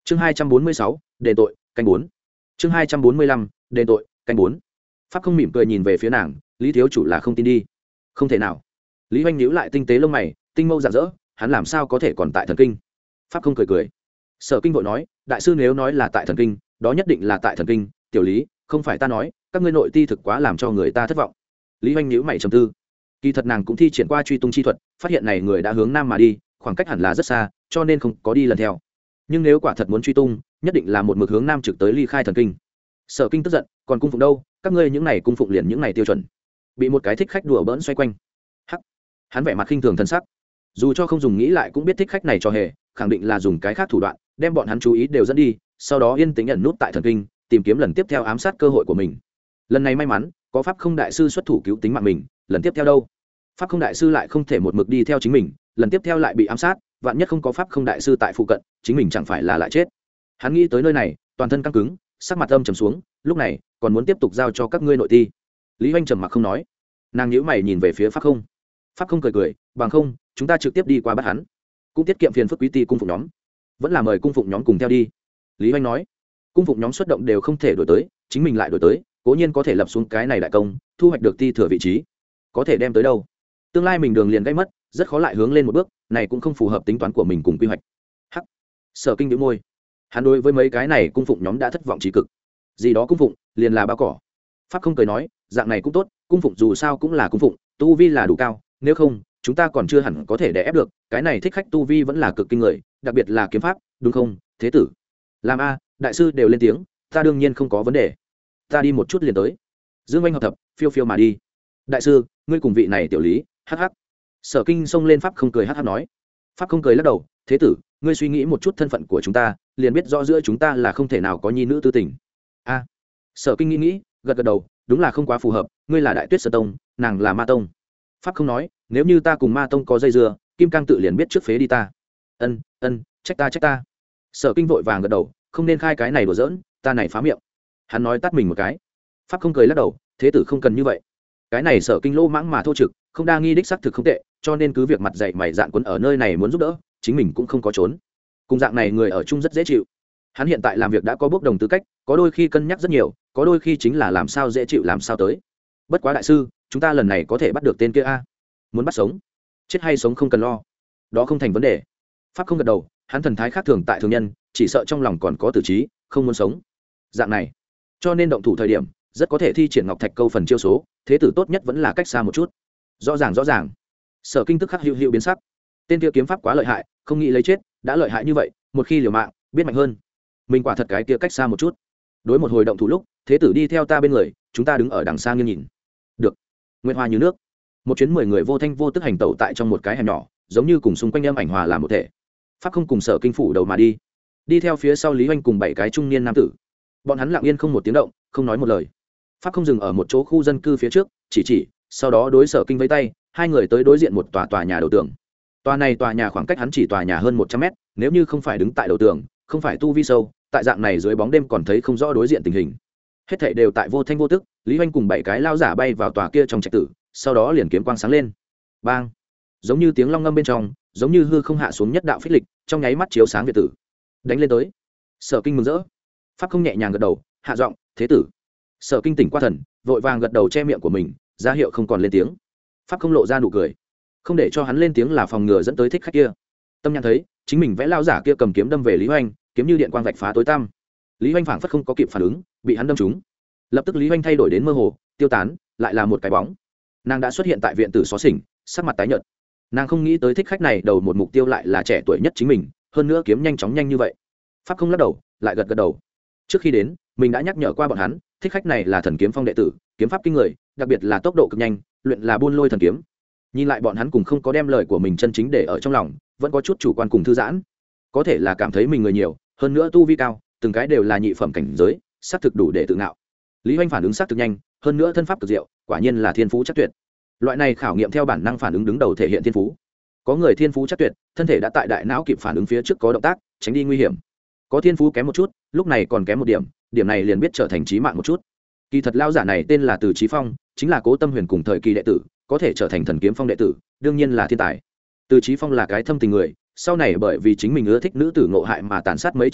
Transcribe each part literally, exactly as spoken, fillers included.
chương hai trăm bốn mươi sáu đền tội canh bốn. chương hai trăm bốn mươi lăm đền tội canh bốn. Pháp không mỉm cười nhìn về phía nàng, Lý thiếu chủ là không tin đi. Không thể nào. Lý Hoành nhíu lại tinh tế lông mày, tinh mâu rạng rỡ, hắn làm sao có thể còn tại thần kinh. Pháp không cười cười. Sở Kinh vội nói, đại sư nếu nói là tại thần kinh, đó nhất định là tại thần kinh, tiểu Lý, không phải ta nói, các ngươi nội ti thực quá làm cho người ta thất vọng. Lý Hoành nhíu mày trầm tư. Kỳ thật nàng cũng thi triển qua truy tung chi thuật, phát hiện này người đã hướng nam mà đi, khoảng cách hẳn là rất xa, cho nên không có đi lần theo. Nhưng nếu quả thật muốn truy tung, nhất định là một mực hướng nam trực tới ly khai thần kinh. Sở Kinh tức giận, còn cung phụng đâu, các ngươi những này cung phụng liền những này tiêu chuẩn. Bị một cái thích khách đùa bỡn xoay quanh. Hắc. Hắn vẻ mặt khinh thường thân sắc. Dù cho không dùng nghĩ lại cũng biết thích khách này cho hề, khẳng định là dùng cái khác thủ đoạn, đem bọn hắn chú ý đều dẫn đi, sau đó yên tĩnh ẩn nút tại thần kinh, tìm kiếm lần tiếp theo ám sát cơ hội của mình. Lần này may mắn, có Pháp Không đại sư xuất thủ cứu tính mạng mình, lần tiếp theo đâu? Pháp Không đại sư lại không thể một mực đi theo chính mình, lần tiếp theo lại bị ám sát, vạn nhất không có Pháp Không đại sư tại phụ cận, chính mình chẳng phải là lại chết. Hắn nghĩ tới nơi này, toàn thân căng cứng, sắc mặt âm trầm xuống, lúc này, còn muốn tiếp tục giao cho các ngươi nội ti. Lý Hoành trầm mặc không nói. Nàng nhíu mày nhìn về phía Pháp Không. Pháp Không cười cười, bằng không, chúng ta trực tiếp đi qua bắt hắn, cũng tiết kiệm phiền phức quý ti cung phụng nhóm. Vẫn là mời cung phụng nhóm cùng theo đi. Lý Hoành nói. Cung phụng nhóm xuất động đều không thể đổi tới, chính mình lại đổi tới, cố nhiên có thể lập xuống cái này đại công, thu hoạch được ti thừa vị trí. Có thể đem tới đâu? Tương lai mình đường liền gây mất, rất khó lại hướng lên một bước, này cũng không phù hợp tính toán của mình cùng quy hoạch. Hắc. Sở Kinh nhíu môi. Hắn đối với mấy cái này cung phụng nhóm đã thất vọng chí cực. Gì đó cung phụng, liền là bao cỏ. Pháp Không cười nói, dạng này cũng tốt, cung phụng dù sao cũng là cung phụng, tu vi là đủ cao, nếu không, chúng ta còn chưa hẳn có thể đè ép được, cái này thích khách tu vi vẫn là cực kinh người, đặc biệt là kiếm pháp, đúng không, thế tử? Làm a, đại sư đều lên tiếng, ta đương nhiên không có vấn đề. Ta đi một chút liền tới. Dương Oanh hợp thập, phiêu phiêu mà đi. Đại sư, ngươi cùng vị này tiểu Lý, hắc hắc. Sở Kinh xông lên Pháp Không cười hắc hắc nói. Pháp Không cười lắc đầu, thế tử, ngươi suy nghĩ một chút thân phận của chúng ta, liền biết rõ giữa chúng ta là không thể nào có nhi nữ tư tình. A. Sở Kinh nghĩ nghĩ, gật gật đầu, đúng là không quá phù hợp, ngươi là Đại Tuyết Sơn Tông, nàng là Ma Tông. Pháp Không nói, nếu như ta cùng Ma Tông có dây dưa, Kim Cang tự liền biết trước phế đi ta. Ân, ân, trách ta trách ta. Sở Kinh vội vàng gật đầu, không nên khai cái này đùa giỡn, ta này phá miệng. Hắn nói tắt mình một cái. Pháp Không cười lắc đầu, thế tử không cần như vậy. Cái này Sở Kinh lô mãng mà thô trực, không đa nghi đích xác thực không tệ, cho nên cứ việc mặt dạy mày dạn quấn ở nơi này muốn giúp đỡ, chính mình cũng không có trốn. Cùng dạng này người ở chung rất dễ chịu. Hắn hiện tại làm việc đã có bước đồng tư cách, có đôi khi cân nhắc rất nhiều, có đôi khi chính là làm sao dễ chịu làm sao tới. Bất quá đại sư, chúng ta lần này có thể bắt được tên kia a? Muốn bắt sống, chết hay sống không cần lo, đó không thành vấn đề. Pháp Không gật đầu, hắn thần thái khác thường tại thường nhân, chỉ sợ trong lòng còn có tử trí, không muốn sống. Dạng này, cho nên động thủ thời điểm, rất có thể thi triển ngọc thạch câu phần chiêu số, thế tử tốt nhất vẫn là cách xa một chút. Rõ ràng rõ ràng. Sở Kinh tức khắc hữu hữu biến sắc. Tên kia kiếm pháp quá lợi hại, không nghĩ lấy chết, đã lợi hại như vậy, một khi liều mạng, biết mạnh hơn. Mình quả thật cái kia cách xa một chút. Đối một hồi động thủ lúc, thế tử đi theo ta bên người, chúng ta đứng ở đằng xa nghiêng nhìn. Được. Nguyên hoa như nước. Một chuyến mười người vô thanh vô tức hành tẩu tại trong một cái hẻm nhỏ, giống như cùng xung quanh âm ảnh hòa làm một thể. Pháp Không cùng Sở Kinh phủ đầu mà đi, đi theo phía sau Lý Hoành cùng bảy cái trung niên nam tử. Bọn hắn lặng yên không một tiếng động, không nói một lời. Pháp Không dừng ở một chỗ khu dân cư phía trước, chỉ chỉ, sau đó đối Sở Kinh vẫy tay, hai người tới đối diện một tòa tòa nhà đầu tường. Tòa này tòa nhà khoảng cách hắn chỉ tòa nhà hơn một trăm mét, nếu như không phải đứng tại đầu tường, không phải tu vi sâu, tại dạng này dưới bóng đêm còn thấy không rõ đối diện tình hình. Hết thảy đều tại vô thanh vô tức, Lý Hoành cùng bảy cái lao giả bay vào tòa kia trong trạch tử, sau đó liền kiếm quang sáng lên. Bang! Giống như tiếng long ngâm bên trong, giống như hư không hạ xuống nhất đạo phích lịch, trong nháy mắt chiếu sáng việt tử. Đánh lên tới. Sở Kinh mừng rỡ. Pháp Không nhẹ nhàng gật đầu, hạ giọng, thế tử. Sở Kinh tỉnh qua thần, vội vàng gật đầu che miệng của mình, ra hiệu không còn lên tiếng. Pháp Không lộ ra nụ cười, không để cho hắn lên tiếng là phòng ngừa dẫn tới thích khách kia. Tâm nhãn thấy, chính mình vẽ lao giả kia cầm kiếm đâm về Lý Hoành, kiếm như điện quang vạch phá tối tăm. Lý Hoành phảng phất không có kịp phản ứng, bị hắn đâm trúng. Lập tức Lý Hoành thay đổi đến mơ hồ, tiêu tán, lại là một cái bóng. Nàng đã xuất hiện tại viện tử xó xỉnh, sắc mặt tái nhợt. Nàng không nghĩ tới thích khách này đầu một mục tiêu lại là trẻ tuổi nhất chính mình, hơn nữa kiếm nhanh chóng nhanh như vậy. Pháp Không lắc đầu, lại gật gật đầu. Trước khi đến, mình đã nhắc nhở qua bọn hắn, thích khách này là thần kiếm phong đệ tử, kiếm pháp kinh người, đặc biệt là tốc độ cực nhanh, luyện là buôn lôi thần kiếm. Nhìn lại bọn hắn cùng không có đem lời của mình chân chính để ở trong lòng, vẫn có chút chủ quan cùng thư giãn. Có thể là cảm thấy mình người nhiều, hơn nữa tu vi cao, từng cái đều là nhị phẩm cảnh giới, xác thực đủ để tự ngạo. Lý Hoành phản ứng xác thực nhanh, hơn nữa thân pháp cực diệu, quả nhiên là thiên phú chắc tuyệt. Loại này khảo nghiệm theo bản năng phản ứng đứng đầu thể hiện thiên phú. Có người thiên phú chắc tuyệt, thân thể đã tại đại não kịp phản ứng phía trước có động tác, tránh đi nguy hiểm. Có thiên phú kém một chút, lúc này còn kém một điểm, điểm này liền biết trở thành chí mạng một chút. Kỳ thật lao giả này tên là Từ Chí Phong, chính là Cố Tâm Huyền cùng thời kỳ đệ tử, có thể trở thành thần kiếm phong đệ tử, đương nhiên là thiên tài. Từ Chí Phong là cái thâm tình người, sau này bởi vì chính mình ưa thích nữ tử ngộ hại mà tàn sát mấy trăm người,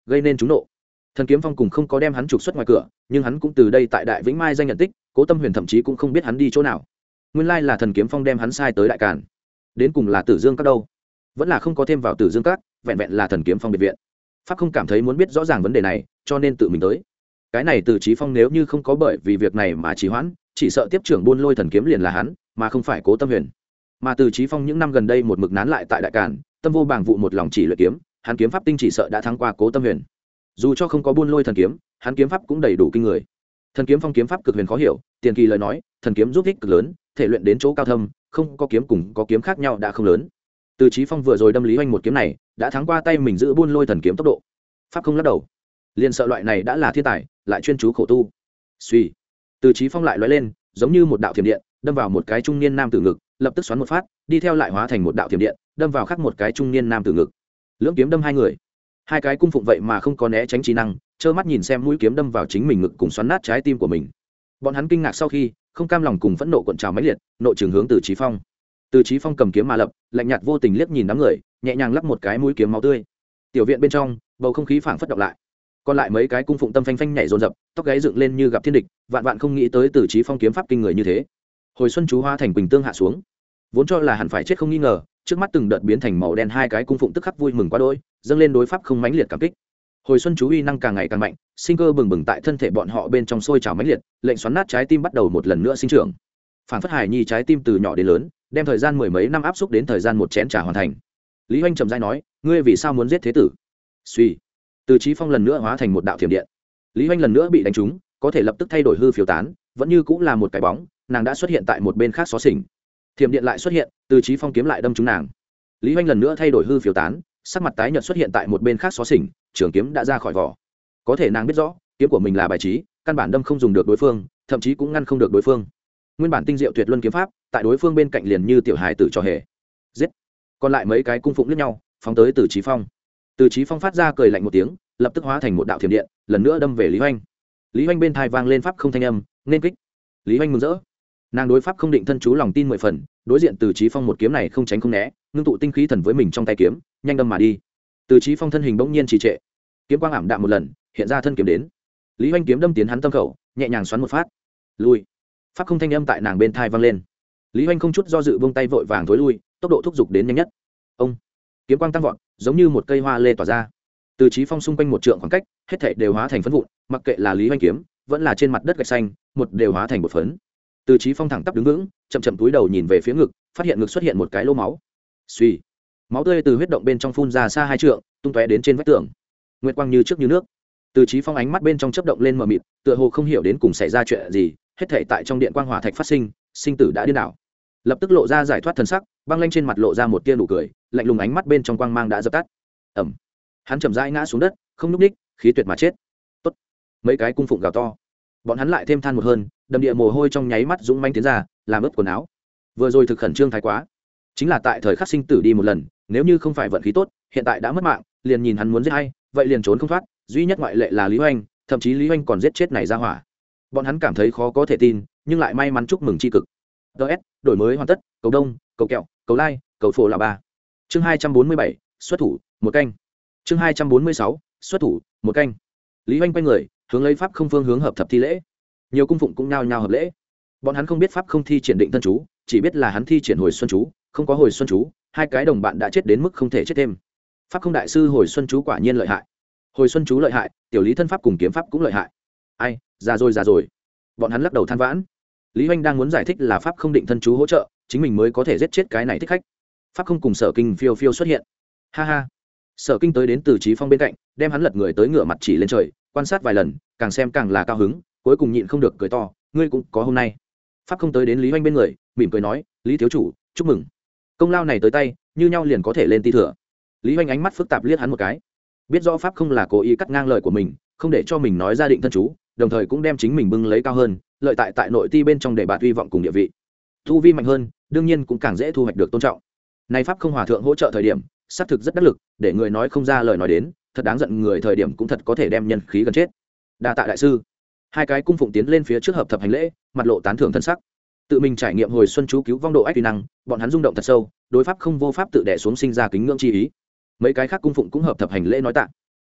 gây nên trúng nộ. Thần Kiếm Phong cùng không có đem hắn trục xuất ngoài cửa, nhưng hắn cũng từ đây tại Đại Vĩnh Mai danh nhận tích, Cố Tâm Huyền thậm chí cũng không biết hắn đi chỗ nào. Nguyên lai là Thần Kiếm Phong đem hắn sai tới Đại Càn. Đến cùng là Tử Dương Các đâu? Vẫn là không có thêm vào Tử Dương Các, vẹn vẹn là Thần Kiếm Phong biệt viện. Pháp không cảm thấy muốn biết rõ ràng vấn đề này, cho nên tự mình tới. Cái này Từ Chí Phong nếu như không có bởi vì việc này mà trì hoãn, chỉ sợ tiếp trưởng buôn lôi thần kiếm liền là hắn, mà không phải Cố Tâm Huyền. Mà Từ Chí Phong những năm gần đây một mực nán lại tại Đại Càn, tâm vô bảng vụ một lòng chỉ luyện kiếm, hắn kiếm pháp tinh chỉ sợ đã thắng qua Cố Tâm Huyền. Dù cho không có buôn lôi thần kiếm, hắn kiếm pháp cũng đầy đủ kinh người. Thần Kiếm Phong kiếm pháp cực huyền khó hiểu, tiền kỳ lời nói, thần kiếm giúp ích cực lớn, thể luyện đến chỗ cao thâm, không có kiếm cùng có kiếm khác nhau đã không lớn. Từ Chí Phong vừa rồi đâm Lý Hoành một kiếm này, đã thắng qua tay mình giữ buôn lôi thần kiếm tốc độ. Pháp không lắc đầu, liền sợ loại này đã là thiên tài, lại chuyên chú khổ tu. Suy, Từ Chí Phong lại lóe lên, giống như một đạo thiểm điện, đâm vào một cái trung niên nam tử ngực, lập tức xoắn một phát, đi theo lại hóa thành một đạo thiểm điện, đâm vào khác một cái trung niên nam tử ngực. Lưỡng kiếm đâm hai người, hai cái cung phụng vậy mà không có né tránh trí năng, trơ mắt nhìn xem mũi kiếm đâm vào chính mình ngực cùng xoắn nát trái tim của mình. Bọn hắn kinh ngạc sau khi không cam lòng cùng phẫn nộ cuộn trào mãnh liệt, nội trường hướng Từ Chí Phong. Từ Chí Phong cầm kiếm mà lập, lạnh nhạt vô tình liếc nhìn đám người, nhẹ nhàng lắc một cái mũi kiếm máu tươi. Tiểu viện bên trong, bầu không khí phảng phất động lại. Còn lại mấy cái cung phụng tâm phanh phanh nhảy dồn dập, tóc gáy dựng lên như gặp thiên địch, vạn vạn không nghĩ tới Từ Chí Phong kiếm pháp kinh người như thế. Hồi xuân chú hóa thành quỳnh tương hạ xuống, vốn cho là hẳn phải chết không nghi ngờ, trước mắt từng đợt biến thành màu đen hai cái cung phụng tức khắc vui mừng quá đỗi, dâng lên đối pháp không mãnh liệt cảm kích. Hồi xuân chú uy năng càng ngày càng mạnh, sinh cơ bừng bừng tại thân thể bọn họ bên trong sôi trào mãnh liệt, lệnh xoắn nát trái tim bắt đầu một lần nữa sinh trưởng. Phản phất hải nhi trái tim từ nhỏ đến lớn, đem thời gian mười mấy năm áp xúc đến thời gian một chén trà hoàn thành. Lý Hoành trầm rãi nói, ngươi vì sao muốn giết thế tử? Suy, Từ Chí Phong lần nữa hóa thành một đạo thiểm điện. Lý Hoành lần nữa bị đánh trúng, có thể lập tức thay đổi hư phiêu tán, vẫn như cũng là một cái bóng, nàng đã xuất hiện tại một bên khác xó xỉnh. Thiểm điện lại xuất hiện, Từ Chí Phong kiếm lại đâm trúng nàng. Lý Hoành lần nữa thay đổi hư phiêu tán, sắc mặt tái nhợt xuất hiện tại một bên khác xó xỉnh, trường kiếm đã ra khỏi vỏ. Có thể nàng biết rõ, kiếm của mình là bài trí, căn bản đâm không dùng được đối phương, thậm chí cũng ngăn không được đối phương. Nguyên bản tinh diệu tuyệt luân kiếm pháp, tại đối phương bên cạnh liền như tiểu hài tử trò hề. Giết! Còn lại mấy cái cung phụng liếc nhau, phóng tới Từ Chí Phong. Từ Chí Phong phát ra cười lạnh một tiếng, lập tức hóa thành một đạo thiểm điện, lần nữa đâm về Lý Hoành. Lý Hoành bên tai vang lên pháp không thanh âm, nên kích. Lý Hoành mừng rỡ. Nàng đối pháp không định thân chú lòng tin mười phần, đối diện Từ Chí Phong một kiếm này không tránh không né, ngưng tụ tinh khí thần với mình trong tay kiếm, nhanh đâm mà đi. Từ Chí Phong thân hình bỗng nhiên trì trệ, kiếm quang ảm đạm một lần, hiện ra thân kiếm đến. Lý Hoành kiếm đâm tiến hắn tâm khẩu, nhẹ nhàng xoắn một phát, lui. Pháp không thanh âm tại nàng bên tai vang lên. Lý Hoành không chút do dự buông tay vội vàng thối lui, tốc độ thúc giục đến nhanh nhất. Ông, kiếm quang tăng vọt, giống như một cây hoa lê tỏa ra. Từ Chí Phong xung quanh một trượng khoảng cách, hết thảy đều hóa thành phấn vụn, mặc kệ là Lý Hoành kiếm, vẫn là trên mặt đất gạch xanh, một đều hóa thành bột phấn. Từ Chí Phong thẳng tắp đứng vững, chậm chậm cúi đầu nhìn về phía ngực, phát hiện ngực xuất hiện một cái lỗ máu. Suy, máu tươi từ huyết động bên trong phun ra xa hai trượng, tung tóe đến trên vách tường. Nguyệt quang như trước như nước. Từ Chí Phong ánh mắt bên trong chớp động lên mờ mịt, tựa hồ không hiểu đến cùng xảy ra chuyện gì, hết thảy tại trong điện quang hỏa thạch phát sinh, sinh tử đã điên đảo. Lập tức lộ ra giải thoát thần sắc, băng lanh trên mặt lộ ra một tia nụ cười, lạnh lùng ánh mắt bên trong quang mang đã dập tắt. Ầm. Hắn chậm rãi ngã xuống đất, không nhúc nhích, khí tuyệt mà chết. Tốt. Mấy cái cung phụng gào to. Bọn hắn lại thêm than một hơn, đầm địa mồ hôi trong nháy mắt dũng manh tiến ra, làm ướt quần áo. Vừa rồi thực khẩn trương thái quá, chính là tại thời khắc sinh tử đi một lần, nếu như không phải vận khí tốt, hiện tại đã mất mạng, liền nhìn hắn muốn giết hay, vậy liền trốn không thoát, duy nhất ngoại lệ là Lý Hoành, thậm chí Lý Hoành còn giết chết này ra hỏa. Bọn hắn cảm thấy khó có thể tin, nhưng lại may mắn chúc mừng tri cực. ds đổi mới hoàn tất, cầu đông, cầu kẹo, cầu like, cầu phổ là ba. Chương hai trăm bốn mươi bảy, xuất thủ, một canh. Chương hai trăm bốn mươi sáu, xuất thủ, một canh. Lý Hoành quay người, hướng lấy pháp không phương hướng hợp thập thi lễ. Nhiều cung phụng cũng nhao nhao hợp lễ. Bọn hắn không biết pháp không thi triển định thân chú, chỉ biết là hắn thi triển hồi xuân chú, không có hồi xuân chú, hai cái đồng bạn đã chết đến mức không thể chết thêm. Pháp không đại sư hồi xuân chú quả nhiên lợi hại. Hồi xuân chú lợi hại, tiểu lý thân pháp cùng kiếm pháp cũng lợi hại. Ai, già rồi già rồi. Bọn hắn lắc đầu than vãn. Lý Hoành đang muốn giải thích là pháp không định thân chú hỗ trợ, chính mình mới có thể giết chết cái này thích khách. Pháp không cùng Sở Kinh phiêu phiêu xuất hiện. Ha ha. Sở Kinh tới đến Từ Chí Phong bên cạnh, đem hắn lật người tới ngửa mặt chỉ lên trời, quan sát vài lần, càng xem càng là cao hứng, cuối cùng nhịn không được cười to, ngươi cũng có hôm nay. Pháp không tới đến Lý Hoành bên người, mỉm cười nói, Lý thiếu chủ, chúc mừng. Công lao này tới tay, như nhau liền có thể lên ti thừa. Lý Hoành ánh mắt phức tạp liếc hắn một cái, biết rõ pháp không là cố ý cắt ngang lời của mình, không để cho mình nói ra định thân chú, đồng thời cũng đem chính mình bưng lấy cao hơn, lợi tại tại nội ti bên trong để bạt uy vọng cùng địa vị. Tu vi mạnh hơn, đương nhiên cũng càng dễ thu hoạch được tôn trọng. Này pháp không hòa thượng hỗ trợ thời điểm, xác thực rất đắc lực, để người nói không ra lời nói đến, thật đáng giận người thời điểm cũng thật có thể đem nhân khí gần chết. Đa tạ đại sư. Hai cái cung phụng tiến lên phía trước hợp thập hành lễ, mặt lộ tán thưởng thân sắc. Tự mình trải nghiệm hồi xuân chú cứu vong độ ách uy năng, bọn hắn rung động thật sâu, đối pháp không vô pháp tự đè xuống sinh ra kính ngưỡng chi ý. Mấy cái khác cung phụng cũng hợp thập hành lễ nói tạ.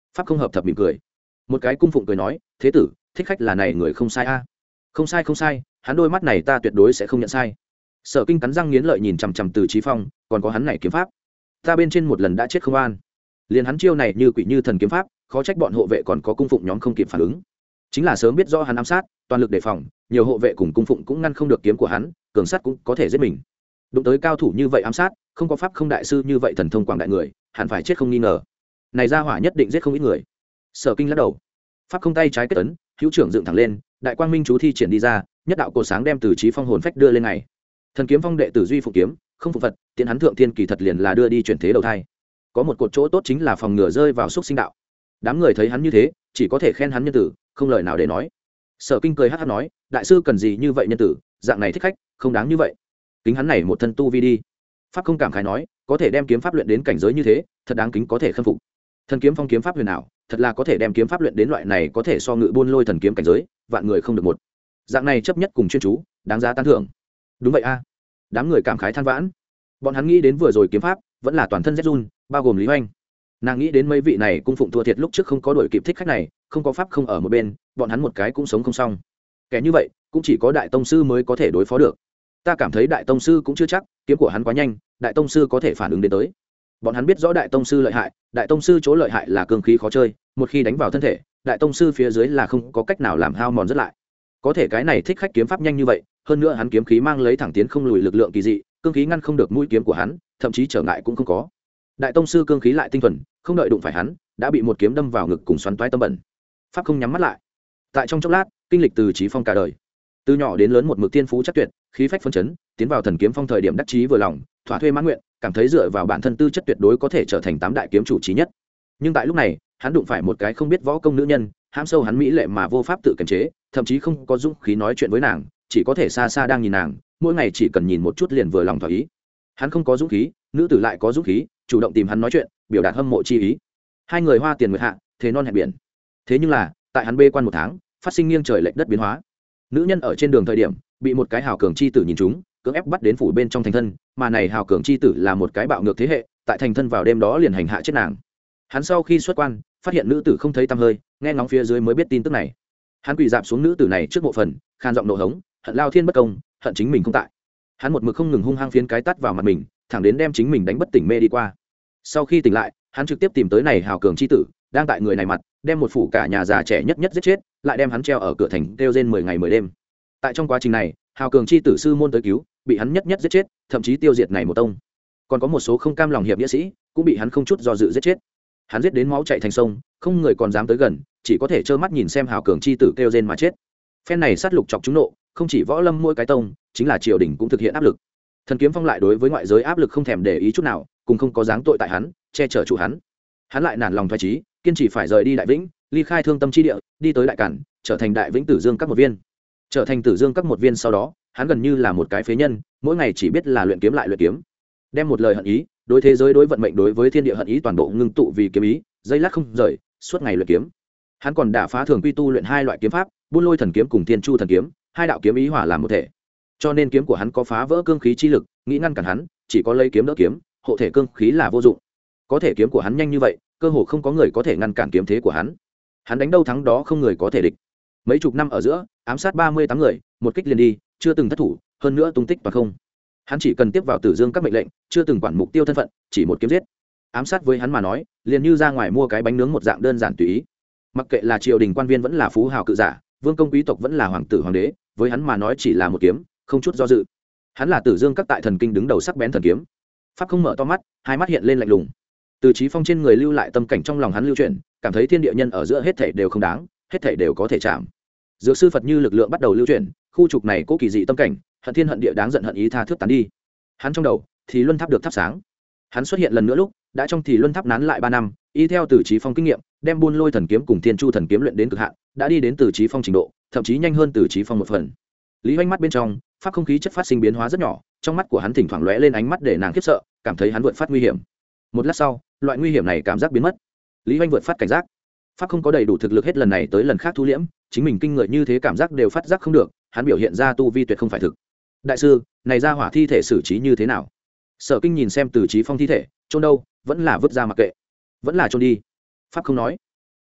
pháp không hợp thập mỉm cười. Một cái cung phụng cười nói, thế tử, thích khách là này người không sai a. Không sai không sai, hắn đôi mắt này ta tuyệt đối sẽ không nhận sai. Sở Kinh cắn răng nghiến lợi nhìn chằm chằm Từ Chí Phong, còn có hắn này kiếm pháp, ta bên trên một lần đã chết không an. Liền hắn chiêu này như quỷ như thần kiếm pháp, khó trách bọn hộ vệ còn có cung phụng nhóm không kịp phản ứng. Chính là sớm biết rõ hắn ám sát, toàn lực đề phòng, nhiều hộ vệ cùng cung phụng cũng ngăn không được kiếm của hắn, cường sát cũng có thể giết mình. Đụng tới cao thủ như vậy ám sát, không có pháp không đại sư như vậy thần thông quảng đại người, hắn phải chết không nghi ngờ. Này ra hỏa nhất định giết không ít người. Sở Kinh lắc đầu, pháp không tay trái kết ấn, hữu trưởng dựng thẳng lên, đại quang minh chú thi triển đi ra, nhất đạo cổ sáng đem Từ Chí Phong hồn phách đưa lên ngày. Thần kiếm phong đệ tử duy phụ kiếm, không phụ phật, tiến hắn thượng thiên kỳ thật liền là đưa đi chuyển thế đầu thai. Có một cột chỗ tốt chính là phòng ngừa rơi vào xúc sinh đạo. Đám người thấy hắn như thế, chỉ có thể khen hắn nhân tử, không lời nào để nói. Sở Kinh cười hắc hắc nói, đại sư cần gì như vậy nhân tử, dạng này thích khách, không đáng như vậy. Kính hắn này một thân tu vi đi. Pháp không cảm khái nói, có thể đem kiếm pháp luyện đến cảnh giới như thế, thật đáng kính có thể khâm phục. Thần kiếm phong kiếm pháp huyền ảo, thật là có thể đem kiếm pháp luyện đến loại này có thể so ngự buôn lôi thần kiếm cảnh giới, vạn người không được một. Dạng này chấp nhất cùng chuyên chú, đáng giá tán thưởng. Đúng vậy a. Đám người cảm khái than vãn. Bọn hắn nghĩ đến vừa rồi kiếm pháp, vẫn là toàn thân rét run, bao gồm Lý Hoành. Nàng nghĩ đến mấy vị này cung phụng thua thiệt lúc trước không có đuổi kịp thích khách này, không có pháp không ở một bên, bọn hắn một cái cũng sống không xong. Kẻ như vậy, cũng chỉ có đại tông sư mới có thể đối phó được. Ta cảm thấy đại tông sư cũng chưa chắc, kiếm của hắn quá nhanh, đại tông sư có thể phản ứng đến tới. Bọn hắn biết rõ đại tông sư lợi hại, đại tông sư chỗ lợi hại là cương khí khó chơi, một khi đánh vào thân thể, đại tông sư phía dưới là không có cách nào làm hao mòn rất lại. Có thể cái này thích khách kiếm pháp nhanh như vậy, hơn nữa hắn kiếm khí mang lấy thẳng tiến không lùi lực lượng kỳ dị, cương khí ngăn không được mũi kiếm của hắn, thậm chí trở ngại cũng không có. Đại tông sư cương khí lại tinh thuần, không đợi đụng phải hắn, đã bị một kiếm đâm vào ngực cùng xoắn toái tâm bẩn. Pháp không nhắm mắt lại. Tại trong chốc lát, kinh lịch Từ Chí Phong cả đời, từ nhỏ đến lớn một mực tiên phú chắc tuyệt, khí phách phấn chấn, tiến vào thần kiếm phong thời điểm đắc chí vừa lòng, thỏa thuê mãn nguyện, cảm thấy dựa vào bản thân tư chất tuyệt đối có thể trở thành tám đại kiếm chủ chí nhất. Nhưng tại lúc này, hắn đụng phải một cái không biết võ công nữ nhân, hãm sâu hắn mỹ lệ mà vô pháp tự kiềm chế, thậm chí không có dũng khí nói chuyện với nàng, chỉ có thể xa xa đang nhìn nàng, mỗi ngày chỉ cần nhìn một chút liền vừa lòng thỏa ý. Hắn không có dũng khí, nữ tử lại có dũng khí, chủ động tìm hắn nói chuyện, biểu đạt hâm mộ chi ý. Hai người hoa tiền nguyệt hạ, thế non hẹn biển. Thế nhưng là, tại hắn bê quan một tháng, phát sinh nghiêng trời lệch đất biến hóa. Nữ nhân ở trên đường thời điểm, bị một cái hào cường chi tử nhìn trúng, cưỡng ép bắt đến phủ bên trong thành thân, mà này hào cường chi tử là một cái bạo ngược thế hệ, tại thành thân vào đêm đó liền hành hạ chết nàng. Hắn sau khi xuất quan, phát hiện nữ tử không thấy tăm hơi, nghe ngóng phía dưới mới biết tin tức này. Hắn quỳ dạp xuống nữ tử này trước mộ phần, khan giọng nộ hống, hận lao thiên bất công, hận chính mình không tại. Hắn một mực không ngừng hung hăng phiến cái tát vào mặt mình, thẳng đến đem chính mình đánh bất tỉnh mê đi qua. Sau khi tỉnh lại, hắn trực tiếp tìm tới này hào cường chi tử, đang tại người này mặt, đem một phủ cả nhà già trẻ nhất nhất giết chết, lại đem hắn treo ở cửa thành kêu rên mười ngày mười đêm. Tại trong quá trình này, hào cường chi tử sư môn tới cứu, bị hắn nhất nhất giết chết, thậm chí tiêu diệt này một tông. Còn có một số không cam lòng hiệp nghĩa sĩ, cũng bị hắn không chút do dự giết chết. Hắn giết đến máu chảy thành sông, không người còn dám tới gần, chỉ có thể trơ mắt nhìn xem hào cường chi tử kêu rên mà chết. Phen này sát lục chọc chúng nộ, không chỉ võ lâm mỗi cái tông, chính là triều đình cũng thực hiện áp lực. Thần kiếm phong lại đối với ngoại giới áp lực không thèm để ý chút nào, cùng không có dáng tội tại hắn, che chở chủ hắn. Hắn lại nản lòng thoái chí, kiên trì phải rời đi Đại Vĩnh, ly khai thương tâm chi địa, đi tới Đại Cản, trở thành Đại Vĩnh Tử Dương các một viên. Trở thành Tử Dương các một viên sau đó, hắn gần như là một cái phế nhân, mỗi ngày chỉ biết là luyện kiếm lại luyện kiếm. Đem một lời hận ý, đối thế giới đối vận mệnh đối với thiên địa hận ý toàn bộ ngưng tụ vì kiếm ý, dây lát không rời, suốt ngày luyện kiếm. Hắn còn đả phá thường quy tu luyện hai loại kiếm pháp, Buôn Lôi thần kiếm cùng Thiên Chu thần kiếm, hai đạo kiếm ý hòa làm một thể. Cho nên kiếm của hắn có phá vỡ cương khí chi lực, nghĩ ngăn cản hắn, chỉ có lấy kiếm đỡ kiếm, hộ thể cương khí là vô dụng. Có thể kiếm của hắn nhanh như vậy, cơ hồ không có người có thể ngăn cản kiếm thế của hắn. Hắn đánh đâu thắng đó không người có thể địch. Mấy chục năm ở giữa, ám sát ba mươi tám người, một kích liền đi, chưa từng thất thủ, hơn nữa tung tích toàn không. Hắn chỉ cần tiếp vào Tử Dương các mệnh lệnh, chưa từng quản mục tiêu thân phận, chỉ một kiếm giết. Ám sát với hắn mà nói, liền như ra ngoài mua cái bánh nướng một dạng đơn giản tùy ý. Mặc kệ là triều đình quan viên vẫn là phú hào cự giả, vương công quý tộc vẫn là hoàng tử hoàng đế, với hắn mà nói chỉ là một kiếm, không chút do dự. Hắn là Tử Dương các tại thần kinh đứng đầu sắc bén thần kiếm. Pháp không mở to mắt, hai mắt hiện lên lạnh lùng. Từ Chí Phong trên người lưu lại tâm cảnh trong lòng hắn lưu chuyển, cảm thấy thiên địa nhân ở giữa hết thảy đều không đáng, hết thảy đều có thể chạm. Dược sư Phật như lực lượng bắt đầu lưu chuyển, khu trục này cố kỳ dị tâm cảnh, hận thiên hận địa đáng giận hận ý tha thước tán đi. Hắn trong đầu thì luân tháp được thắp sáng. Hắn xuất hiện lần nữa lúc đã trong thì luân tháp nán lại ba năm, y theo Từ Chí Phong kinh nghiệm, đem Buôn Lôi thần kiếm cùng Thiên Chu thần kiếm luyện đến cực hạn, đã đi đến Từ Chí Phong trình độ, thậm chí nhanh hơn Từ Chí Phong một phần. Lý Hoành mắt bên trong, pháp không khí chất phát sinh biến hóa rất nhỏ, trong mắt của hắn thỉnh thoảng lóe lên ánh mắt để nàng khiếp sợ, cảm thấy hắn vượt phát nguy hiểm. Một lát sau, loại nguy hiểm này cảm giác biến mất. Lý Hoành vượt phát cảnh giác. Pháp không có đầy đủ thực lực hết lần này tới lần khác thu liễm, chính mình kinh người như thế cảm giác đều phát giác không được, hắn biểu hiện ra tu vi tuyệt không phải thực. Đại sư, này ra hỏa thi thể xử trí như thế nào? Sở Kinh nhìn xem Từ Chí Phong thi thể, chôn đâu, vẫn là vứt ra mặc kệ, vẫn là chôn đi. Pháp không nói.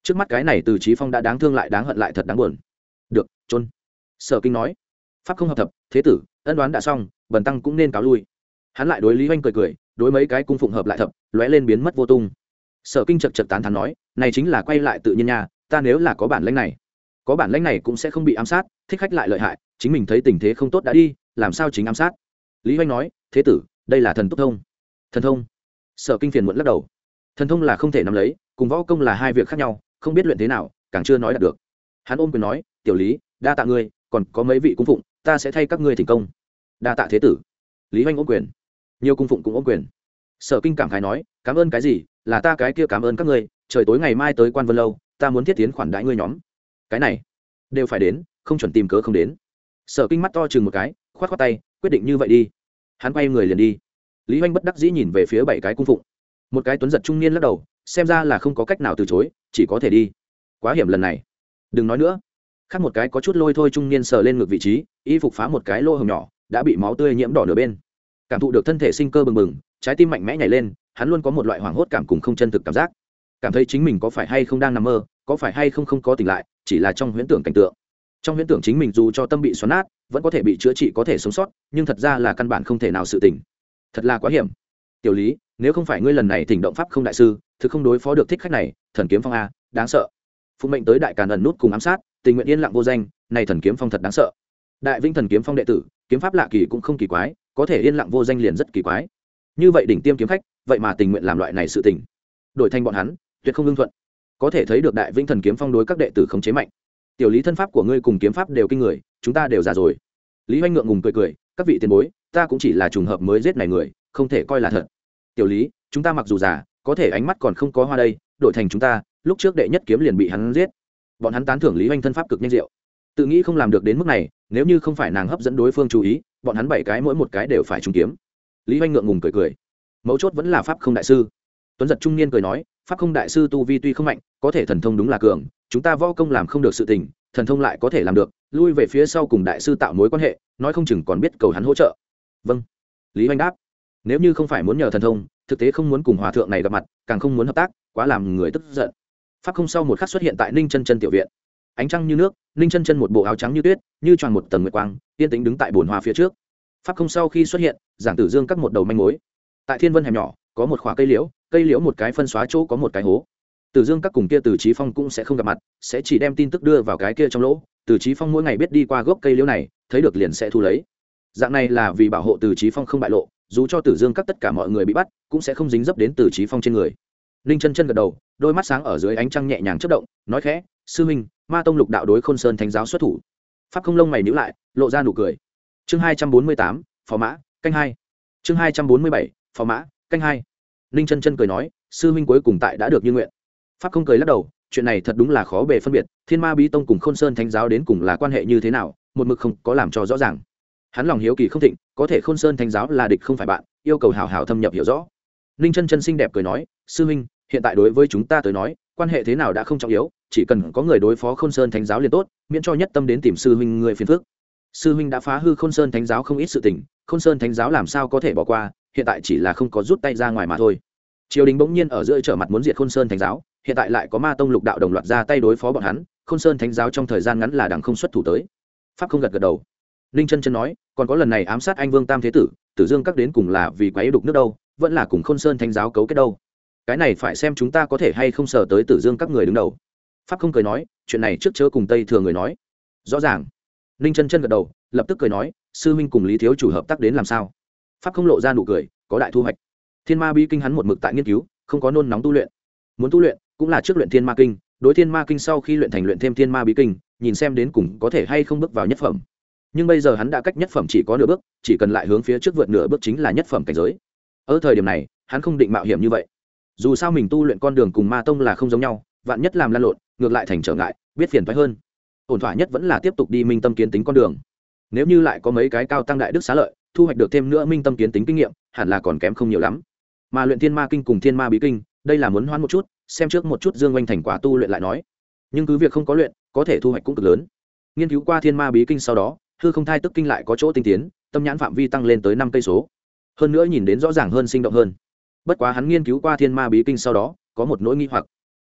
trước mắt cái này từ trí phong đã đáng thương lại đáng hận lại thật đáng buồn. Được, trôn. Sở Kinh nói, pháp không hợp thập, thế tử, ân đoán đã xong, bần tăng cũng nên cáo lui. Hắn lại đối Lý Hoành cười cười, đối mấy cái cung phụng hợp lại thập, lóe lên biến mất vô tung. Sở Kinh chật chật tán thán nói, này chính là quay lại tự nhiên nha, ta nếu là có bản lĩnh này, có bản lĩnh này cũng sẽ không bị ám sát, thích khách lại lợi hại, chính mình thấy tình thế không tốt đã đi, làm sao chính ám sát. Lý Hoành nói, thế tử, đây là thần túc thông. Thần thông? Sở Kinh phiền muộn lắc đầu. Thần thông là không thể nắm lấy, cùng võ công là hai việc khác nhau, không biết luyện thế nào, càng chưa nói đạt được. Hắn ôm quyền nói, tiểu Lý, đa tạ ngươi, còn có mấy vị cung phụng, ta sẽ thay các ngươi thành công. Đa tạ thế tử. Lý Hoành ôm quyền, nhiều cung phụng cũng ôm quyền. Sở Kinh cảm khái nói, cảm ơn cái gì, là ta cái kia cảm ơn các ngươi, trời tối ngày mai tới Quan Vân lâu, ta muốn thiết tiến khoản đãi ngươi nhóm. Cái này đều phải đến, không chuẩn tìm cớ không đến. Sở Kinh mắt to chừng một cái, khoát khoát tay, quyết định như vậy đi. Hắn quay người liền đi. Lý Hoành bất đắc dĩ nhìn về phía bảy cái cung phụng, một cái tuấn giật trung niên lắc đầu, xem ra là không có cách nào từ chối, chỉ có thể đi. Quá hiểm lần này, đừng nói nữa. Khác một cái có chút lôi thôi trung niên sờ lên ngược vị trí, y phục phá một cái lỗ hổng nhỏ, đã bị máu tươi nhiễm đỏ nửa bên. Cảm thụ được thân thể sinh cơ bừng bừng, trái tim mạnh mẽ nhảy lên, hắn luôn có một loại hoảng hốt cảm cùng không chân thực cảm giác, cảm thấy chính mình có phải hay không đang nằm mơ, có phải hay không không có tỉnh lại, chỉ là trong huyễn tưởng cảnh tượng. Trong huyễn tưởng chính mình dù cho tâm bị xoắn nát, vẫn có thể bị chữa trị, có thể sống sót, nhưng thật ra là căn bản không thể nào sự tỉnh. Thật là quá hiểm. Tiểu Lý, nếu không phải ngươi lần này thỉnh động pháp không đại sư, thực không đối phó được thích khách này, thần kiếm phong a, đáng sợ. Phụ mệnh tới đại càn ẩn nút cùng ám sát, tình nguyện yên lặng vô danh, này thần kiếm phong thật đáng sợ. Đại Vinh thần kiếm phong đệ tử, kiếm pháp lạ kỳ cũng không kỳ quái, có thể yên lặng vô danh liền rất kỳ quái. Như vậy đỉnh tiêm kiếm khách, vậy mà tình nguyện làm loại này sự tình, đổi thành bọn hắn, tuyệt không lương thuận. Có thể thấy được Đại Vinh thần kiếm phong đối các đệ tử không chế mạnh. Tiểu Lý, thân pháp của ngươi cùng kiếm pháp đều kinh người, chúng ta đều già rồi. Lý Hoành ngượng ngùng cười cười, các vị tiền bối, ta cũng chỉ là trùng hợp mới giết này người, không thể coi là thật. Tiểu Lý, chúng ta mặc dù già, có thể ánh mắt còn không có hoa đây, đổi thành chúng ta, lúc trước đệ nhất kiếm liền bị hắn giết. Bọn hắn tán thưởng Lý Hoành thân pháp cực nhanh diệu, tự nghĩ không làm được đến mức này, nếu như không phải nàng hấp dẫn đối phương chú ý, bọn hắn bảy cái mỗi một cái đều phải trúng kiếm. Lý Hoành ngượng ngùng cười cười, mấu chốt vẫn là pháp không đại sư. Tuấn giật trung niên cười nói, pháp không đại sư tu vi tuy không mạnh, có thể thần thông đúng là cường, chúng ta võ công làm không được sự tình, thần thông lại có thể làm được, lui về phía sau cùng đại sư tạo mối quan hệ, nói không chừng còn biết cầu hắn hỗ trợ. Vâng. Lý Hoành đáp, nếu như không phải muốn nhờ thần thông, thực tế không muốn cùng hòa thượng này gặp mặt, càng không muốn hợp tác, quá làm người tức giận. Pháp không sau một khắc xuất hiện tại Ninh Chân Chân tiểu viện, ánh trăng như nước, Ninh Chân Chân một bộ áo trắng như tuyết, như tròn một tầng nguyệt quang, yên tĩnh đứng tại bồn hoa phía trước. Pháp không sau khi xuất hiện, giảng tử dương các một đầu manh mối. Tại Thiên Vân hẻm nhỏ, có một khóa cây liễu, cây liễu một cái phân xóa chỗ có một cái hố. Tử dương các cùng kia Từ Chí Phong cũng sẽ không gặp mặt, sẽ chỉ đem tin tức đưa vào cái kia trong lỗ. Từ Chí Phong mỗi ngày biết đi qua gốc cây liễu này, thấy được liền sẽ thu lấy. Dạng này là vì bảo hộ Từ Chí Phong không bại lộ, dù cho Tử Dương các tất cả mọi người bị bắt, cũng sẽ không dính dấp đến Từ Chí Phong trên người. Ninh Chân Chân gật đầu, đôi mắt sáng ở dưới ánh trăng nhẹ nhàng chớp động, nói khẽ, sư huynh, Ma tông lục đạo đối Khôn Sơn thánh giáo xuất thủ. Pháp không lông mày nhíu lại, lộ ra nụ cười. Chương hai trăm bốn mươi tám, phò mã, canh hai. Chương hai trăm bốn mươi bảy, phò mã, canh hai. Ninh Chân Chân cười nói, sư huynh cuối cùng tại đã được như nguyện. Pháp không cười lắc đầu, chuyện này thật đúng là khó bề phân biệt, Thiên Ma Bí tông cùng Khôn Sơn thánh giáo đến cùng là quan hệ như thế nào, một mực không có làm cho rõ ràng. Hắn lòng hiếu kỳ không thịnh, có thể Khôn Sơn thánh giáo là địch không phải bạn, yêu cầu hảo hảo thâm nhập hiểu rõ. Ninh Chân Chân xinh đẹp cười nói, sư huynh, hiện tại đối với chúng ta tới nói, quan hệ thế nào đã không trọng yếu, chỉ cần có người đối phó Khôn Sơn thánh giáo liền tốt, miễn cho nhất tâm đến tìm sư huynh người phiền phức. Sư huynh đã phá hư Khôn Sơn thánh giáo không ít sự tình, Khôn Sơn thánh giáo làm sao có thể bỏ qua, hiện tại chỉ là không có rút tay ra ngoài mà thôi. Triều đình bỗng nhiên ở giữa trở mặt muốn diệt Khôn Sơn thánh giáo, hiện tại lại có Ma tông lục đạo đồng loạt ra tay đối phó bọn hắn, Khôn Sơn thánh giáo trong thời gian ngắn là đằng không xuất thủ tới. Pháp không gật gật đầu. Ninh Chân Chân nói, còn có lần này ám sát anh Vương Tam thế tử, Tử Dương các đến cùng là vì quấy đục nước đâu, vẫn là cùng Khôn Sơn thánh giáo cấu kết đâu. Cái này phải xem chúng ta có thể hay không sở tới Tử Dương các người đứng đầu. Pháp không cười nói, chuyện này trước chớ cùng Tây Thừa người nói. Rõ ràng. Ninh Chân Chân gật đầu, lập tức cười nói, sư huynh cùng Lý thiếu chủ hợp tác đến làm sao? Pháp không lộ ra nụ cười, có đại thu hoạch. Thiên Ma Bí kinh hắn một mực tại nghiên cứu, không có nôn nóng tu luyện. Muốn tu luyện, cũng là trước luyện Thiên Ma kinh, đối Thiên Ma kinh sau khi luyện thành luyện thêm Thiên Ma Bí kinh, nhìn xem đến cùng có thể hay không bước vào nhất phẩm. Nhưng bây giờ hắn đã cách nhất phẩm chỉ có nửa bước, chỉ cần lại hướng phía trước vượt nửa bước chính là nhất phẩm cảnh giới. Ở thời điểm này, hắn không định mạo hiểm như vậy. Dù sao mình tu luyện con đường cùng Ma tông là không giống nhau, vạn nhất làm lan lộn, ngược lại thành trở ngại, biết phiền toái hơn. Ổn thỏa nhất vẫn là tiếp tục đi minh tâm kiến tính con đường. Nếu như lại có mấy cái cao tăng đại đức xá lợi, thu hoạch được thêm nữa minh tâm kiến tính kinh nghiệm, hẳn là còn kém không nhiều lắm. Mà luyện Thiên Ma kinh cùng Thiên Ma Bí kinh, đây là muốn hoán một chút, xem trước một chút Dương Oanh thành quả tu luyện lại nói. Nhưng cứ việc không có luyện, có thể thu hoạch cũng cực lớn. Nghiên cứu qua Thiên Ma Bí kinh sau đó, hư không thai tức kinh lại có chỗ tinh tiến, tâm nhãn phạm vi tăng lên tới năm cây số. Hơn nữa nhìn đến rõ ràng hơn, sinh động hơn. Bất quá hắn nghiên cứu qua Thiên Ma Bí kinh sau đó, có một nỗi nghi hoặc.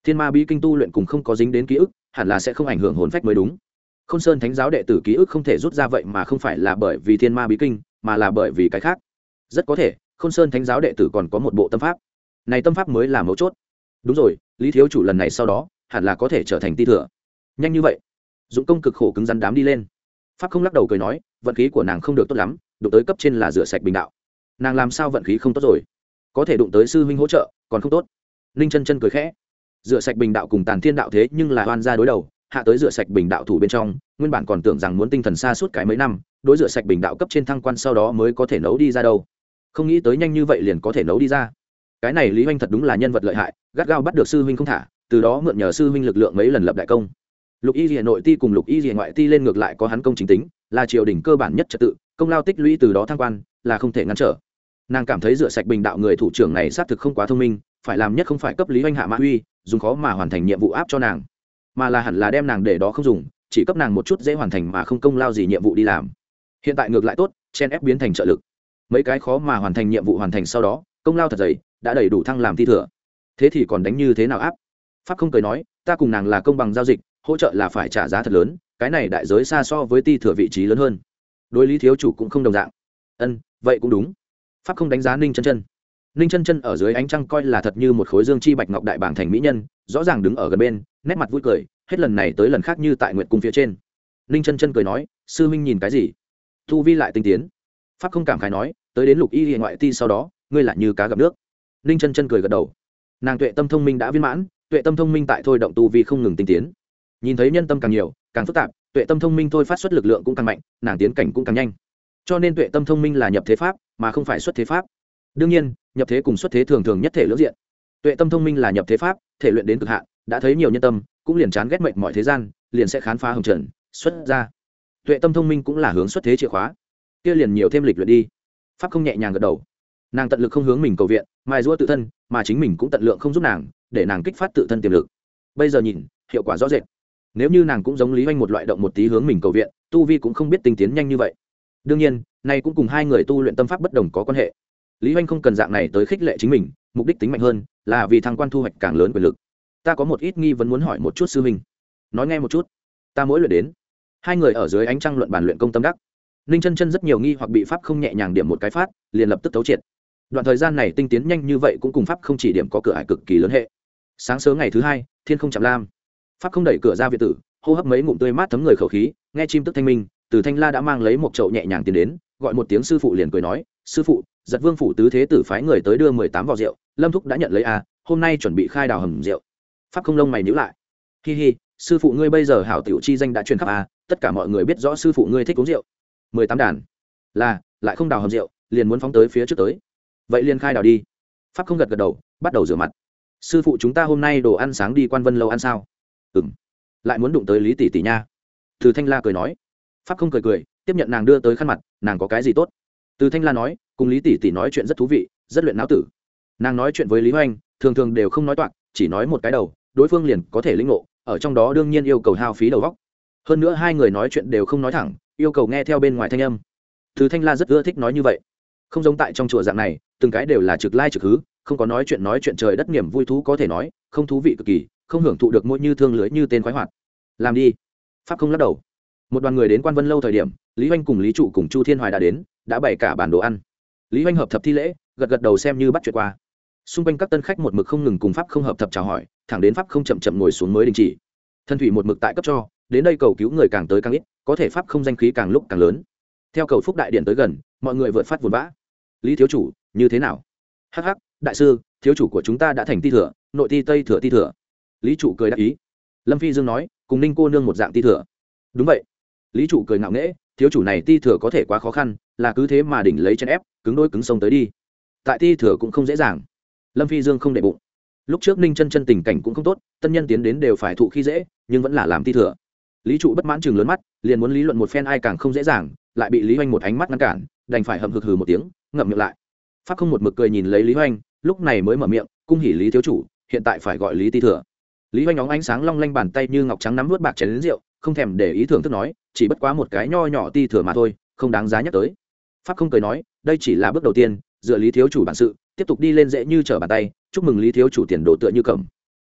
Thiên ma bí kinh tu luyện cùng không có dính đến ký ức hẳn là sẽ không ảnh hưởng hồn phách mới đúng. Khôn Sơn thánh giáo đệ tử ký ức không thể rút ra, vậy mà không phải là bởi vì thiên ma bí kinh mà là bởi vì cái khác. Rất có thể Khôn Sơn thánh giáo đệ tử còn có một bộ tâm pháp, này tâm pháp mới là mấu chốt. Đúng rồi, Lý thiếu chủ lần này sau đó hẳn là có thể trở thành ti thừa. Nhanh như vậy? Dũng công cực khổ cứng rắn đám đi lên. Pháp không lắc đầu cười nói, vận khí của nàng không được tốt lắm, đụng tới cấp trên là rửa sạch bình đạo. Nàng làm sao vận khí không tốt rồi? Có thể đụng tới sư huynh hỗ trợ còn không tốt. Ninh chân chân cười khẽ, rửa sạch bình đạo cùng tàn thiên đạo thế nhưng là oan gia đối đầu, hạ tới rửa sạch bình đạo thủ bên trong, nguyên bản còn tưởng rằng muốn tinh thần xa suốt cái mấy năm, đối rửa sạch bình đạo cấp trên thăng quan sau đó mới có thể nấu đi ra đâu, không nghĩ tới nhanh như vậy liền có thể nấu đi ra. Cái này Lý huynh thật đúng là nhân vật lợi hại, gắt gao bắt được sư huynh không thả, từ đó mượn nhờ sư huynh lực lượng mấy lần lập đại công. Lục y rìa nội ti cùng lục y rìa ngoại ti lên ngược lại có hắn công chính tính, là triều đình cơ bản nhất trật tự, công lao tích lũy từ đó thăng quan là không thể ngăn trở. Nàng cảm thấy rửa sạch bình đạo người thủ trưởng này xác thực không quá thông minh, phải làm nhất không phải cấp Lý huynh hạ mã uy, dùng khó mà hoàn thành nhiệm vụ áp cho nàng, mà là hẳn là đem nàng để đó không dùng, chỉ cấp nàng một chút dễ hoàn thành mà không công lao gì nhiệm vụ đi làm. Hiện tại ngược lại tốt, chen ép biến thành trợ lực, mấy cái khó mà hoàn thành nhiệm vụ hoàn thành sau đó công lao thật dày, đã đầy đủ thăng làm thi thừa. Thế thì còn đánh như thế nào áp? Pháp không cười nói, ta cùng nàng là công bằng giao dịch, hỗ trợ là phải trả giá thật lớn, cái này đại giới xa so với ti thừa vị trí lớn hơn. Đối Lý thiếu chủ cũng không đồng dạng. Ân, vậy cũng đúng. Pháp không đánh giá Ninh chân chân. Ninh chân chân ở dưới ánh trăng coi là thật như một khối dương chi bạch ngọc đại bảng thành mỹ nhân, rõ ràng đứng ở gần bên, nét mặt vui cười, hết lần này tới lần khác như tại nguyệt cung phía trên. Ninh chân chân cười nói, sư huynh nhìn cái gì? Tu vi lại tinh tiến. Pháp không cảm khái nói, tới đến lục y hiện ngoại ti sau đó, ngươi lại như cá gặp nước. Ninh chân chân cười gật đầu. Nàng tuệ tâm thông minh đã viên mãn, tuệ tâm thông minh tại thôi động tu vi không ngừng tinh tiến. Nhìn thấy nhân tâm càng nhiều, càng phức tạp, tuệ tâm thông minh thôi phát xuất lực lượng cũng càng mạnh, nàng tiến cảnh cũng càng nhanh. Cho nên tuệ tâm thông minh là nhập thế pháp, mà không phải xuất thế pháp. Đương nhiên, nhập thế cùng xuất thế thường thường nhất thể lưỡng diện. Tuệ tâm thông minh là nhập thế pháp, thể luyện đến cực hạn, đã thấy nhiều nhân tâm, cũng liền chán ghét mệnh mọi thế gian, liền sẽ khám phá hồng trần, xuất ra. Tuệ tâm thông minh cũng là hướng xuất thế chìa khóa, kia liền nhiều thêm lịch luyện đi. Pháp không nhẹ nhàng gật đầu. Nàng tận lực không hướng mình cầu viện, mài giũa tự thân, mà chính mình cũng tận lượng không giúp nàng, để nàng kích phát tự thân tiềm lực. Bây giờ nhìn, hiệu quả rõ rệt. Nếu như nàng cũng giống Lý Hoành một loại động một tí hướng mình cầu viện, tu vi cũng không biết tinh tiến nhanh như vậy. Đương nhiên, này cũng cùng hai người tu luyện tâm pháp bất đồng có quan hệ. Lý Hoành không cần dạng này tới khích lệ chính mình, mục đích tính mạnh hơn là vì thăng quan thu hoạch càng lớn quyền lực. Ta có một ít nghi vấn muốn hỏi một chút sư huynh. Nói nghe một chút. Ta mỗi luyện đến. Hai người ở dưới ánh trăng luận bàn luyện công tâm đắc. Ninh chân chân rất nhiều nghi hoặc bị pháp không nhẹ nhàng điểm một cái phát, liền lập tức thấu triệt. Đoạn thời gian này tinh tiến nhanh như vậy cũng cùng pháp không chỉ điểm có cửa ải cực kỳ lớn hệ. Sáng sớm ngày thứ hai, thiên không chạm lam. Pháp không đẩy cửa ra viện tử, hô hấp mấy ngụm tươi mát thấm người khẩu khí, nghe chim tức thanh minh, từ Thanh La đã mang lấy một chậu nhẹ nhàng tiến đến, gọi một tiếng sư phụ liền cười nói, sư phụ, giật vương phủ tứ thế tử phái người tới đưa mười tám vò rượu, Lâm thúc đã nhận lấy à, hôm nay chuẩn bị khai đào hầm rượu. Pháp không lông mày nhíu lại, hi hi, sư phụ ngươi bây giờ hảo tiểu chi danh đã truyền khắp à, tất cả mọi người biết rõ sư phụ ngươi thích uống rượu. mười tám đàn, là lại không đào hầm rượu, liền muốn phóng tới phía trước tới. Vậy liền khai đào đi. Pháp không gật gật đầu, bắt đầu rửa mặt. Sư phụ chúng ta hôm nay đồ ăn sáng đi Quan Vân lâu ăn sao? Ừm. Lại muốn đụng tới Lý tỷ tỷ nha. Từ Thanh La cười nói. Pháp không cười cười, tiếp nhận nàng đưa tới khăn mặt, nàng có cái gì tốt? Từ Thanh La nói, cùng Lý tỷ tỷ nói chuyện rất thú vị, rất luyện não tử. Nàng nói chuyện với Lý Hoành, thường thường đều không nói toạc, chỉ nói một cái đầu, đối phương liền có thể lĩnh ngộ, ở trong đó đương nhiên yêu cầu hao phí đầu óc. Hơn nữa hai người nói chuyện đều không nói thẳng, yêu cầu nghe theo bên ngoài thanh âm. Từ Thanh La rất ưa thích nói như vậy. Không giống tại trong chùa dạng này, từng cái đều là trực lai trực hứ, không có nói chuyện nói chuyện trời đất niềm vui thú có thể nói, không thú vị cực kỳ, không hưởng thụ được mỗi như thương lưới như tên khoái hoạt. Làm đi. Pháp không lắc đầu. Một đoàn người đến Quan Vân lâu thời điểm, Lý Hoành cùng Lý trụ cùng Chu Thiên Hoài đã đến, đã bày cả bàn đồ ăn. Lý Hoành hợp thập thi lễ, gật gật đầu xem như bắt chuyện qua. Xung quanh các tân khách một mực không ngừng cùng Pháp không hợp thập chào hỏi, thẳng đến Pháp không chậm chậm ngồi xuống mới đình chỉ. Thân thủy một mực tại cấp cho, đến đây cầu cứu người càng tới càng ít, có thể Pháp không danh khí càng lúc càng lớn. Theo cầu phúc đại điện tới gần, mọi người vượt phát vụn vã. Lý thiếu chủ, như thế nào? Hắc hắc, đại sư, thiếu chủ của chúng ta đã thành ti thừa, nội ti tây thừa ti thừa. Lý trụ cười đáp ý. Lâm Phi Dương nói, cùng Ninh cô nương một dạng ti thừa. Đúng vậy. Lý trụ cười ngạo nghễ, thiếu chủ này ti thừa có thể quá khó khăn, là cứ thế mà đỉnh lấy chân ép, cứng đôi cứng sông tới đi. Tại ti thừa cũng không dễ dàng. Lâm Phi Dương không để bụng. Lúc trước Ninh chân chân tình cảnh cũng không tốt, tân nhân tiến đến đều phải thụ khi dễ, nhưng vẫn là làm ti thừa. Lý trụ bất mãn chừng lớn mắt, liền muốn lý luận một phen ai càng không dễ dàng, lại bị Lý Hoành một ánh mắt ngăn cản, đành phải hậm hực hừ một tiếng, ngậm miệng lại. Pháp không một mực cười nhìn lấy Lý Hoành, lúc này mới mở miệng, cung hỉ Lý thiếu chủ, hiện tại phải gọi Lý ti thừa. Lý Hoành óng ánh sáng long lanh bàn tay như ngọc trắng nắm nuốt bạc chén đến rượu, không thèm để ý thưởng thức nói, chỉ bất quá một cái nho nhỏ ti thừa mà thôi, không đáng giá nhắc tới. Pháp không cười nói, đây chỉ là bước đầu tiên, dựa Lý thiếu chủ bản sự, tiếp tục đi lên dễ như trở bàn tay, chúc mừng Lý thiếu chủ tiền đồ tựa như cẩm.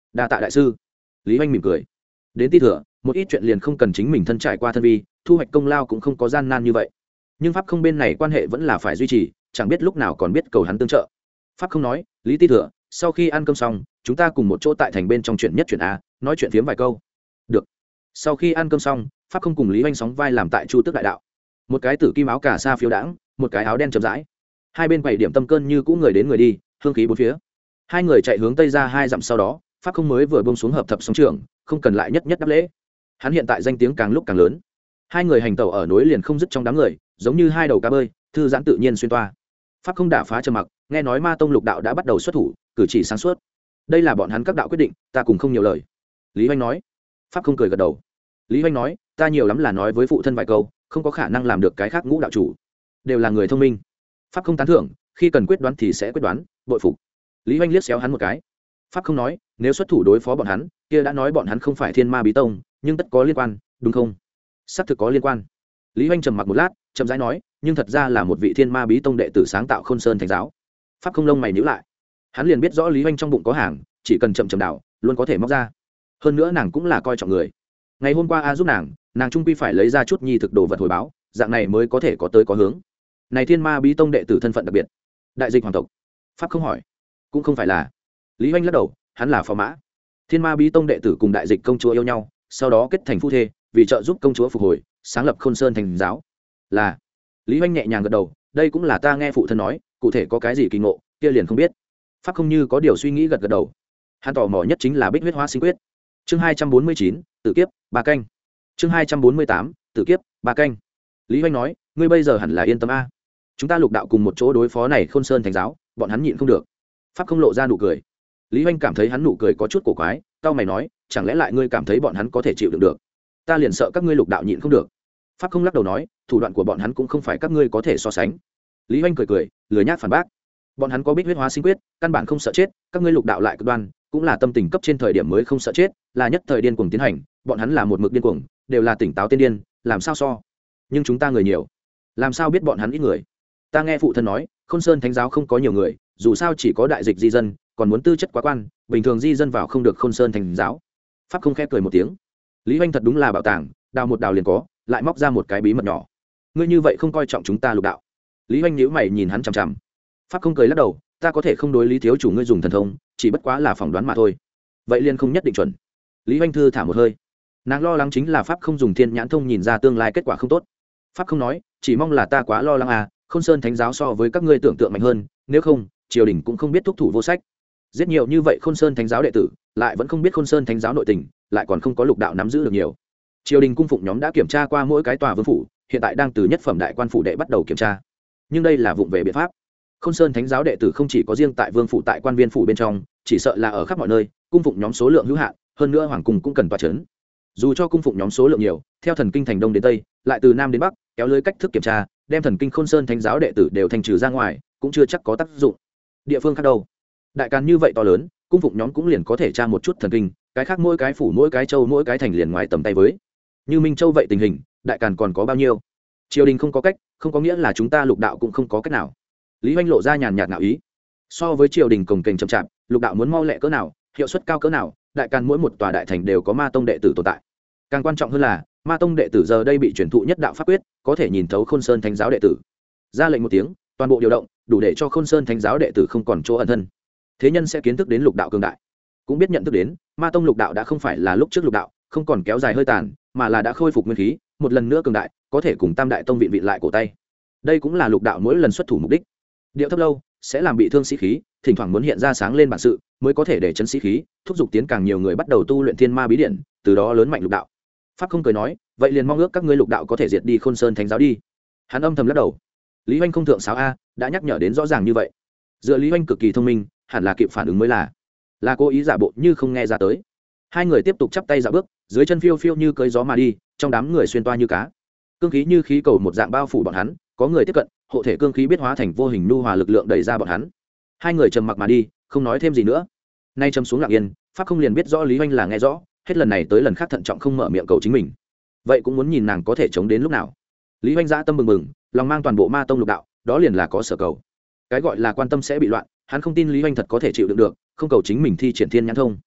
đa tạ đại sư. Lý Oanh mỉm cười. Đến ti thừa, một ít chuyện liền không cần chính mình thân trải qua thân vi, thu hoạch công lao cũng không có gian nan như vậy. Nhưng pháp không bên này quan hệ vẫn là phải duy trì, chẳng biết lúc nào còn biết cầu hắn tương trợ. Pháp không nói, Lý ti thừa, sau khi ăn cơm xong, chúng ta cùng một chỗ tại thành bên trong chuyện nhất chuyện a, nói chuyện phiếm vài câu. Được. Sau khi ăn cơm xong, pháp không cùng Lý Oanh sóng vai làm tại Chu Tước đại đạo. Một cái tử kim áo cà sa phiêu đãng, một cái áo đen chậm rãi. Hai bên quầy điểm tâm cơn như cũ người đến người đi, hương khí bốn phía. Hai người chạy hướng tây ra hai dặm sau đó, pháp không mới vừa buông xuống hợp thập sóng trường, không cần lại nhất nhất đáp lễ. Hắn hiện tại danh tiếng càng lúc càng lớn. Hai người hành tẩu ở núi liền không dứt trong đám người, giống như hai đầu cá bơi, thư giãn tự nhiên xuyên toa. Pháp không đả phá trầm mặc, nghe nói Ma tông lục đạo đã bắt đầu xuất thủ, cử chỉ sáng suốt. Đây là bọn hắn các đạo quyết định, ta cùng không nhiều lời. Lý Hoành nói. Pháp không cười gật đầu. Lý Hoành nói, ta nhiều lắm là nói với phụ thân vài câu, không có khả năng làm được cái khác ngũ đạo chủ. Đều là người thông minh. Pháp không tán thưởng, khi cần quyết đoán thì sẽ quyết đoán, bội phục. Lý Hoành liếc xéo hắn một cái. Pháp không nói, nếu xuất thủ đối phó bọn hắn, kia đã nói bọn hắn không phải Thiên Ma Bí Tông, nhưng tất có liên quan, đúng không? Xác thực có liên quan. Lý Hoành trầm mặc một lát, chậm rãi nói, nhưng thật ra là một vị Thiên Ma Bí Tông đệ tử sáng tạo Khôn Sơn Thánh giáo. Pháp không lông mày nhíu lại. Hắn liền biết rõ Lý Hoành trong bụng có hàng, chỉ cần chậm chậm đảo, luôn có thể móc ra. Hơn nữa nàng cũng là coi trọng người. Ngày hôm qua a giúp nàng, nàng trung quy phải lấy ra chút nhi thực đồ vật hồi báo, dạng này mới có thể có tới có hướng. Này Thiên Ma Bí Tông đệ tử thân phận đặc biệt, đại dịch hoàng tộc. Pháp không hỏi, cũng không phải là. Lý Hoành lắc đầu, hắn là phò mã. Thiên Ma Bí Tông đệ tử cùng đại dịch công chúa yêu nhau, sau đó kết thành phu thê, vì trợ giúp công chúa phục hồi, sáng lập Khôn Sơn Thành giáo. Là. Lý Hoành nhẹ nhàng gật đầu, đây cũng là ta nghe phụ thân nói, cụ thể có cái gì kỳ ngộ, kia liền không biết. Pháp không như có điều suy nghĩ gật gật đầu. Hắn tò mò nhất chính là Bích huyết hóa sinh quyết. Chương hai trăm bốn mươi chín, tự kiếp, ba canh. Chương hai trăm bốn mươi tám, tự kiếp, ba canh. Lý Hoành nói, ngươi bây giờ hẳn là yên tâm a. Chúng ta lục đạo cùng một chỗ đối phó này Khôn Sơn Thành giáo, bọn hắn nhịn không được. Pháp không lộ ra nụ cười. Lý Hoành cảm thấy hắn nụ cười có chút cổ quái, cau mày nói, chẳng lẽ lại ngươi cảm thấy bọn hắn có thể chịu đựng được? Ta liền sợ các ngươi lục đạo nhịn không được. Pháp không lắc đầu nói, thủ đoạn của bọn hắn cũng không phải các ngươi có thể so sánh. Lý Hoành cười cười, lười nhác phản bác. Bọn hắn có Bích huyết hóa sinh quyết, căn bản không sợ chết, các ngươi lục đạo lại cực đoan, cũng là tâm tình cấp trên thời điểm mới không sợ chết, là nhất thời điên cuồng tiến hành, bọn hắn là một mực điên cuồng, đều là tỉnh táo tiên điên, làm sao so? Nhưng chúng ta người nhiều, làm sao biết bọn hắn ít người? Ta nghe phụ thân nói, Khôn Sơn Thánh giáo không có nhiều người, dù sao chỉ có đại dịch di dân, còn muốn tư chất quá quan, bình thường di dân vào không được Khôn Sơn Thành giáo. Pháp không khép cười một tiếng. Lý Hoành thật đúng là bảo tàng, đào một đào liền có, lại móc ra một cái bí mật nhỏ. Ngươi như vậy không coi trọng chúng ta lục đạo. Lý Hoành nhíu mày nhìn hắn chằm chằm. Pháp không cười lắc đầu, ta có thể không đối Lý thiếu chủ ngươi dùng thần thông, chỉ bất quá là phỏng đoán mà thôi. Vậy liền không nhất định chuẩn. Lý Hoành thư thả một hơi. Nàng lo lắng chính là Pháp không dùng thiên nhãn thông nhìn ra tương lai kết quả không tốt. Pháp không nói, chỉ mong là ta quá lo lắng à, Khôn Sơn Thánh giáo so với các ngươi tưởng tượng mạnh hơn, nếu không, triều đình cũng không biết thúc thủ vô sách. Giết nhiều như vậy Khôn Sơn Thánh giáo đệ tử, lại vẫn không biết Khôn Sơn Thánh giáo nội tình, lại còn không có lục đạo nắm giữ được nhiều. Triều đình cung phụng nhóm đã kiểm tra qua mỗi cái tòa vương phủ, hiện tại đang từ nhất phẩm đại quan phủ đệ bắt đầu kiểm tra. Nhưng đây là vụng về biện pháp. Khôn Sơn Thánh giáo đệ tử không chỉ có riêng tại vương phủ tại quan viên phủ bên trong, chỉ sợ là ở khắp mọi nơi, cung phụng nhóm số lượng hữu hạn, hơn nữa hoàng cung cũng cần tòa chấn. Dù cho cung phụng nhóm số lượng nhiều, theo thần kinh thành đông đến tây, lại từ nam đến bắc, kéo lưới cách thức kiểm tra, đem thần kinh Khôn Sơn Thánh giáo đệ tử đều thanh trừ ra ngoài, cũng chưa chắc có tác dụng. Địa phương khác đâu? Đại càn như vậy to lớn, cung phụng nhóm cũng liền có thể tra một chút thần kinh, cái khác mỗi cái phủ mỗi cái châu mỗi cái thành liền ngoài tầm tay với. Như Minh Châu vậy tình hình, đại càn còn có bao nhiêu? Triều đình không có cách, không có nghĩa là chúng ta lục đạo cũng không có cách nào. Lý Hoành lộ ra nhàn nhạt ngạo ý. So với triều đình cồng kềnh chậm chạp, lục đạo muốn mau lẹ cỡ nào, hiệu suất cao cỡ nào, đại càn mỗi một tòa đại thành đều có ma tông đệ tử tồn tại. Càng quan trọng hơn là, ma tông đệ tử giờ đây bị truyền thụ nhất đạo pháp quyết, có thể nhìn thấu Khôn Sơn Thánh giáo đệ tử. Ra lệnh một tiếng, toàn bộ điều động, đủ để cho Khôn Sơn Thánh giáo đệ tử không còn chỗ ẩn thân. Thế nhân sẽ kiến thức đến lục đạo cường đại, cũng biết nhận thức đến ma tông lục đạo đã không phải là lúc trước lục đạo, không còn kéo dài hơi tàn, mà là đã khôi phục nguyên khí, một lần nữa cường đại, có thể cùng tam đại tông vịn vịn lại cổ tay. Đây cũng là lục đạo mỗi lần xuất thủ mục đích. Điệu thấp lâu sẽ làm bị thương sĩ khí, thỉnh thoảng muốn hiện ra sáng lên bản sự, mới có thể để chấn sĩ khí, thúc giục tiến càng nhiều người bắt đầu tu luyện Thiên Ma bí điển, từ đó lớn mạnh lục đạo. Pháp không cười nói, vậy liền mong ước các ngươi lục đạo có thể diệt đi Khôn Sơn Thánh giáo đi. Hắn âm thầm lắc đầu. Lý Hoành không thượng sáo a, đã nhắc nhở đến rõ ràng như vậy. Dựa Lý Hoành cực kỳ thông minh, hẳn là kịp phản ứng mới là. Là cố ý giả bộ như không nghe ra tới. Hai người tiếp tục chắp tay dạo bước, dưới chân phiêu phiêu như cưỡi gió mà đi, trong đám người xuyên toa như cá. Cương khí như khí cầu một dạng bao phủ bọn hắn, có người tiếp cận, hộ thể cương khí biết hóa thành vô hình nhu hòa lực lượng đẩy ra bọn hắn. Hai người trầm mặc mà đi, không nói thêm gì nữa. Nay trầm xuống lặng yên, Pháp không liền biết rõ Lý Hoành là nghe rõ, hết lần này tới lần khác thận trọng không mở miệng cầu chính mình. Vậy cũng muốn nhìn nàng có thể chống đến lúc nào. Lý Hoành dã tâm mừng mừng, lòng mang toàn bộ ma tông lục đạo, đó liền là có sở cầu. Cái gọi là quan tâm sẽ bị loạn, hắn không tin Lý Hoành thật có thể chịu đựng được, không cầu chính mình thi triển thiên nhãn thông.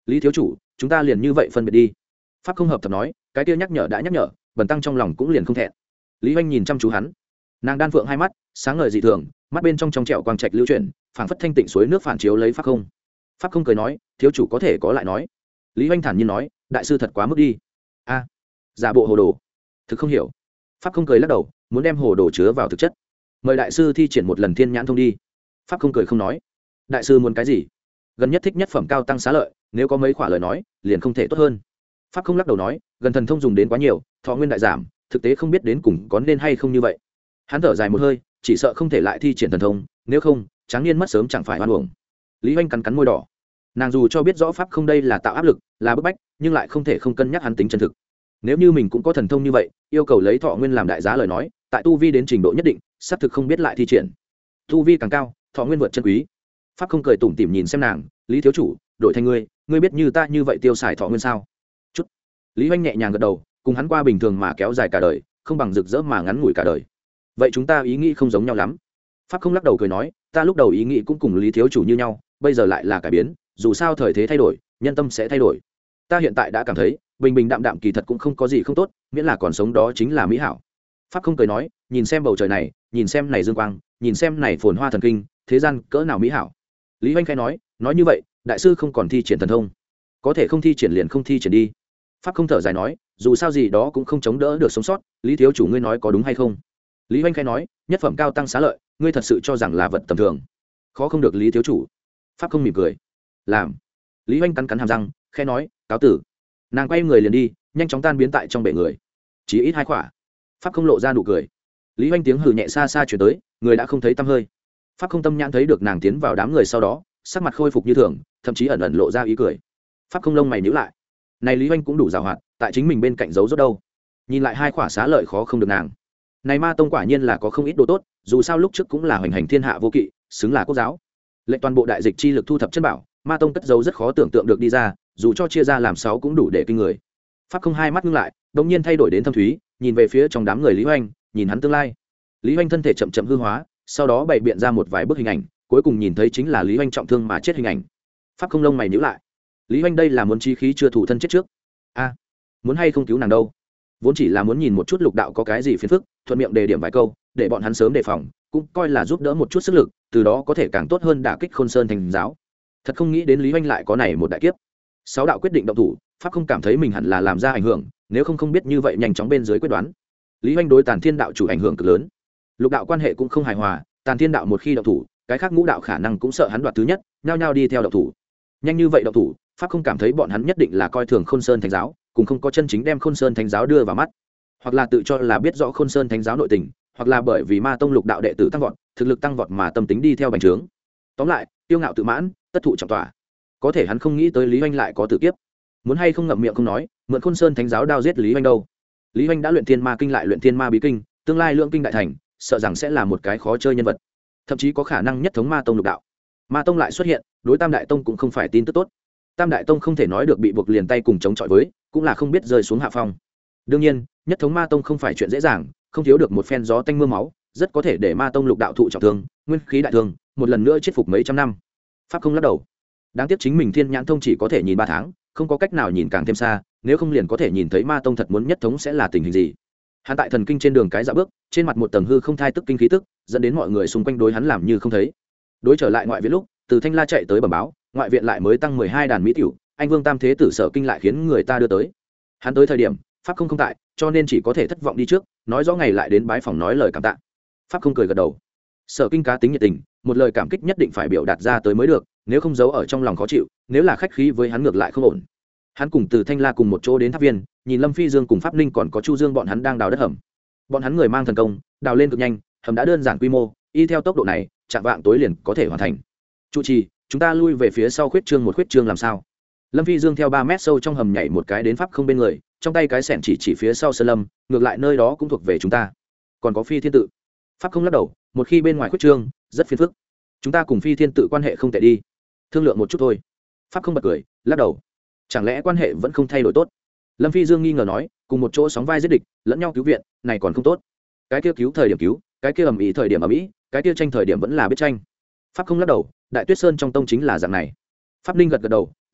lý thiếu chủ chúng ta liền như vậy phân biệt đi. Pháp không hợp thập nói, cái kia nhắc nhở đã nhắc nhở, bần tăng trong lòng cũng liền không thẹn. Lý Hoành nhìn chăm chú hắn, nàng đan phượng hai mắt sáng ngời dị thường, mắt bên trong trong trẹo quang trạch lưu chuyển, phảng phất thanh tịnh suối nước phản chiếu lấy Pháp không. Pháp không cười nói, thiếu chủ có thể có lại nói. Lý Hoành thản nhiên nói, đại sư thật quá mức đi. A, giả bộ hồ đồ, thực không hiểu. Pháp không cười lắc đầu, muốn đem hồ đồ chứa vào thực chất. Mời đại sư thi triển một lần thiên nhãn thông đi. Pháp không cười không nói. Đại sư muốn cái gì? Gần nhất thích nhất phẩm cao tăng xá lợi, nếu có mấy khoả lời nói liền không thể tốt hơn. Pháp không lắc đầu nói, gần thần thông dùng đến quá nhiều, thọ nguyên đại giảm, thực tế không biết đến cùng có nên hay không như vậy. Hắn thở dài một hơi, chỉ sợ không thể lại thi triển thần thông, nếu không tráng niên mất sớm chẳng phải hoan uổng. Lý Hoành cắn cắn môi đỏ, nàng dù cho biết rõ Pháp không đây là tạo áp lực, là bức bách, nhưng lại không thể không cân nhắc hắn tính chân thực. Nếu như mình cũng có thần thông như vậy, yêu cầu lấy thọ nguyên làm đại giá lời nói, tại tu vi đến trình độ nhất định, xác thực không biết lại thi triển. Tu vi càng cao, thọ nguyên vượt chân quý. Pháp không cười tủm tỉm nhìn xem nàng, Lý thiếu chủ, đổi thành ngươi, ngươi biết như ta như vậy tiêu xài thọ nguyên sao? Chút. Lý Hoành nhẹ nhàng gật đầu, cùng hắn qua bình thường mà kéo dài cả đời, không bằng rực rỡ mà ngắn ngủi cả đời. Vậy chúng ta ý nghĩ không giống nhau lắm. Pháp không lắc đầu cười nói, ta lúc đầu ý nghĩ cũng cùng Lý thiếu chủ như nhau, bây giờ lại là cải biến, dù sao thời thế thay đổi, nhân tâm sẽ thay đổi. Ta hiện tại đã cảm thấy, bình bình đạm đạm kỳ thật cũng không có gì không tốt, miễn là còn sống đó chính là mỹ hảo. Pháp không cười nói, nhìn xem bầu trời này, nhìn xem này dương quang, nhìn xem này phồn hoa thần kinh, thế gian cỡ nào mỹ hảo. Lý Hoành khai nói, nói như vậy, đại sư không còn thi triển thần thông, có thể không thi triển liền không thi triển đi. Pháp không thở dài nói, dù sao gì đó cũng không chống đỡ được sống sót, Lý thiếu chủ ngươi nói có đúng hay không? Lý Hoành khai nói, nhất phẩm cao tăng xá lợi, ngươi thật sự cho rằng là vật tầm thường, khó không được Lý thiếu chủ. Pháp không mỉm cười, làm. Lý Hoành cắn cắn hàm răng, khẽ nói, cáo tử. Nàng quay người liền đi, nhanh chóng tan biến tại trong bể người, chỉ ít hai khỏa. Pháp không lộ ra nụ cười. Lý Hoành tiếng hừ nhẹ xa xa chuyển tới, người đã không thấy tăm hơi. Pháp không tâm nhãn thấy được nàng tiến vào đám người sau đó, sắc mặt khôi phục như thường, thậm chí ẩn ẩn lộ ra ý cười. Pháp không lông mày nhíu lại, này Lý Hoành cũng đủ giàu hoạt, tại chính mình bên cạnh giấu rốt đâu. Nhìn lại hai khỏa xá lợi khó không được nàng. Này ma tông quả nhiên là có không ít đồ tốt, dù sao lúc trước cũng là hoành hành thiên hạ vô kỵ, xứng là quốc giáo. Lệnh toàn bộ đại dịch chi lực thu thập chân bảo, ma tông cất giấu rất khó tưởng tượng được đi ra, dù cho chia ra làm sáu cũng đủ để kinh người. Pháp không hai mắt ngưng lại, đột nhiên thay đổi đến thâm thúy, nhìn về phía trong đám người Lý Hoành, nhìn hắn tương lai. Lý Hoành thân thể chậm chậm hư hóa, sau đó bày biện ra một vài bức hình ảnh, cuối cùng nhìn thấy chính là Lý Hoành trọng thương mà chết hình ảnh. Pháp không lông mày nhíu lại, Lý Hoành đây là muốn chí khí chưa thủ thân chết trước. A, muốn hay không cứu nàng đâu? Vốn chỉ là muốn nhìn một chút lục đạo có cái gì phiền phức, thuận miệng đề điểm vài câu, để bọn hắn sớm đề phòng, cũng coi là giúp đỡ một chút sức lực, từ đó có thể càng tốt hơn đả kích Khôn Sơn thành giáo. Thật không nghĩ đến Lý Hoành lại có này một đại kiếp. Sáu đạo quyết định động thủ, Pháp không cảm thấy mình hẳn là làm ra ảnh hưởng, nếu không không biết như vậy nhanh chóng bên dưới quyết đoán. Lý Hoành đối Tàn Thiên đạo chủ ảnh hưởng cực lớn, lục đạo quan hệ cũng không hài hòa, Tàn Thiên đạo một khi động thủ, cái khác ngũ đạo khả năng cũng sợ hắn đoạt thứ nhất, nhao nhao đi theo động thủ. Nhanh như vậy động thủ, Pháp không cảm thấy bọn hắn nhất định là coi thường Khôn Sơn thánh giáo, cũng không có chân chính đem Khôn Sơn thánh giáo đưa vào mắt, hoặc là tự cho là biết rõ Khôn Sơn thánh giáo nội tình, hoặc là bởi vì ma tông lục đạo đệ tử tăng vọt, thực lực tăng vọt mà tâm tính đi theo bành trướng. Tóm lại, tiêu ngạo tự mãn, tất thụ trọng tỏa. Có thể hắn không nghĩ tới Lý Hoành lại có tử kiếp, muốn hay không ngậm miệng không nói, mượn Khôn Sơn thánh giáo đao giết Lý Hoành đâu. Lý Hoành đã luyện thiên ma kinh lại luyện thiên ma bí kinh, tương lai lượng kinh đại thành, sợ rằng sẽ là một cái khó chơi nhân vật, thậm chí có khả năng nhất thống ma tông lục đạo. Ma tông lại xuất hiện, đối Tam đại tông cũng không phải tin tức tốt. Tam đại tông không thể nói được bị buộc liền tay cùng chống chọi với, cũng là không biết rơi xuống hạ phong. Đương nhiên, nhất thống ma tông không phải chuyện dễ dàng, không thiếu được một phen gió tanh mưa máu, rất có thể để ma tông lục đạo thụ trọng thương, nguyên khí đại thương, một lần nữa chết phục mấy trăm năm. Pháp không lắc đầu, đáng tiếc chính mình thiên nhãn thông chỉ có thể nhìn ba tháng, không có cách nào nhìn càng thêm xa, nếu không liền có thể nhìn thấy ma tông thật muốn nhất thống sẽ là tình hình gì. Hắn tại thần kinh trên đường cái dạo bước, trên mặt một tầng hư không thai tức kinh khí tức, dẫn đến mọi người xung quanh đối hắn làm như không thấy. Đối trở lại ngoại viện lúc, từ Thanh La chạy tới bẩm báo, ngoại viện lại mới tăng mười hai đàn mỹ tiểu, anh Vương Tam Thế Tử Sở Kinh lại khiến người ta đưa tới. Hắn tới thời điểm, Pháp không không tại, cho nên chỉ có thể thất vọng đi trước, nói rõ ngày lại đến bái phòng nói lời cảm tạ. Pháp không cười gật đầu. Sở Kinh cá tính nhiệt tình, một lời cảm kích nhất định phải biểu đạt ra tới mới được, nếu không giấu ở trong lòng khó chịu, nếu là khách khí với hắn ngược lại không ổn. Hắn cùng từ Thanh La cùng một chỗ đến Tháp Viên, nhìn Lâm Phi Dương cùng Pháp Ninh còn có Chu Dương bọn hắn đang đào đất hầm. Bọn hắn người mang thần công, đào lên cực nhanh, hầm đã đơn giản quy mô, y theo tốc độ này, chạm vạng tối liền có thể hoàn thành. Chủ trì, chúng ta lui về phía sau khuyết trương một khuyết trương làm sao? Lâm Phi Dương theo ba mét sâu trong hầm nhảy một cái đến Pháp không bên người, trong tay cái xẻng chỉ chỉ phía sau sơn lâm, ngược lại nơi đó cũng thuộc về chúng ta. Còn có Phi Thiên Tự. Pháp không lắc đầu, một khi bên ngoài khuyết trương, rất phiền phức. Chúng ta cùng Phi Thiên Tự quan hệ không tệ đi, thương lượng một chút thôi. Pháp không bật cười, lắc đầu. Chẳng lẽ quan hệ vẫn không thay đổi tốt? Lâm Phi Dương nghi ngờ nói, cùng một chỗ sóng vai giết địch, lẫn nhau cứu viện, này còn không tốt. Cái kia cứu thời điểm cứu, cái kia ầm ĩ thời điểm ầm ĩ, cái kia tranh thời điểm vẫn là biết tranh. Pháp không lắc đầu, Đại Tuyết Sơn trong tông chính là dạng này. Pháp Ninh gật gật đầu,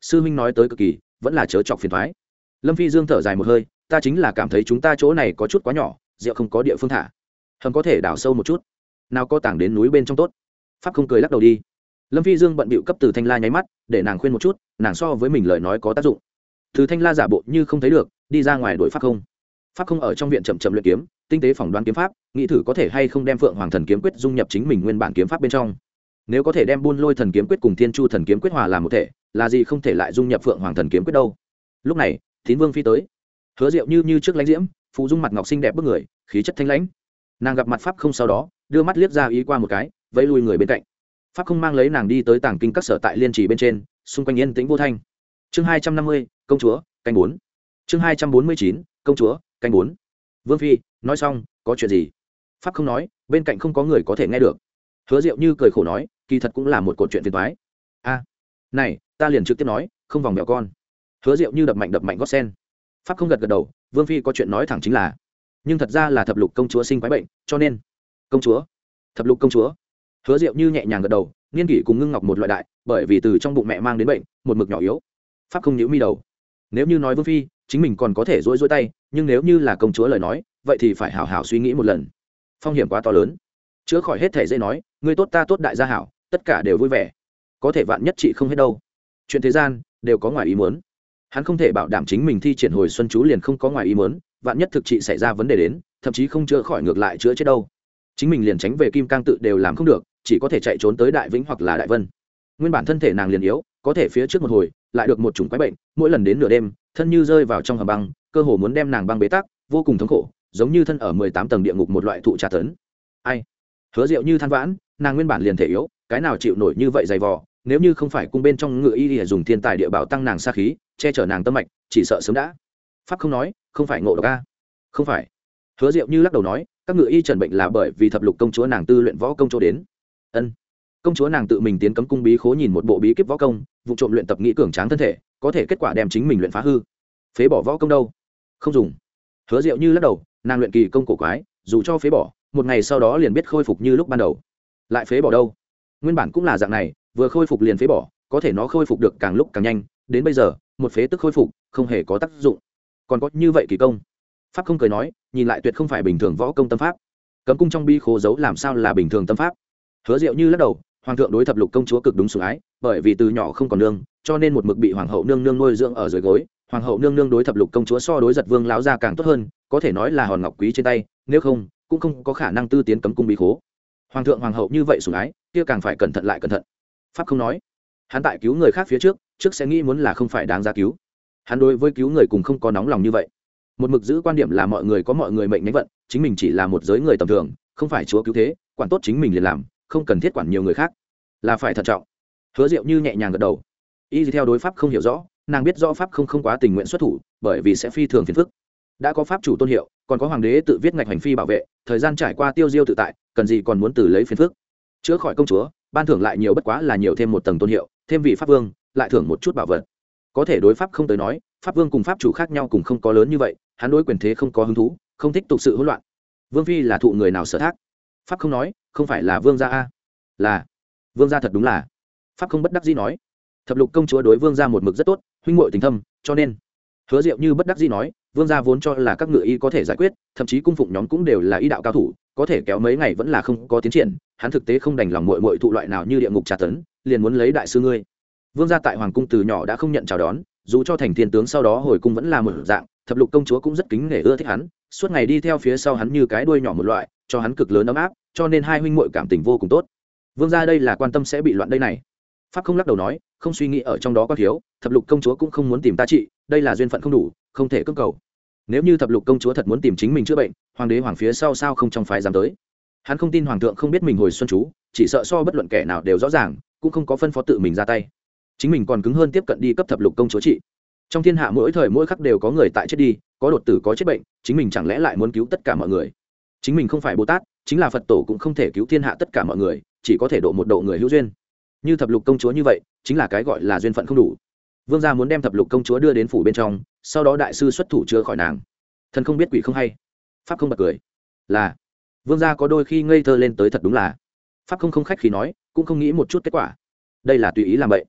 sư huynh nói tới cực kỳ vẫn là chớ chọc phiền thoái. Lâm Phi Dương thở dài một hơi, ta chính là cảm thấy chúng ta chỗ này có chút quá nhỏ, rượu không có địa phương thả, hầm có thể đào sâu một chút, nào có tảng đến núi bên trong tốt. Pháp không cười lắc đầu đi. Lâm Phi Dương bận bịu cấp Từ Thanh La nháy mắt để nàng khuyên một chút, nàng so với mình lời nói có tác dụng. Từ Thanh La giả bộ như không thấy được, đi ra ngoài đuổi Pháp không. Pháp không ở trong viện chậm chậm luyện kiếm, tinh tế phỏng đoán kiếm pháp, nghĩ thử có thể hay không đem Phượng Hoàng Thần Kiếm Quyết dung nhập chính mình nguyên bản kiếm pháp bên trong. Nếu có thể đem Buôn Lôi Thần Kiếm Quyết cùng Thiên Chu Thần Kiếm Quyết hòa làm một thể, là gì không thể lại dung nhập Phượng Hoàng Thần Kiếm Quyết đâu. Lúc này, Tín Vương phi tới. Hứa Diệu như như trước lãnh diễm, phụ dung mặt ngọc xinh đẹp bức người, khí chất thanh lãnh. Nàng gặp mặt Pháp không sau đó, đưa mắt liếc ra ý qua một cái, vẫy lui người bên cạnh. Pháp không mang lấy nàng đi tới tàng kinh các sở tại liên trì bên trên, xung quanh yên tĩnh vô thanh. Chương hai trăm năm mươi, công chúa, canh bốn. Chương hai trăm bốn mươi chín, công chúa, canh bốn. Vương phi, nói xong, có chuyện gì? Pháp không nói, bên cạnh không có người có thể nghe được. Hứa Diệu như cười khổ nói, kỳ thật cũng là một cột chuyện phiền toái. A, này, ta liền trực tiếp nói, không vòng mèo con. Hứa Diệu như đập mạnh đập mạnh gót sen. Pháp không gật gật đầu, Vương phi có chuyện nói thẳng chính là, nhưng thật ra là thập lục công chúa sinh quái bệnh, cho nên, công chúa, thập lục công chúa. Hứa Diệu như nhẹ nhàng gật đầu, niên kỷ cùng ngưng ngọc một loại đại, bởi vì từ trong bụng mẹ mang đến bệnh, một mực nhỏ yếu. Pháp không nhíu mi đầu. Nếu như nói Vương phi, chính mình còn có thể rũi rũi tay, nhưng nếu như là công chúa lời nói, vậy thì phải hảo hảo suy nghĩ một lần. Phong hiểm quá to lớn. Chữa khỏi hết thể dễ nói, người tốt ta tốt đại gia hảo, tất cả đều vui vẻ. Có thể vạn nhất trị không hết đâu. Chuyện thế gian đều có ngoài ý muốn. Hắn không thể bảo đảm chính mình thi triển hồi xuân chú liền không có ngoài ý muốn, vạn nhất thực trị xảy ra vấn đề đến, thậm chí không chữa khỏi ngược lại chữa chết đâu. Chính mình liền tránh về Kim Cang tự đều làm không được, chỉ có thể chạy trốn tới Đại Vĩnh hoặc là Đại Vân. Nguyên bản thân thể nàng liền yếu, có thể phía trước một hồi lại được một chủng quái bệnh, mỗi lần đến nửa đêm, thân như rơi vào trong hầm băng, cơ hồ muốn đem nàng băng bế tắc, vô cùng thống khổ, giống như thân ở mười tám tầng địa ngục một loại thụ tra tấn. Ai? Hứa Diệu như than vãn, nàng nguyên bản liền thể yếu, cái nào chịu nổi như vậy dày vò, nếu như không phải cung bên trong ngựa y y dùng thiên tài địa bảo tăng nàng sa khí, che chở nàng tâm mạch, chỉ sợ sớm đã. Pháp không nói, không phải ngộ độc a. Không phải. Hứa Diệu như lắc đầu nói, các ngựa y trần bệnh là bởi vì thập lục công chúa nàng tư luyện võ công chỗ đến. Ân. Công chúa nàng tự mình tiến cấm cung bí khố nhìn một bộ bí kíp võ công, vụ trộm luyện tập nghĩ cường tráng thân thể, có thể kết quả đem chính mình luyện phá hư. Phế bỏ võ công đâu? Không dùng. Hứa Diệu như lắc đầu, nàng luyện kỳ công cổ quái, dù cho phế bỏ, một ngày sau đó liền biết khôi phục như lúc ban đầu. Lại phế bỏ đâu? Nguyên bản cũng là dạng này, vừa khôi phục liền phế bỏ, có thể nó khôi phục được càng lúc càng nhanh, đến bây giờ, một phế tức khôi phục, không hề có tác dụng. Còn có như vậy kỳ công. Pháp không cười nói, nhìn lại tuyệt không phải bình thường võ công tâm pháp. Cấm cung trong bi khố giấu làm sao là bình thường tâm pháp? Hứa Diệu như lắc đầu, hoàng thượng đối thập lục công chúa cực đúng sủng ái, bởi vì từ nhỏ không còn nương, cho nên một mực bị hoàng hậu nương nương nuôi dưỡng ở dưới gối. Hoàng hậu nương nương đối thập lục công chúa so đối giật vương láo ra càng tốt hơn, có thể nói là hòn ngọc quý trên tay, nếu không cũng không có khả năng tư tiến cấm cung bí khố. Hoàng thượng hoàng hậu như vậy sủng ái, kia càng phải cẩn thận lại cẩn thận. Pháp không nói, hắn tại cứu người khác phía trước, trước sẽ nghĩ muốn là không phải đáng giá cứu. Hắn đối với cứu người cùng không có nóng lòng như vậy. Một mực giữ quan điểm là mọi người có mọi người mệnh nhánh vận, chính mình chỉ là một giới người tầm thường, không phải chúa cứu thế, quản tốt chính mình liền làm, không cần thiết quản nhiều người khác, là phải thận trọng. Hứa Diệu như nhẹ nhàng gật đầu. Y theo đối pháp không hiểu rõ, nàng biết rõ pháp không không quá tình nguyện xuất thủ, bởi vì sẽ phi thường phiền phức. Đã có pháp chủ tôn hiệu, còn có hoàng đế tự viết ngạch hành phi bảo vệ, thời gian trải qua tiêu diêu tự tại, cần gì còn muốn từ lấy phiền phức. Chữa khỏi công chúa, ban thưởng lại nhiều bất quá là nhiều thêm một tầng tôn hiệu, thêm vị pháp vương, lại thưởng một chút bảo vật. Có thể đối pháp không tới nói, pháp vương cùng pháp chủ khác nhau cùng không có lớn như vậy, hắn đối quyền thế không có hứng thú, không thích tục sự hỗn loạn. Vương phi là thụ người nào sở thác? Pháp không nói, không phải là vương gia a, là vương gia thật đúng là. Pháp không bất đắc dĩ nói, thập lục công chúa đối vương gia một mực rất tốt, huynh muội tình thâm, cho nên. Hứa Diệu như bất đắc dĩ nói, vương gia vốn cho là các ngự y có thể giải quyết, thậm chí cung phụng nhóm cũng đều là y đạo cao thủ, có thể kéo mấy ngày vẫn là không có tiến triển, hắn thực tế không đành lòng muội muội thụ loại nào như địa ngục tra tấn, liền muốn lấy đại sư ngươi. Vương gia tại hoàng cung từ nhỏ đã không nhận chào đón, dù cho thành thiên tướng sau đó hồi cung vẫn là một dạng, thập lục công chúa cũng rất kính nể ưa thích hắn, suốt ngày đi theo phía sau hắn như cái đuôi nhỏ một loại, cho hắn cực lớn ấm áp, cho nên hai huynh muội cảm tình vô cùng tốt. Vương gia đây là quan tâm sẽ bị loạn đây này. Pháp không lắc đầu nói, không suy nghĩ ở trong đó có thiếu, thập lục công chúa cũng không muốn tìm ta trị, đây là duyên phận không đủ, không thể cưỡng cầu. Nếu như thập lục công chúa thật muốn tìm chính mình chữa bệnh, hoàng đế hoàng phía sau sao không trong phái dám tới. Hắn không tin hoàng thượng không biết mình hồi xuân chú, chỉ sợ so bất luận kẻ nào đều rõ ràng, cũng không có phân phó tự mình ra tay. Chính mình còn cứng hơn tiếp cận đi cấp thập lục công chúa trị. Trong thiên hạ mỗi thời mỗi khắc đều có người tại chết đi, có đột tử có chết bệnh, chính mình chẳng lẽ lại muốn cứu tất cả mọi người? Chính mình không phải Bồ Tát, chính là Phật tổ cũng không thể cứu thiên hạ tất cả mọi người, chỉ có thể độ một độ người hữu duyên. Như thập lục công chúa như vậy, chính là cái gọi là duyên phận không đủ. Vương gia muốn đem thập lục công chúa đưa đến phủ bên trong, sau đó đại sư xuất thủ chữa khỏi nàng. Thần không biết quỷ không hay. Pháp không bật cười. Là. Vương gia có đôi khi ngây thơ lên tới thật đúng là. Pháp không không khách khí nói, cũng không nghĩ một chút kết quả. Đây là tùy ý làm vậy.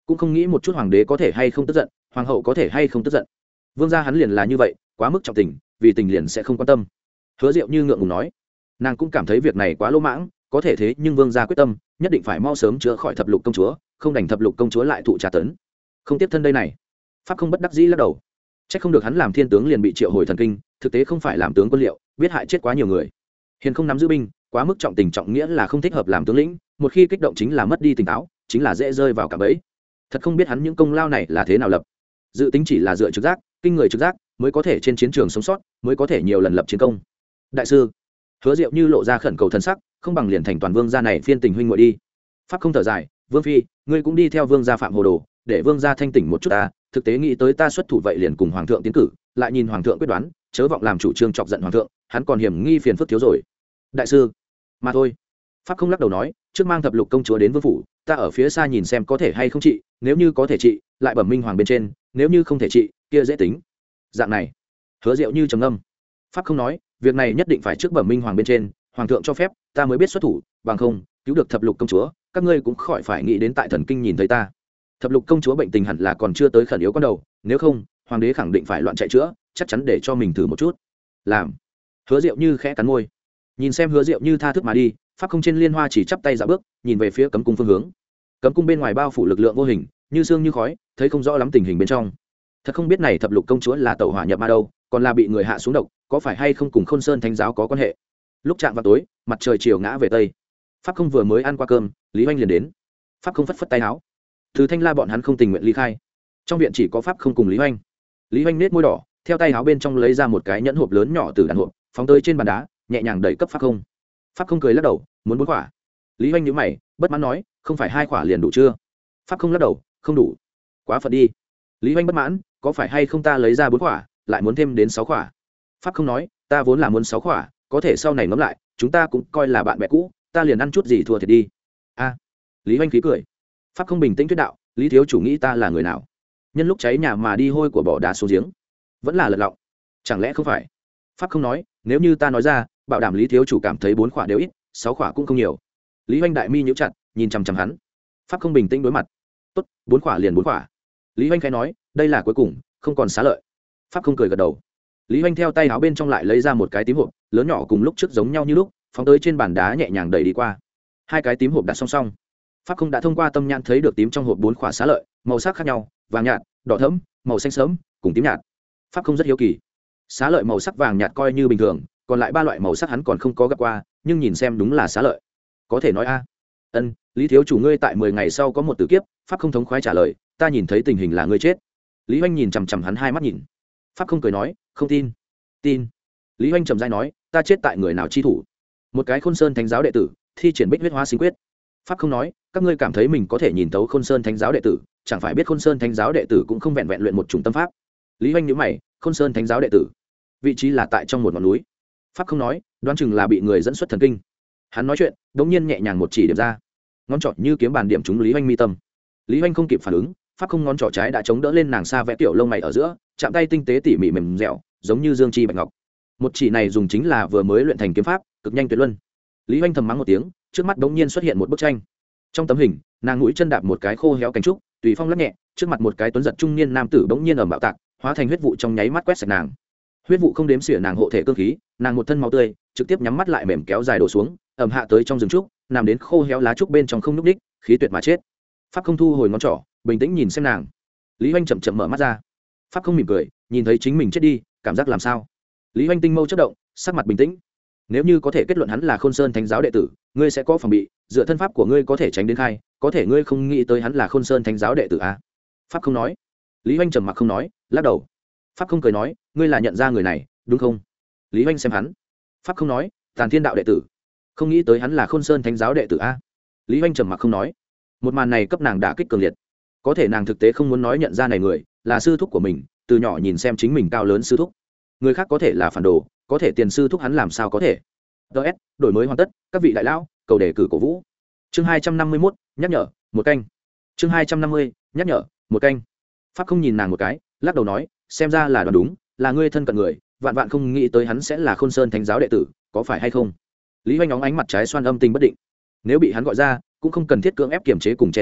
cũng không nghĩ một chút hoàng đế có thể hay không tức giận, hoàng hậu có thể hay không tức giận. Vương gia hắn liền là như vậy, quá mức trọng tình, vì tình liền sẽ không quan tâm. Hứa Diệu Như ngượng ngùng nói, nàng cũng cảm thấy việc này quá lỗ mãng, có thể thế nhưng vương gia quyết tâm nhất định phải mau sớm chữa khỏi thập lục công chúa, không đành thập lục công chúa lại thụ tra tấn, không tiếp thân đây này. Pháp không bất đắc dĩ lắc đầu, trách không được hắn làm thiên tướng liền bị triệu hồi thần kinh, thực tế không phải làm tướng quân liệu, biết hại chết quá nhiều người. Hiền không nắm giữ binh, quá mức trọng tình trọng nghĩa là không thích hợp làm tướng lĩnh, một khi kích động chính là mất đi tỉnh táo, chính là dễ rơi vào cả bẫy. Thật không biết hắn những công lao này là thế nào lập, dự tính chỉ là dựa trực giác, kinh người trực giác mới có thể trên chiến trường sống sót, mới có thể nhiều lần lập chiến công. Đại sư, Hứa Diệu Như lộ ra khẩn cầu thân sắc, không bằng liền thành toàn vương gia này phiên tình huynh muội đi. Pháp không thở dài, vương phi, ngươi cũng đi theo vương gia phạm hồ đồ, để vương gia thanh tỉnh một chút ta, thực tế nghĩ tới ta xuất thủ vậy liền cùng hoàng thượng tiến cử, lại nhìn hoàng thượng quyết đoán, chớ vọng làm chủ trương chọc giận hoàng thượng, hắn còn hiểm nghi phiền phức thiếu rồi. Đại sư, mà thôi. Pháp không lắc đầu nói, trước mang thập lục công chúa đến vương phủ, ta ở phía xa nhìn xem có thể hay không trị, nếu như có thể trị, lại bẩm minh hoàng bên trên, nếu như không thể trị, kia dễ tính. Dạng này. Hứa Diệu Như trầm ngâm. Pháp không nói, việc này nhất định phải trước bẩm minh hoàng bên trên, hoàng thượng cho phép, ta mới biết xuất thủ, bằng không, cứu được thập lục công chúa, các ngươi cũng khỏi phải nghĩ đến tại thần kinh nhìn thấy ta. Thập lục công chúa bệnh tình hẳn là còn chưa tới khẩn yếu con đầu, nếu không, hoàng đế khẳng định phải loạn chạy chữa, chắc chắn để cho mình thử một chút. Làm. Hứa Diệu Như khẽ cắn môi, nhìn xem Hứa Diệu Như tha thức mà đi, Pháp không trên liên hoa chỉ chắp tay dạo bước, nhìn về phía cấm cung phương hướng. Cấm cung bên ngoài bao phủ lực lượng vô hình, như sương như khói, thấy không rõ lắm tình hình bên trong. Thật không biết này thập lục công chúa là tẩu hỏa nhập ma đâu, còn là bị người hạ xuống độc, có phải hay không cùng Khôn Sơn thánh giáo có quan hệ. Lúc chạm vào tối, mặt trời chiều ngã về tây. Pháp không vừa mới ăn qua cơm, Lý Hoành liền đến. Pháp không phất phất tay áo, từ Thanh La bọn hắn không tình nguyện ly khai. Trong viện chỉ có Pháp không cùng Lý Hoành. Lý Hoành nết môi đỏ, theo tay áo bên trong lấy ra một cái nhẫn hộp lớn nhỏ từ đàn hộp, phóng tới trên bàn đá, nhẹ nhàng đẩy cấp Pháp không. Pháp không cười lắc đầu, muốn bốn quả. Lý Hoành nhíu mày, bất mãn nói, không phải hai quả liền đủ chưa? Pháp không lắc đầu, không đủ, quá phận đi. Lý Hoành bất mãn, có phải hay không ta lấy ra bốn quả, lại muốn thêm đến sáu quả? Pháp không nói, ta vốn là muốn sáu quả, có thể sau này ngẫm lại, chúng ta cũng coi là bạn bè cũ, ta liền ăn chút gì thua thiệt đi. A. Lý Hoành khí cười. Pháp không bình tĩnh thuyết đạo, Lý thiếu chủ nghĩ ta là người nào? Nhân lúc cháy nhà mà đi hôi của bỏ đá xuống giếng, vẫn là lật lọng. Chẳng lẽ không phải? Pháp không nói, nếu như ta nói ra, bảo đảm Lý thiếu chủ cảm thấy bốn quả đều ít, sáu quả cũng không nhiều. Lý Hoành đại mi nhíu chặt, nhìn chằm chằm hắn. Pháp không bình tĩnh đối mặt. Tốt, bốn quả liền bốn quả. Lý Hoành khẽ nói, đây là cuối cùng, không còn xá lợi. Pháp không cười gật đầu. Lý Hoành theo tay áo bên trong lại lấy ra một cái tím hộp, lớn nhỏ cùng lúc trước giống nhau như lúc, phóng tới trên bàn đá nhẹ nhàng đẩy đi qua. Hai cái tím hộp đặt song song. Pháp không đã thông qua tâm nhãn thấy được tím trong hộp bốn quả xá lợi, màu sắc khác nhau, vàng nhạt, đỏ thẫm, màu xanh sớm, cùng tím nhạt. Pháp không rất hiếu kỳ. Xá lợi màu sắc vàng nhạt coi như bình thường, còn lại ba loại màu sắc hắn còn không có gặp qua, nhưng nhìn xem đúng là xá lợi. Có thể nói a. Ân, Lý thiếu chủ ngươi tại mười ngày sau có một tử kiếp. Pháp không thống khoái trả lời, ta nhìn thấy tình hình là ngươi chết. Lý Hoành nhìn chằm chằm hắn hai mắt nhìn. Pháp không cười nói, không tin. Tin. Lý Hoành trầm rãi nói, ta chết tại người nào chi thủ? Một cái Khôn Sơn thánh giáo đệ tử, thi triển Bích huyết hóa sinh quyết. Pháp không nói, các ngươi cảm thấy mình có thể nhìn thấu Khôn Sơn thánh giáo đệ tử, chẳng phải biết Khôn Sơn thánh giáo đệ tử cũng không vẹn vẹn luyện một chủng tâm pháp. Lý Hoành nhíu mày, Khôn Sơn thánh giáo đệ tử, vị trí là tại trong một ngọn núi. Pháp không nói, đoán chừng là bị người dẫn xuất thần kinh. Hắn nói chuyện, đống nhiên nhẹ nhàng một chỉ điểm ra, ngón trỏ như kiếm bàn điểm trúng Lý Hoành mi tâm. Lý Hoành không kịp phản ứng, Pháp không ngón trỏ trái đã chống đỡ lên nàng xa vẽ tiểu lông mày ở giữa, chạm tay tinh tế tỉ mỉ mềm dẻo, giống như dương chi bạch ngọc. Một chỉ này dùng chính là vừa mới luyện thành kiếm pháp, cực nhanh tuyệt luân. Lý Hoành thầm mắng một tiếng, trước mắt đống nhiên xuất hiện một bức tranh. Trong tấm hình, nàng mũi chân đạp một cái khô héo cánh trúc, tùy phong lắc nhẹ, trước mặt một cái tuấn giật trung niên nam tử bỗng nhiên ầm bạo tạc, hóa thành huyết vụ trong nháy mắt quét sạch nàng. Huyết vụ không đếm xỉa nàng hộ thể cương khí, nàng một thân máu tươi, trực tiếp nhắm mắt lại mềm kéo dài đổ xuống, ầm hạ tới trong rừng trúc, nằm đến khô héo lá trúc bên trong không nhúc nhích, khí tuyệt mà chết. Pháp không thu hồi ngón trỏ, bình tĩnh nhìn xem nàng. Lý Hoành chậm chậm mở mắt ra. Pháp không mỉm cười, nhìn thấy chính mình chết đi, cảm giác làm sao? Lý Hoành tinh mâu chớp động, sắc mặt bình tĩnh. Nếu như có thể kết luận hắn là Khôn Sơn thánh giáo đệ tử, ngươi sẽ có phòng bị, dựa thân pháp của ngươi có thể tránh đến khai, có thể ngươi không nghĩ tới hắn là Khôn Sơn thánh giáo đệ tử à? Pháp không nói. Lý Hoành trầm mặc không nói, lắc đầu. Pháp không cười nói, ngươi là nhận ra người này, đúng không? Lý Hoành xem hắn. Pháp không nói, Tàn Thiên đạo đệ tử. Không nghĩ tới hắn là Khôn Sơn thánh giáo đệ tử a. Lý Hoành trầm mặc không nói. Một màn này cấp nàng đả kích cường liệt. Có thể nàng thực tế không muốn nói nhận ra này người là sư thúc của mình, từ nhỏ nhìn xem chính mình cao lớn sư thúc. Người khác có thể là phản đồ, có thể tiền sư thúc hắn làm sao có thể. ts đổi mới hoàn tất, các vị đại lão cầu đề cử cổ vũ. Chương hai trăm năm mươi mốt, nhắc nhở, một canh. Chương hai trăm năm mươi, nhắc nhở, một canh. Pháp không nhìn nàng một cái, lắc đầu nói, xem ra là đoán đúng, là ngươi thân cận người, vạn vạn không nghĩ tới hắn sẽ là Khôn Sơn thánh giáo đệ tử, có phải hay không? Lý Hoành óng ánh mặt trái xoan âm tình bất định. Nếu bị hắn gọi ra, cũng không cần thiết cưỡng ép kiềm chế cùng che giấu,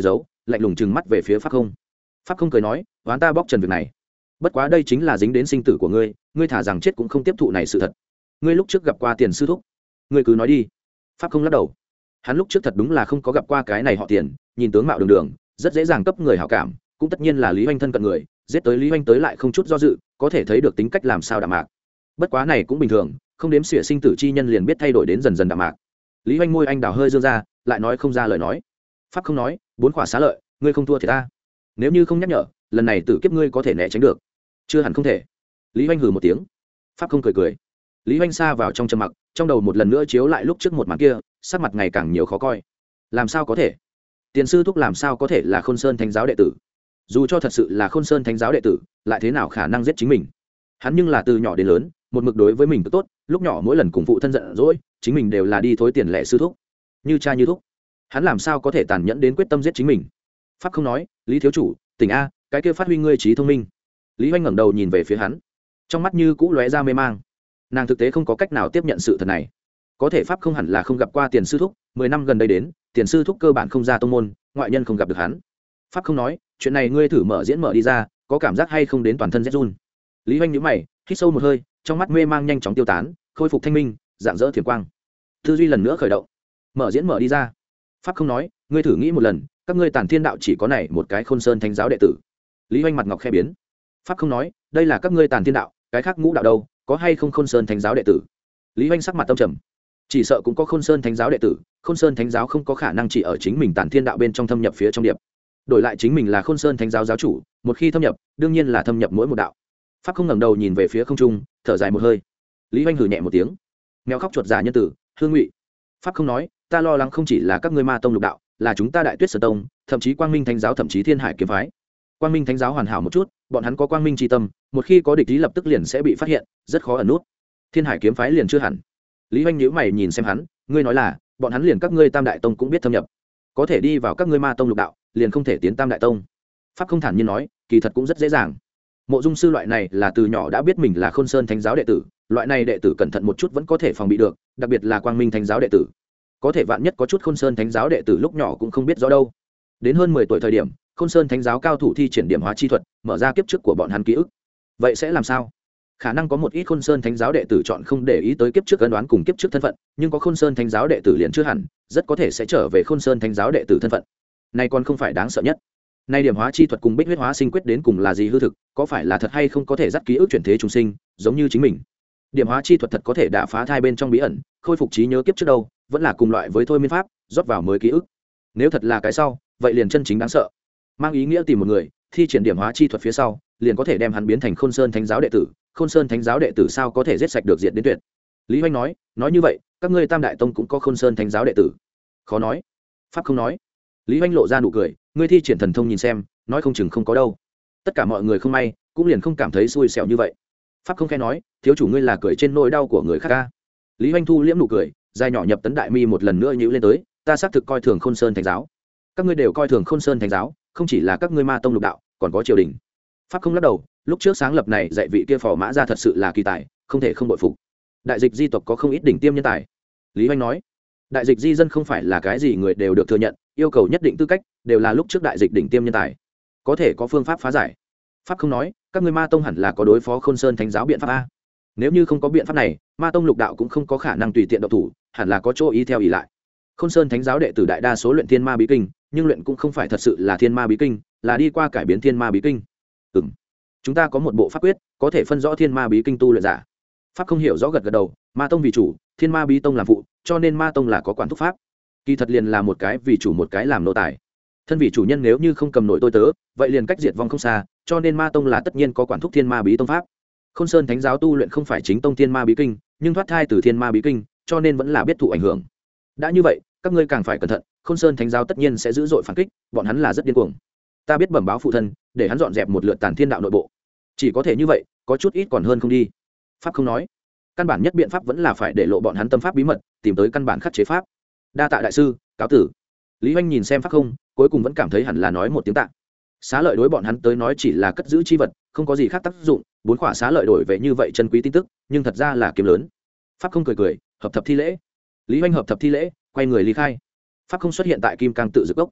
lạnh lùng trừng mắt về phía pháp không. Pháp không cười nói, oán ta bóc trần việc này, bất quá đây chính là dính đến sinh tử của ngươi, ngươi thả rằng chết cũng không tiếp thụ này sự thật. Ngươi lúc trước gặp qua Tiền sư thúc, ngươi cứ nói đi. Pháp không lắc đầu, hắn lúc trước thật đúng là không có gặp qua cái này họ Tiền, nhìn tướng mạo đường đường, rất dễ dàng cấp người hảo cảm, cũng tất nhiên là Lý Hoành thân cận người, giết tới Lý Hoành tới lại không chút do dự, có thể thấy được tính cách làm sao đạm mạc. Bất quá này cũng bình thường, không đếm xỉa sinh tử chi nhân liền biết thay đổi đến dần dần đạm mạc. Lý Hoành môi anh đào hơi dương ra, lại nói không ra lời nói. Pháp không nói, bốn khỏa xá lợi, ngươi không thua thì ta. Nếu như không nhắc nhở, lần này tử kiếp ngươi có thể né tránh được. Chưa hẳn không thể. Lý Hoành hừ một tiếng. Pháp không cười cười. Lý Hoành xa vào trong trầm mặc, trong đầu một lần nữa chiếu lại lúc trước một màn kia, sắc mặt ngày càng nhiều khó coi. Làm sao có thể? Tiền sư thúc làm sao có thể là Khôn Sơn Thánh giáo đệ tử? Dù cho thật sự là Khôn Sơn Thánh giáo đệ tử, lại thế nào khả năng giết chính mình? Hắn nhưng là từ nhỏ đến lớn, một mực đối với mình tốt, lúc nhỏ mỗi lần cùng phụ thân giận dỗi, chính mình đều là đi thối tiền lệ sư thúc, như cha như thúc. Hắn làm sao có thể tàn nhẫn đến quyết tâm giết chính mình? Pháp không nói, Lý thiếu chủ, tỉnh a, cái kia phát huy ngươi trí thông minh. Lý Hoành ngẩng đầu nhìn về phía hắn, trong mắt như cũ lóe ra mê mang. Nàng thực tế không có cách nào tiếp nhận sự thật này. Có thể Pháp không hẳn là không gặp qua Tiền sư thúc, mười năm gần đây đến, Tiền sư thúc cơ bản không ra tông môn, ngoại nhân không gặp được hắn. Pháp không nói, chuyện này ngươi thử mở diễn mở đi ra, có cảm giác hay không đến toàn thân rét run. Lý Hoành nhíu mày, hít sâu một hơi, trong mắt mê mang nhanh chóng tiêu tán, khôi phục thanh minh, dạng dỡ thiểm quang. Tư duy lần nữa khởi động. Mở diễn mở đi ra. Pháp không nói, ngươi thử nghĩ một lần, các ngươi Tản Thiên đạo chỉ có này một cái Khôn Sơn Thánh giáo đệ tử. Lý Hoành mặt ngọc khẽ biến. Pháp không nói, đây là các ngươi Tản Thiên đạo, cái khác ngũ đạo đâu, có hay không Khôn Sơn Thánh giáo đệ tử? Lý Hoành sắc mặt tâm trầm. Chỉ sợ cũng có Khôn Sơn Thánh giáo đệ tử, Khôn Sơn Thánh giáo không có khả năng chỉ ở chính mình Tản Thiên đạo bên trong thâm nhập phía trong điệp. Đổi lại chính mình là Khôn Sơn Thánh giáo giáo chủ, một khi thâm nhập, đương nhiên là thâm nhập mỗi một đạo. Pháp không ngẩng đầu nhìn về phía không trung, thở dài một hơi. Lý Hoành hừ nhẹ một tiếng. Mèo khóc chuột giả nhân tử, hương ngụy. Pháp không nói, ta lo lắng không chỉ là các ngươi Ma tông lục đạo, là chúng ta Đại Tuyết Sơn tông, thậm chí Quang Minh Thánh giáo, thậm chí Thiên Hải kiếm phái. Quang Minh Thánh giáo hoàn hảo một chút, bọn hắn có quang minh chi tâm, một khi có địch ý lập tức liền sẽ bị phát hiện, rất khó ẩn nút. Thiên Hải kiếm phái liền chưa hẳn. Lý Hoành nhíu mày nhìn xem hắn, ngươi nói là, bọn hắn liền các ngươi Tam đại tông cũng biết thâm nhập, có thể đi vào các ngươi Ma tông lục đạo, liền không thể tiến Tam đại tông. Pháp không thản nhiên nói, kỳ thật cũng rất dễ dàng. Mộ Dung sư loại này là từ nhỏ đã biết mình là Khôn Sơn Thánh giáo đệ tử, loại này đệ tử cẩn thận một chút vẫn có thể phòng bị được, đặc biệt là Quang Minh Thánh giáo đệ tử. Có thể vạn nhất có chút Khôn Sơn Thánh giáo đệ tử lúc nhỏ cũng không biết rõ đâu. Đến hơn mười tuổi thời điểm, Khôn Sơn Thánh giáo cao thủ thi triển điểm hóa chi thuật, mở ra kiếp trước của bọn hắn ký ức. Vậy sẽ làm sao? Khả năng có một ít Khôn Sơn Thánh giáo đệ tử chọn không để ý tới kiếp trước ân đoán cùng kiếp trước thân phận, nhưng có Khôn Sơn Thánh giáo đệ tử liền chưa hẳn, rất có thể sẽ trở về Khôn Sơn Thánh giáo đệ tử thân phận. Này còn không phải đáng sợ nhất. Nay điểm hóa chi thuật cùng Bích huyết hóa sinh quyết đến cùng là gì hư thực, có phải là thật hay không có thể dắt ký ức chuyển thế trùng sinh, giống như chính mình. Điểm hóa chi thuật thật có thể đả phá thai bên trong bí ẩn, khôi phục trí nhớ kiếp trước đâu, vẫn là cùng loại với thôi miên pháp, rót vào mới ký ức. Nếu thật là cái sau, vậy liền chân chính đáng sợ. Mang ý nghĩa tìm một người, thi triển điểm hóa chi thuật phía sau, liền có thể đem hắn biến thành Khôn Sơn Thánh giáo đệ tử, Khôn Sơn Thánh giáo đệ tử sao có thể giết sạch được diệt đến tuyệt. Lý Hoành nói, nói như vậy, các ngươi Tam đại tông cũng có Khôn Sơn Thánh giáo đệ tử. Khó nói. Pháp không nói. Lý Hoành lộ ra nụ cười, ngươi thi triển thần thông nhìn xem, nói không chừng không có đâu. Tất cả mọi người không may, cũng liền không cảm thấy xui xẻo như vậy. Pháp không khẽ nói, thiếu chủ ngươi là cười trên nỗi đau của người khác ca. Lý Hoành thu liễm nụ cười, dài nhỏ nhập tấn đại mi một lần nữa nhíu lên tới, ta xác thực coi thường Khôn Sơn Thánh giáo. Các ngươi đều coi thường Khôn Sơn Thánh giáo, không chỉ là các ngươi Ma tông lục đạo, còn có triều đình. Pháp không lắc đầu, lúc trước sáng lập này dạy vị kia phò mã ra thật sự là kỳ tài, không thể không bội phục. Đại dịch di tộc có không ít đỉnh tiêm nhân tài. Lý Hoành nói, đại dịch di dân không phải là cái gì người đều được thừa nhận, yêu cầu nhất định tư cách, đều là lúc trước đại dịch đỉnh tiêm nhân tài, có thể có phương pháp phá giải. Pháp không nói, các ngươi Ma tông hẳn là có đối phó Khôn Sơn Thánh giáo biện pháp a. Nếu như không có biện pháp này, Ma tông lục đạo cũng không có khả năng tùy tiện động thủ, hẳn là có chỗ ý theo ý lại. Khôn Sơn Thánh giáo đệ tử đại đa số luyện thiên ma bí kinh, nhưng luyện cũng không phải thật sự là thiên ma bí kinh, là đi qua cải biến thiên ma bí kinh. Ừm, chúng ta có một bộ pháp quyết, có thể phân rõ thiên ma bí kinh tu luyện giả. Pháp không hiểu rõ gật gật đầu, Ma tông vì chủ, thiên ma bí tông làm phụ, cho nên Ma tông là có quản thúc pháp. Kỳ thật liền là một cái vì chủ một cái làm nô tài. Thân vị chủ nhân nếu như không cầm nổi tôi tớ, vậy liền cách diệt vong không xa, cho nên Ma tông là tất nhiên có quản thúc thiên ma bí tông pháp. Khôn Sơn Thánh giáo tu luyện không phải chính tông thiên ma bí kinh, nhưng thoát thai từ thiên ma bí kinh, cho nên vẫn là biết thụ ảnh hưởng. Đã như vậy, các ngươi càng phải cẩn thận, Khôn Sơn Thánh giáo tất nhiên sẽ dữ dội phản kích, bọn hắn là rất điên cuồng. Ta biết bẩm báo phụ thân, để hắn dọn dẹp một lượt Tản Thiên đạo nội bộ. Chỉ có thể như vậy, có chút ít còn hơn không đi. Pháp không nói, căn bản nhất biện pháp vẫn là phải để lộ bọn hắn tâm pháp bí mật, tìm tới căn bản khắc chế pháp. Đa tạ đại sư, cáo tử. Lý Hoành nhìn xem Pháp không, cuối cùng vẫn cảm thấy hẳn là nói một tiếng tạ. Xá lợi đối bọn hắn tới nói chỉ là cất giữ chi vật, không có gì khác tác dụng, bốn khỏa xá lợi đổi về như vậy chân quý tin tức, nhưng thật ra là kiếm lớn. Pháp không cười cười, hợp thập thi lễ. Lý Hoành hợp thập thi lễ, quay người ly khai. Pháp không xuất hiện tại Kim Cang tự dược cốc.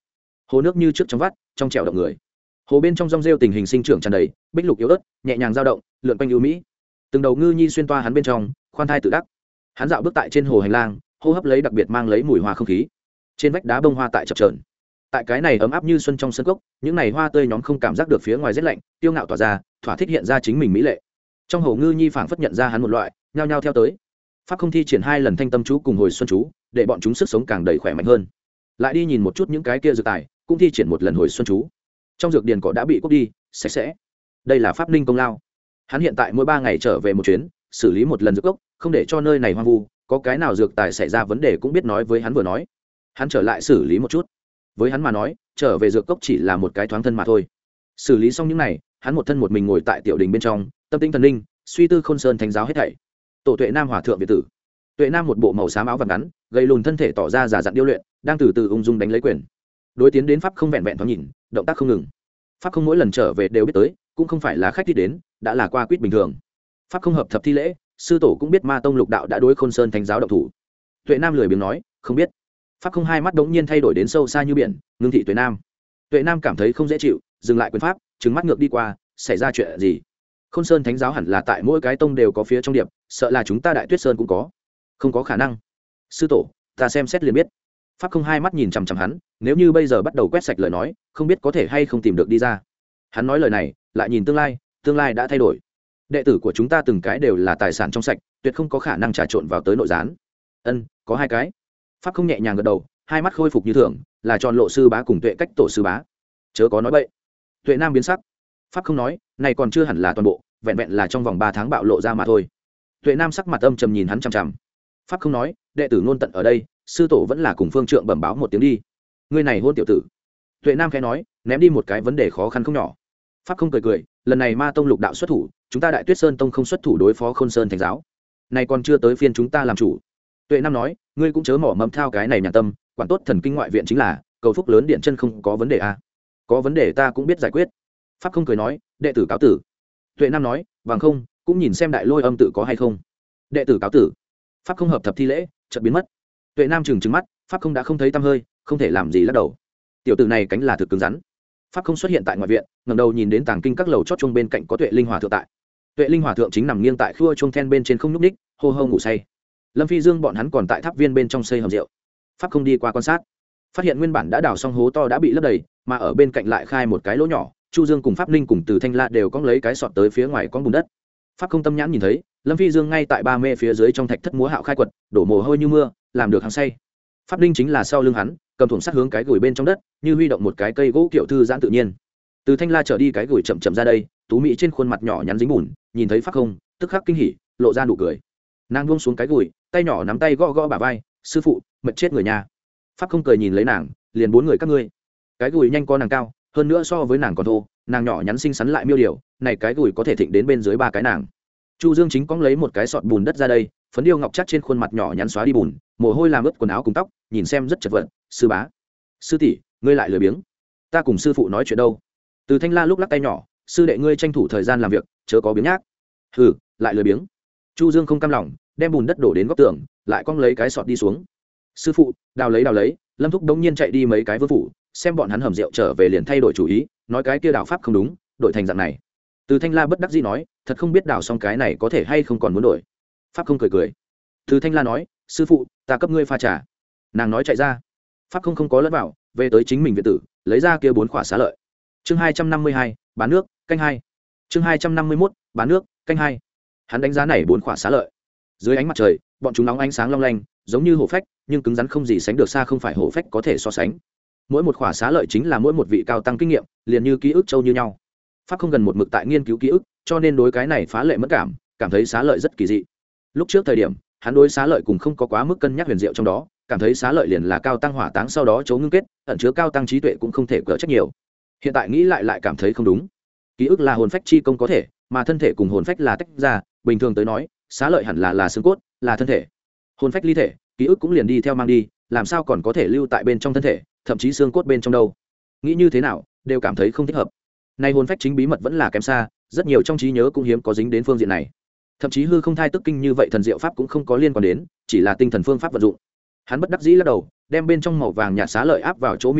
hồ nước như trước trong vắt trong trẻo động người, hồ bên trong rong rêu tình hình sinh trưởng tràn đầy, bích lục yếu ớt nhẹ nhàng dao động lượn quanh ưu mỹ, từng đầu ngư nhi xuyên toa hắn bên trong khoan thai tự đắc. Hắn dạo bước tại trên hồ hành lang, hô hấp lấy đặc biệt mang lấy mùi hoa không khí. Trên vách đá bông hoa tại chập trờn, tại cái này ấm áp như xuân trong sân cốc, những này hoa tươi nhóm không cảm giác được phía ngoài rét lạnh, tiêu ngạo tỏa ra, thỏa thích hiện ra chính mình mỹ lệ. Trong hồ ngư nhi phảng phất nhận ra hắn một loại, nhao nhao theo tới. Pháp không thi triển hai lần thanh tâm chú cùng hồi xuân chú, để bọn chúng sức sống càng đầy khỏe mạnh hơn. Lại đi nhìn một chút những cái kia dược tài, cũng thi triển một lần hồi xuân chú. Trong dược điền cỏ đã bị cốt đi sạch sẽ. Đây là pháp ninh công lao. Hắn hiện tại mỗi ba ngày trở về một chuyến, xử lý một lần dược cốc, không để cho nơi này hoang vu, có cái nào dược tài xảy ra vấn đề cũng biết nói với hắn vừa nói. Hắn trở lại xử lý một chút. Với hắn mà nói, trở về dược cốc chỉ là một cái thoáng thân mà thôi. Xử lý xong những này, hắn một thân một mình ngồi tại tiểu đình bên trong, tâm tinh thần linh, suy tư Khôn Sơn thánh giáo hết thảy. Tổ Tuệ Nam hòa thượng việt tử. Tuệ Nam một bộ màu xám áo vàng ngắn, gầy lùn thân thể tỏ ra giả dặn điêu luyện, đang từ từ ung dung đánh lấy quyền. Đối tiến đến pháp không vẹn vẹn thoáng nhìn, động tác không ngừng. Pháp không mỗi lần trở về đều biết tới, cũng không phải là khách đi đến, đã là qua quýt bình thường. Pháp không hợp thập thi lễ, sư tổ cũng biết Ma tông lục đạo đã đối Khôn Sơn thánh giáo động thủ. Tuệ Nam lười biếng nói, không biết. Pháp không hai mắt đống nhiên thay đổi đến sâu xa như biển, ngưng thị Tuệ Nam. Tuệ Nam cảm thấy không dễ chịu, dừng lại quyền pháp, trừng mắt ngược đi qua, xảy ra chuyện gì? Khôn Sơn thánh giáo hẳn là tại mỗi cái tông đều có phía trong điệp, sợ là chúng ta Đại Tuyết Sơn cũng có. Không có khả năng. Sư tổ, ta xem xét liền biết. Pháp không hai mắt nhìn chằm chằm hắn, nếu như bây giờ bắt đầu quét sạch lời nói, không biết có thể hay không tìm được đi ra. Hắn nói lời này, lại nhìn tương lai, tương lai đã thay đổi. Đệ tử của chúng ta từng cái đều là tài sản trong sạch, tuyệt không có khả năng trà trộn vào tới nội gián. Ân, có hai cái. Pháp không nhẹ nhàng gật đầu, hai mắt khôi phục như thường, là tròn lộ sư bá cùng Tuệ cách tổ sư bá. Chớ có nói bậy. Tuệ Nam biến sắc. Pháp không nói, này còn chưa hẳn là toàn bộ, vẹn vẹn là trong vòng ba tháng bạo lộ ra mà thôi. Tuệ Nam sắc mặt âm trầm nhìn hắn chằm chằm. Pháp không nói, đệ tử ngôn tận ở đây, sư tổ vẫn là cùng phương trượng bẩm báo một tiếng đi. Ngươi này hôn tiểu tử. Tuệ Nam khẽ nói, ném đi một cái vấn đề khó khăn không nhỏ. Pháp không cười cười, lần này Ma tông lục đạo xuất thủ, chúng ta Đại Tuyết Sơn tông không xuất thủ đối phó Khôn Sơn thánh giáo. Này còn chưa tới phiên chúng ta làm chủ. Tuệ Nam nói, ngươi cũng chớ mỏ mẫm thao cái này nhàn tâm, quản tốt thần kinh ngoại viện chính là, cầu phúc lớn điện chân không có vấn đề à? Có vấn đề ta cũng biết giải quyết. Pháp không cười nói, đệ tử cáo tử. Tuệ Nam nói, bằng không, cũng nhìn xem Đại Lôi âm tự có hay không. Đệ tử cáo tử. Pháp không hợp thập thi lễ, chợt biến mất. Tuệ Nam trừng trừng mắt, Pháp không đã không thấy tăm hơi, không thể làm gì lắc đầu. Tiểu tử này cánh là thực cứng rắn. Pháp không xuất hiện tại ngoại viện, ngẩng đầu nhìn đến tàng kinh các lầu chót chuông bên cạnh có Tuệ Linh Hòa thượng tại. Tuệ Linh Hòa thượng chính nằm nghiêng tại khua chuông then bên trên không nhúc ních, hô hô ngủ say. Lâm Phi Dương bọn hắn còn tại tháp viên bên trong xây hầm rượu. Pháp không đi qua quan sát, phát hiện nguyên bản đã đào xong hố to đã bị lấp đầy, mà ở bên cạnh lại khai một cái lỗ nhỏ. Chu Dương cùng Pháp Ninh cùng Từ Thanh La đều cong lấy cái sọt tới phía ngoài con bùn đất. Pháp không tâm nhãn nhìn thấy, Lâm Phi Dương ngay tại ba mê phía dưới trong thạch thất múa hạo khai quật, đổ mồ hôi như mưa, làm được hàng say. Pháp Ninh chính là sau lưng hắn, cầm thủng sắt hướng cái gùi bên trong đất, như huy động một cái cây gỗ kiểu thư giãn tự nhiên. Từ Thanh La trở đi cái gùi chậm chậm ra đây, tú mỹ trên khuôn mặt nhỏ nhắn dính bùn, nhìn thấy Pháp không, tức khắc kinh hỉ, lộ ra nụ cười. Nàng buông xuống cái gùi, tay nhỏ nắm tay gõ gõ bả vai, sư phụ, mệt chết người nhà. Pháp không cười nhìn lấy nàng, liền bốn người các ngươi. Cái gùi nhanh co nàng cao, hơn nữa so với nàng còn thô, nàng nhỏ nhắn xinh xắn lại miêu điều, này cái gùi có thể thịnh đến bên dưới ba cái nàng. Chu Dương chính cóng lấy một cái sọt bùn đất ra đây, phấn điêu ngọc chắc trên khuôn mặt nhỏ nhắn xóa đi bùn, mồ hôi làm ướt quần áo cùng tóc, nhìn xem rất chật vật. Sư bá, sư tỷ, ngươi lại lười biếng, ta cùng sư phụ nói chuyện đâu? Từ Thanh La lúc lắc tay nhỏ, sư đệ ngươi tranh thủ thời gian làm việc, chớ có biếng nhác. Hừ, lại lười biếng. Chu Dương không cam lòng, đem bùn đất đổ đến góc tường, lại cong lấy cái sọt đi xuống. Sư phụ, đào lấy đào lấy. Lâm Thúc đống nhiên chạy đi mấy cái vương phủ, xem bọn hắn hầm rượu trở về liền thay đổi chủ ý, nói cái kia đào pháp không đúng, đổi thành dạng này. Từ Thanh La bất đắc dĩ nói, thật không biết đào xong cái này có thể hay không còn muốn đổi. Pháp không cười cười. Từ Thanh La nói, sư phụ, ta cấp ngươi pha trà. Nàng nói chạy ra. Pháp không không có lẫn vào, về tới chính mình viện tử, lấy ra kia bốn khỏa xá lợi. Chương hai trăm năm mươi hai, bán nước, canh hai. Chương hai trăm năm mươi mốt, bán nước, canh hai. Hắn đánh giá này bốn khỏa xá lợi. Dưới ánh mặt trời, bọn chúng nóng ánh sáng long lanh, giống như hổ phách, nhưng cứng rắn không gì sánh được, xa không phải hổ phách có thể so sánh. Mỗi một khỏa xá lợi chính là mỗi một vị cao tăng kinh nghiệm, liền như ký ức châu như nhau. Pháp không gần một mực tại nghiên cứu ký ức, cho nên đối cái này phá lệ mất cảm, cảm thấy xá lợi rất kỳ dị. Lúc trước thời điểm, hắn đối xá lợi cùng không có quá mức cân nhắc huyền diệu trong đó, cảm thấy xá lợi liền là cao tăng hỏa táng sau đó chấu ngưng kết, ẩn chứa cao tăng trí tuệ cũng không thể cỡ trách nhiều. Hiện tại nghĩ lại lại cảm thấy không đúng. Ký ức là hồn phách chi công có thể, mà thân thể cùng hồn phách là tách ra, bình thường tới nói, xá lợi hẳn là là xương cốt, là thân thể. Hồn phách ly thể, ký ức cũng liền đi theo mang đi, làm sao còn có thể lưu tại bên trong thân thể, thậm chí xương cốt bên trong đâu. Nghĩ như thế nào, đều cảm thấy không thích hợp. Nay hồn phách chính bí mật vẫn là kém xa, rất nhiều trong trí nhớ cũng hiếm có dính đến phương diện này. Thậm chí hư không thai tức kinh như vậy thần diệu pháp cũng không có liên quan đến, chỉ là tinh thần phương pháp vận dụng. Hắn bất đắc dĩ lắc đầu, đem bên trong màu vàng nhạt xá lợi áp vào chỗ mi tâm,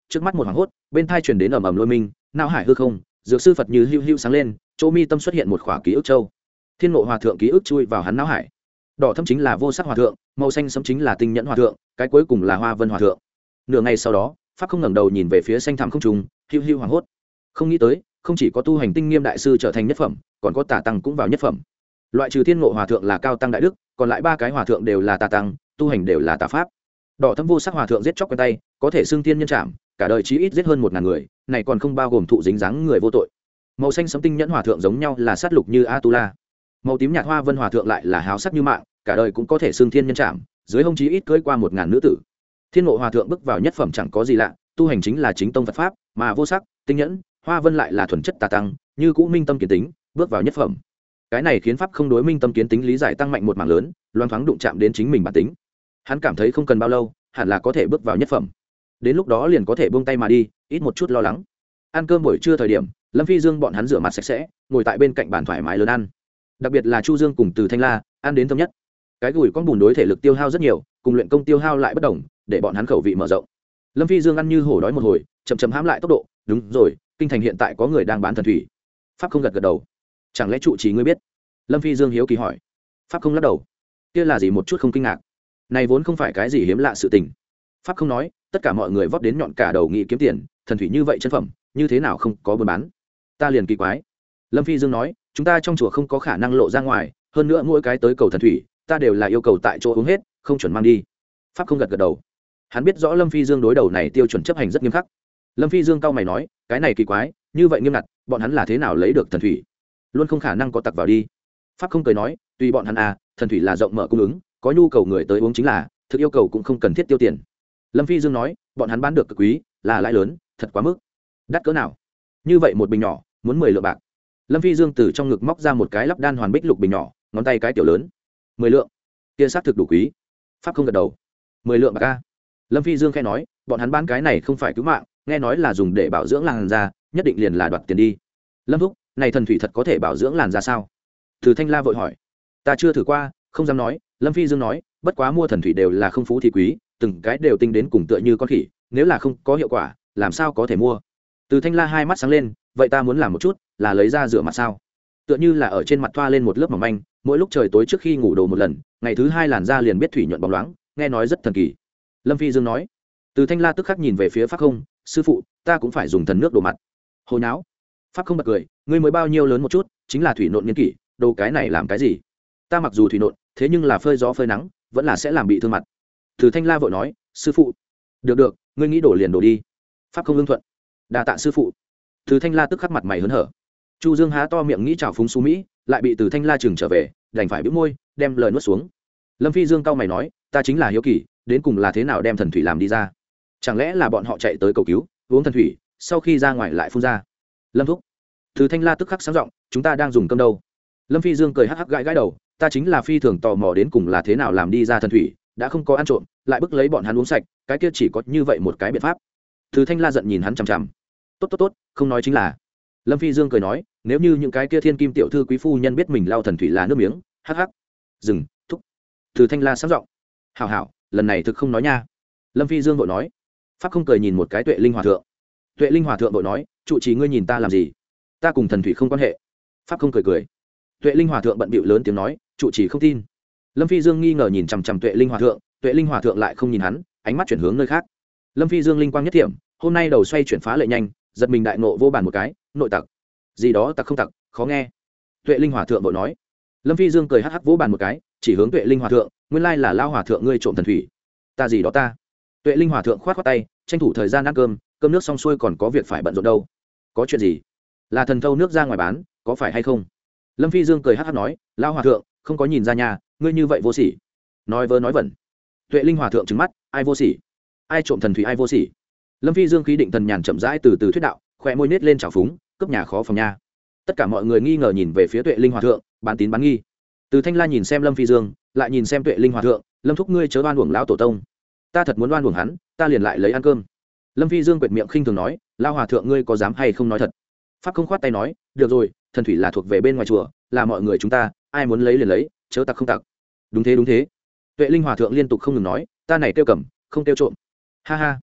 trước mắt một hoảng hốt, bên thai truyền đến ầm ầm lôi minh, não hải hư không, dược sư Phật như hưu hưu sáng lên, chỗ mi tâm xuất hiện một khỏa ký ức châu. Thiên Ngộ Hòa thượng ký ức chui vào hắn não hải. Đỏ thâm chính là Vô Sắc Hòa thượng, màu xanh sẫm chính là Tinh Nhẫn Hòa thượng, cái cuối cùng là Hoa Vân Hòa thượng. Nửa ngày sau đó, Pháp không ngẩng đầu nhìn về phía xanh thẳm không trung, hưu hưu hoảng hốt. Không nghĩ tới, không chỉ có tu hành Tinh Nghiêm đại sư trở thành nhất phẩm, còn có Tà tăng cũng vào nhất phẩm. Loại trừ Thiên Ngộ Hòa thượng là cao tăng đại đức, còn lại ba cái hòa thượng đều là tà tăng, tu hành đều là tà pháp. Đỏ thâm Vô Sắc Hòa thượng giết chóc quen tay, có thể xưng thiên nhân trảm, cả đời chí ít giết hơn một ngàn người, này còn không bao gồm thụ dính dáng người vô tội. Màu xanh sẫm Tinh Nhẫn Hòa thượng giống nhau là sát lục như Atula. Màu tím nhạt Hoa Vân Hòa thượng lại là háo sắc như mạng, cả đời cũng có thể xưng thiên nhân trảm, dưới hông chí ít cưỡi qua một ngàn nữ tử. Thiên Ngộ Hòa thượng bước vào nhất phẩm chẳng có gì lạ, tu hành chính là chính tông Phật pháp, mà Vô Sắc, Tinh Nhẫn, Hoa Vân lại là thuần chất tà tăng, như cũ minh tâm kiến tính, bước vào nhất phẩm. Cái này khiến Pháp không đối minh tâm kiến tính lý giải tăng mạnh một mảng lớn, loan thoáng đụng chạm đến chính mình bản tính. Hắn cảm thấy không cần bao lâu, hẳn là có thể bước vào nhất phẩm. Đến lúc đó liền có thể buông tay mà đi, ít một chút lo lắng. Ăn cơm buổi trưa thời điểm, Lâm Phi Dương bọn hắn rửa mặt sạch sẽ, ngồi tại bên cạnh bàn thoải mái lớn ăn. Đặc biệt là Chu Dương cùng Từ Thanh La, ăn đến thơm nhất. Cái gùi con bùn đối thể lực tiêu hao rất nhiều, cùng luyện công tiêu hao lại bất đồng, để bọn hắn khẩu vị mở rộng. Lâm Phi Dương ăn như hổ đói một hồi, chậm chậm hãm lại tốc độ. Đúng rồi, kinh thành hiện tại có người đang bán thần thủy. Pháp không gật gật đầu. Chẳng lẽ trụ trì ngươi biết? Lâm Phi Dương hiếu kỳ hỏi. Pháp không lắc đầu. Kia là gì một chút không kinh ngạc. Này vốn không phải cái gì hiếm lạ sự tình. Pháp không nói, tất cả mọi người vót đến nhọn cả đầu nghị kiếm tiền, thần thủy như vậy chân phẩm, như thế nào không có buôn bán? Ta liền kỳ quái. Lâm Phi Dương nói, chúng ta trong chùa không có khả năng lộ ra ngoài, hơn nữa mỗi cái tới cầu thần thủy, ta đều là yêu cầu tại chỗ uống hết, không chuẩn mang đi. Pháp không gật gật đầu. Hắn biết rõ Lâm Phi Dương đối đầu này tiêu chuẩn chấp hành rất nghiêm khắc. Lâm Phi Dương cau mày nói, cái này kỳ quái, như vậy nghiêm ngặt, bọn hắn là thế nào lấy được thần thủy? Luôn không khả năng có tặc vào đi. Pháp không cười nói, tùy bọn hắn à, thần thủy là rộng mở cung ứng, có nhu cầu người tới uống chính là, thực yêu cầu cũng không cần thiết tiêu tiền. Lâm Phi Dương nói, bọn hắn bán được cực quý, là lãi lớn, thật quá mức. Đắt cỡ nào? Như vậy một bình nhỏ, muốn mười lượng bạc. Lâm Phi Dương từ trong ngực móc ra một cái lắp đan hoàn bích lục bình nhỏ, ngón tay cái tiểu lớn. Mười lượng. Kia xác thực đủ quý. Pháp không gật đầu. Mười lượng bạc a. Lâm Phi Dương khẽ nói, bọn hắn bán cái này không phải cứu mạng, nghe nói là dùng để bảo dưỡng làn da, nhất định liền là đoạt tiền đi. Lâm thúc, này thần thủy thật có thể bảo dưỡng làn da sao? Từ Thanh La vội hỏi. Ta chưa thử qua, không dám nói. Lâm Phi Dương nói, bất quá mua thần thủy đều là không phú thì quý, từng cái đều tinh đến cùng tựa như con khỉ, nếu là không có hiệu quả, làm sao có thể mua? Từ Thanh La hai mắt sáng lên, vậy ta muốn làm một chút, là lấy ra rửa mặt sao? Tựa như là ở trên mặt thoa lên một lớp mỏng manh, mỗi lúc trời tối trước khi ngủ đồ một lần, ngày thứ hai làn da liền biết thủy nhuận bóng loáng, nghe nói rất thần kỳ. Lâm Phi Dương nói. Từ Thanh La tức khắc nhìn về phía Pháp Không, sư phụ, ta cũng phải dùng thần nước đổ mặt. Hồi náo. Pháp Không bật cười, ngươi mới bao nhiêu lớn một chút, chính là thủy nộn niên kỷ, đồ cái này làm cái gì? Ta mặc dù thủy nộn, thế nhưng là phơi gió phơi nắng, vẫn là sẽ làm bị thương mặt. Từ Thanh La vội nói, sư phụ. Được được, ngươi nghĩ đổ liền đổ đi. Pháp Không ưng thuận. Đa tạ sư phụ. Từ Thanh La tức khắc mặt mày hớn hở. Chu Dương há to miệng nghĩ chào phúng xú mỹ, lại bị Từ Thanh La chừng trở về, đành phải bĩu môi, đem lời nuốt xuống. Lâm Phi Dương cau mày nói, ta chính là hiếu kỳ, đến cùng là thế nào đem thần thủy làm đi ra? Chẳng lẽ là bọn họ chạy tới cầu cứu, uống thần thủy, sau khi ra ngoài lại phun ra? Lâm thúc. Từ Thanh La tức khắc sáng giọng, chúng ta đang dùng cơm đâu? Lâm Phi Dương cười hắc hắc gãi gãi đầu, ta chính là phi thường tò mò đến cùng là thế nào làm đi ra thần thủy, đã không có ăn trộm, lại bức lấy bọn hắn uống sạch, cái kia chỉ có như vậy một cái biện pháp. Từ Thanh La giận nhìn hắn chằm chằm. Tốt tốt tốt, không nói chính là. Lâm Phi Dương cười nói, nếu như những cái kia thiên kim tiểu thư quý phu nhân biết mình lao thần thủy là nước miếng, hắc hắc. Dừng, thúc. Từ Thanh La sáng giọng. Hảo hảo, lần này thực không nói nha. Lâm Phi Dương vội nói. Pháp không cười nhìn một cái Tuệ Linh Hòa thượng. Tuệ Linh Hòa thượng vội nói, trụ trì ngươi nhìn ta làm gì? Ta cùng thần thủy không quan hệ. Pháp không cười cười. Tuệ Linh Hòa thượng bận bịu lớn tiếng nói, trụ trì không tin. Lâm Phi Dương nghi ngờ nhìn chằm chằm Tuệ Linh Hòa thượng, Tuệ Linh Hòa thượng lại không nhìn hắn, ánh mắt chuyển hướng nơi khác. Lâm Phi Dương linh quang nhất thiểm, hôm nay đầu xoay chuyển phá lệ nhanh, giật mình đại nộ vô bàn một cái, nội tặc. Gì đó tặc không tặc, khó nghe. Tuệ Linh Hòa thượng vội nói. Lâm Phi Dương cười hắc hắc vỗ bàn một cái, chỉ hướng Tuệ Linh Hòa thượng, nguyên lai là lao hòa thượng ngươi trộm thần thủy. Ta gì đó ta. Tuệ Linh Hòa thượng khoát khoát tay, tranh thủ thời gian ăn cơm, cơm nước xong xuôi còn có việc phải bận rộn đâu. Có chuyện gì? Là thần thâu nước ra ngoài bán, có phải hay không? Lâm Phi Dương cười hắc hắc nói, lao hòa thượng, không có nhìn ra nhà, ngươi như vậy vô sỉ. Nói vớ nói vẩn. Tuệ Linh Hòa thượng trừng mắt, ai vô sỉ? Ai trộm thần thủy ai vô sỉ? Lâm Phi Dương khí định thần nhàn chậm rãi từ từ thuyết đạo, khỏe môi nết lên trào phúng, cướp nhà khó phòng nha. Tất cả mọi người nghi ngờ nhìn về phía Tuệ Linh Hòa thượng, bán tín bán nghi. Từ Thanh La nhìn xem Lâm Phi Dương, lại nhìn xem Tuệ Linh Hòa thượng, Lâm thúc ngươi chớ oan uổng lão tổ tông. Ta thật muốn oan uổng hắn, ta liền lại lấy ăn cơm. Lâm Phi Dương quệt miệng khinh thường nói, lao hòa thượng ngươi có dám hay không nói thật? Pháp không khoát tay nói, được rồi, thần thủy là thuộc về bên ngoài chùa, là mọi người chúng ta, ai muốn lấy liền lấy, chớ tặc không tặc. Đúng thế đúng thế. Tuệ Linh Hòa thượng liên tục không ngừng nói, ta này tiêu cầm, không tiêu trộm. Ha ha.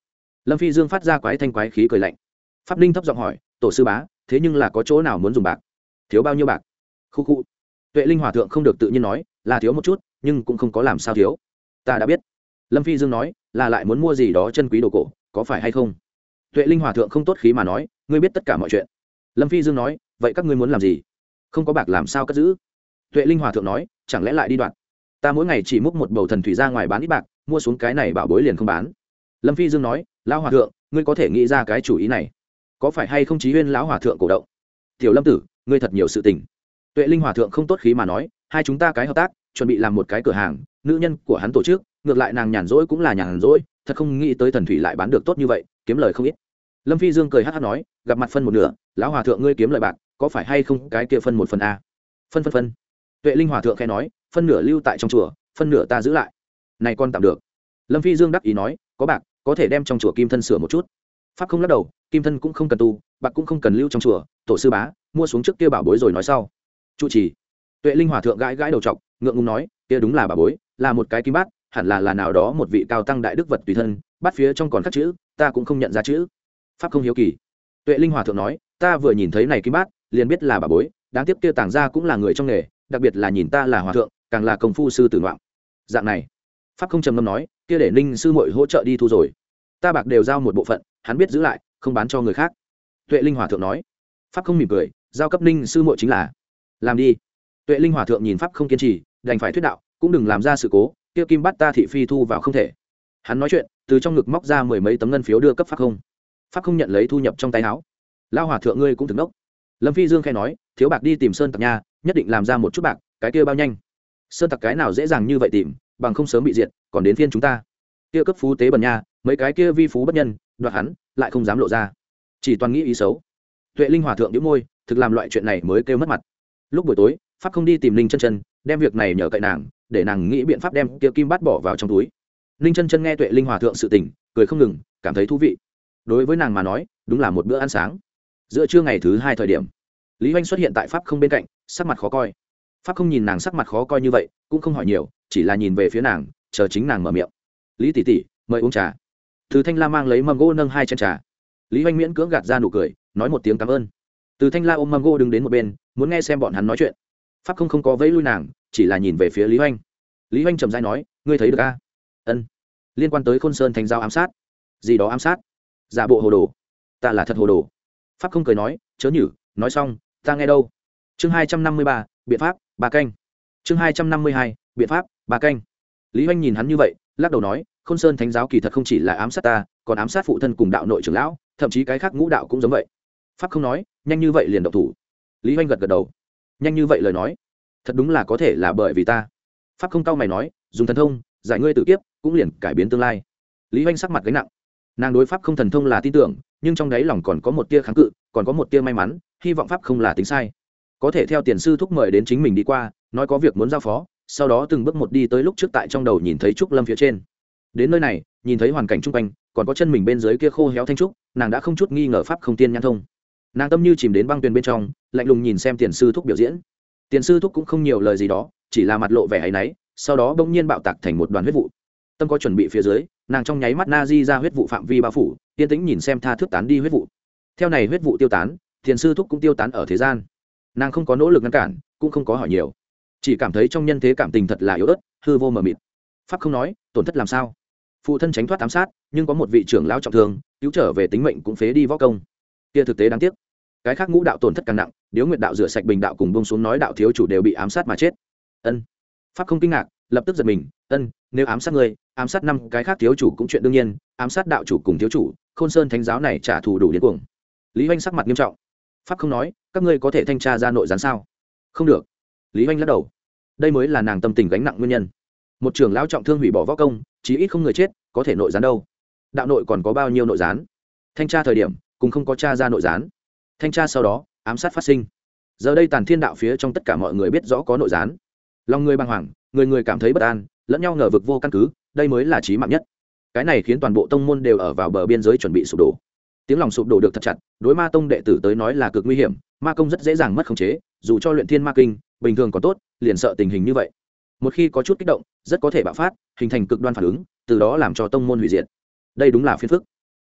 Lâm Phi Dương phát ra quái thanh quái khí cười lạnh. Pháp Ninh thấp giọng hỏi, tổ sư bá, thế nhưng là có chỗ nào muốn dùng bạc? Thiếu bao nhiêu bạc? Khu khu. Tuệ Linh hòa thượng không được tự nhiên nói, là thiếu một chút, nhưng cũng không có làm sao thiếu. Ta đã biết. Lâm Phi Dương nói, là lại muốn mua gì đó chân quý đồ cổ, có phải hay không? Tuệ Linh hòa thượng không tốt khí mà nói, ngươi biết tất cả mọi chuyện. Lâm Phi Dương nói, vậy các ngươi muốn làm gì? Không có bạc làm sao cất giữ? Tuệ Linh hòa thượng nói, chẳng lẽ lại đi đoạt? Ta mỗi ngày chỉ múc một bầu thần thủy ra ngoài bán ít bạc, mua xuống cái này bảo bối liền không bán. Lâm Phi Dương nói, lão hòa thượng, ngươi có thể nghĩ ra cái chủ ý này, có phải hay không? Chí Huyên lão hòa thượng cổ động. Tiểu Lâm tử, ngươi thật nhiều sự tình. Tuệ Linh hòa thượng không tốt khí mà nói, hai chúng ta cái hợp tác, chuẩn bị làm một cái cửa hàng, nữ nhân của hắn tổ chức, ngược lại nàng nhàn rỗi cũng là nhàn rỗi, thật không nghĩ tới thần thủy lại bán được tốt như vậy, kiếm lời không ít. Lâm Phi Dương cười hát hát nói, gặp mặt phân một nửa, lão hòa thượng ngươi kiếm lời bạc, có phải hay không cái kia phân một phần a? Phân phân phân. Tuệ Linh hòa thượng khẽ nói, phân nửa lưu tại trong chùa, phân nửa ta giữ lại. Này con tạm được. Lâm Phi Dương đắc ý nói, có bạc, có thể đem trong chùa kim thân sửa một chút. Pháp không lắc đầu, kim thân cũng không cần tu, bạc cũng không cần lưu trong chùa, tổ sư bá, mua xuống trước kia bảo bối rồi nói sau. Trụ trì. Tuệ Linh hòa thượng gãi gãi đầu trọc, ngượng ngùng nói, kia đúng là bảo bối, là một cái kim bát, hẳn là là nào đó một vị cao tăng đại đức vật tùy thân, bát phía trong còn khắc chữ, ta cũng không nhận ra chữ. Pháp không hiếu kỳ. Tuệ Linh hòa thượng nói, ta vừa nhìn thấy này kim bát, liền biết là bảo bối, đáng tiếc kia tàng gia cũng là người trong nghề, đặc biệt là nhìn ta là hòa thượng, càng là công phu sư tử ngoạm. Dạng này. Pháp không trầm ngâm nói, kia để Ninh sư muội hỗ trợ đi thu rồi. Ta bạc đều giao một bộ phận, hắn biết giữ lại, không bán cho người khác. Tuệ Linh hòa thượng nói. Pháp không mỉm cười, giao cấp Ninh sư muội chính là. Làm đi. Tuệ Linh hòa thượng nhìn Pháp không kiên trì, đành phải thuyết đạo, cũng đừng làm ra sự cố, kia kim bát ta thị phi thu vào không thể. Hắn nói chuyện, từ trong ngực móc ra mười mấy tấm ngân phiếu đưa cấp Pháp không. Pháp không nhận lấy thu nhập trong tay áo. Lao hòa thượng ngươi cũng thực đốc. Lâm Phi Dương khẽ nói, thiếu bạc đi tìm sơn tặc nha, nhất định làm ra một chút bạc, cái kia bao nhanh? Sơn tặc cái nào dễ dàng như vậy tìm, bằng không sớm bị diệt, còn đến phiên chúng ta. Kia cấp phú tế bần nha, mấy cái kia vi phú bất nhân, đoạt hắn, lại không dám lộ ra, chỉ toàn nghĩ ý xấu. Tuệ Linh hòa thượng nhíu môi, thực làm loại chuyện này mới kêu mất mặt. Lúc buổi tối, Pháp không đi tìm Linh Chân Chân, đem việc này nhờ cậy nàng, để nàng nghĩ biện pháp đem kia kim bát bỏ vào trong túi. Linh Chân Chân nghe Tuệ Linh hòa thượng sự tình, cười không ngừng, cảm thấy thú vị. Đối với nàng mà nói, đúng là một bữa ăn sáng. Giữa trưa ngày thứ hai thời điểm, Lý Hoành xuất hiện tại Pháp không bên cạnh, sắc mặt khó coi. Pháp không nhìn nàng sắc mặt khó coi như vậy, cũng không hỏi nhiều, chỉ là nhìn về phía nàng, chờ chính nàng mở miệng. Lý tỷ tỷ, mời uống trà. Từ Thanh La mang lấy mâm gỗ nâng hai chén trà. Lý Hoành miễn cưỡng gạt ra nụ cười, nói một tiếng cảm ơn. Từ Thanh La ôm mâm gỗ đứng đến một bên, muốn nghe xem bọn hắn nói chuyện. Pháp không không có vẫy lui nàng, chỉ là nhìn về phía Lý Hoành. Lý Hoành trầm rãi nói, ngươi thấy được a? Ân. Liên quan tới Khôn Sơn Thánh giáo ám sát. Gì đó ám sát? Giả bộ hồ đồ. Ta là thật hồ đồ. Pháp không cười nói, chớ nhử, nói xong, ta nghe đâu. Chương hai trăm năm mươi ba, biện pháp, ba canh. Chương hai trăm năm mươi hai, biện pháp, ba canh. Lý Hoành nhìn hắn như vậy, lắc đầu nói, Khôn Sơn Thánh giáo kỳ thật không chỉ là ám sát ta, còn ám sát phụ thân cùng đạo nội trưởng lão, thậm chí cái khác ngũ đạo cũng giống vậy. Pháp không nói, nhanh như vậy liền động thủ. Lý Hoành gật gật đầu. Nhanh như vậy lời nói, thật đúng là có thể là bởi vì ta. Pháp không cau mày nói, dùng thần thông giải ngươi tự kiếp, cũng liền cải biến tương lai. Lý Hoành sắc mặt gánh nặng. Nàng đối Pháp không thần thông là tin tưởng, nhưng trong đáy lòng còn có một tia kháng cự, còn có một tia may mắn, hy vọng Pháp không là tính sai, có thể theo tiền sư thúc mời đến chính mình đi qua, nói có việc muốn giao phó, sau đó từng bước một đi tới lúc trước tại trong đầu nhìn thấy trúc lâm phía trên. Đến nơi này, nhìn thấy hoàn cảnh chung quanh, còn có chân mình bên dưới kia khô héo thanh trúc, nàng đã không chút nghi ngờ Pháp không tiên nhãn thông. Nàng tâm như chìm đến băng tuyền bên trong, lạnh lùng nhìn xem tiền sư thúc biểu diễn. Tiền sư thúc cũng không nhiều lời gì đó, chỉ là mặt lộ vẻ áy náy, sau đó bỗng nhiên bạo tạc thành một đoàn huyết vụ. Tâm có chuẩn bị phía dưới, nàng trong nháy mắt na di ra huyết vụ phạm vi bao phủ, yên tĩnh nhìn xem tha thước tán đi huyết vụ. Theo này huyết vụ tiêu tán, tiền sư thúc cũng tiêu tán ở thế gian. Nàng không có nỗ lực ngăn cản, cũng không có hỏi nhiều, chỉ cảm thấy trong nhân thế cảm tình thật là yếu ớt, hư vô mờ mịt. Pháp không nói, tổn thất làm sao? Phụ thân tránh thoát ám sát, nhưng có một vị trưởng lão trọng thương, cứu trở về tính mệnh cũng phế đi võ công. Kia thực tế đáng tiếc. Cái khác ngũ đạo tổn thất càng nặng, Điếu Nguyệt đạo rửa sạch Bình đạo cùng bông xuống nói đạo thiếu chủ đều bị ám sát mà chết. Ân. Pháp không kinh ngạc, lập tức giật mình, ân, nếu ám sát người, ám sát năm cái khác thiếu chủ cũng chuyện đương nhiên, ám sát đạo chủ cùng thiếu chủ, Khôn Sơn Thánh giáo này trả thù đủ điên cuồng. Lý Hoành sắc mặt nghiêm trọng. Pháp không nói, các ngươi có thể thanh tra ra nội gián sao? Không được. Lý Hoành lắc đầu. Đây mới là nàng tâm tình gánh nặng nguyên nhân. Một trưởng lão trọng thương hủy bỏ võ công, chí ít không người chết, có thể nội gián đâu? Đạo nội còn có bao nhiêu nội gián? Thanh tra thời điểm, cùng không có tra ra nội gián. Thanh tra sau đó, ám sát phát sinh. Giờ đây Tàn Thiên đạo phía trong tất cả mọi người biết rõ có nội gián. Lòng người bàng hoàng, người người cảm thấy bất an, lẫn nhau ngờ vực vô căn cứ, đây mới là chí mạng nhất. Cái này khiến toàn bộ tông môn đều ở vào bờ biên giới chuẩn bị sụp đổ. Tiếng lòng sụp đổ được thật chặt, đối ma tông đệ tử tới nói là cực nguy hiểm, ma công rất dễ dàng mất khống chế, dù cho luyện thiên ma kinh bình thường còn tốt, liền sợ tình hình như vậy. Một khi có chút kích động, rất có thể bạo phát, hình thành cực đoan phản ứng, từ đó làm cho tông môn hủy diệt. Đây đúng là phiền phức.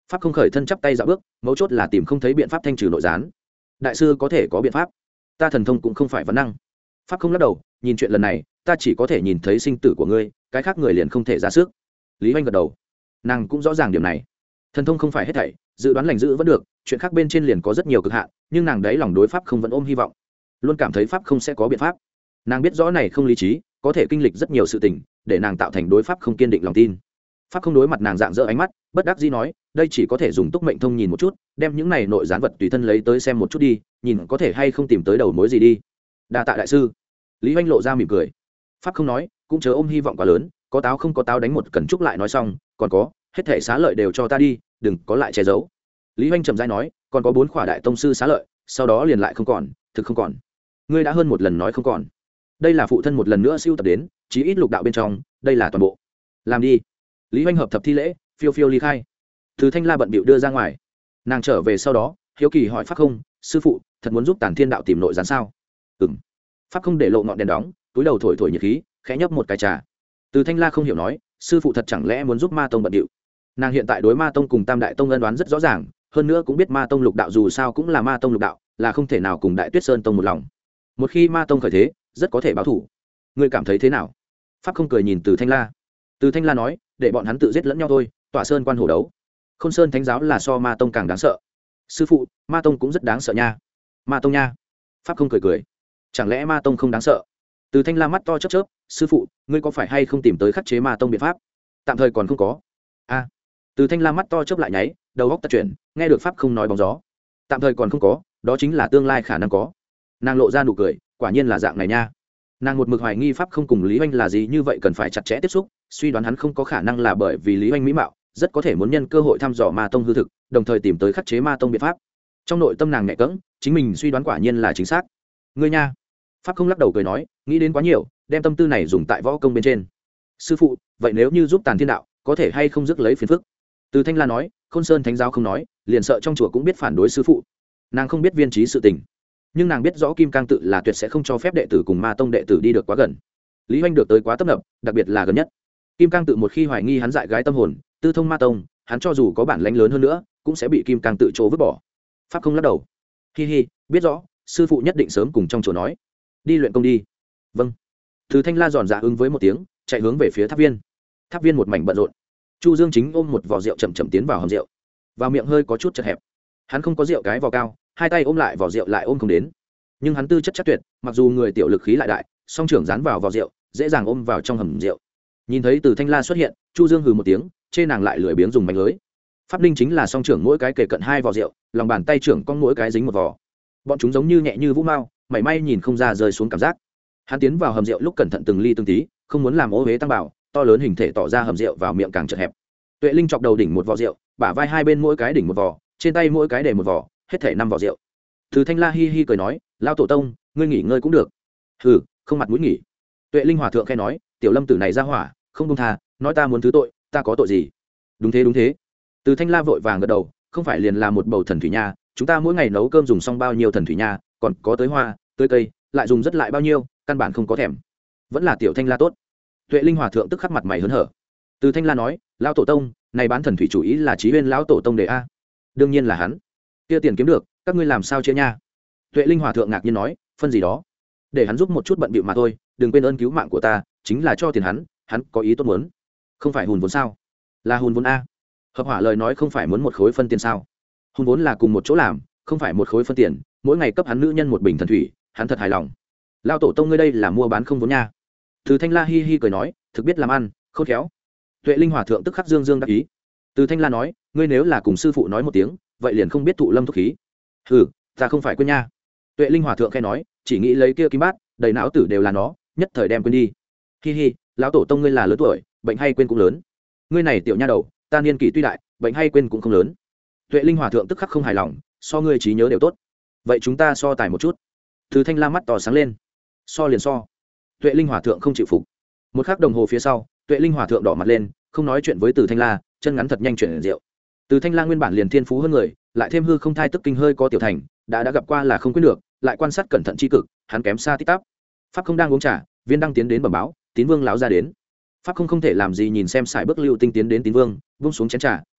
pháp không khởi thân chắp tay dạo bước, mấu chốt là tìm không thấy biện pháp thanh trừ nội gián. Đại sư có thể có biện pháp, ta thần thông cũng không phải vấn năng. Pháp không lắc đầu, nhìn chuyện lần này ta chỉ có thể nhìn thấy sinh tử của ngươi, cái khác người liền không thể ra sức. Lý Hoành gật đầu, nàng cũng rõ ràng điểm này. Thần thông không phải hết thảy, dự đoán lành giữ vẫn được, chuyện khác bên trên liền có rất nhiều cực hạn, nhưng nàng đấy lòng đối pháp không vẫn ôm hy vọng, luôn cảm thấy pháp không sẽ có biện pháp. Nàng biết rõ này không lý trí, có thể kinh lịch rất nhiều sự tình, để nàng tạo thành đối pháp không kiên định lòng tin. Pháp không đối mặt nàng dạng dỡ ánh mắt, bất đắc dĩ nói, đây chỉ có thể dùng túc mệnh thông nhìn một chút, đem những này nội gián vật tùy thân lấy tới xem một chút đi, nhìn có thể hay không tìm tới đầu mối gì đi. Đa tạ đại sư. Lý Hoành lộ ra mỉm cười. Pháp không nói, cũng chớ ôm hy vọng quá lớn, có táo không có táo đánh một cần trúc lại nói xong, còn có, hết thể xá lợi đều cho ta đi, đừng có lại che giấu. Lý Hoành trầm rãi nói, còn có bốn khỏa đại tông sư xá lợi, sau đó liền lại không còn, thực không còn. Ngươi đã hơn một lần nói không còn. Đây là phụ thân một lần nữa siêu tập đến, chí ít lục đạo bên trong, đây là toàn bộ. Làm đi. Lý Hoành hợp thập thi lễ, phiêu phiêu ly khai. Từ Thanh La bận bịu đưa ra ngoài. Nàng trở về sau đó, hiếu kỳ hỏi Pháp không, sư phụ, thật muốn giúp Tản Thiên đạo tìm nội gián sao? Ừm. Pháp không để lộ ngọn đèn đóng, túi đầu thổi thổi nhiệt khí, khẽ nhấp một cái trà. Từ Thanh La không hiểu nói, sư phụ thật chẳng lẽ muốn giúp Ma tông bận bịu? Nàng hiện tại đối Ma tông cùng Tam đại tông ân đoán rất rõ ràng, hơn nữa cũng biết Ma tông lục đạo dù sao cũng là Ma tông lục đạo, là không thể nào cùng Đại Tuyết Sơn tông một lòng. Một khi Ma tông khởi thế, rất có thể báo thủ. Ngươi cảm thấy thế nào? Pháp không cười nhìn Từ Thanh La. Từ Thanh La nói, để bọn hắn tự giết lẫn nhau thôi, tỏa sơn quan hổ đấu. Khôn Sơn thánh giáo là so Ma tông càng đáng sợ. Sư phụ, Ma tông cũng rất đáng sợ nha. Ma tông nha. Pháp không cười cười. Chẳng lẽ Ma tông không đáng sợ? Từ Thanh La mắt to chớp chớp, sư phụ, ngươi có phải hay không tìm tới khắc chế Ma tông biện pháp? Tạm thời còn không có. A. Từ Thanh La mắt to chớp lại nháy, đầu óc tật chuyển, nghe được Pháp không nói bóng gió. Tạm thời còn không có, đó chính là tương lai khả năng có. Nàng lộ ra nụ cười, quả nhiên là dạng này nha. Nàng một mực hoài nghi Pháp không cùng Lý Hoành là gì, như vậy cần phải chặt chẽ tiếp xúc, suy đoán hắn không có khả năng là bởi vì Lý Hoành mỹ mạo, rất có thể muốn nhân cơ hội thăm dò Ma tông hư thực, đồng thời tìm tới khắc chế Ma tông biện pháp. Trong nội tâm nàng nhẹ cẫng, chính mình suy đoán quả nhiên là chính xác. Ngươi nha. Pháp không lắc đầu cười nói, nghĩ đến quá nhiều, đem tâm tư này dùng tại võ công bên trên. Sư phụ, vậy nếu như giúp Tản Thiên đạo, có thể hay không rước lấy phiền phức? Từ Thanh La nói, Khôn Sơn thánh giáo không nói, liền sợ trong chùa cũng biết phản đối sư phụ. Nàng không biết viên trí sự tình, nhưng nàng biết rõ Kim Cang tự là tuyệt sẽ không cho phép đệ tử cùng Ma tông đệ tử đi được quá gần. Lý Hoành được tới quá tấp nập, đặc biệt là gần nhất. Kim Cang tự một khi hoài nghi hắn dại gái tâm hồn, tư thông Ma tông, hắn cho dù có bản lãnh lớn hơn nữa, cũng sẽ bị Kim Cang tự chỗ vứt bỏ. Pháp không lắc đầu. Hi hi, biết rõ, sư phụ nhất định sớm cùng trong chùa nói. Đi luyện công đi. Vâng. Từ Thanh La giòn dạ ứng với một tiếng, chạy hướng về phía tháp viên. Tháp viên một mảnh bận rộn. Chu Dương chính ôm một vò rượu chậm chậm tiến vào hầm rượu, vào miệng hơi có chút chật hẹp. Hắn không có rượu cái vò cao, hai tay ôm lại vò rượu lại ôm không đến. Nhưng hắn tư chất chắc tuyệt, mặc dù người tiểu lực khí lại đại, song trưởng dán vào vò rượu, dễ dàng ôm vào trong hầm rượu. Nhìn thấy Từ Thanh La xuất hiện, Chu Dương hừ một tiếng, chê nàng lại lười biếng dùng mánh lưới. Pháp Ninh chính là song trưởng mỗi cái kề cận hai vò rượu, lòng bàn tay trưởng con mỗi cái dính một vò. Bọn chúng giống như nhẹ như vũ mao, mảy may nhìn không ra rơi xuống cảm giác. Hắn tiến vào hầm rượu lúc cẩn thận từng ly từng tí, không muốn làm ô huế tăng bảo, to lớn hình thể tỏ ra hầm rượu vào miệng càng chật hẹp. Tuệ Linh chọc đầu đỉnh một vò rượu, bả vai hai bên mỗi cái đỉnh một vò, trên tay mỗi cái để một vò, hết thể năm vò rượu. Từ Thanh La hi hi cười nói, lao tổ tông, ngươi nghỉ ngơi cũng được. Hừ, không mặt mũi nghỉ. Tuệ Linh hòa thượng khẽ nói, tiểu lâm tử này ra hỏa, không buông tha, nói ta muốn thứ tội, ta có tội gì? Đúng thế đúng thế. Từ Thanh La vội vàng gật đầu, không phải liền là một bầu thần thủy nha, chúng ta mỗi ngày nấu cơm dùng xong bao nhiêu thần thủy nha, còn có tới hoa, tới cây, lại dùng rất lại bao nhiêu, căn bản không có thèm. Vẫn là tiểu Thanh La tốt. Tuệ Linh hòa thượng tức khắc mặt mày hớn hở. Từ Thanh La nói, lão tổ tông, này bán thần thủy chủ ý là Chí Huyên lão tổ tông đề a. Đương nhiên là hắn. Kia tiền kiếm được, các ngươi làm sao chia nha? Tuệ Linh hòa thượng ngạc nhiên nói, phân gì đó, để hắn giúp một chút bận bịu mà thôi, đừng quên ơn cứu mạng của ta, chính là cho tiền hắn, hắn có ý tốt muốn. Không phải hùn vốn sao? Là hùn vốn a. Hợp hỏa lời nói không phải muốn một khối phân tiền sao? Hùn vốn là cùng một chỗ làm, không phải một khối phân tiền, mỗi ngày cấp hắn nữ nhân một bình thần thủy, hắn thật hài lòng. Lão tổ tông ngươi đây là mua bán không vốn nha. Từ Thanh La hi hi cười nói, thực biết làm ăn, khôn khéo. Tuệ Linh hòa thượng tức khắc dương dương đắc ý. Từ Thanh La nói, ngươi nếu là cùng sư phụ nói một tiếng, vậy liền không biết thụ lâm thúc khí. Hừ, ta không phải quên nha. Tuệ Linh hòa thượng khẽ nói, chỉ nghĩ lấy kia kim bát, đầy não tử đều là nó, nhất thời đem quên đi. Hi hi, lão tổ tông ngươi là lớn tuổi, bệnh hay quên cũng lớn. Ngươi này tiểu nha đầu, ta niên kỷ tuy đại, bệnh hay quên cũng không lớn. Tuệ Linh hòa thượng tức khắc không hài lòng, so ngươi trí nhớ đều tốt. Vậy chúng ta so tài một chút. Từ Thanh La mắt to sáng lên. So liền so. Tuệ Linh hòa thượng không chịu phục. Một khắc đồng hồ phía sau, Tuệ Linh hòa thượng đỏ mặt lên, không nói chuyện với Từ Thanh La, chân ngắn thật nhanh chuyển rượu. Từ Thanh La nguyên bản liền thiên phú hơn người, lại thêm hư không thai tức kinh hơi có tiểu thành, đã đã gặp qua là không quyết được, lại quan sát cẩn thận chi cực, hắn kém xa tít tắp. Pháp không đang uống trà, Viên đang tiến đến bẩm báo, Tín Vương láo ra đến. Pháp không không thể làm gì nhìn xem xài bước lưu tinh tiến đến Tín Vương, vung xuống chén trà,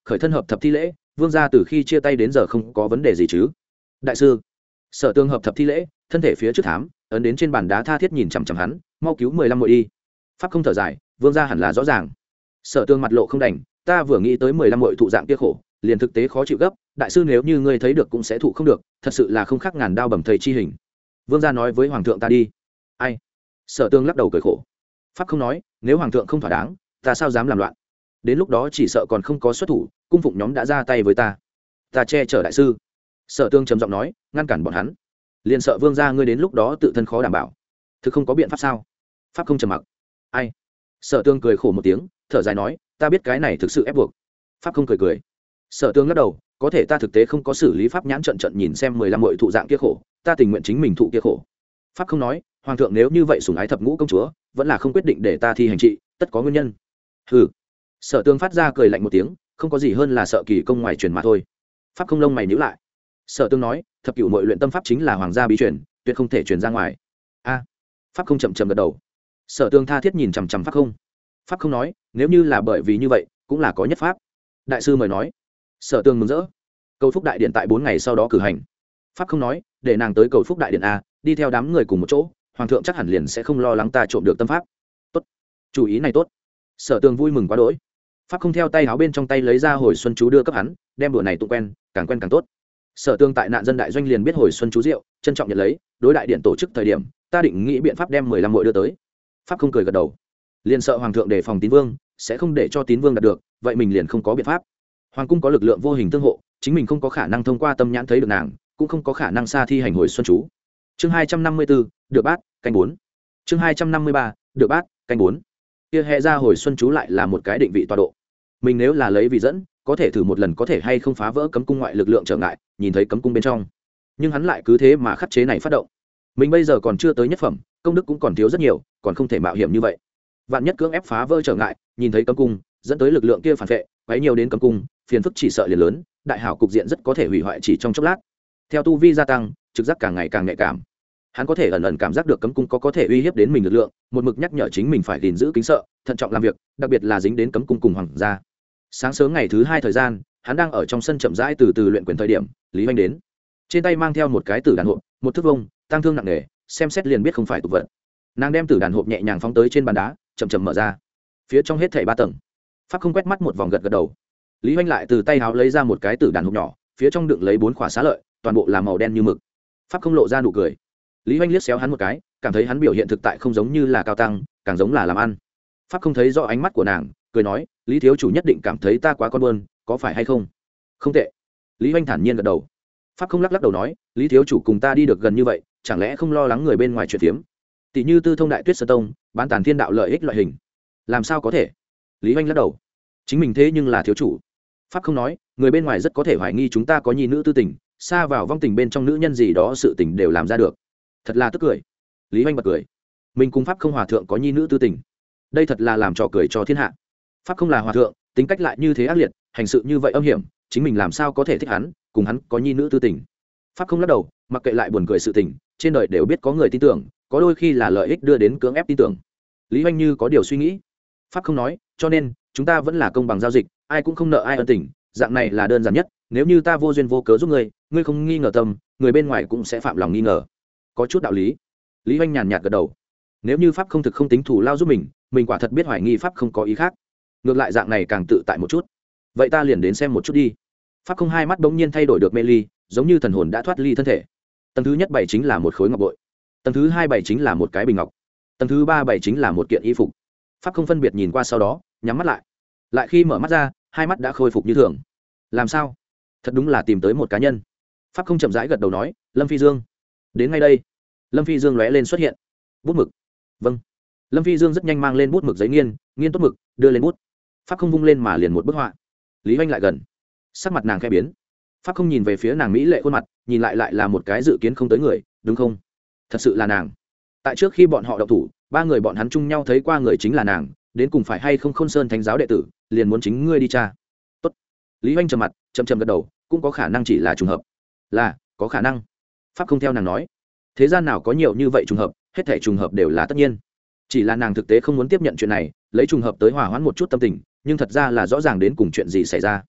khởi thân hợp thập thi lễ, vương gia từ khi chia tay đến giờ không có vấn đề gì chứ? Đại sư. Sở Tương hợp thập thi lễ, thân thể phía trước thám, ấn đến trên bàn đá tha thiết nhìn chằm chằm hắn, mau cứu mười lăm muội đi. Pháp không thở dài, vương gia hẳn là rõ ràng. Sở Tương mặt lộ không đành, ta vừa nghĩ tới mười lăm muội thụ dạng kia khổ, liền thực tế khó chịu gấp, đại sư nếu như ngươi thấy được cũng sẽ thụ không được, thật sự là không khác ngàn đao bầm thây chi hình. Vương gia nói với hoàng thượng ta đi. Ai? Sở Tương lắc đầu cười khổ. Pháp không nói, nếu hoàng thượng không thỏa đáng, ta sao dám làm loạn? Đến lúc đó chỉ sợ còn không có xuất thủ, cung phụng nhóm đã ra tay với ta. Ta che chở đại sư. Sở Tương trầm giọng nói, ngăn cản bọn hắn. Liền sợ vương gia ngươi đến lúc đó tự thân khó đảm bảo. Thực không có biện pháp sao? Pháp không trầm mặc. Ai? Sở Tương cười khổ một tiếng, thở dài nói, ta biết cái này thực sự ép buộc. Pháp không cười cười. Sở Tương lắc đầu, có thể ta thực tế không có xử lý pháp nhãn trận trận nhìn xem mười lăm muội thụ dạng kia khổ, ta tình nguyện chính mình thụ kia khổ. Pháp không nói, hoàng thượng nếu như vậy sủng ái thập ngũ công chúa, vẫn là không quyết định để ta thi hành trị, tất có nguyên nhân. Hừ. Sở Tương phát ra cười lạnh một tiếng, không có gì hơn là sợ kỳ công ngoài truyền mà thôi. Pháp không lông mày nhíu lại. Sở Tương nói, thập cửu muội luyện tâm pháp chính là hoàng gia bí truyền, tuyệt không thể truyền ra ngoài. A. Pháp không chậm chậm gật đầu. Sở Tương tha thiết nhìn chằm chằm Pháp không. Pháp không nói, nếu như là bởi vì như vậy, cũng là có nhất pháp. Đại sư mời nói. Sở Tương mừng rỡ. Cầu phúc đại điện tại bốn ngày sau đó cử hành. Pháp không nói, để nàng tới cầu phúc đại điện a, đi theo đám người cùng một chỗ, hoàng thượng chắc hẳn liền sẽ không lo lắng ta trộm được tâm pháp. Tốt, chủ ý này tốt. Sở Tương vui mừng quá đỗi. Pháp không theo tay áo bên trong tay lấy ra hồi xuân chú đưa cấp hắn, đem đùa này tụng quen, càng quen càng tốt. Sở Tương tại nạn dân đại doanh liền biết hồi xuân chú rượu, trân trọng nhận lấy, đối đại điện tổ chức thời điểm, ta định nghĩ biện pháp đem mười lăm muội đưa tới. Pháp không cười gật đầu. Liền sợ hoàng thượng đề phòng Tín Vương, sẽ không để cho Tín Vương đạt được, vậy mình liền không có biện pháp. Hoàng cung có lực lượng vô hình tương hộ, chính mình không có khả năng thông qua tâm nhãn thấy được nàng, cũng không có khả năng xa thi hành hồi xuân chú. Chương hai trăm năm mươi bốn, được bát, canh bốn. Chương hai trăm năm mươi ba, được bát, canh bốn. Kia hệ ra hồi xuân chú lại là một cái định vị tọa độ. Mình nếu là lấy vị dẫn, có thể thử một lần có thể hay không phá vỡ cấm cung ngoại lực lượng trở ngại, nhìn thấy cấm cung bên trong. Nhưng hắn lại cứ thế mà khắc chế này phát động. Mình bây giờ còn chưa tới nhất phẩm, công đức cũng còn thiếu rất nhiều, còn không thể mạo hiểm như vậy. Vạn nhất cưỡng ép phá vỡ trở ngại, nhìn thấy cấm cung, dẫn tới lực lượng kia phản vệ, quấy nhiều đến cấm cung, phiền phức chỉ sợ liền lớn, đại hảo cục diện rất có thể hủy hoại chỉ trong chốc lát. Theo tu vi gia tăng, trực giác càng ngày càng nhạy cảm. Hắn có thể ẩn ẩn cảm giác được cấm cung có có thể uy hiếp đến mình lực lượng, một mực nhắc nhở chính mình phải gìn giữ kính sợ, thận trọng làm việc, đặc biệt là dính đến cấm cung cùng hoàng gia. Sáng sớm ngày thứ hai thời gian, hắn đang ở trong sân chậm rãi từ từ luyện quyền thời điểm, Lý Hoành đến. Trên tay mang theo một cái tử đàn hộp, một thước vông, tang thương nặng nề, xem xét liền biết không phải tục vật. Nàng đem tử đàn hộp nhẹ nhàng phóng tới trên bàn đá, chậm chậm mở ra. Phía trong hết thảy ba tầng. Pháp không quét mắt một vòng gật gật đầu. Lý Hoành lại từ tay áo lấy ra một cái tử đàn hộp nhỏ, phía trong đựng lấy bốn khỏa xá lợi, toàn bộ là màu đen như mực. Pháp không lộ ra nụ cười. Lý Hoành liếc xéo hắn một cái, cảm thấy hắn biểu hiện thực tại không giống như là cao tăng, càng giống là làm ăn. Pháp không thấy rõ ánh mắt của nàng, cười nói, Lý thiếu chủ nhất định cảm thấy ta quá con buôn, có phải hay không? Không tệ. Lý Hoành thản nhiên gật đầu. Pháp không lắc lắc đầu nói, Lý thiếu chủ cùng ta đi được gần như vậy, chẳng lẽ không lo lắng người bên ngoài chuyện phiếm? Tỷ như Tư Thông Đại Tuyết Sơn Tông, bán tàn thiên đạo lợi ích loại hình. Làm sao có thể? Lý Hoành lắc đầu. Chính mình thế nhưng là thiếu chủ. Pháp không nói, người bên ngoài rất có thể hoài nghi chúng ta có nhi nữ tư tình, xa vào vong tình bên trong nữ nhân gì đó sự tình đều làm ra được. Thật là tức cười. Lý Hoành bật cười. Mình cùng Pháp không hòa thượng có nhi nữ tư tình, đây thật là làm trò cười cho thiên hạ. Pháp không là hòa thượng, tính cách lại như thế ác liệt, hành sự như vậy âm hiểm, chính mình làm sao có thể thích hắn, cùng hắn có nhi nữ tư tình. Pháp không lắc đầu, mặc kệ lại buồn cười sự tình, trên đời đều biết có người tin tưởng, có đôi khi là lợi ích đưa đến cưỡng ép tin tưởng. Lý Hoành như có điều suy nghĩ. Pháp không nói, cho nên chúng ta vẫn là công bằng giao dịch, ai cũng không nợ ai ân tình, dạng này là đơn giản nhất. Nếu như ta vô duyên vô cớ giúp ngươi, ngươi không nghi ngờ tâm, người bên ngoài cũng sẽ phạm lòng nghi ngờ. Có chút đạo lý. Lý Hoành nhàn nhạt gật đầu. Nếu như Pháp không thực không tính thủ lao giúp mình, mình quả thật biết hoài nghi Pháp không có ý khác. Ngược lại dạng này càng tự tại một chút. Vậy ta liền đến xem một chút đi. Pháp không hai mắt bỗng nhiên thay đổi được mê ly, giống như thần hồn đã thoát ly thân thể. Tầng thứ nhất bảy chính là một khối ngọc bội, tầng thứ hai bảy chính là một cái bình ngọc, tầng thứ ba bảy chính là một kiện y phục. Pháp không phân biệt nhìn qua sau đó, nhắm mắt lại. Lại khi mở mắt ra, hai mắt đã khôi phục như thường. Làm sao? Thật đúng là tìm tới một cá nhân. Pháp không chậm rãi gật đầu nói, Lâm Phi Dương. Đến ngay đây. Lâm Phi Dương lóe lên xuất hiện. Bút mực. Vâng. Lâm Phi Dương rất nhanh mang lên bút mực giấy nghiên, nghiên tốt mực, đưa lên bút. Pháp không vung lên mà liền một bức họa. Lý Hoành lại gần. Sắc mặt nàng khẽ biến. Pháp không nhìn về phía nàng mỹ lệ khuôn mặt, nhìn lại lại là một cái dự kiến không tới người, đúng không? Thật sự là nàng. Tại trước khi bọn họ động thủ, ba người bọn hắn chung nhau thấy qua người chính là nàng, đến cùng phải hay không Khôn Sơn Thánh giáo đệ tử, liền muốn chính ngươi đi tra. Tốt. Lý Hoành trầm mặt, chậm chậm gật đầu, cũng có khả năng chỉ là trùng hợp. Là, có khả năng. Pháp không theo nàng nói. Thế gian nào có nhiều như vậy trùng hợp, hết thảy trùng hợp đều là tất nhiên. Chỉ là nàng thực tế không muốn tiếp nhận chuyện này, lấy trùng hợp tới hòa hoãn một chút tâm tình, nhưng thật ra là rõ ràng đến cùng chuyện gì xảy ra.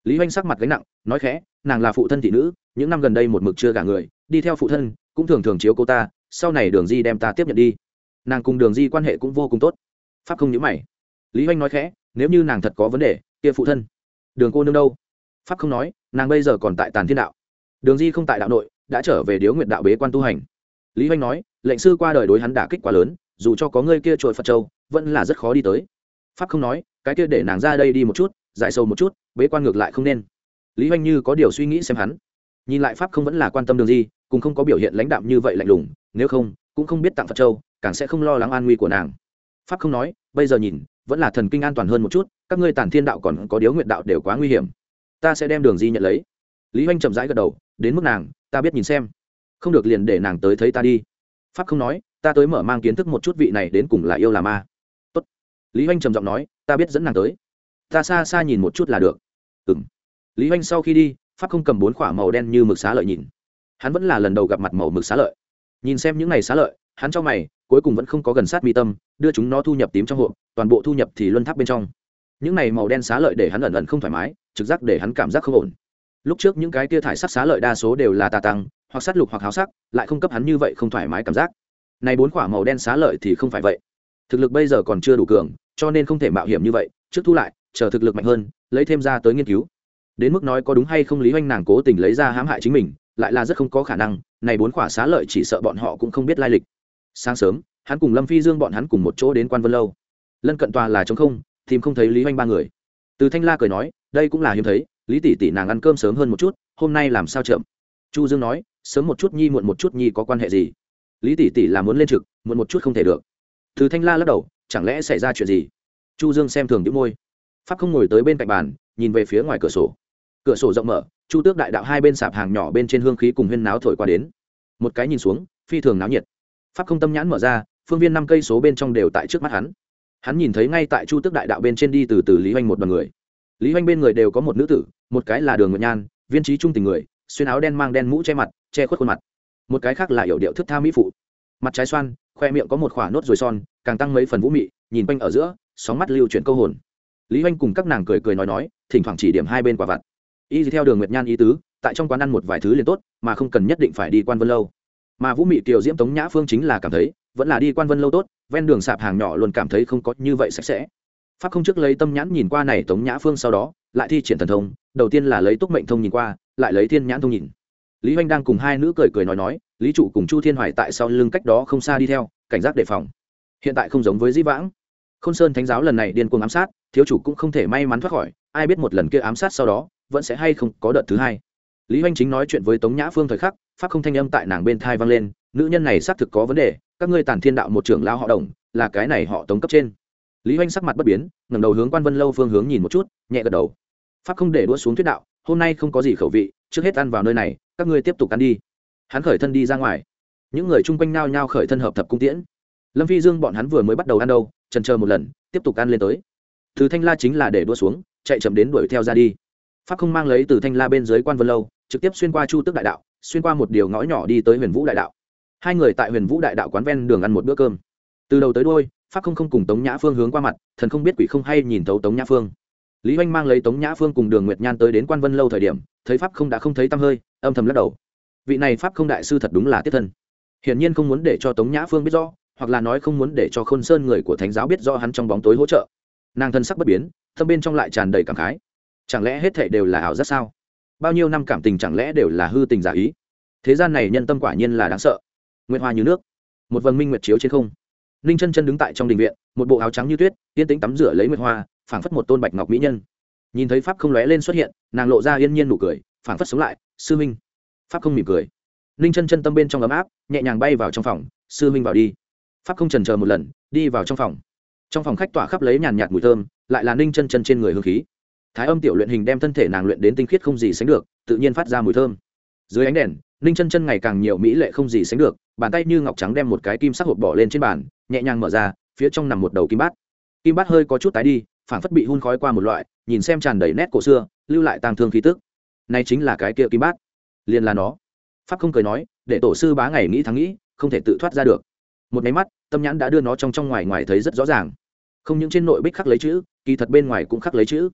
Lý Hoành sắc mặt gánh nặng nói khẽ, nàng là phụ thân thị nữ, những năm gần đây một mực chưa gả người, đi theo phụ thân cũng thường thường chiếu cô ta, sau này Đường Di đem ta tiếp nhận đi. Nàng cùng Đường Di quan hệ cũng vô cùng tốt. Pháp không nhíu mày. Lý Hoành nói khẽ, nếu như nàng thật có vấn đề, kia phụ thân Đường cô nương đâu? Pháp không nói, nàng bây giờ còn tại Tàn Thiên đạo. Đường Di không tại đạo nội, đã trở về Điếu Nguyệt đạo bế quan tu hành. Lý Hoành nói, lệnh sư qua đời đối hắn đả kích quá lớn, dù cho có ngươi kia trội Phật châu, vẫn là rất khó đi tới. Pháp không nói, cái kia để nàng ra đây đi một chút, giải sâu một chút, bế quan ngược lại không nên. Lý Hoành như có điều suy nghĩ xem hắn, nhìn lại Pháp không vẫn là quan tâm Đường Di, cũng không có biểu hiện lãnh đạm như vậy lạnh lùng, nếu không cũng không biết tặng Phật châu, càng sẽ không lo lắng an nguy của nàng. Pháp không nói, bây giờ nhìn vẫn là thần kinh an toàn hơn một chút, các ngươi Tàn Thiên đạo còn có Điếu Nguyệt đạo đều quá nguy hiểm, ta sẽ đem Đường Di nhận lấy. Lý Hoành chậm rãi gật đầu, đến mức nàng ta biết nhìn xem, không được liền để nàng tới thấy ta đi. Pháp không nói, ta tới mở mang kiến thức một chút vị này đến cùng là yêu là ma. Tốt. Lý Hoành trầm giọng nói, ta biết dẫn nàng tới, ta xa xa nhìn một chút là được. Ừm. Lý Hoành sau khi đi, Pháp không cầm bốn khỏa màu đen như mực xá lợi nhìn, hắn vẫn là lần đầu gặp mặt màu mực xá lợi, nhìn xem những ngày xá lợi, hắn cho mày, cuối cùng vẫn không có gần sát mi tâm, đưa chúng nó thu nhập tím trong hộp, toàn bộ thu nhập thì luân tháp bên trong. Những này màu đen xá lợi để hắn ẩn ẩn không thoải mái, trực giác để hắn cảm giác không ổn. Lúc trước những cái tia thải sắc xá lợi đa số đều là tà tăng hoặc sát lục hoặc háo sắc, lại không cấp hắn như vậy không thoải mái cảm giác. Này bốn quả màu đen xá lợi thì không phải vậy, thực lực bây giờ còn chưa đủ cường, cho nên không thể mạo hiểm như vậy, trước thu lại, chờ thực lực mạnh hơn, lấy thêm ra tới nghiên cứu. Đến mức nói có đúng hay không Lý Hoành nàng cố tình lấy ra hãm hại chính mình, lại là rất không có khả năng, này bốn quả xá lợi chỉ sợ bọn họ cũng không biết lai lịch. Sáng sớm, hắn cùng Lâm Phi Dương bọn hắn cùng một chỗ đến Quan Vân lâu. Lân cận tòa là trống không, tìm không thấy Lý Hoành ba người. Từ Thanh La cười nói, đây cũng là hiếm thấy, Lý tỷ tỷ nàng ăn cơm sớm hơn một chút, hôm nay làm sao chậm? Chu Dương nói, sớm một chút nhi muộn một chút nhi có quan hệ gì? Lý tỷ tỷ là muốn lên trực, muộn một chút không thể được. Từ Thanh La lắc đầu, chẳng lẽ xảy ra chuyện gì? Chu Dương xem thường nhíu môi. Pháp không ngồi tới bên cạnh bàn, nhìn về phía ngoài cửa sổ. Cửa sổ rộng mở, Chu Tước đại đạo hai bên sạp hàng nhỏ bên trên hương khí cùng huyên náo thổi qua đến. Một cái nhìn xuống, phi thường náo nhiệt. Pháp không tâm nhãn mở ra, phương viên năm cây số bên trong đều tại trước mắt hắn. Hắn nhìn thấy ngay tại Chu Tước đại đạo bên trên đi từ từ Lý Hoành một đoàn người. Lý Hoành bên người đều có một nữ tử, một cái là Đường Nguyệt Nhan, viên trí trung tình người, xuyên áo đen mang đen mũ che mặt, che khuất khuôn mặt. Một cái khác là yểu điệu thức tha mỹ phụ, mặt trái xoan, khoe miệng có một khỏa nốt ruồi son, càng tăng mấy phần vũ mị, nhìn quanh ở giữa, sóng mắt lưu chuyển câu hồn. Lý Hoành cùng các nàng cười cười nói nói, thỉnh thoảng chỉ điểm hai bên quả vặt. Y theo Đường Nguyệt Nhan ý tứ, tại trong quán ăn một vài thứ liền tốt, mà không cần nhất định phải đi Quan Vân lâu. Mà vũ mị tiểu diễm Tống Nhã Phương chính là cảm thấy, vẫn là đi Quan Vân lâu tốt, ven đường sạp hàng nhỏ luôn cảm thấy không có như vậy sạch sẽ. Pháp không trước lấy tâm nhãn nhìn qua này Tống Nhã Phương, sau đó lại thi triển thần thông, đầu tiên là lấy túc mệnh thông nhìn qua, lại lấy thiên nhãn thông nhìn. Lý Hoành đang cùng hai nữ cười cười nói nói, Lý trụ cùng Chu Thiên Hoài tại sau lưng cách đó không xa đi theo, cảnh giác đề phòng. Hiện tại không giống với dĩ vãng, Khôn Sơn Thánh giáo lần này điên cuồng ám sát, thiếu chủ cũng không thể may mắn thoát khỏi, ai biết một lần kia ám sát sau đó vẫn sẽ hay không có đợt thứ hai. Lý Hoành chính nói chuyện với Tống Nhã Phương thời khắc, pháp không thanh âm tại nàng bên thai vang lên, nữ nhân này xác thực có vấn đề, các ngươi Tản Thiên đạo một trưởng lão họ Đồng, là cái này họ Tống cấp trên. Lý Hoành sắc mặt bất biến, ngẩng đầu hướng Quan Vân lâu phương hướng nhìn một chút, nhẹ gật đầu. Pháp không để đũa xuống thuyết đạo, hôm nay không có gì khẩu vị, trước hết ăn vào nơi này, các ngươi tiếp tục ăn đi. Hắn khởi thân đi ra ngoài, những người chung quanh nao nhao khởi thân hợp thập cung tiễn. Lâm Phi Dương bọn hắn vừa mới bắt đầu ăn đâu, chần chờ một lần, tiếp tục ăn lên tới. Từ Thanh La chính là để đũa xuống, chạy chậm đến đuổi theo ra đi. Pháp không mang lấy Từ Thanh La bên dưới Quan Vân lâu, trực tiếp xuyên qua Chu Tước đại đạo, xuyên qua một điều ngõ nhỏ đi tới Huyền Vũ đại đạo. Hai người tại Huyền Vũ đại đạo quán ven đường ăn một bữa cơm. Từ đầu tới đuôi, Pháp không không cùng Tống Nhã Phương hướng qua mặt, thần không biết quỷ không hay nhìn thấu Tống Nhã Phương. Lý Hoành mang lấy Tống Nhã Phương cùng Đường Nguyệt Nhan tới đến Quan Vân lâu thời điểm, thấy Pháp không đã không thấy tăm hơi, âm thầm lắc đầu. Vị này Pháp không đại sư thật đúng là tiết thân, hiển nhiên không muốn để cho Tống Nhã Phương biết rõ, hoặc là nói không muốn để cho Khôn Sơn người của Thánh giáo biết rõ hắn trong bóng tối hỗ trợ. Nàng thân sắc bất biến, thâm bên trong lại tràn đầy cảm khái. Chẳng lẽ hết thảy đều là ảo giác sao? Bao nhiêu năm cảm tình chẳng lẽ đều là hư tình giả ý? Thế gian này nhân tâm quả nhiên là đáng sợ. Nguyệt hoa như nước, một vầng minh nguyệt chiếu trên không. Ninh Chân Chân đứng tại trong đình viện, một bộ áo trắng như tuyết, yên tĩnh tắm rửa lấy nguyệt hoa, phảng phất một tôn bạch ngọc mỹ nhân. Nhìn thấy Pháp không lóe lên xuất hiện, nàng lộ ra yên nhiên nụ cười, phảng phất sống lại, "Sư huynh." Pháp không mỉm cười. Ninh Chân Chân tâm bên trong ấm áp, nhẹ nhàng bay vào trong phòng, "Sư huynh vào đi." Pháp không chần chờ một lần, đi vào trong phòng. Trong phòng khách tỏa khắp lấy nhàn nhạt mùi thơm, lại là Ninh Chân Chân trên người hương khí. Thái âm tiểu luyện hình đem thân thể nàng luyện đến tinh khiết không gì sánh được, tự nhiên phát ra mùi thơm. Dưới ánh đèn, Ninh Chân Chân ngày càng nhiều mỹ lệ không gì sánh được, bàn tay như ngọc trắng đem một cái kim sắc hộp bỏ lên trên bàn, nhẹ nhàng mở ra, phía trong nằm một đầu kim bát. Kim bát hơi có chút tái đi, phảng phất bị hun khói qua một loại, nhìn xem tràn đầy nét cổ xưa, lưu lại tang thương khí tức. Này chính là cái kia kim bát, liền là nó. Pháp không cười nói, để tổ sư bá ngày nghĩ tháng nghĩ, không thể tự thoát ra được. Một cái mắt, tâm nhãn đã đưa nó trong trong ngoài ngoài thấy rất rõ ràng. Không những trên nội bích khắc lấy chữ, kỳ thật bên ngoài cũng khắc lấy chữ.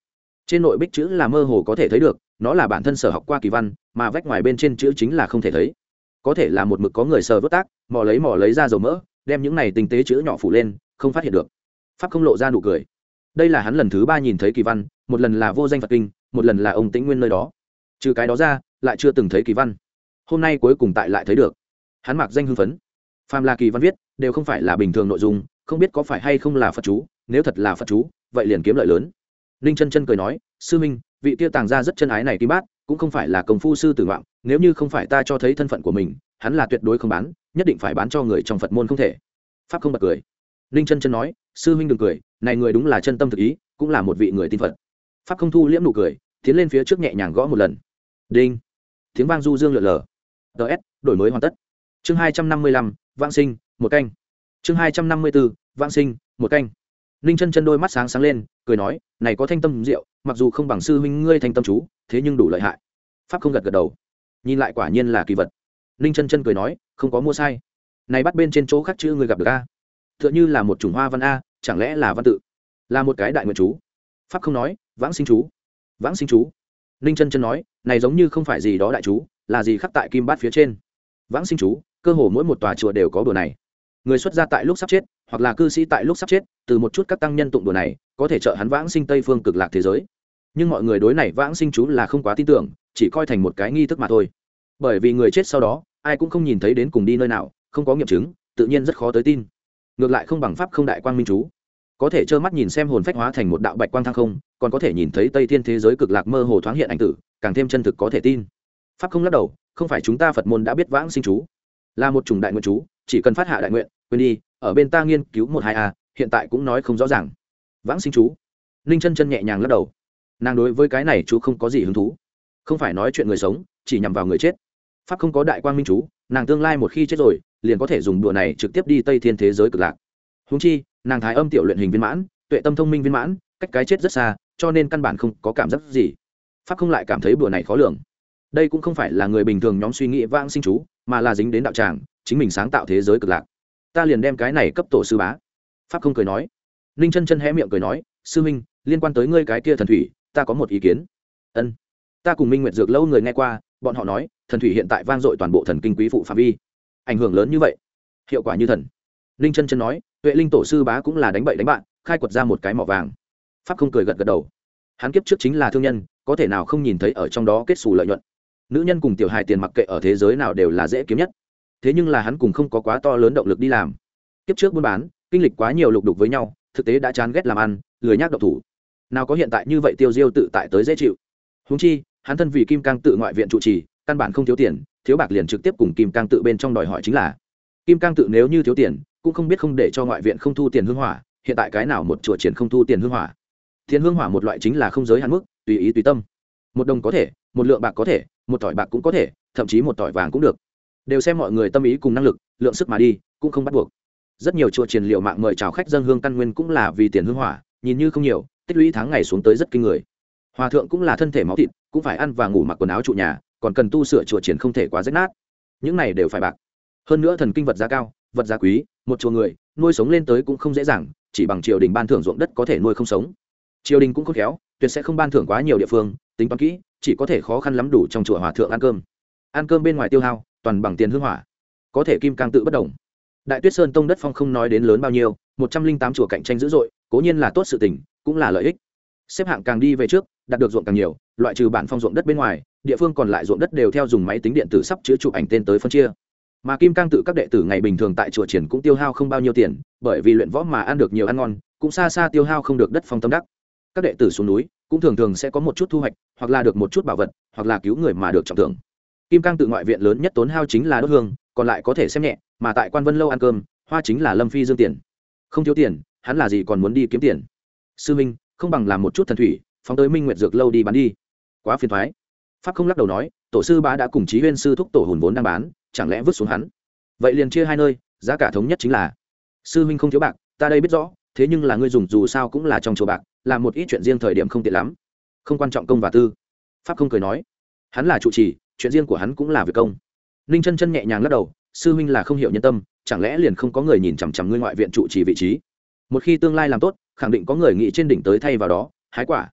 trên nội bích chữ là mơ hồ có thể thấy được, nó là bản thân sở học qua kỳ văn, mà vách ngoài bên trên chữ chính là không thể thấy. Có thể là một mực có người sờ vớt tác mò lấy mò lấy ra dầu mỡ, đem những này tinh tế chữ nhỏ phủ lên, không phát hiện được. Pháp không lộ ra nụ cười. Đây là hắn lần thứ ba nhìn thấy kỳ văn, một lần là vô danh Phật kinh, một lần là ông Tĩnh Nguyên nơi đó. Trừ cái đó ra, lại chưa từng thấy kỳ văn. Hôm nay cuối cùng tại lại thấy được. Hắn mặc danh hưng phấn. Phàm là kỳ văn viết, đều không phải là bình thường nội dung, không biết có phải hay không là Phật chú, nếu thật là Phật chú, vậy liền kiếm lợi lớn. Ninh Chân Chân cười nói, sư minh, vị kia tàng gia rất chân ái này kim bát, cũng không phải là công phu sư tử ngoạn, nếu như không phải ta cho thấy thân phận của mình, hắn là tuyệt đối không bán, nhất định phải bán cho người trong Phật môn không thể. Pháp không bật cười. Ninh Chân Chân nói, sư minh đừng cười, này người đúng là chân tâm thực ý, cũng là một vị người tin Phật. Pháp không thu liễm nụ cười, tiến lên phía trước nhẹ nhàng gõ một lần. Đinh. Tiếng vang du dương lượn lờ. ds đổi mới hoàn tất. Chương hai trăm năm mươi lăm, vãng sinh, một canh. Chương hai trăm năm mươi bốn, vãng sinh, một canh. Ninh Chân Chân đôi mắt sáng sáng lên, cười nói, này có thanh tâm rượu, mặc dù không bằng sư huynh ngươi thanh tâm chú, thế nhưng đủ lợi hại. Pháp không gật gật đầu, nhìn lại quả nhiên là kỳ vật. Ninh Chân Chân cười nói, không có mua sai. Này bắt bên trên chỗ khác chữ người gặp được a, tựa như là một chủng hoa văn a, chẳng lẽ là văn tự, là một cái đại nguyện chú. Pháp không nói, vãng sinh chú. Vãng sinh chú. Ninh Chân Chân nói, này giống như không phải gì đó đại chú, là gì khắc tại kim bát phía trên. Vãng sinh chú, cơ hồ mỗi một tòa chùa đều có đùa này. Người xuất gia tại lúc sắp chết, hoặc là cư sĩ tại lúc sắp chết, từ một chút các tăng nhân tụng đùa này, có thể trợ hắn vãng sinh tây phương cực lạc thế giới. Nhưng mọi người đối này vãng sinh chú là không quá tin tưởng, chỉ coi thành một cái nghi thức mà thôi. Bởi vì người chết sau đó, ai cũng không nhìn thấy đến cùng đi nơi nào, không có nghiệm chứng, tự nhiên rất khó tới tin. Ngược lại không bằng pháp không đại quang minh chú, có thể trơ mắt nhìn xem hồn phách hóa thành một đạo bạch quang thăng không, còn có thể nhìn thấy tây thiên thế giới cực lạc mơ hồ thoáng hiện ảnh tử, càng thêm chân thực có thể tin. Pháp không lắc đầu, không phải chúng ta Phật môn đã biết vãng sinh chú, là một chủng đại nguyện chú, chỉ cần phát hạ đại nguyện, quên đi, ở bên ta nghiên cứu một hai a, hiện tại cũng nói không rõ ràng. Vãng sinh chú. Ninh Chân Chân nhẹ nhàng lắc đầu, nàng đối với cái này chú không có gì hứng thú, không phải nói chuyện người sống, chỉ nhằm vào người chết. Pháp không có đại quang minh chú, nàng tương lai một khi chết rồi, liền có thể dùng đùa này trực tiếp đi tây thiên thế giới cực lạc. Huống chi, nàng thái âm tiểu luyện hình viên mãn, tuệ tâm thông minh viên mãn, cách cái chết rất xa, cho nên căn bản không có cảm giác gì. Pháp không lại cảm thấy đùa này khó lường. Đây cũng không phải là người bình thường nhóm suy nghĩ vãng sinh chú, mà là dính đến đạo tràng, chính mình sáng tạo thế giới cực lạc. Ta liền đem cái này cấp tổ sư bá. Pháp không cười nói. Ninh Chân Chân hé miệng cười nói, sư minh, liên quan tới ngươi cái kia thần thủy, ta có một ý kiến. Ân. Ta cùng Minh Nguyệt Dược lâu người nghe qua, bọn họ nói, thần thủy hiện tại vang dội toàn bộ thần kinh quý phụ phạm vi, ảnh hưởng lớn như vậy, hiệu quả như thần. Ninh Chân Chân nói, Tuệ Linh tổ sư bá cũng là đánh bậy đánh bạn, khai quật ra một cái mỏ vàng. Pháp không cười gật gật đầu. Hắn kiếp trước chính là thương nhân, có thể nào không nhìn thấy ở trong đó kết xù lợi nhuận. Nữ nhân cùng tiểu hài tiền mặc kệ ở thế giới nào đều là dễ kiếm nhất. Thế nhưng là hắn cùng không có quá to lớn động lực đi làm. Kiếp trước buôn bán, kinh lịch quá nhiều lục đục với nhau, thực tế đã chán ghét làm ăn, lười nhác động thủ. Nào có hiện tại như vậy tiêu diêu tự tại tới dễ chịu. Huống chi, hắn thân vì Kim Cang tự ngoại viện trụ trì, căn bản không thiếu tiền, thiếu bạc liền trực tiếp cùng Kim Cang tự bên trong đòi hỏi chính là. Kim Cang tự nếu như thiếu tiền, cũng không biết không để cho ngoại viện không thu tiền hương hỏa, hiện tại cái nào một chùa triển không thu tiền hương hỏa. Tiền hương hỏa một loại chính là không giới hạn mức, tùy ý tùy tâm. Một đồng có thể, một lượng bạc có thể, một tỏi bạc cũng có thể, thậm chí một tỏi vàng cũng được. Đều xem mọi người tâm ý cùng năng lực, lượng sức mà đi, cũng không bắt buộc. Rất nhiều chùa triển liệu mạng mời chào khách dân hương căn nguyên cũng là vì tiền hương hỏa, nhìn như không nhiều, tích lũy tháng ngày xuống tới rất kinh người. Hòa thượng cũng là thân thể máu thịt, cũng phải ăn và ngủ mặc quần áo trụ nhà, còn cần tu sửa chùa triển không thể quá rách nát. Những này đều phải bạc. Hơn nữa thần kinh vật giá cao, vật giá quý, một chùa người nuôi sống lên tới cũng không dễ dàng, chỉ bằng triều đình ban thưởng ruộng đất có thể nuôi không sống. Triều đình cũng khôn khéo, tuyệt sẽ không ban thưởng quá nhiều địa phương, tính toán kỹ, chỉ có thể khó khăn lắm đủ trong chùa hòa thượng ăn cơm. Ăn cơm bên ngoài tiêu hao, toàn bằng tiền hương hỏa. Có thể Kim Cang tự bất đồng. Đại Tuyết Sơn tông đất phong không nói đến lớn bao nhiêu, một trăm linh tám chùa cạnh tranh dữ dội, cố nhiên là tốt sự tình, cũng là lợi ích. Xếp hạng càng đi về trước, đạt được ruộng càng nhiều, loại trừ bản phong ruộng đất bên ngoài, địa phương còn lại ruộng đất đều theo dùng máy tính điện tử sắp chữa chụp ảnh tên tới phân chia. Mà Kim Cang tự các đệ tử ngày bình thường tại chùa triển cũng tiêu hao không bao nhiêu tiền, bởi vì luyện võ mà ăn được nhiều ăn ngon, cũng xa xa tiêu hao không được đất phong tâm đắc. Các đệ tử xuống núi cũng thường thường sẽ có một chút thu hoạch, hoặc là được một chút bảo vật, hoặc là cứu người mà được trọng thưởng. Kim Cang tự ngoại viện lớn nhất tốn hao chính là đốt hương, còn lại có thể xem nhẹ, mà tại Quan Vân lâu ăn cơm, hoa chính là Lâm Phi dương tiền. Không thiếu tiền, hắn là gì còn muốn đi kiếm tiền. Sư minh, không bằng làm một chút thần thủy, phóng tới Minh Nguyệt Dược lâu đi bán đi. Quá phiền toái. Pháp không lắc đầu nói, tổ sư bá đã cùng Chí Huyên sư thúc tổ hồn vốn đang bán, chẳng lẽ vứt xuống hắn? Vậy liền chia hai nơi, giá cả thống nhất chính là. Sư minh không thiếu bạc, ta đây biết rõ, thế nhưng là ngươi dùng dù sao cũng là trong chùa bạc, làm một ít chuyện riêng thời điểm không tiện lắm. Không quan trọng công và tư. Pháp không cười nói, hắn là trụ trì, chuyện riêng của hắn cũng là việc công. Ninh Chân Chân nhẹ nhàng lắc đầu, sư huynh là không hiểu nhân tâm, chẳng lẽ liền không có người nhìn chằm chằm ngươi ngoại viện trụ trì vị trí? Một khi tương lai làm tốt, khẳng định có người nghĩ trên đỉnh tới thay vào đó, hái quả.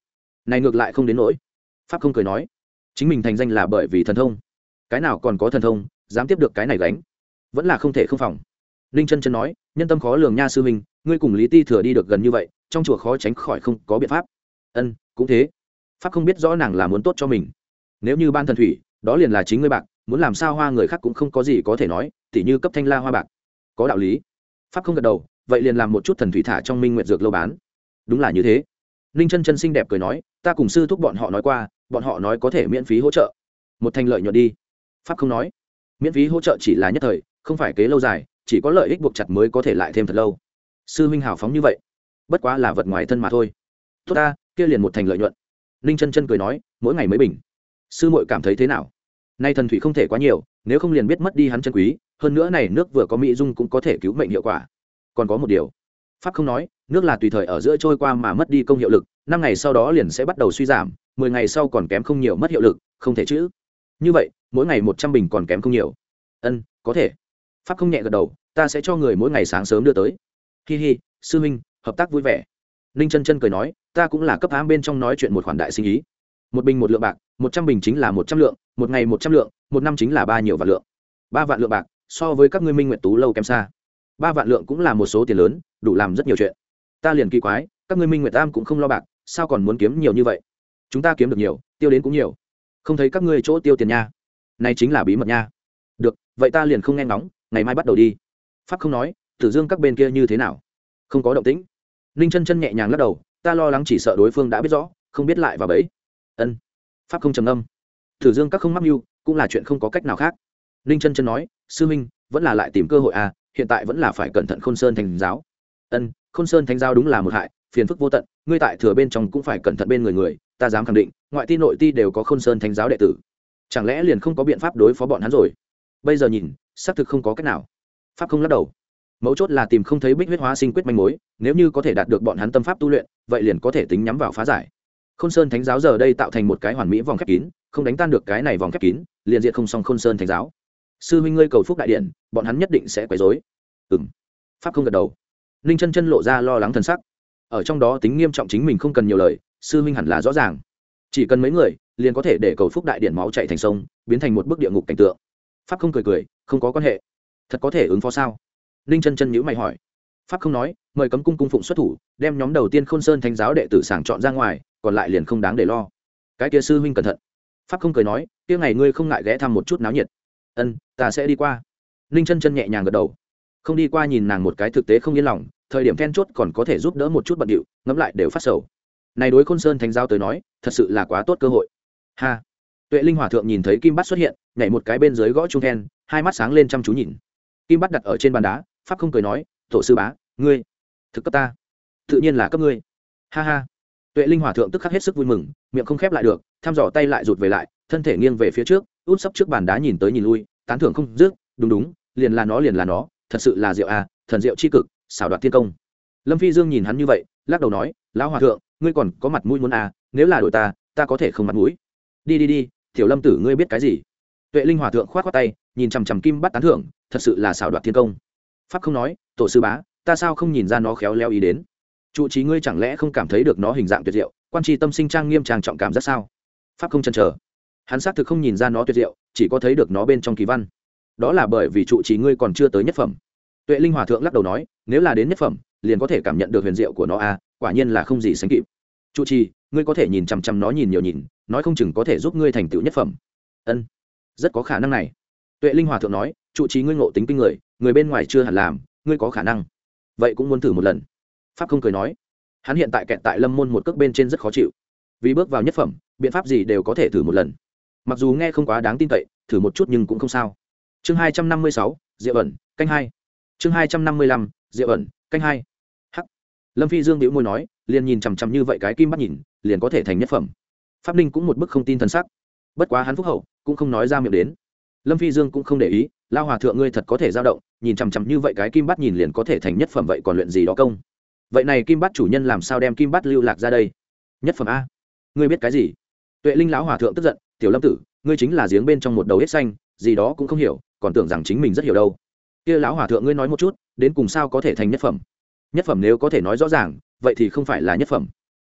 này ngược lại không đến nỗi. Pháp không cười nói, chính mình thành danh là bởi vì thần thông, cái nào còn có thần thông dám tiếp được cái này gánh, vẫn là không thể không phòng. Ninh chân chân nói, nhân tâm khó lường nha sư huynh, ngươi cùng Lý Ti Thừa đi được gần như vậy, trong chùa khó tránh khỏi không có biện pháp. Ân, cũng thế. Pháp không biết rõ nàng là muốn tốt cho mình, nếu như ban thần thủy đó liền là chính ngươi bạc, muốn làm sao hoa người khác cũng không có gì có thể nói, tỉ như cấp thanh la hoa bạc, có đạo lý. Pháp không gật đầu, vậy liền làm một chút thần thủy thả trong Minh Nguyệt dược lâu bán. Đúng là như thế. Ninh chân chân xinh đẹp cười nói, ta cùng sư thúc bọn họ nói qua, bọn họ nói có thể miễn phí hỗ trợ, một thành lợi nhuận đi. Pháp không nói, miễn phí hỗ trợ chỉ là nhất thời, không phải kế lâu dài, chỉ có lợi ích buộc chặt mới có thể lại thêm thật lâu. Sư huynh hào phóng như vậy, bất quá là vật ngoài thân mà thôi. Tốt ta, kia liền một thành lợi nhuận. Ninh chân chân cười nói, mỗi ngày mấy bình. Sư muội cảm thấy thế nào? Nay thần thủy không thể quá nhiều, nếu không liền biết mất đi hắn chân quý, hơn nữa này nước vừa có mỹ dung cũng có thể cứu mệnh hiệu quả. Còn có một điều, Pháp không nói, nước là tùy thời ở giữa trôi qua mà mất đi công hiệu lực, năm ngày sau đó liền sẽ bắt đầu suy giảm, mười ngày sau còn kém không nhiều mất hiệu lực, không thể chữ. Như vậy, mỗi ngày một trăm bình còn kém không nhiều. Ân, có thể. Pháp không nhẹ gật đầu, ta sẽ cho người mỗi ngày sáng sớm đưa tới. Hi hi, sư huynh, hợp tác vui vẻ. Ninh chân chân cười nói, ta cũng là cấp ám bên trong nói chuyện một khoản đại sinh ý. Một bình một lượng bạc, một trăm bình chính là một trăm lượng, một ngày một trăm lượng, một năm chính là ba nhiều vạn lượng. Ba vạn lượng bạc, so với các ngươi Minh Nguyệt Tú lâu kém xa. Ba vạn lượng cũng là một số tiền lớn, đủ làm rất nhiều chuyện. Ta liền kỳ quái, các ngươi Minh Nguyệt Tam cũng không lo bạc, sao còn muốn kiếm nhiều như vậy? Chúng ta kiếm được nhiều, tiêu đến cũng nhiều. Không thấy các ngươi chỗ tiêu tiền nha. Này chính là bí mật nha. Được, vậy ta liền không nghe ngóng, ngày mai bắt đầu đi. Pháp không nói, Tử Dương các bên kia như thế nào? Không có động tĩnh. Ninh chân chân nhẹ nhàng lắc đầu, ta lo lắng chỉ sợ đối phương đã biết rõ, không biết lại vào bẫy. Ân. Pháp không trầm ngâm. Tử Dương các không mắc mưu, cũng là chuyện không có cách nào khác. Ninh chân chân nói, sư huynh, vẫn là lại tìm cơ hội à, hiện tại vẫn là phải cẩn thận Khôn Sơn Thánh giáo. Ân, Khôn Sơn Thánh giáo đúng là một hại, phiền phức vô tận, ngươi tại thừa bên trong cũng phải cẩn thận bên người người, ta dám khẳng định, ngoại ti nội ti đều có Khôn Sơn Thánh giáo đệ tử. Chẳng lẽ liền không có biện pháp đối phó bọn hắn rồi? Bây giờ nhìn, xác thực không có cách nào. Pháp không lắc đầu. Mấu chốt là tìm không thấy Bích Huyết Hóa Sinh quyết manh mối, nếu như có thể đạt được bọn hắn tâm pháp tu luyện, vậy liền có thể tính nhắm vào phá giải. Khôn Sơn Thánh giáo giờ đây tạo thành một cái hoàn mỹ vòng khép kín, không đánh tan được cái này vòng khép kín, liền diện không xong Khôn Sơn Thánh giáo. Sư huynh ngươi cầu phúc đại điện, bọn hắn nhất định sẽ quấy rối. Ừm. Pháp không gật đầu. Ninh chân chân lộ ra lo lắng thần sắc. Ở trong đó tính nghiêm trọng chính mình không cần nhiều lời, sư huynh hẳn là rõ ràng. Chỉ cần mấy người, liền có thể để cầu phúc đại điện máu chảy thành sông, biến thành một bức địa ngục cảnh tượng. Pháp không cười cười, không có quan hệ. Thật có thể ứng phó sao? Ninh chân chân nhíu mày hỏi. Pháp không nói, mời cấm cung cung phụng xuất thủ, đem nhóm đầu tiên Khôn Sơn Thánh giáo đệ tử sàng chọn ra ngoài, còn lại liền không đáng để lo. Cái kia sư huynh cẩn thận. Pháp không cười nói, kia ngày ngươi không ngại ghé thăm một chút náo nhiệt. Ân, ta sẽ đi qua. Ninh chân chân nhẹ nhàng gật đầu. Không đi qua nhìn nàng một cái thực tế không yên lòng, thời điểm then chốt còn có thể giúp đỡ một chút bận điệu, ngẫm lại đều phát sầu. Này đối Khôn Sơn Thánh giáo tới nói, thật sự là quá tốt cơ hội. Ha. Tuệ Linh Hòa thượng nhìn thấy kim bát xuất hiện, nhảy một cái bên dưới gõ chuông then, hai mắt sáng lên chăm chú nhìn. Kim bát đặt ở trên bàn đá, Pháp không cười nói, tổ sư bá, ngươi thực cấp ta? Tự nhiên là cấp ngươi. Ha ha. Tuệ Linh Hòa thượng tức khắc hết sức vui mừng, miệng không khép lại được, thăm dò tay lại rụt về lại, thân thể nghiêng về phía trước, út sấp trước bàn đá nhìn tới nhìn lui, tán thưởng không dứt, đúng đúng, liền là nó liền là nó, thật sự là diệu à, thần diệu chi cực, xảo đoạt thiên công. Lâm Phi Dương nhìn hắn như vậy, lắc đầu nói, lão hòa thượng, ngươi còn có mặt mũi muốn à, nếu là đổi ta, ta có thể không mặt mũi. Đi đi đi, tiểu Lâm tử ngươi biết cái gì? Tuệ Linh Hòa thượng khoát khoát tay, nhìn chằm chằm kim bắt tán thưởng, thật sự là xảo đoạt thiên công. Pháp không nói, tổ sư bá, ta sao không nhìn ra nó khéo léo ý đến? Trụ trí ngươi chẳng lẽ không cảm thấy được nó hình dạng tuyệt diệu, quan tri tâm sinh trang nghiêm trang trọng cảm giác sao? Pháp không chần chờ, hắn xác thực không nhìn ra nó tuyệt diệu, chỉ có thấy được nó bên trong kỳ văn. Đó là bởi vì trụ trí ngươi còn chưa tới nhất phẩm. Tuệ Linh Hòa thượng lắc đầu nói, nếu là đến nhất phẩm, liền có thể cảm nhận được huyền diệu của nó a, à, quả nhiên là không gì sánh kịp. Trụ trì, ngươi có thể nhìn chằm chằm nó nhìn nhiều nhìn, nói không chừng có thể giúp ngươi thành tựu nhất phẩm. Ân, rất có khả năng này. Tuệ Linh Hòa thượng nói, trụ trì ngươi ngộ tính kinh người, người bên ngoài chưa hẳn làm, ngươi có khả năng. Vậy cũng muốn thử một lần. Pháp không cười nói, hắn hiện tại kẹt tại lâm môn một cước bên trên rất khó chịu, vì bước vào nhất phẩm, biện pháp gì đều có thể thử một lần. Mặc dù nghe không quá đáng tin cậy, thử một chút nhưng cũng không sao. Chương hai trăm năm mươi sáu, Diệu ẩn, canh hai. Chương hai trăm năm mươi lăm, Diệu ẩn, canh hai. Hắc. Lâm Phi Dương bĩu môi nói, liền nhìn chằm chằm như vậy cái kim bắt nhìn, liền có thể thành nhất phẩm. Pháp Ninh cũng một bức không tin thần sắc. Bất quá hắn phúc hậu, cũng không nói ra miệng đến. Lâm Phi Dương cũng không để ý, lao hòa thượng ngươi thật có thể dao động, nhìn chằm chằm như vậy cái kim bắt nhìn liền có thể thành nhất phẩm vậy còn luyện gì đó công? Vậy này kim bắt chủ nhân làm sao đem kim bắt lưu lạc ra đây? Nhất phẩm a? Ngươi biết cái gì? Tuệ Linh lão hòa thượng tức giận, tiểu Lâm tử, ngươi chính là giếng bên trong một đầu hết xanh, gì đó cũng không hiểu, còn tưởng rằng chính mình rất hiểu đâu. Kia lão hòa thượng ngươi nói một chút, đến cùng sao có thể thành nhất phẩm? Nhất phẩm nếu có thể nói rõ ràng, vậy thì không phải là nhất phẩm.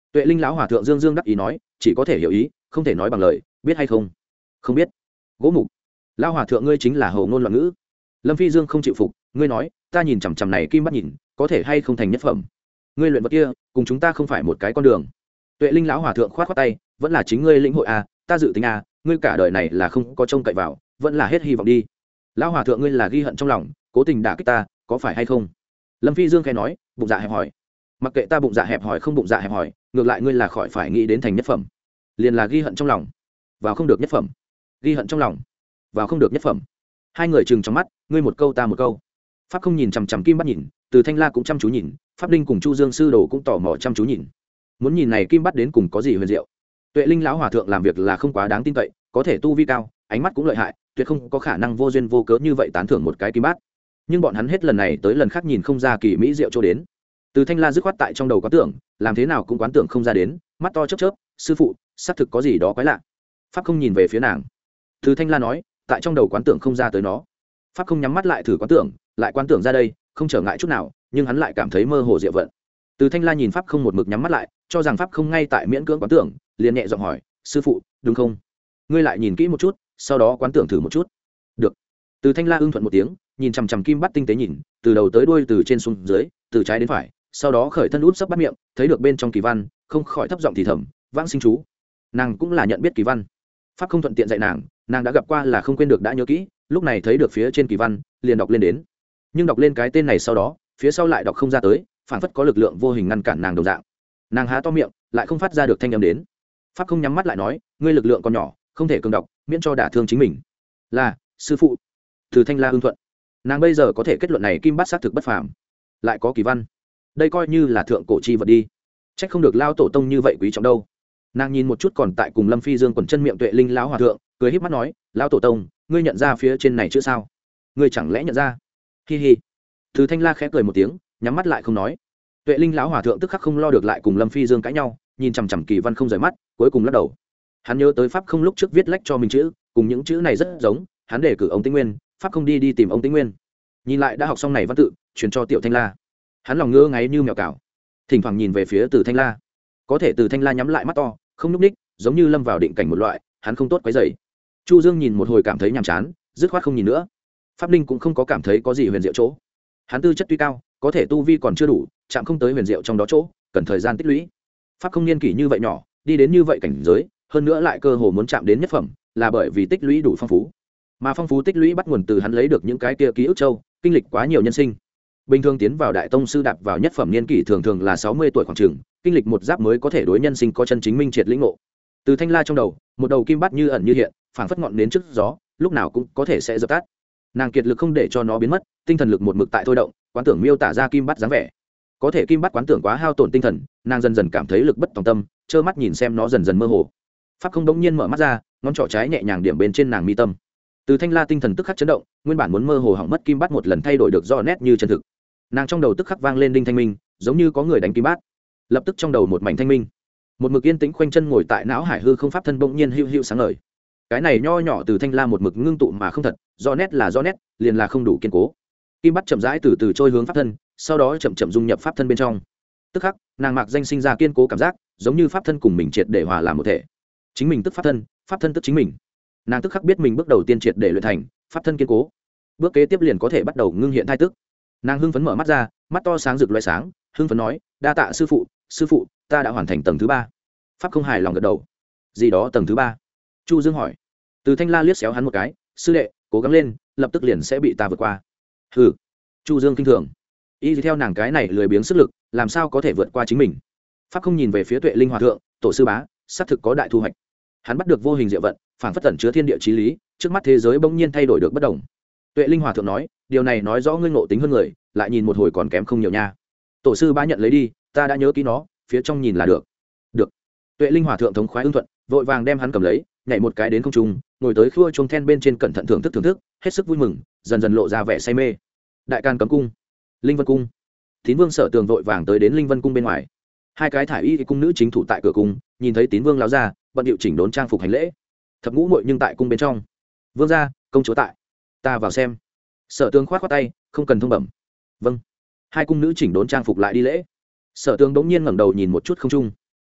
Tuệ Linh lão hòa thượng dương dương đắc ý nói, chỉ có thể hiểu ý, không thể nói bằng lời, biết hay không? Không biết. Gỗ mục. Lão hòa thượng ngươi chính là hồ ngôn loạn ngữ. Lâm Phi Dương không chịu phục, ngươi nói, ta nhìn chằm chằm này kim bắt nhìn, có thể hay không thành nhất phẩm? Ngươi luyện vật kia, cùng chúng ta không phải một cái con đường. Tuệ Linh lão hòa thượng khoát khoát tay, vẫn là chính ngươi lĩnh hội à, ta dự tính à, ngươi cả đời này là không có trông cậy vào, vẫn là hết hy vọng đi. Lão hòa thượng ngươi là ghi hận trong lòng, cố tình đả kích ta, có phải hay không? Lâm Phi Dương khẽ nói, bụng dạ hẹp hỏi. Mặc kệ ta bụng dạ hẹp hỏi không bụng dạ hẹp hỏi, ngược lại ngươi là khỏi phải nghĩ đến thành nhất phẩm. Liền là ghi hận trong lòng, vào không được nhất phẩm. Ghi hận trong lòng, vào không được nhất phẩm. Hai người chừng trong mắt, ngươi một câu ta một câu. Pháp không nhìn chằm chằm kim bắt nhìn, Từ Thanh La cũng chăm chú nhìn, Pháp Đinh cùng Chu Dương sư đồ cũng tò mò chăm chú nhìn. Muốn nhìn này kim bắt đến cùng có gì huyền diệu. Tuệ Linh lão hòa thượng làm việc là không quá đáng tin cậy, có thể tu vi cao, ánh mắt cũng lợi hại, tuyệt không có khả năng vô duyên vô cớ như vậy tán thưởng một cái kim bát. Nhưng bọn hắn hết lần này tới lần khác nhìn không ra kỳ mỹ diệu chỗ đến. Từ Thanh La dứt khoát tại trong đầu quán tưởng, làm thế nào cũng quán tưởng không ra đến, mắt to chớp chớp, sư phụ, xác thực có gì đó quái lạ. Pháp không nhìn về phía nàng. Từ Thanh La nói, tại trong đầu quán tưởng không ra tới nó. Pháp không nhắm mắt lại thử quán tưởng, lại quán tưởng ra đây, không trở ngại chút nào, nhưng hắn lại cảm thấy mơ hồ diệu vận. Từ Thanh La nhìn Pháp không một mực nhắm mắt lại, cho rằng Pháp không ngay tại miễn cưỡng quán tưởng, liền nhẹ giọng hỏi, sư phụ, đúng không? Ngươi lại nhìn kỹ một chút, sau đó quán tưởng thử một chút. Được. Từ Thanh La ưng thuận một tiếng, nhìn chằm chằm kim bắt tinh tế nhìn, từ đầu tới đuôi từ trên xuống dưới, từ trái đến phải, sau đó khởi thân út sấp bắt miệng, thấy được bên trong kỳ văn, không khỏi thấp giọng thì thầm, vãng sinh chú. Nàng cũng là nhận biết kỳ văn. Pháp không thuận tiện dạy nàng, nàng đã gặp qua là không quên được đã nhớ kỹ, lúc này thấy được phía trên kỳ văn, liền đọc lên đến. Nhưng đọc lên cái tên này sau đó, phía sau lại đọc không ra tới, phản phất có lực lượng vô hình ngăn cản nàng đồng dạng. Nàng há to miệng, lại không phát ra được thanh âm đến. Pháp không nhắm mắt lại nói, ngươi lực lượng còn nhỏ, không thể cường đọc, miễn cho đả thương chính mình. Là, sư phụ. Từ Thanh La ưng thuận. Nàng bây giờ có thể kết luận này kim bát xác thực bất phàm, lại có kỳ văn, đây coi như là thượng cổ chi vật đi. Trách không được lao tổ tông như vậy quý trọng đâu. Nàng nhìn một chút còn tại cùng Lâm Phi Dương quần chân miệng Tuệ Linh lão hòa thượng, cười híp mắt nói, lão tổ tông, ngươi nhận ra phía trên này chữ sao? Ngươi chẳng lẽ nhận ra? Hi hi. Từ Thanh La khẽ cười một tiếng, nhắm mắt lại không nói. Tuệ Linh lão hòa thượng tức khắc không lo được lại cùng Lâm Phi Dương cãi nhau, nhìn chằm chằm kỳ văn không rời mắt, cuối cùng lắc đầu. Hắn nhớ tới pháp không lúc trước viết lách cho mình chữ, cùng những chữ này rất giống, hắn đề cử ông Tĩnh Nguyên, pháp không đi đi tìm ông Tĩnh Nguyên. Nhìn lại đã học xong này văn tự, truyền cho Tiểu Thanh La. Hắn lòng ngơ ngáy như mèo cào, thỉnh thoảng nhìn về phía Từ Thanh La. Có thể Từ Thanh La nhắm lại mắt to, không nhúc ních, giống như lâm vào định cảnh một loại, hắn không tốt quấy rầy. Chu Dương nhìn một hồi cảm thấy nhàm chán, dứt khoát không nhìn nữa. Pháp Ninh cũng không có cảm thấy có gì huyền diệu chỗ. Hắn tư chất tuy cao, có thể tu vi còn chưa đủ, chạm không tới huyền diệu trong đó chỗ, cần thời gian tích lũy. Pháp không niên kỷ như vậy nhỏ, đi đến như vậy cảnh giới, hơn nữa lại cơ hồ muốn chạm đến nhất phẩm, là bởi vì tích lũy đủ phong phú. Mà phong phú tích lũy bắt nguồn từ hắn lấy được những cái kia ký ức châu, kinh lịch quá nhiều nhân sinh. Bình thường tiến vào đại tông sư đạp vào nhất phẩm niên kỷ thường thường là sáu mươi tuổi khoảng chừng, kinh lịch một giáp mới có thể đối nhân sinh có chân chính minh triệt lĩnh ngộ. Từ Thanh La trong đầu, một đầu kim bắt như ẩn như hiện, phảng phất ngọn đến trước gió, lúc nào cũng có thể sẽ dập tắt. Nàng kiệt lực không để cho nó biến mất, tinh thần lực một mực tại thôi động, quán tưởng miêu tả ra kim bắt dáng vẻ. Có thể kim bắt quán tưởng quá hao tổn tinh thần, nàng dần dần cảm thấy lực bất tòng tâm, trơ mắt nhìn xem nó dần dần mơ hồ. Pháp không đống nhiên mở mắt ra, ngón trỏ trái nhẹ nhàng điểm bên trên nàng mi tâm. Từ Thanh La tinh thần tức khắc chấn động, nguyên bản muốn mơ hồ hỏng mất kim bắt một lần thay đổi được rõ nét như chân thực. Nàng trong đầu tức khắc vang lên đinh thanh minh, giống như có người đánh kim bát. Lập tức trong đầu một mảnh thanh minh, một mực yên tĩnh khoanh chân ngồi tại não hải hư không pháp thân bỗng nhiên hữu hữu sáng ngời. Cái này nho nhỏ Từ Thanh La một mực ngưng tụ mà không thật, rõ nét là rõ nét, liền là không đủ kiên cố. Kim bắt chậm rãi từ từ trôi hướng pháp thân, sau đó chậm chậm dung nhập pháp thân bên trong. Tức khắc, nàng mạc danh sinh ra kiên cố cảm giác, giống như pháp thân cùng mình triệt để hòa làm một thể. Chính mình tức pháp thân, pháp thân tức chính mình. Nàng tức khắc biết mình bước đầu tiên triệt để luyện thành pháp thân kiên cố, bước kế tiếp liền có thể bắt đầu ngưng hiện thai tức. Nàng hưng phấn mở mắt ra, mắt to sáng rực loé sáng, hưng phấn nói, đa tạ sư phụ, sư phụ, ta đã hoàn thành tầng thứ ba. Pháp không hài lòng gật đầu. Gì đó tầng thứ ba? Chu Dương hỏi. Từ Thanh La liếc xéo hắn một cái, sư đệ, cố gắng lên, lập tức liền sẽ bị ta vượt qua. Hừ. Chu Dương kinh thường. Y theo nàng cái này lười biếng sức lực, làm sao có thể vượt qua chính mình? Pháp không nhìn về phía Tuệ Linh hòa thượng, tổ sư bá, xác thực có đại thu hoạch. Hắn bắt được vô hình diệu vận, phản phất tẩn chứa thiên địa chí lý, trước mắt thế giới bỗng nhiên thay đổi được bất động. Tuệ Linh hòa thượng nói, điều này nói rõ ngươi ngộ tính hơn người, lại nhìn một hồi còn kém không nhiều nha. Tổ sư bá nhận lấy đi, ta đã nhớ kỹ nó, phía trong nhìn là được. Được. Tuệ Linh hòa thượng thống khoái ưng thuận, vội vàng đem hắn cầm lấy, nhảy một cái đến không trung, ngồi tới khua chuông then bên trên cẩn thận thưởng thức thưởng thức, hết sức vui mừng, dần dần lộ ra vẻ say mê. Đại Can Cấm Cung, Linh Vân Cung. Tín Vương Sở Tường vội vàng tới đến Linh Vân Cung bên ngoài. Hai cái thải y cung nữ chính thủ tại cửa cung, nhìn thấy Tín Vương lão ra, bận điệu chỉnh đốn trang phục hành lễ. Thập ngũ muội nhưng tại cung bên trong. Vương gia, công chúa tại, ta vào xem. Sở Tường khoát khoát tay, không cần thông bẩm. Vâng. Hai cung nữ chỉnh đốn trang phục lại đi lễ. Sở Tường đống nhiên ngẩng đầu nhìn một chút không trung.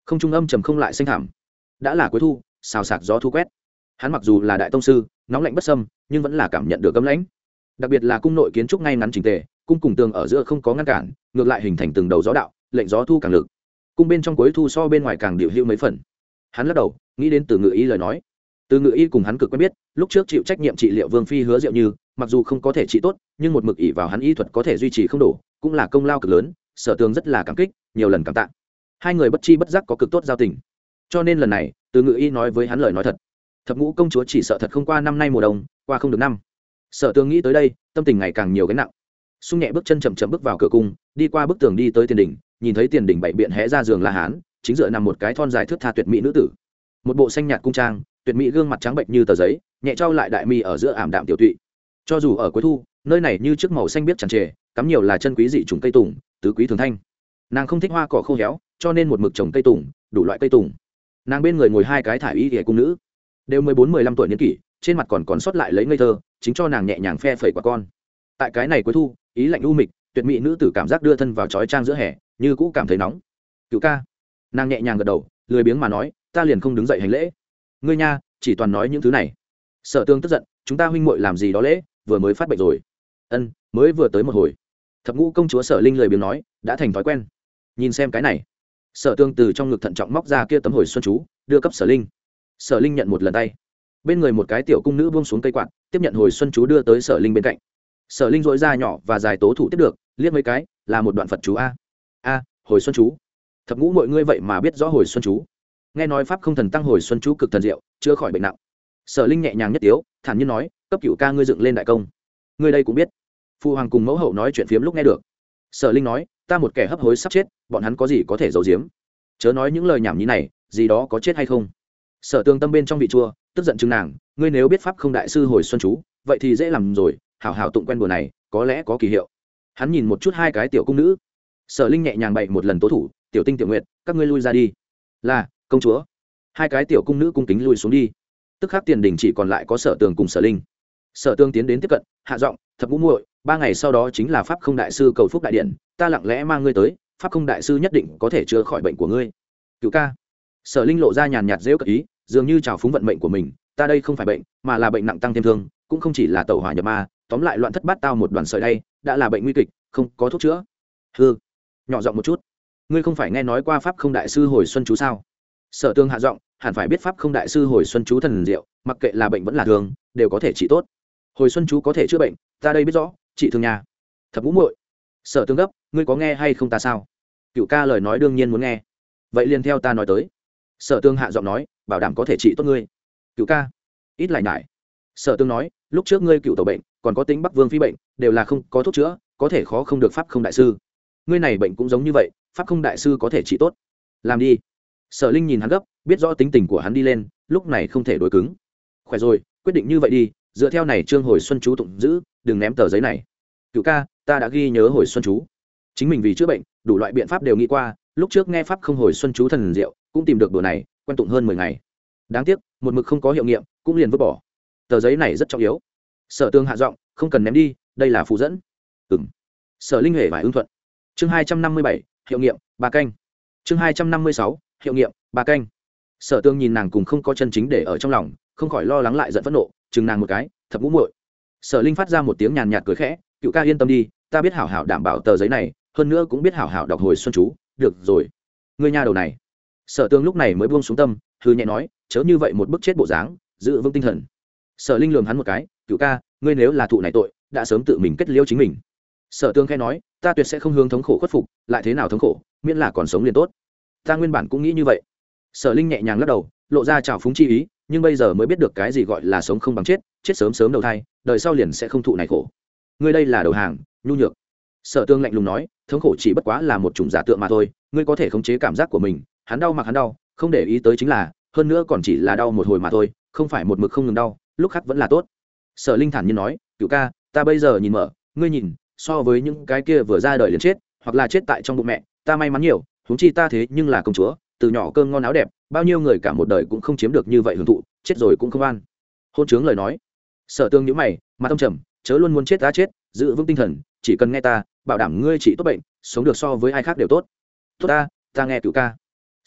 không trung âm trầm không lại xanh thảm, đã là cuối thu, xào sạc gió thu quét. Hắn mặc dù là đại tông sư, nóng lạnh bất xâm, nhưng vẫn là cảm nhận được cấm lãnh. Đặc biệt là cung nội kiến trúc ngay ngắn chỉnh tề, cung cùng tường ở giữa không có ngăn cản, ngược lại hình thành từng đầu gió đạo, lệnh gió thu càng lực. Cung bên trong cuối thu so bên ngoài càng điệu hữu mấy phần. Hắn lắc đầu, nghĩ đến Từ Ngự Y lời nói. Từ Ngự Y cùng hắn cực quen biết, lúc trước chịu trách nhiệm trị liệu Vương phi Hứa Diệu Như, mặc dù không có thể trị tốt, nhưng một mực ỷ vào hắn y thuật có thể duy trì không đổ, cũng là công lao cực lớn. Sở Tường rất là cảm kích, nhiều lần cảm tạ. Hai người bất chi bất giác có cực tốt giao tình. Cho nên lần này, Từ Ngự Y nói với hắn lời nói thật. Thập Ngũ công chúa chỉ sợ thật không qua năm nay mùa đông, qua không được năm. Sở Tường nghĩ tới đây, tâm tình ngày càng nhiều gánh nặng. Xung nhẹ bước chân chậm chậm bước vào cửa cung, đi qua bức tường đi tới tiền đỉnh, nhìn thấy tiền đỉnh bảy biện hé ra giường La Hán, chính giữa nằm một cái thon dài thướt tha tuyệt mỹ nữ tử. Một bộ xanh nhạt cung trang, tuyệt mỹ gương mặt trắng bệnh như tờ giấy, nhẹ trao lại đại mi ở giữa ảm đạm tiểu tụy. Cho dù ở cuối thu, nơi này như trước màu xanh biếc tràn trề, cắm nhiều là chân quý dị trùng cây tùng, tứ quý thường thanh. Nàng không thích hoa cỏ khô héo, cho nên một mực trồng cây tùng, đủ loại cây tùng. Nàng bên người ngồi hai cái thải y y cung nữ, đều mười bốn mười lăm tuổi niên kỷ, trên mặt còn còn sót lại lấy ngây thơ, chính cho nàng nhẹ nhàng phe phẩy quả con. Tại cái này cuối thu, ý lạnh u mịch, tuyệt mỹ nữ tử cảm giác đưa thân vào chói trang giữa hè, như cũ cảm thấy nóng. Cửu ca, nàng nhẹ nhàng gật đầu, lười biếng mà nói, ta liền không đứng dậy hành lễ. Ngươi nha, chỉ toàn nói những thứ này. Sở Tương tức giận, chúng ta huynh muội làm gì đó lễ, vừa mới phát bệnh rồi. Ân, mới vừa tới một hồi. Thập Ngũ công chúa Sở Linh lười biếng nói, đã thành thói quen. Nhìn xem cái này. Sở Tương từ trong ngực thận trọng móc ra kia tấm hồi xuân chú, đưa cấp Sở Linh. Sở Linh nhận một lần tay. Bên người một cái tiểu cung nữ buông xuống cây quạt, tiếp nhận hồi xuân chú đưa tới Sở Linh bên cạnh. Sở Linh dội ra nhỏ và dài tố thủ tiếp được, liếc mấy cái, là một đoạn Phật chú a. A, hồi xuân chú. Thập Ngũ mọi ngươi vậy mà biết rõ hồi xuân chú. Nghe nói pháp không thần tăng hồi xuân chú cực thần diệu, chữa khỏi bệnh nặng. Sở Linh nhẹ nhàng nhất tiếu, thản nhiên nói, cấp cửu ca ngươi dựng lên đại công. Ngươi đây cũng biết. Phu hoàng cùng mẫu hậu nói chuyện phiếm lúc nghe được. Sở Linh nói, ta một kẻ hấp hối sắp chết, bọn hắn có gì có thể giấu giếm. Chớ nói những lời nhảm nhí này, gì đó có chết hay không. Sở Tương tâm bên trong vị chua, tức giận chừng nàng, ngươi nếu biết pháp không đại sư hồi xuân chú, vậy thì dễ làm rồi, hảo hảo tụng quen bùa này, có lẽ có kỳ hiệu. Hắn nhìn một chút hai cái tiểu cung nữ. Sở Linh nhẹ nhàng bày một lần tố thủ, tiểu Tinh tiểu Nguyệt, các ngươi lui ra đi. Là, công chúa. Hai cái tiểu cung nữ cung kính lui xuống đi. Tức khắc tiền đình chỉ còn lại có Sở Tường cùng Sở Linh. Sở Tương tiến đến tiếp cận, hạ giọng, Thập Ngũ muội, ba ngày sau đó chính là pháp không đại sư cầu phúc đại điện, ta lặng lẽ mang ngươi tới, pháp không đại sư nhất định có thể chữa khỏi bệnh của ngươi. Cửu ca. Sở Linh lộ ra nhàn nhạt giễu cợt ý, dường như trào phúng vận mệnh của mình, ta đây không phải bệnh, mà là bệnh nặng tăng thêm thương, cũng không chỉ là tẩu hỏa nhập ma, tóm lại loạn thất bát tao một đoàn sợi đây, đã là bệnh nguy kịch, không có thuốc chữa. Hừ, nhỏ giọng một chút, ngươi không phải nghe nói qua pháp không đại sư hồi xuân chú sao? Sở Tương hạ giọng, hẳn phải biết pháp không đại sư hồi xuân chú thần diệu, mặc kệ là bệnh vẫn là thương, đều có thể trị tốt. Hồi xuân chú có thể chữa bệnh, ta đây biết rõ, trị thương nhà. Thập Ngũ muội. Sở Tương gấp, ngươi có nghe hay không ta sao? Cửu ca lời nói đương nhiên muốn nghe. Vậy liền theo ta nói tới. Sở Tương hạ giọng nói, bảo đảm có thể trị tốt ngươi. Cửu ca. Ít lại nhải. Sở Tương nói, lúc trước ngươi cựu tẩu bệnh, còn có tính Bắc Vương phi bệnh, đều là không có thuốc chữa, có thể khó không được pháp không đại sư. Ngươi này bệnh cũng giống như vậy, pháp không đại sư có thể trị tốt. Làm đi. Sở Linh nhìn hắn gấp, biết rõ tính tình của hắn đi lên, lúc này không thể đối cứng. Khỏe rồi, quyết định như vậy đi, dựa theo này trương hồi xuân chú tụng giữ, đừng ném tờ giấy này. Cửu ca, ta đã ghi nhớ hồi xuân chú. Chính mình vì chữa bệnh, đủ loại biện pháp đều nghĩ qua, lúc trước nghe pháp không hồi xuân chú thần diệu, cũng tìm được đồ này, quen tụng hơn mười ngày. Đáng tiếc, một mực không có hiệu nghiệm, cũng liền vứt bỏ. Tờ giấy này rất trọng yếu. Sở Tương hạ giọng, không cần ném đi, đây là phù dẫn. Ừm. Sở Linh hề phải ưng thuận. Chương hai trăm năm mươi bảy, hiệu nghiệm, ba canh. Chương hai trăm năm mươi sáu, hiệu nghiệm, ba canh. Sở Tương nhìn nàng cùng không có chân chính để ở trong lòng, không khỏi lo lắng lại giận phẫn nộ, chừng nàng một cái, Thập Ngũ muội. Sở Linh phát ra một tiếng nhàn nhạt cười khẽ, Cửu ca yên tâm đi, ta biết hảo hảo đảm bảo tờ giấy này, hơn nữa cũng biết hảo hảo đọc hồi xuân chú, được rồi. Ngươi nha đầu này. Sở Tương lúc này mới buông xuống tâm, hừ nhẹ nói, chớ như vậy một bức chết bộ dáng, giữ vững tinh thần. Sở Linh lườm hắn một cái, Cửu ca, ngươi nếu là thụ này tội, đã sớm tự mình kết liễu chính mình. Sở Tương khẽ nói, ta tuyệt sẽ không hướng thống khổ khuất phục, lại thế nào thống khổ, miễn là còn sống liền tốt. Ta nguyên bản cũng nghĩ như vậy. Sở Linh nhẹ nhàng lắc đầu, lộ ra trào phúng chi ý, nhưng bây giờ mới biết được cái gì gọi là sống không bằng chết, chết sớm sớm đầu thai, đời sau liền sẽ không thụ này khổ. Ngươi đây là đầu hàng, nhu nhược. Sở Tương lạnh lùng nói, thống khổ chỉ bất quá là một chủng giả tượng mà thôi, ngươi có thể khống chế cảm giác của mình, hắn đau mặc hắn đau, không để ý tới chính là, hơn nữa còn chỉ là đau một hồi mà thôi, không phải một mực không ngừng đau, lúc khác vẫn là tốt. Sở Linh thản nhiên nói, Cửu ca, ta bây giờ nhìn mở, ngươi nhìn, so với những cái kia vừa ra đời liền chết, hoặc là chết tại trong bụng mẹ, ta may mắn nhiều, huống chi ta thế nhưng là công chúa, từ nhỏ cơm ngon áo đẹp, bao nhiêu người cả một đời cũng không chiếm được như vậy hưởng thụ, chết rồi cũng không an. Hôn trướng lời nói. Sở Tương nhíu mày, mặt tâm trầm, chớ luôn muốn chết đã chết, giữ vững tinh thần, chỉ cần nghe ta, bảo đảm ngươi trị tốt bệnh, sống được so với ai khác đều tốt. Tốt ta, ta nghe Cửu ca.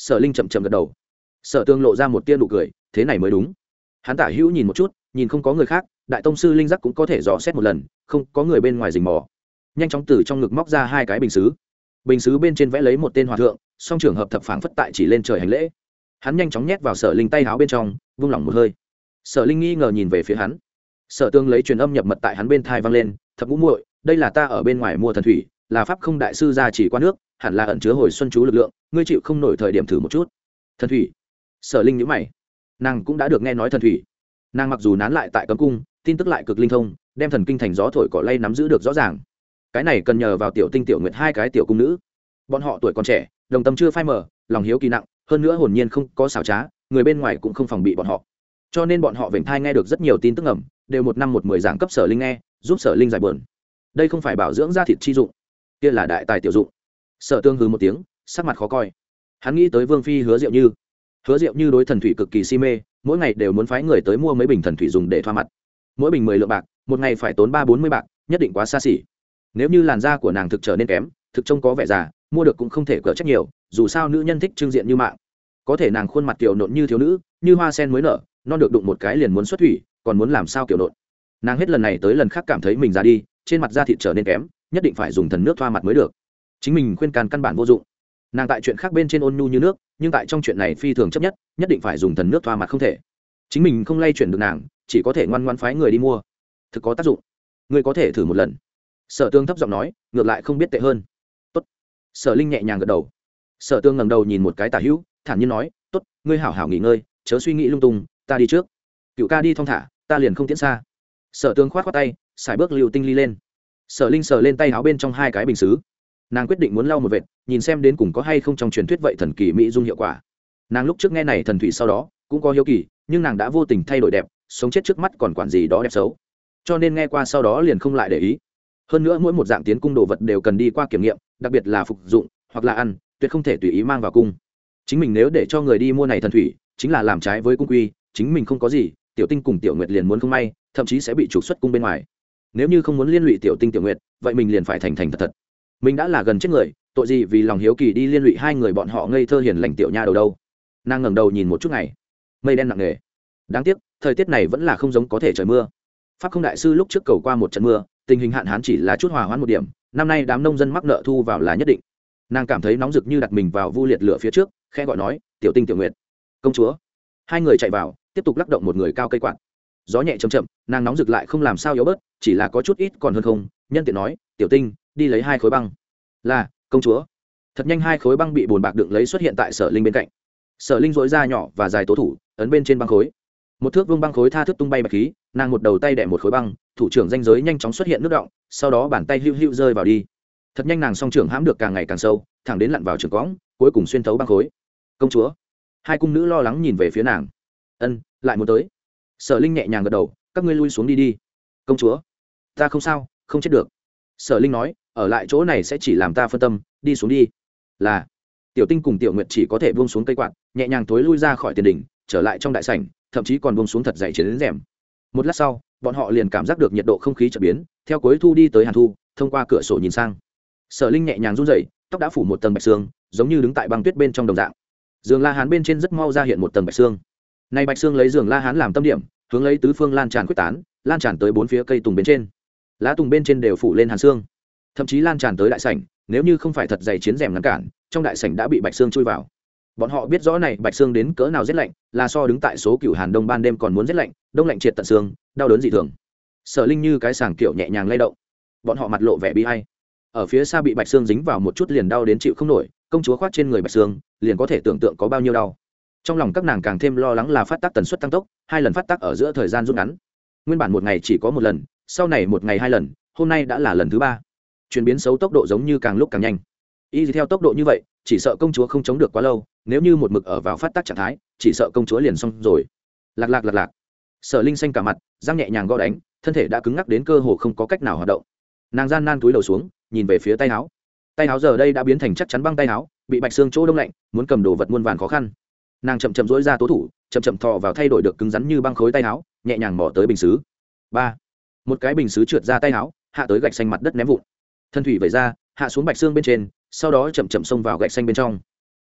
Sở Linh chậm chậm gật đầu. Sở Tương lộ ra một tia nụ cười, thế này mới đúng. Hắn tả hữu nhìn một chút, nhìn không có người khác, đại tông sư linh giác cũng có thể dò xét một lần, không có người bên ngoài rình mò. Nhanh chóng từ trong ngực móc ra hai cái bình sứ. Bình sứ bên trên vẽ lấy một tên hòa thượng, song trường hợp thập phảng phất tại chỉ lên trời hành lễ. Hắn nhanh chóng nhét vào Sở Linh tay áo bên trong, vung lỏng một hơi. Sở Linh nghi ngờ nhìn về phía hắn. Sở Tương lấy truyền âm nhập mật tại hắn bên thai vang lên, "Thập Ngũ muội, đây là ta ở bên ngoài mua thần thủy, là pháp không đại sư gia chỉ qua nước, hẳn là ẩn chứa hồi xuân chú lực lượng, ngươi chịu không nổi thời điểm thử một chút." Thần thủy? Sở Linh nhíu mày. Nàng cũng đã được nghe nói thần thủy. Nàng mặc dù nán lại tại cấm cung, tin tức lại cực linh thông, đem thần kinh thành gió thổi cỏ lay nắm giữ được rõ ràng. Cái này cần nhờ vào Tiểu Tinh Tiểu Nguyệt hai cái tiểu cung nữ. Bọn họ tuổi còn trẻ, đồng tâm chưa phai mờ, lòng hiếu kỳ nặng, hơn nữa hồn nhiên không có xảo trá, người bên ngoài cũng không phòng bị bọn họ. Cho nên bọn họ vểnh thai nghe được rất nhiều tin tức ẩm, đều một năm một mười giảng cấp Sở Linh nghe, giúp Sở Linh giải bờn. Đây không phải bảo dưỡng da thịt chi dụng, kia là đại tài tiểu dụng. Sở Tương hừ một tiếng, sắc mặt khó coi. Hắn nghĩ tới Vương phi Hứa Diệu Như. Hứa Diệu Như đối thần thủy cực kỳ si mê, mỗi ngày đều muốn phái người tới mua mấy bình thần thủy dùng để thoa mặt. Mỗi bình mười lượng bạc, một ngày phải tốn ba bốn mươi bạc, nhất định quá xa xỉ. Nếu như làn da của nàng thực trở nên kém, thực trông có vẻ già, mua được cũng không thể cỡ trách nhiều, dù sao nữ nhân thích trưng diện như mạng. Có thể nàng khuôn mặt kiều nộn như thiếu nữ, như hoa sen mới nở, non được đụng một cái liền muốn xuất thủy, còn muốn làm sao kiểu nộn. Nàng hết lần này tới lần khác cảm thấy mình già đi, trên mặt da thịt trở nên kém, nhất định phải dùng thần nước thoa mặt mới được. Chính mình khuyên can căn bản vô dụng. Nàng tại chuyện khác bên trên ôn nhu như nước, nhưng tại trong chuyện này phi thường chấp nhất, nhất định phải dùng thần nước thoa mặt không thể. Chính mình không lay chuyển được nàng, chỉ có thể ngoan ngoãn phái người đi mua. Thực có tác dụng, ngươi có thể thử một lần. Sở Tương thấp giọng nói, ngược lại không biết tệ hơn. Tốt. Sở Linh nhẹ nhàng gật đầu. Sở Tương ngẩng đầu nhìn một cái tả hữu, thản nhiên nói, tốt, ngươi hảo hảo nghỉ ngơi, chớ suy nghĩ lung tung, ta đi trước. Cựu ca đi thong thả, ta liền không tiễn xa. Sở Tương khoát khoát tay, xài bước lưu tinh ly lên. Sở Linh sờ lên tay áo bên trong hai cái bình sứ. Nàng quyết định muốn lau một vệt, nhìn xem đến cùng có hay không trong truyền thuyết vậy thần kỳ mỹ dung hiệu quả. Nàng lúc trước nghe này thần thủy sau đó cũng có hiếu kỳ, nhưng nàng đã vô tình thay đổi đẹp, sống chết trước mắt còn quản gì đó đẹp xấu, cho nên nghe qua sau đó liền không lại để ý. Hơn nữa mỗi một dạng tiến cung đồ vật đều cần đi qua kiểm nghiệm, đặc biệt là phục dụng hoặc là ăn, tuyệt không thể tùy ý mang vào cung. Chính mình nếu để cho người đi mua này thần thủy, chính là làm trái với cung quy, chính mình không có gì, Tiểu Tinh cùng Tiểu Nguyệt liền muốn không may, thậm chí sẽ bị trục xuất cung bên ngoài. Nếu như không muốn liên lụy Tiểu Tinh Tiểu Nguyệt, vậy mình liền phải thành thành thật thật. Mình đã là gần chết người, tội gì vì lòng hiếu kỳ đi liên lụy hai người bọn họ ngây thơ hiền lành tiểu nha đầu đâu. Nàng ngẩng đầu nhìn một chút ngày, mây đen nặng nề. Đáng tiếc thời tiết này vẫn là không giống có thể trời mưa. Pháp không đại sư lúc trước cầu qua một trận mưa, tình hình hạn hán chỉ là chút hòa hoãn một điểm, năm nay đám nông dân mắc nợ thu vào là nhất định. Nàng cảm thấy nóng rực như đặt mình vào vu liệt lửa phía trước, khẽ gọi nói, Tiểu Tinh Tiểu Nguyệt, công chúa. Hai người chạy vào, tiếp tục lắc động một người cao cây quạt. Gió nhẹ chậm chậm, nàng nóng rực lại không làm sao yếu bớt, chỉ là có chút ít còn hơn không. Nhân tiện nói, Tiểu Tinh, đi lấy hai khối băng. Là, công chúa. Thật nhanh hai khối băng bị bồn bạc đựng lấy xuất hiện tại Sở Linh bên cạnh. Sở Linh dỗi ra nhỏ và dài tố thủ, ấn bên trên băng khối. Một thước vương băng khối tha thức tung bay bạch khí, nàng một đầu tay đẻ một khối băng, thủ trưởng danh giới nhanh chóng xuất hiện nước động, sau đó bàn tay hưu hưu rơi vào đi. Thật nhanh nàng song trưởng hãm được càng ngày càng sâu, thẳng đến lặn vào trường cõng, cuối cùng xuyên thấu băng khối. Công chúa. Hai cung nữ lo lắng nhìn về phía nàng. Ân, lại muốn tới. Sở Linh nhẹ nhàng gật đầu, các ngươi lui xuống đi đi. Công chúa, ta không sao, không chết được. Sở Linh nói, ở lại chỗ này sẽ chỉ làm ta phân tâm, đi xuống đi. Là. Tiểu Tinh cùng Tiểu Nguyệt chỉ có thể buông xuống cây quạt, nhẹ nhàng tối lui ra khỏi tiền đỉnh, trở lại trong đại sảnh, thậm chí còn buông xuống thật dày chiến rèm. Một lát sau, bọn họ liền cảm giác được nhiệt độ không khí chợt biến, theo cuối thu đi tới hàn thu, thông qua cửa sổ nhìn sang. Sở Linh nhẹ nhàng run rẩy, tóc đã phủ một tầng bạch xương, giống như đứng tại băng tuyết bên trong đồng dạng. Giường La Hán bên trên rất mau ra hiện một tầng bạch xương. Nay bạch xương lấy giường La Hán làm tâm điểm, hướng lấy tứ phương lan tràn quyết tán, lan tràn tới bốn phía cây tùng bên trên. Lá tùng bên trên đều phủ lên hàn xương, thậm chí lan tràn tới đại sảnh, nếu như không phải thật dày chiến rèm ngăn cản, trong đại sảnh đã bị bạch xương chui vào. Bọn họ biết rõ này bạch xương đến cỡ nào rét lạnh, là so đứng tại số cửu hàn đông ban đêm còn muốn rét lạnh, đông lạnh triệt tận xương, đau đớn dị thường. Sở Linh như cái sàng kiểu nhẹ nhàng lay động, bọn họ mặt lộ vẻ bi ai. Ở phía xa bị bạch xương dính vào một chút liền đau đến chịu không nổi, công chúa khoác trên người bạch xương, liền có thể tưởng tượng có bao nhiêu đau. Trong lòng các nàng càng thêm lo lắng là phát tác tần suất tăng tốc, hai lần phát tác ở giữa thời gian rút ngắn. Nguyên bản một ngày chỉ có một lần, sau này một ngày hai lần, hôm nay đã là lần thứ ba. Chuyển biến xấu tốc độ giống như càng lúc càng nhanh. Y theo tốc độ như vậy, chỉ sợ công chúa không chống được quá lâu, nếu như một mực ở vào phát tác trạng thái, chỉ sợ công chúa liền xong rồi. Lạc lạc lạc lạc. Sở Linh xanh cả mặt, răng nhẹ nhàng gõ đánh, thân thể đã cứng ngắc đến cơ hồ không có cách nào hoạt động. Nàng gian nan cúi đầu xuống, nhìn về phía tay áo. Tay áo giờ đây đã biến thành chắc chắn băng tay áo, bị bạch xương chỗ đông lạnh, muốn cầm đồ vật muôn vàn khó khăn. Nàng chậm chậm duỗi ra tố thủ, chậm chậm thò vào thay đổi được cứng rắn như băng khối tay áo, nhẹ nhàng mò tới bình sứ. Ba. Một cái bình sứ trượt ra tay áo, hạ tới gạch xanh mặt đất ném vụn. Thân thủy vẩy ra, hạ xuống bạch xương bên trên, sau đó chậm chậm xông vào gạch xanh bên trong.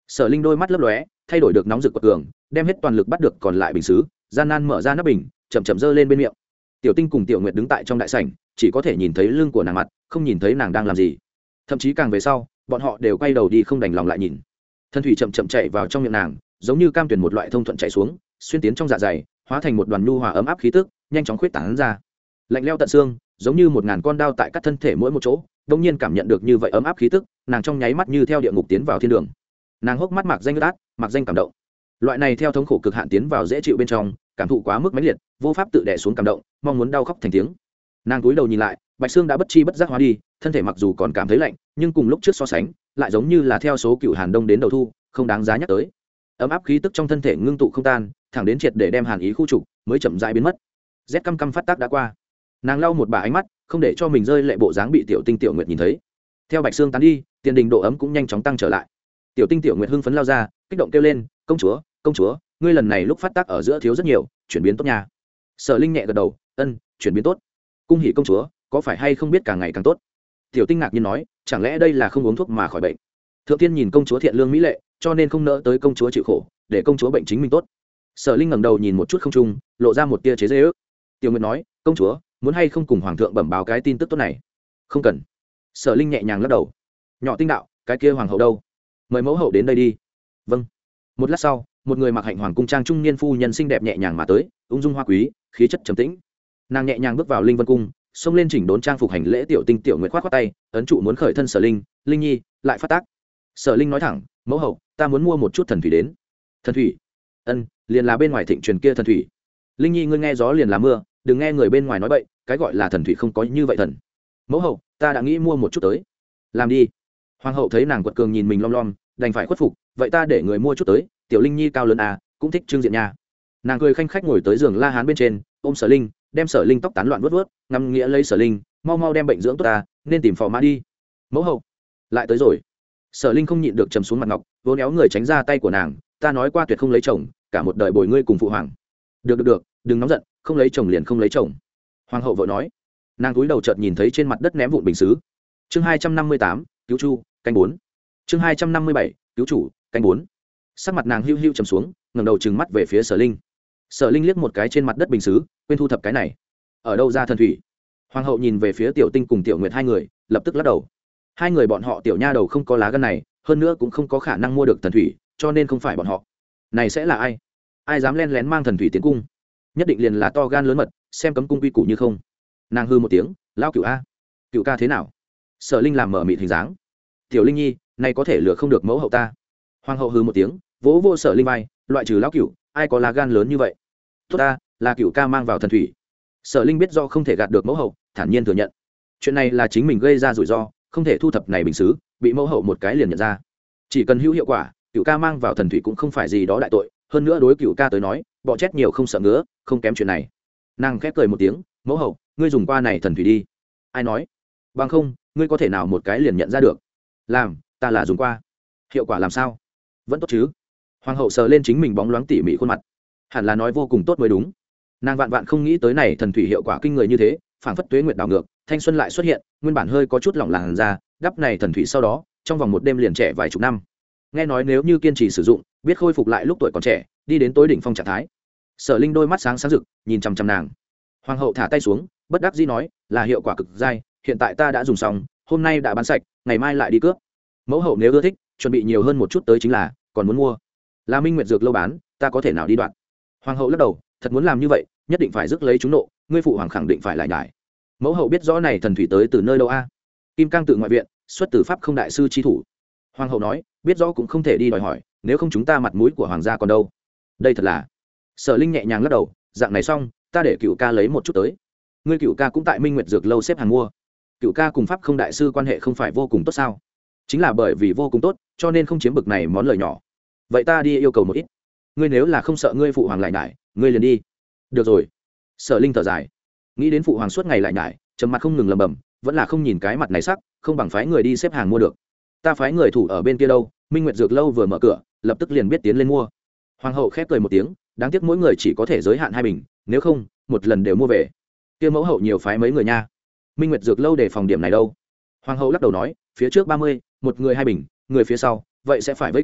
Sở Linh đôi mắt lấp lóe, thay đổi được nóng rực quật cường, đem hết toàn lực bắt được còn lại bình sứ, gian nan mở ra nắp bình, chậm chậm giơ lên bên miệng. Tiểu Tinh cùng Tiểu Nguyệt đứng tại trong đại sảnh, chỉ có thể nhìn thấy lưng của nàng mặt, không nhìn thấy nàng đang làm gì. Thậm chí càng về sau, bọn họ đều quay đầu đi không đành lòng lại nhìn. Thân thủy chậm chậm chạy vào trong miệng nàng, giống như cam tuyển một loại thông thuận chảy xuống, xuyên tiến trong dạ dày, hóa thành một đoàn nhu hòa ấm áp khí tức, nhanh chóng khuyết tán ra. Lạnh lẽo tận xương, giống như một ngàn con đao tại cắt thân thể mỗi một chỗ, đột nhiên cảm nhận được như vậy ấm áp khí tức, nàng trong nháy mắt như theo địa ngục tiến vào thiên đường. Nàng hốc mắt mạc danh ướt át, mạc danh cảm động. Loại này theo thống khổ cực hạn tiến vào dễ chịu bên trong, cảm thụ quá mức mãnh liệt, vô pháp tự đè xuống cảm động, mong muốn đau khóc thành tiếng. Nàng cúi đầu nhìn lại, bạch xương đã bất chi bất giác hóa đi, thân thể mặc dù còn cảm thấy lạnh, nhưng cùng lúc trước so sánh, lại giống như là theo số cựu hàn đông đến đầu thu, không đáng giá nhắc tới. Ấm áp khí tức trong thân thể ngưng tụ không tan, thẳng đến triệt để đem hàn ý khu trục, mới chậm rãi biến mất. Rét căm căm phát tác đã qua. Nàng lau một bà ánh mắt, không để cho mình rơi lệ bộ dáng bị Tiểu Tinh Tiểu Nguyệt nhìn thấy. Theo bạch xương tán đi, tiền đình độ ấm cũng nhanh chóng tăng trở lại. Tiểu Tinh Tiểu Nguyệt hưng phấn lao ra, kích động kêu lên, công chúa, công chúa, ngươi lần này lúc phát tác ở giữa thiếu rất nhiều, chuyển biến tốt nha. Sở Linh nhẹ gật đầu, ân, chuyển biến tốt. Cung hỉ công chúa, có phải hay không biết càng ngày càng tốt? Tiểu Tinh ngạc nhiên nói, chẳng lẽ đây là không uống thuốc mà khỏi bệnh? Thượng tiên nhìn công chúa thiện lương mỹ lệ, cho nên không nỡ tới công chúa chịu khổ, để công chúa bệnh chính mình tốt. Sở Linh ngẩng đầu nhìn một chút không trung, lộ ra một tia chế giễu. Tiểu Nguyệt nói, công chúa, muốn hay không cùng hoàng thượng bẩm báo cái tin tức tốt này? Không cần. Sở Linh nhẹ nhàng lắc đầu. Nhỏ Tinh đạo, cái kia hoàng hậu đâu? Mời mẫu hậu đến đây đi. Vâng. Một lát sau, một người mặc hạnh hoàng cung trang trung niên phu nhân xinh đẹp nhẹ nhàng mà tới, ung dung hoa quý, khí chất trầm tĩnh. Nàng nhẹ nhàng bước vào Linh Vân cung, xông lên chỉnh đốn trang phục hành lễ. Tiểu Tinh Tiểu Nguyệt khoát khoát tay, ấn trụ muốn khởi thân Sở Linh, Linh nhi, lại phát tác. Sở Linh nói thẳng, mẫu hậu, ta muốn mua một chút thần thủy đến. Thần thủy? Ân, liền là bên ngoài thịnh truyền kia thần thủy. Linh nhi, ngươi nghe gió liền là mưa, đừng nghe người bên ngoài nói bậy, cái gọi là thần thủy không có như vậy thần. Mẫu hậu, ta đã nghĩ mua một chút tới. Làm đi. Hoàng hậu thấy nàng quật cường nhìn mình lom lom, đành phải khuất phục, vậy ta để người mua chút tới. Tiểu Linh nhi cao lớn à, cũng thích trưng diện nha. Nàng cười khanh khách ngồi tới giường La Hán bên trên, ôm Sở Linh, đem Sở Linh tóc tán loạn vớt vớt, ngắm nghĩa lấy Sở Linh, mau mau đem bệnh dưỡng tốt ta, nên tìm phò mã đi. Mẫu hậu, lại tới rồi. Sở Linh không nhịn được trầm xuống mặt ngọc, vỗ néo người tránh ra tay của nàng, ta nói qua tuyệt không lấy chồng, cả một đời bồi ngươi cùng phụ hoàng. Được được được, đừng nóng giận, không lấy chồng liền không lấy chồng. Hoàng hậu vội nói. Nàng cúi đầu chợt nhìn thấy trên mặt đất ném vụn bình sứ. Chương hai trăm năm mươi tám, cứu chu, canh bốn. Chương hai trăm năm mươi bảy, cứu chủ, canh bốn. Sắc mặt nàng hưu hưu trầm xuống, ngẩng đầu trừng mắt về phía Sở Linh. Sở Linh liếc một cái trên mặt đất bình sứ, quên thu thập cái này. Ở đâu ra thần thủy? Hoàng hậu nhìn về phía Tiểu Tinh cùng Tiểu Nguyệt hai người, lập tức lắc đầu. Hai người bọn họ tiểu nha đầu không có lá gan này, hơn nữa cũng không có khả năng mua được thần thủy, cho nên không phải bọn họ. Này sẽ là ai? Ai dám len lén mang thần thủy tiến cung? Nhất định liền là to gan lớn mật, xem cấm cung quy củ như không. Nàng hư một tiếng, lao cửu a, cửu ca thế nào? Sở Linh làm mở mịt hình dáng. Tiểu Linh nhi, này có thể lừa không được mẫu hậu ta. Hoàng hậu hư một tiếng, vỗ vô Sở Linh vai, loại trừ lão cửu, ai có lá gan lớn như vậy? Tốt ta, là cửu ca mang vào thần thủy. Sở Linh biết do không thể gạt được mẫu hậu, thản nhiên thừa nhận. Chuyện này là chính mình gây ra rủi ro, không thể thu thập này bình xứ, bị mẫu hậu một cái liền nhận ra. Chỉ cần hữu hiệu quả, cửu ca mang vào thần thủy cũng không phải gì đó đại tội, hơn nữa đối cửu ca tới nói, bọ chết nhiều không sợ ngứa, không kém chuyện này. Nàng khép cười một tiếng, mẫu hậu, ngươi dùng qua này thần thủy đi. Ai nói? Bằng không, ngươi có thể nào một cái liền nhận ra được? Làm, ta là dùng qua. Hiệu quả làm sao? Vẫn tốt chứ? Hoàng hậu sờ lên chính mình bóng loáng tỉ mỉ khuôn mặt, hẳn là nói vô cùng tốt mới đúng. Nàng vạn vạn không nghĩ tới này thần thủy hiệu quả kinh người như thế, phảng phất tuế nguyệt đảo ngược, thanh xuân lại xuất hiện, nguyên bản hơi có chút lỏng làn ra, đắp này thần thủy sau đó, trong vòng một đêm liền trẻ vài chục năm. Nghe nói nếu như kiên trì sử dụng, biết khôi phục lại lúc tuổi còn trẻ, đi đến tối đỉnh phong trạng thái. Sở Linh đôi mắt sáng sáng rực, nhìn chằm chằm nàng. Hoàng hậu thả tay xuống, bất đắc dĩ nói, là hiệu quả cực dai, hiện tại ta đã dùng xong, hôm nay đã bán sạch, ngày mai lại đi cướp. Mẫu hậu nếu ưa thích, chuẩn bị nhiều hơn một chút tới chính là, còn muốn mua. Là Minh Nguyệt dược lâu bán, ta có thể nào đi đoạn. Hoàng hậu lắc đầu, thật muốn làm như vậy, nhất định phải rước lấy chúng nộ, ngươi phụ hoàng khẳng định phải lại nhải. Mẫu hậu biết rõ này thần thủy tới từ nơi đâu a? Kim Cang tự ngoại viện, xuất từ pháp không đại sư chi thủ. Hoàng hậu nói, biết rõ cũng không thể đi đòi hỏi, nếu không chúng ta mặt mũi của hoàng gia còn đâu. Đây thật là. Sở Linh nhẹ nhàng lắc đầu, dạng này xong, ta để cựu ca lấy một chút tới. Ngươi cựu ca cũng tại Minh Nguyệt dược lâu xếp hàng mua. Cựu ca cùng pháp không đại sư quan hệ không phải vô cùng tốt sao? Chính là bởi vì vô cùng tốt, cho nên không chiếm bực này món lời nhỏ. Vậy ta đi yêu cầu một ít. Ngươi nếu là không sợ ngươi phụ hoàng lại nhải, ngươi liền đi. Được rồi. Sở Linh thở dài, nghĩ đến phụ hoàng suốt ngày lại nhải, trầm mặt không ngừng lầm bầm, vẫn là không nhìn cái mặt này sắc, không bằng phái người đi xếp hàng mua được. Ta phái người thủ ở bên kia đâu? Minh Nguyệt dược lâu vừa mở cửa, lập tức liền biết tiến lên mua. Hoàng hậu khép cười một tiếng, đáng tiếc mỗi người chỉ có thể giới hạn hai bình, nếu không, một lần đều mua về. Kia mẫu hậu nhiều phái mấy người nha. Minh Nguyệt dược lâu để phòng điểm này đâu? Hoàng hậu lắc đầu nói, phía trước ba mươi, một người hai bình, người phía sau, vậy sẽ phải với ký,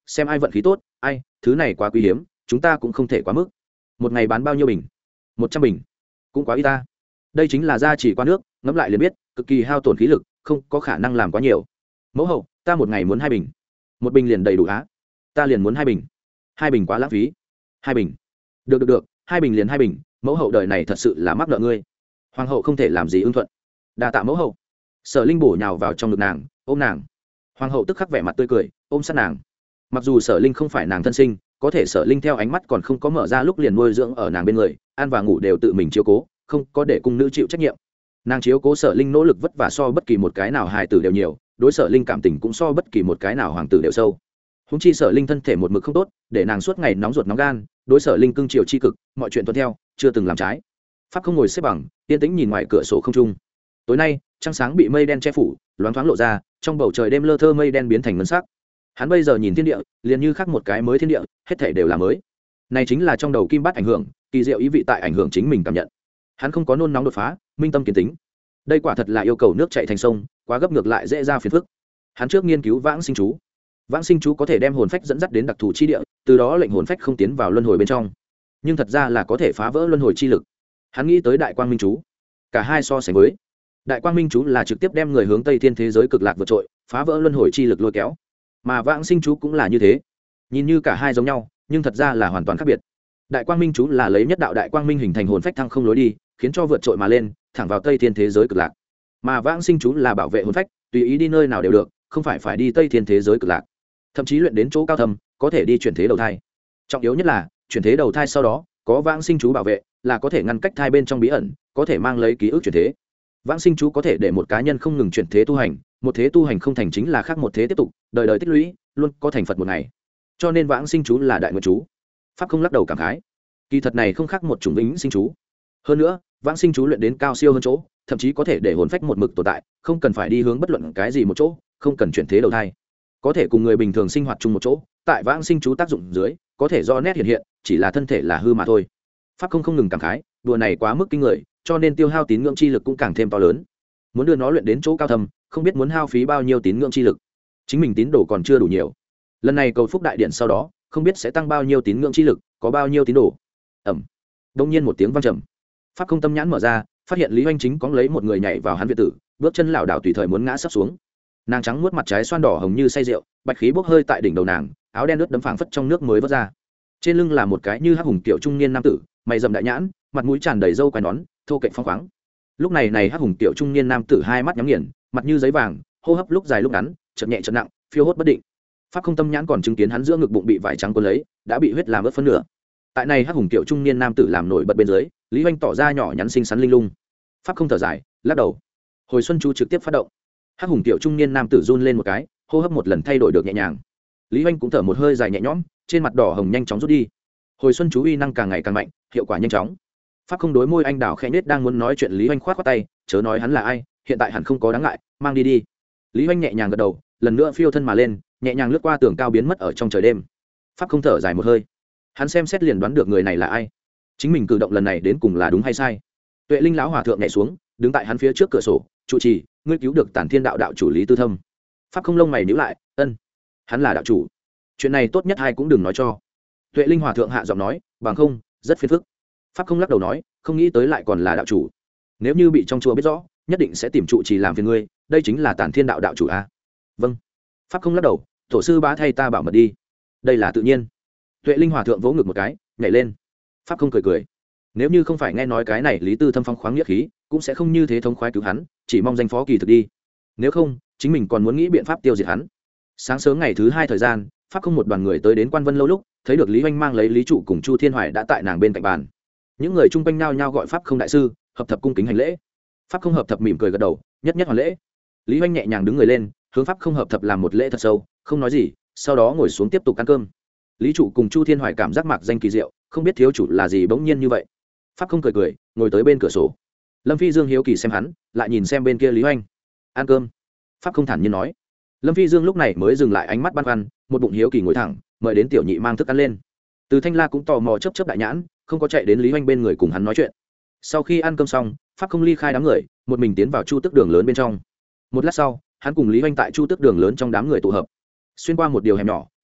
xem ai vận khí tốt. Ai, thứ này quá quý hiếm, chúng ta cũng không thể quá mức. Một ngày bán bao nhiêu bình? Một trăm bình. Cũng quá ít ta. Đây chính là gia chỉ qua nước, ngẫm lại liền biết, cực kỳ hao tổn khí lực, không có khả năng làm quá nhiều. Mẫu hậu, ta một ngày muốn hai bình. Một bình liền đầy đủ á. Ta liền muốn hai bình. Hai bình quá lãng phí. Hai bình. Được được được, hai bình liền hai bình, mẫu hậu đời này thật sự là mắc nợ ngươi. Hoàng hậu không thể làm gì ưng thuận. Đa tạ mẫu hậu. Sở Linh bổ nhào vào trong ngực nàng, ôm nàng. Hoàng hậu tức khắc vẻ mặt tươi cười, ôm sát nàng. Mặc dù Sở Linh không phải nàng thân sinh, có thể Sở Linh theo ánh mắt còn không có mở ra lúc liền nuôi dưỡng ở nàng bên người, ăn và ngủ đều tự mình chiếu cố, không có để cung nữ chịu trách nhiệm. Nàng chiếu cố Sở Linh nỗ lực vất vả so bất kỳ một cái nào hài tử đều nhiều, đối Sở Linh cảm tình cũng so bất kỳ một cái nào hoàng tử đều sâu. Húng chi Sở Linh thân thể một mực không tốt, để nàng suốt ngày nóng ruột nóng gan, đối Sở Linh cưng chiều chi cực, mọi chuyện tuân theo, chưa từng làm trái. Pháp không ngồi xếp bằng, yên tĩnh nhìn ngoài cửa sổ không trung. Tối nay, trăng sáng bị mây đen che phủ, loáng thoáng lộ ra, trong bầu trời đêm lơ thơ mây đen biến thành ngân sắc. Hắn bây giờ nhìn thiên địa, liền như khác một cái mới thiên địa, hết thảy đều là mới. Này chính là trong đầu kim bát ảnh hưởng, kỳ diệu ý vị tại ảnh hưởng chính mình cảm nhận. Hắn không có nôn nóng đột phá, minh tâm kiến tính. Đây quả thật là yêu cầu nước chảy thành sông, quá gấp ngược lại dễ ra phiền phức. Hắn trước nghiên cứu vãng sinh chú. Vãng sinh chú có thể đem hồn phách dẫn dắt đến đặc thù chi địa, từ đó lệnh hồn phách không tiến vào luân hồi bên trong. Nhưng thật ra là có thể phá vỡ luân hồi chi lực. Hắn nghĩ tới đại quang minh chú. Cả hai so sánh với đại quang minh chú là trực tiếp đem người hướng tây thiên thế giới cực lạc vượt trội, phá vỡ luân hồi chi lực lôi kéo, mà vãng sinh chú cũng là như thế. Nhìn như cả hai giống nhau, nhưng thật ra là hoàn toàn khác biệt. Đại quang minh chú là lấy nhất đạo đại quang minh hình thành hồn phách thăng không lối đi, khiến cho vượt trội mà lên, thẳng vào tây thiên thế giới cực lạc. Mà vãng sinh chú là bảo vệ hồn phách, tùy ý đi nơi nào đều được, không phải phải đi tây thiên thế giới cực lạc. Thậm chí luyện đến chỗ cao thâm, có thể đi chuyển thế đầu thai. Trọng yếu nhất là chuyển thế đầu thai sau đó có vãng sinh chú bảo vệ, là có thể ngăn cách thai bên trong bí ẩn, có thể mang lấy ký ức chuyển thế. Vãng sinh chú có thể để một cá nhân không ngừng chuyển thế tu hành, một thế tu hành không thành chính là khác một thế tiếp tục, đời đời tích lũy, luôn có thành Phật một ngày. Cho nên vãng sinh chú là đại nguyện chú. Pháp không lắc đầu cảm khái, kỳ thật này không khác một chủng vĩnh sinh chú. Hơn nữa, vãng sinh chú luyện đến cao siêu hơn chỗ, thậm chí có thể để hồn phách một mực tồn tại, không cần phải đi hướng bất luận cái gì một chỗ, không cần chuyển thế đầu thai, có thể cùng người bình thường sinh hoạt chung một chỗ. Tại vãng sinh chú tác dụng dưới, có thể do nét hiện hiện, chỉ là thân thể là hư mà thôi. Pháp không không ngừng cảm khái, đùa này quá mức kinh người, cho nên tiêu hao tín ngưỡng chi lực cũng càng thêm to lớn. Muốn đưa nó luyện đến chỗ cao thâm, không biết muốn hao phí bao nhiêu tín ngưỡng chi lực. Chính mình tín đồ còn chưa đủ nhiều, lần này cầu phúc đại điện sau đó, không biết sẽ tăng bao nhiêu tín ngưỡng chi lực, có bao nhiêu tín đồ. Ẩm. Đông nhiên một tiếng vang trầm, Pháp không tâm nhãn mở ra, phát hiện Lý Hoành chính cóng lấy một người nhảy vào hắn viện tử, bước chân lảo đảo tùy thời muốn ngã sắp xuống. Nàng trắng muốt mặt trái xoan đỏ hồng như say rượu, bạch khí bốc hơi tại đỉnh đầu nàng, áo đen ướt đẫm phảng phất trong nước mới vớt ra. Trên lưng là một cái như hắc hùng tiểu trung niên nam tử, mày rậm đại nhãn, mặt mũi tràn đầy râu quai nón, thô kệch phong khoáng. Lúc này này hắc hùng tiểu trung niên nam tử hai mắt nhắm nghiền, mặt như giấy vàng, hô hấp lúc dài lúc ngắn, chậm nhẹ chậm nặng, phiêu hốt bất định. Pháp không tâm nhãn còn chứng kiến hắn giữa ngực bụng bị vải trắng cuốn lấy, đã bị huyết làm ướt phân nửa. Tại này hắc hùng tiểu trung niên nam tử làm nổi bật bên dưới, Lý Hoành tỏ ra nhỏ nhắn xinh xắn linh lung. Pháp không thở dài, lắc đầu. Hồi xuân chú trực tiếp phát động. Hắc hùng tiểu trung niên nam tử run lên một cái, hô hấp một lần thay đổi được nhẹ nhàng. Lý Hoành cũng thở một hơi dài nhẹ nhõm, trên mặt đỏ hồng nhanh chóng rút đi. Hồi xuân chú uy năng càng ngày càng mạnh, hiệu quả nhanh chóng. Pháp không đối môi anh đào khẽ nết đang muốn nói chuyện, Lý Hoành khoát khoát tay, chớ nói hắn là ai, hiện tại hẳn không có đáng ngại, mang đi đi. Lý Hoành nhẹ nhàng gật đầu, lần nữa phiêu thân mà lên, nhẹ nhàng lướt qua tường cao biến mất ở trong trời đêm. Pháp không thở dài một hơi, hắn xem xét liền đoán được người này là ai, chính mình cử động lần này đến cùng là đúng hay sai. Tuệ Linh lão hòa thượng nhảy xuống, đứng tại hắn phía trước cửa sổ, trụ trì, ngươi cứu được Tản Thiên đạo đạo chủ Lý Tư Thâm. Pháp không lông mày nhíu lại, ân, hắn là đạo chủ, chuyện này tốt nhất hai cũng đừng nói cho. Tuệ Linh hòa thượng hạ giọng nói, bằng không rất phiền phức. Pháp không lắc đầu nói, không nghĩ tới lại còn là đạo chủ, nếu như bị trong chùa biết rõ, nhất định sẽ tìm trụ trì làm phiền ngươi, đây chính là Tản Thiên đạo đạo chủ a. Vâng. Pháp không lắc đầu, tổ sư bá thay ta bảo mật đi, đây là tự nhiên. Tuệ Linh hòa thượng vỗ ngực một cái, nhảy lên. Pháp không cười cười, nếu như không phải nghe nói cái này Lý Tư Thâm phong khoáng nghĩa khí, cũng sẽ không như thế thống khoái cứu hắn, chỉ mong danh phó kỳ thực đi, nếu không chính mình còn muốn nghĩ biện pháp tiêu diệt hắn. Sáng sớm ngày thứ hai thời gian, Pháp không một đoàn người tới đến Quan Vân lâu lúc, thấy được Lý Hoành mang lấy Lý trụ cùng Chu Thiên Hoài đã tại nàng bên cạnh bàn. Những người chung quanh nao nhao gọi Pháp không đại sư, hợp thập cung kính hành lễ. Pháp không hợp thập mỉm cười gật đầu, nhất nhất hoàn lễ. Lý Hoành nhẹ nhàng đứng người lên, hướng Pháp không hợp thập làm một lễ thật sâu, không nói gì, sau đó ngồi xuống tiếp tục ăn cơm. Lý trụ cùng Chu Thiên Hoài cảm giác mạc danh kỳ diệu, không biết thiếu chủ là gì bỗng nhiên như vậy. Pháp không cười cười, ngồi tới bên cửa sổ. Lâm Phi Dương hiếu kỳ xem hắn, lại nhìn xem bên kia Lý Hoành. Ăn cơm. Pháp không thản nhiên nói. Lâm Phi Dương lúc này mới dừng lại ánh mắt băn khoăn, một bụng hiếu kỳ ngồi thẳng, mời đến tiểu nhị mang thức ăn lên. Từ Thanh La cũng tò mò chớp chớp đại nhãn, không có chạy đến Lý Hoành bên người cùng hắn nói chuyện. Sau khi ăn cơm xong, Pháp không ly khai đám người, một mình tiến vào Chu Tước đường lớn bên trong. Một lát sau, hắn cùng Lý Hoành tại Chu Tước đường lớn trong đám người tụ hợp. Xuyên qua một điều hẻm nhỏ,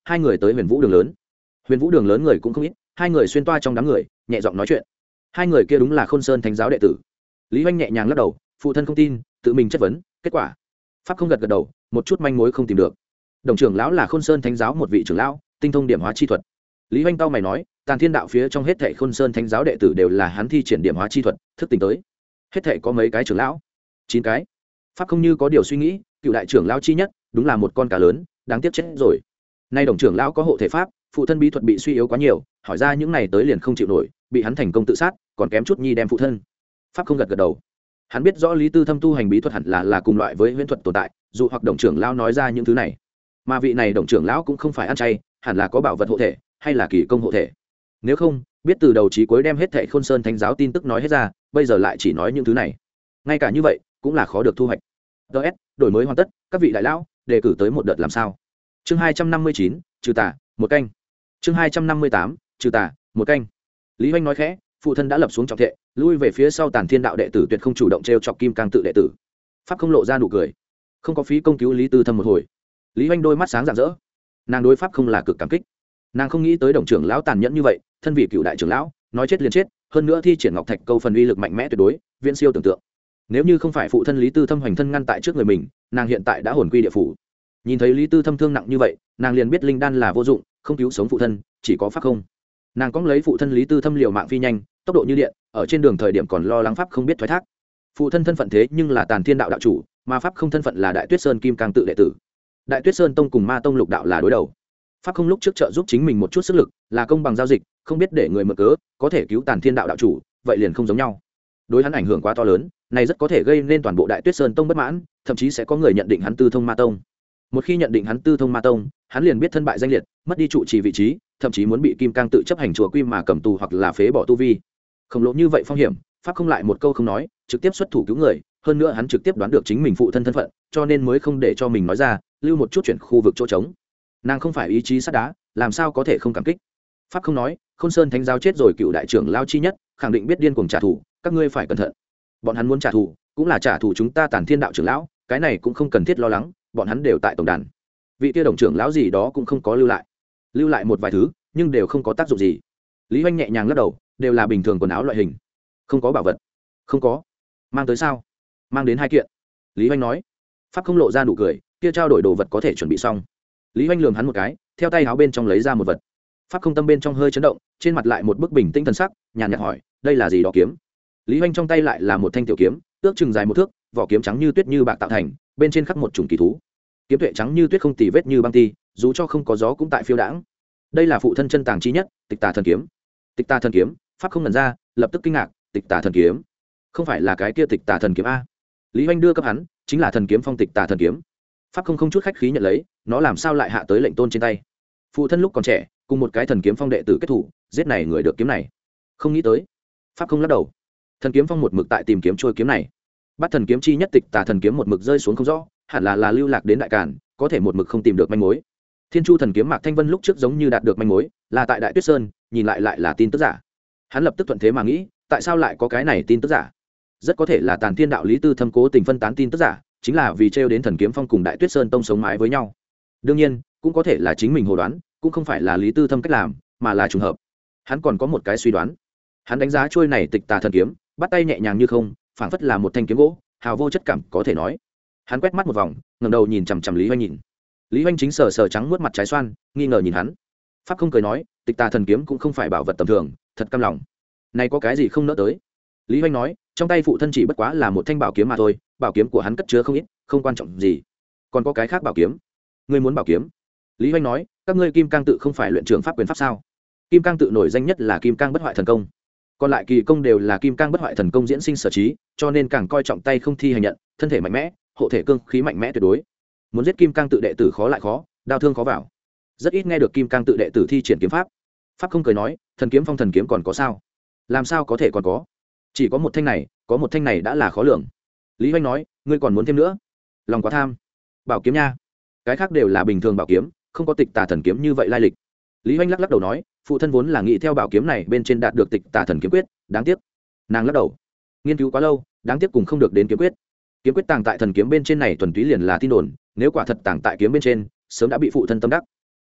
hai người tới huyền vũ đường lớn. Huyền vũ đường lớn người cũng không ít, hai người xuyên toa trong đám người nhẹ giọng nói chuyện. Hai người kia đúng là Khôn Sơn thánh giáo đệ tử. Lý Hoành nhẹ nhàng lắc đầu, phụ thân không tin, tự mình chất vấn. Kết quả pháp không gật gật đầu, một chút manh mối không tìm được. Đồng trưởng lão là Khôn Sơn thánh giáo một vị trưởng lão, tinh thông điểm hóa chi thuật. Lý Hoành tao mày nói, Tàn Thiên đạo phía trong hết thảy Khôn Sơn thánh giáo đệ tử đều là hắn thi triển điểm hóa chi thuật thức tỉnh tới. Hết thảy có mấy cái trưởng lão? Chín cái. Pháp không như có điều suy nghĩ, cựu đại trưởng lão chi nhất, đúng là một con cá lớn, đáng tiếc chết rồi. Nay đồng trưởng lão có hộ thể pháp, phụ thân bí thuật bị suy yếu quá nhiều, hỏi ra những này tới liền không chịu nổi, bị hắn thành công tự sát, còn kém chút nhi đem phụ thân. Pháp không gật gật đầu. Hắn biết rõ Lý Tư Thâm tu hành bí thuật hẳn là là cùng loại với huyễn thuật tồn tại, dù hoặc đồng trưởng lão nói ra những thứ này. Mà vị này đồng trưởng lão cũng không phải ăn chay, hẳn là có bảo vật hộ thể, hay là kỳ công hộ thể. Nếu không, biết từ đầu chí cuối đem hết thảy Khôn Sơn thánh giáo tin tức nói hết ra, bây giờ lại chỉ nói những thứ này. Ngay cả như vậy, cũng là khó được thu hoạch. ds đổi mới hoàn tất, các vị đại lão đề cử tới một đợt làm sao. Chương hai trăm năm mươi chín, trừ tà, một canh. Chương hai trăm năm mươi tám, trừ tà, một canh. Lý Hoành nói khẽ, phụ thân đã lập xuống trọng thệ, lui về phía sau Tàn Thiên đạo đệ tử tuyệt không chủ động trêu chọc Kim Cang tự đệ tử. Pháp không lộ ra nụ cười, không có phí công cứu Lý Tư Thâm một hồi. Lý Hoành đôi mắt sáng rạng rỡ, nàng đối pháp không là cực cảm kích. Nàng không nghĩ tới đồng trưởng lão tàn nhẫn như vậy, thân vị cựu đại trưởng lão, nói chết liền chết, hơn nữa thi triển ngọc thạch câu phần uy lực mạnh mẽ tuyệt đối, viễn siêu tưởng tượng. Nếu như không phải phụ thân Lý Tư Thâm hoành thân ngăn tại trước người mình, nàng hiện tại đã hồn quy địa phủ. Nhìn thấy Lý Tư Thâm thương nặng như vậy, nàng liền biết linh đan là vô dụng, không cứu sống phụ thân, chỉ có pháp không. Nàng cóng lấy phụ thân Lý Tư Thâm liều mạng phi nhanh, tốc độ như điện, ở trên đường thời điểm còn lo lắng pháp không biết thoái thác. Phụ thân thân phận thế nhưng là Tàn Thiên đạo đạo chủ, mà pháp không thân phận là Đại Tuyết Sơn Kim Cang tự đệ tử. Đại Tuyết Sơn tông cùng Ma tông lục đạo là đối đầu. Pháp không lúc trước trợ giúp chính mình một chút sức lực, là công bằng giao dịch, không biết để người mượn cớ, có thể cứu Tàn Thiên đạo đạo chủ, vậy liền không giống nhau. Đối hắn ảnh hưởng quá to lớn, này rất có thể gây nên toàn bộ Đại Tuyết Sơn tông bất mãn, thậm chí sẽ có người nhận định hắn tư thông Ma tông. Một khi nhận định hắn tư thông Ma tông, hắn liền biết thân bại danh liệt, mất đi trụ trì vị trí, thậm chí muốn bị Kim Cang tự chấp hành chùa quy mà cầm tù hoặc là phế bỏ tu vi. Không lỗ như vậy phong hiểm, pháp không lại một câu không nói, trực tiếp xuất thủ cứu người, hơn nữa hắn trực tiếp đoán được chính mình phụ thân thân phận, cho nên mới không để cho mình nói ra, lưu một chút chuyển khu vực chỗ trống. Nàng không phải ý chí sắt đá, làm sao có thể không cảm kích. Pháp không nói, Khôn Sơn thánh giáo chết rồi, cựu đại trưởng lao chi nhất khẳng định biết điên cuồng trả thù, các ngươi phải cẩn thận. Bọn hắn muốn trả thù, cũng là trả thù chúng ta Tàn Thiên đạo trưởng lão, cái này cũng không cần thiết lo lắng, bọn hắn đều tại tổng đàn. Vị kia đồng trưởng lão gì đó cũng không có lưu lại, lưu lại một vài thứ, nhưng đều không có tác dụng gì. Lý Hoành nhẹ nhàng lắc đầu, đều là bình thường quần áo loại hình, không có bảo vật. Không có. Mang tới sao? Mang đến hai kiện. Lý Hoành nói. Pháp không lộ ra nụ cười, kia trao đổi đồ vật có thể chuẩn bị xong. Lý Hoành lườm hắn một cái, theo tay áo bên trong lấy ra một vật. Pháp không tâm bên trong hơi chấn động, trên mặt lại một bức bình tĩnh thần sắc, nhàn nhạt hỏi, đây là gì đó kiếm? Lý Hoành trong tay lại là một thanh tiểu kiếm, ước chừng dài một thước, vỏ kiếm trắng như tuyết như bạc tạo thành, bên trên khắc một chủng kỳ thú. Kiếm tuệ trắng như tuyết không tì vết như băng ti, dù cho không có gió cũng tại phiêu đãng. Đây là phụ thân chân tàng chi nhất, Tịch Tà thần kiếm. Tịch Tà thần kiếm, Pháp không nhận ra, lập tức kinh ngạc, Tịch Tà thần kiếm, không phải là cái kia Tịch Tà thần kiếm a? Lý Hoành đưa cấp hắn, chính là thần kiếm phong Tịch Tà thần kiếm. Pháp không không chút khách khí nhận lấy, nó làm sao lại hạ tới lệnh tôn trên tay? Phụ thân lúc còn trẻ, cùng một cái thần kiếm phong đệ tử kết thủ, giết này người được kiếm này. Không nghĩ tới. Pháp không lắc đầu. Thần kiếm phong một mực tại tìm kiếm trôi kiếm này. Bắt thần kiếm chi nhất Tịch Tà thần kiếm một mực rơi xuống không rõ, hẳn là là lưu lạc đến đại càn, có thể một mực không tìm được manh mối. Thiên Chu thần kiếm Mạc Thanh Vân lúc trước giống như đạt được manh mối, là tại Đại Tuyết Sơn, nhìn lại lại là tin tức giả. Hắn lập tức thuận thế mà nghĩ, tại sao lại có cái này tin tức giả? Rất có thể là Tàn Thiên đạo Lý Tư Thâm cố tình phân tán tin tức giả, chính là vì trêu đến thần kiếm phong cùng Đại Tuyết Sơn tông sống mái với nhau. Đương nhiên, cũng có thể là chính mình hồ đoán, cũng không phải là Lý Tư Thâm cách làm, mà là trùng hợp. Hắn còn có một cái suy đoán. Hắn đánh giá trôi này Tịch Tà thần kiếm, bắt tay nhẹ nhàng như không, phảng phất là một thanh kiếm gỗ, hào vô chất cảm có thể nói. Hắn quét mắt một vòng, ngẩng đầu nhìn chằm chằm Lý Hoành nhìn. Lý Hoành chính sờ sờ trắng muốt mặt trái xoan, nghi ngờ nhìn hắn. Pháp không cười nói, Tịch Tà thần kiếm cũng không phải bảo vật tầm thường, thật căm lòng. Này có cái gì không nỡ tới? Lý Hoành nói, trong tay phụ thân chỉ bất quá là một thanh bảo kiếm mà thôi, bảo kiếm của hắn cất chứa không ít, không quan trọng gì. Còn có cái khác bảo kiếm. Ngươi muốn bảo kiếm? Lý Hoành nói, các ngươi Kim Cang tự không phải luyện trưởng pháp quyền pháp sao? Kim Cang tự nổi danh nhất là Kim Cang bất hoại thần công, còn lại kỳ công đều là Kim Cang bất hoại thần công diễn sinh sở trí, cho nên càng coi trọng tay không thi hành nhận, thân thể mạnh mẽ, hộ thể cương khí mạnh mẽ tuyệt đối. Muốn giết Kim Cang tự đệ tử khó lại khó, đao thương khó vào. Rất ít nghe được Kim Cang tự đệ tử thi triển kiếm pháp. Pháp không cười nói, thần kiếm phong thần kiếm còn có sao? Làm sao có thể còn có? Chỉ có một thanh này, có một thanh này đã là khó lường. Lý Hoành nói, ngươi còn muốn thêm nữa? Lòng quá tham. Bảo kiếm nha, cái khác đều là bình thường bảo kiếm, không có Tịch Tà thần kiếm như vậy lai lịch. Lý Hoành lắc lắc đầu nói, phụ thân vốn là nghĩ theo bảo kiếm này bên trên đạt được Tịch Tà thần kiếm quyết, đáng tiếc. Nàng lắc đầu, nghiên cứu quá lâu, đáng tiếc cùng không được đến kiếm quyết. Kiếm quyết tàng tại thần kiếm bên trên này thuần túy liền là tin đồn, nếu quả thật tàng tại kiếm bên trên, sớm đã bị phụ thân tâm đắc.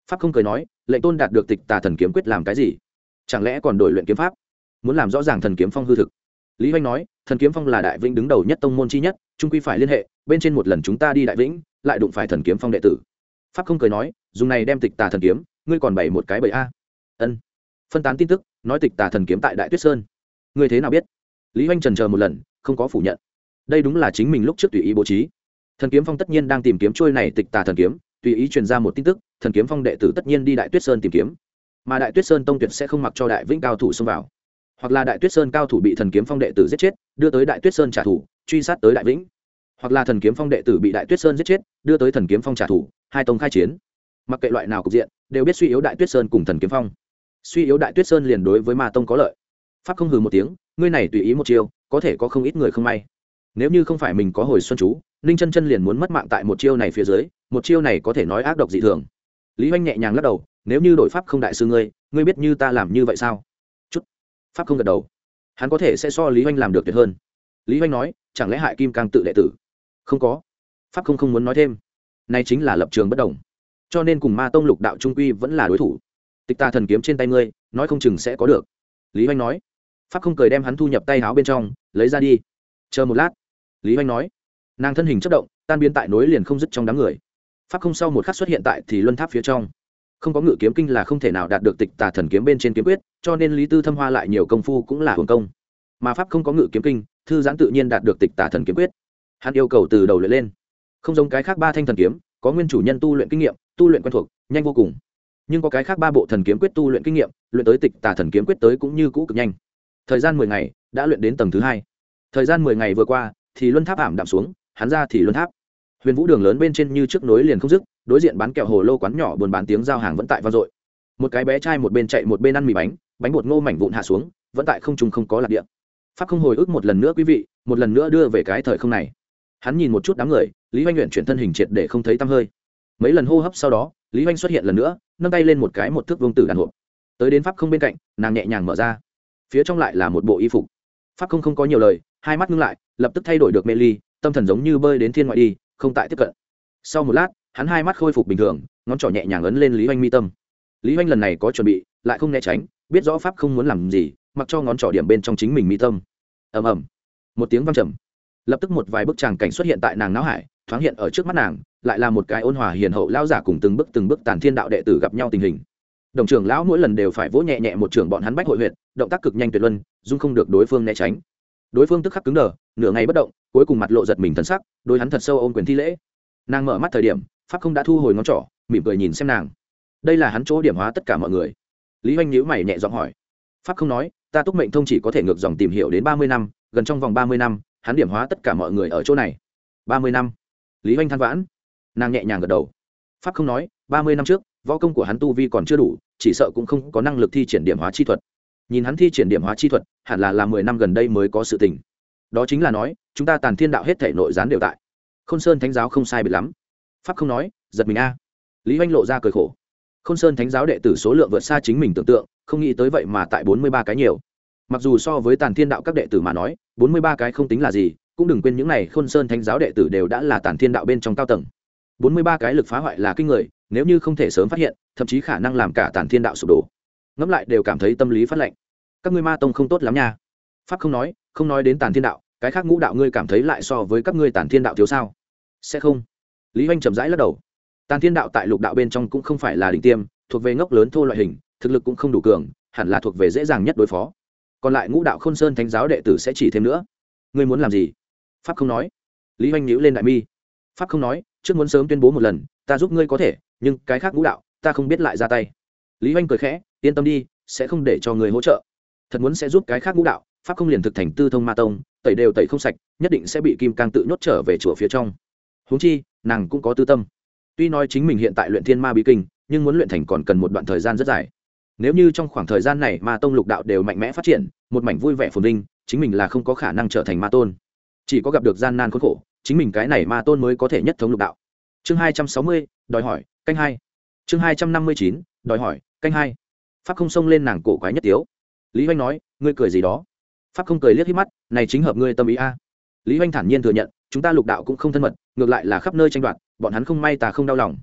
pháp không cười nói, lệnh tôn đạt được tịch tà thần kiếm quyết làm cái gì? Chẳng lẽ còn đổi luyện kiếm pháp? Muốn làm rõ ràng thần kiếm phong hư thực. Lý Hoành nói, thần kiếm phong là đại vĩnh đứng đầu nhất tông môn chi nhất, chung quy phải liên hệ, bên trên một lần chúng ta đi đại vĩnh, lại đụng phải thần kiếm phong đệ tử. Pháp không cười nói, dùng này đem tịch tà thần kiếm, ngươi còn bày một cái bẫy a. Ân. Phân tán tin tức, nói tịch tà thần kiếm tại Đại Tuyết Sơn. Ngươi thế nào biết? Lý Hoành trần chờ một lần, không có phủ nhận. Đây đúng là chính mình lúc trước tùy ý bố trí. Thần kiếm phong tất nhiên đang tìm kiếm trôi này tịch tà thần kiếm, tùy ý truyền ra một tin tức, thần kiếm phong đệ tử tất nhiên đi Đại Tuyết Sơn tìm kiếm. Mà Đại Tuyết Sơn tông tuyệt sẽ không mặc cho Đại Vĩnh cao thủ xông vào. Hoặc là Đại Tuyết Sơn cao thủ bị thần kiếm phong đệ tử giết chết, đưa tới Đại Tuyết Sơn trả thù, truy sát tới Đại Vĩnh. Hoặc là thần kiếm phong đệ tử bị Đại Tuyết Sơn giết chết, đưa tới thần kiếm phong trả thù, hai tông khai chiến. Mặc kệ loại nào cục diện, đều biết suy yếu Đại Tuyết Sơn cùng thần kiếm phong. Suy yếu Đại Tuyết Sơn liền đối với Ma tông có lợi. Pháp không hừ một tiếng, ngươi này tùy ý một chiêu, có thể có không ít người không may. Nếu như không phải mình có hồi xuân chú, Ninh Chân Chân liền muốn mất mạng tại một chiêu này phía dưới, một chiêu này có thể nói ác độc dị thường. Lý Hoành nhẹ nhàng lắc đầu, nếu như đổi pháp không đại sư ngươi, ngươi biết như ta làm như vậy sao? Chút. Pháp không gật đầu. Hắn có thể sẽ so Lý Hoành làm được tuyệt hơn. Lý Hoành nói, chẳng lẽ hại Kim Cang tự đệ tử? Không có. Pháp không không muốn nói thêm. Này chính là lập trường bất đồng. Cho nên cùng Ma tông lục đạo trung quy vẫn là đối thủ. Tịch tà thần kiếm trên tay ngươi, nói không chừng sẽ có được. Lý Hoành nói. Pháp không cười đem hắn thu nhập tay áo bên trong, lấy ra đi. Chờ một lát. Lý Hoành nói. Nàng thân hình chất động, tan biến tại nối liền không dứt trong đám người. Pháp không sau một khắc xuất hiện tại thì luân tháp phía trong. Không có ngự kiếm kinh là không thể nào đạt được tịch tà thần kiếm bên trên kiếm quyết, cho nên Lý Tư Thâm hoa lại nhiều công phu cũng là hưởng công. Mà pháp không có ngự kiếm kinh, thư giãn tự nhiên đạt được tịch tà thần kiếm quyết. Hắn yêu cầu từ đầu luyện lên, không giống cái khác ba thanh thần kiếm, có nguyên chủ nhân tu luyện kinh nghiệm, tu luyện quen thuộc, nhanh vô cùng. Nhưng có cái khác ba bộ thần kiếm quyết tu luyện kinh nghiệm, luyện tới tịch tà thần kiếm quyết tới cũng như cũ cực nhanh. Thời gian mười ngày, đã luyện đến tầng thứ hai. Thời gian mười ngày vừa qua, thì luân tháp ảm đạm xuống, hắn ra thì luân tháp. Huyền Vũ đường lớn bên trên như trước nối liền không dứt, đối diện bán kẹo hồ lô quán nhỏ buôn bán tiếng giao hàng vẫn tại vang dội. Một cái bé trai một bên chạy một bên ăn mì bánh, bánh bột ngô mảnh vụn hạ xuống, vẫn tại không trung không có lạc địa. Pháp không hồi ức một lần nữa quý vị, một lần nữa đưa về cái thời không này. Hắn nhìn một chút đám người, Lý Hoành luyện chuyển thân hình triệt để không thấy tăm hơi. Mấy lần hô hấp sau đó, Lý Hoành xuất hiện lần nữa, nâng tay lên một cái một thước vương tử đàn hộp. Tới đến pháp không bên cạnh, nàng nhẹ nhàng mở ra. Phía trong lại là một bộ y phục. Pháp không không có nhiều lời, hai mắt ngưng lại, lập tức thay đổi được mê ly, tâm thần giống như bơi đến thiên ngoại đi, không tại tiếp cận. Sau một lát, hắn hai mắt khôi phục bình thường, ngón trỏ nhẹ nhàng ấn lên Lý Hoành mi tâm. Lý Hoành lần này có chuẩn bị, lại không né tránh, biết rõ pháp không muốn làm gì, mặc cho ngón trỏ điểm bên trong chính mình mi tâm. Ầm ầm, một tiếng vang trầm, lập tức một vài bức tràng cảnh xuất hiện tại nàng não hải, thoáng hiện ở trước mắt nàng, lại là một cái ôn hòa hiền hậu lão giả cùng từng bước từng bước tàn thiên đạo đệ tử gặp nhau tình hình. Đồng trưởng lão mỗi lần đều phải vỗ nhẹ nhẹ một trưởng bọn hắn bách hội huyệt, động tác cực nhanh tuyệt luân, dung không được đối phương né tránh. Đối phương tức khắc cứng đờ, nửa ngày bất động, cuối cùng mặt lộ giật mình thần sắc, đối hắn thật sâu ôm quyền thi lễ. Nàng mở mắt thời điểm, pháp không đã thu hồi ngón trỏ, mỉm cười nhìn xem nàng. Đây là hắn chỗ điểm hóa tất cả mọi người. Lý Hoành nhíu mày nhẹ giọng hỏi. Pháp không nói, ta túc mệnh thông chỉ có thể ngược dòng tìm hiểu đến ba mươi năm, gần trong vòng ba mươi năm, hắn điểm hóa tất cả mọi người ở chỗ này. ba mươi năm. Lý Hoành than vãn. Nàng nhẹ nhàng gật đầu. Pháp không nói, ba mươi năm trước, võ công của hắn tu vi còn chưa đủ, chỉ sợ cũng không có năng lực thi triển điểm hóa chi thuật. Nhìn hắn thi triển điểm hóa chi thuật, hẳn là là mười năm gần đây mới có sự tình. Đó chính là nói, chúng ta Tàn Thiên đạo hết thảy nội gián đều tại. Khôn Sơn Thánh giáo không sai biệt lắm. Pháp không nói, giật mình a. Lý Hoành lộ ra cười khổ. Khôn Sơn Thánh giáo đệ tử số lượng vượt xa chính mình tưởng tượng, không nghĩ tới vậy mà tại bốn mươi ba cái nhiều. Mặc dù so với Tàn Thiên đạo các đệ tử mà nói, bốn mươi ba cái không tính là gì, cũng đừng quên những này Khôn Sơn Thánh giáo đệ tử đều đã là Tàn Thiên đạo bên trong cao tầng. bốn mươi ba cái lực phá hoại là kinh người, nếu như không thể sớm phát hiện, thậm chí khả năng làm cả Tàn Thiên đạo sụp đổ. Ngẫm lại đều cảm thấy tâm lý phát lạnh. Các ngươi Ma tông không tốt lắm nha. Pháp không nói, không nói đến Tàn Thiên đạo, cái khác ngũ đạo ngươi cảm thấy lại so với các ngươi Tàn Thiên đạo thiếu sao? Sẽ không. Lý Hoành chậm rãi lắc đầu. Tàn Thiên đạo tại lục đạo bên trong cũng không phải là đỉnh tiêm, thuộc về ngốc lớn thô loại hình, thực lực cũng không đủ cường, hẳn là thuộc về dễ dàng nhất đối phó. Còn lại ngũ đạo Khôn Sơn Thánh giáo đệ tử sẽ chỉ thêm nữa. Ngươi muốn làm gì? Pháp không nói. Lý Hoành nhíu lên đại mi. Pháp không nói, trước muốn sớm tuyên bố một lần, ta giúp ngươi có thể, nhưng cái khác ngũ đạo, ta không biết lại ra tay. Lý Hoành cười khẽ, yên tâm đi, sẽ không để cho người hỗ trợ. Thật muốn sẽ giúp cái khác ngũ đạo, pháp không liền thực thành Tư Thông Ma tông, tẩy đều tẩy không sạch, nhất định sẽ bị Kim Cang tự nhốt trở về chùa phía trong. Huống chi, nàng cũng có tư tâm. Tuy nói chính mình hiện tại luyện Thiên Ma bí kinh, nhưng muốn luyện thành còn cần một đoạn thời gian rất dài. Nếu như trong khoảng thời gian này Ma tông lục đạo đều mạnh mẽ phát triển, một mảnh vui vẻ phồn vinh, chính mình là không có khả năng trở thành ma tôn. Chỉ có gặp được gian nan khốn khổ, chính mình cái này ma tôn mới có thể nhất thống lục đạo. Chương hai trăm sáu mươi, đòi hỏi, canh hai. Chương hai trăm năm mươi chín, đòi hỏi, canh hai. Pháp không xông lên nàng cổ quái nhất tiếu. Lý Hoành nói, ngươi cười gì đó? Pháp không cười liếc híp mắt, này chính hợp ngươi tâm ý a. Lý Hoành thản nhiên thừa nhận, chúng ta lục đạo cũng không thân mật, ngược lại là khắp nơi tranh đoạt, bọn hắn không may ta không đau lòng.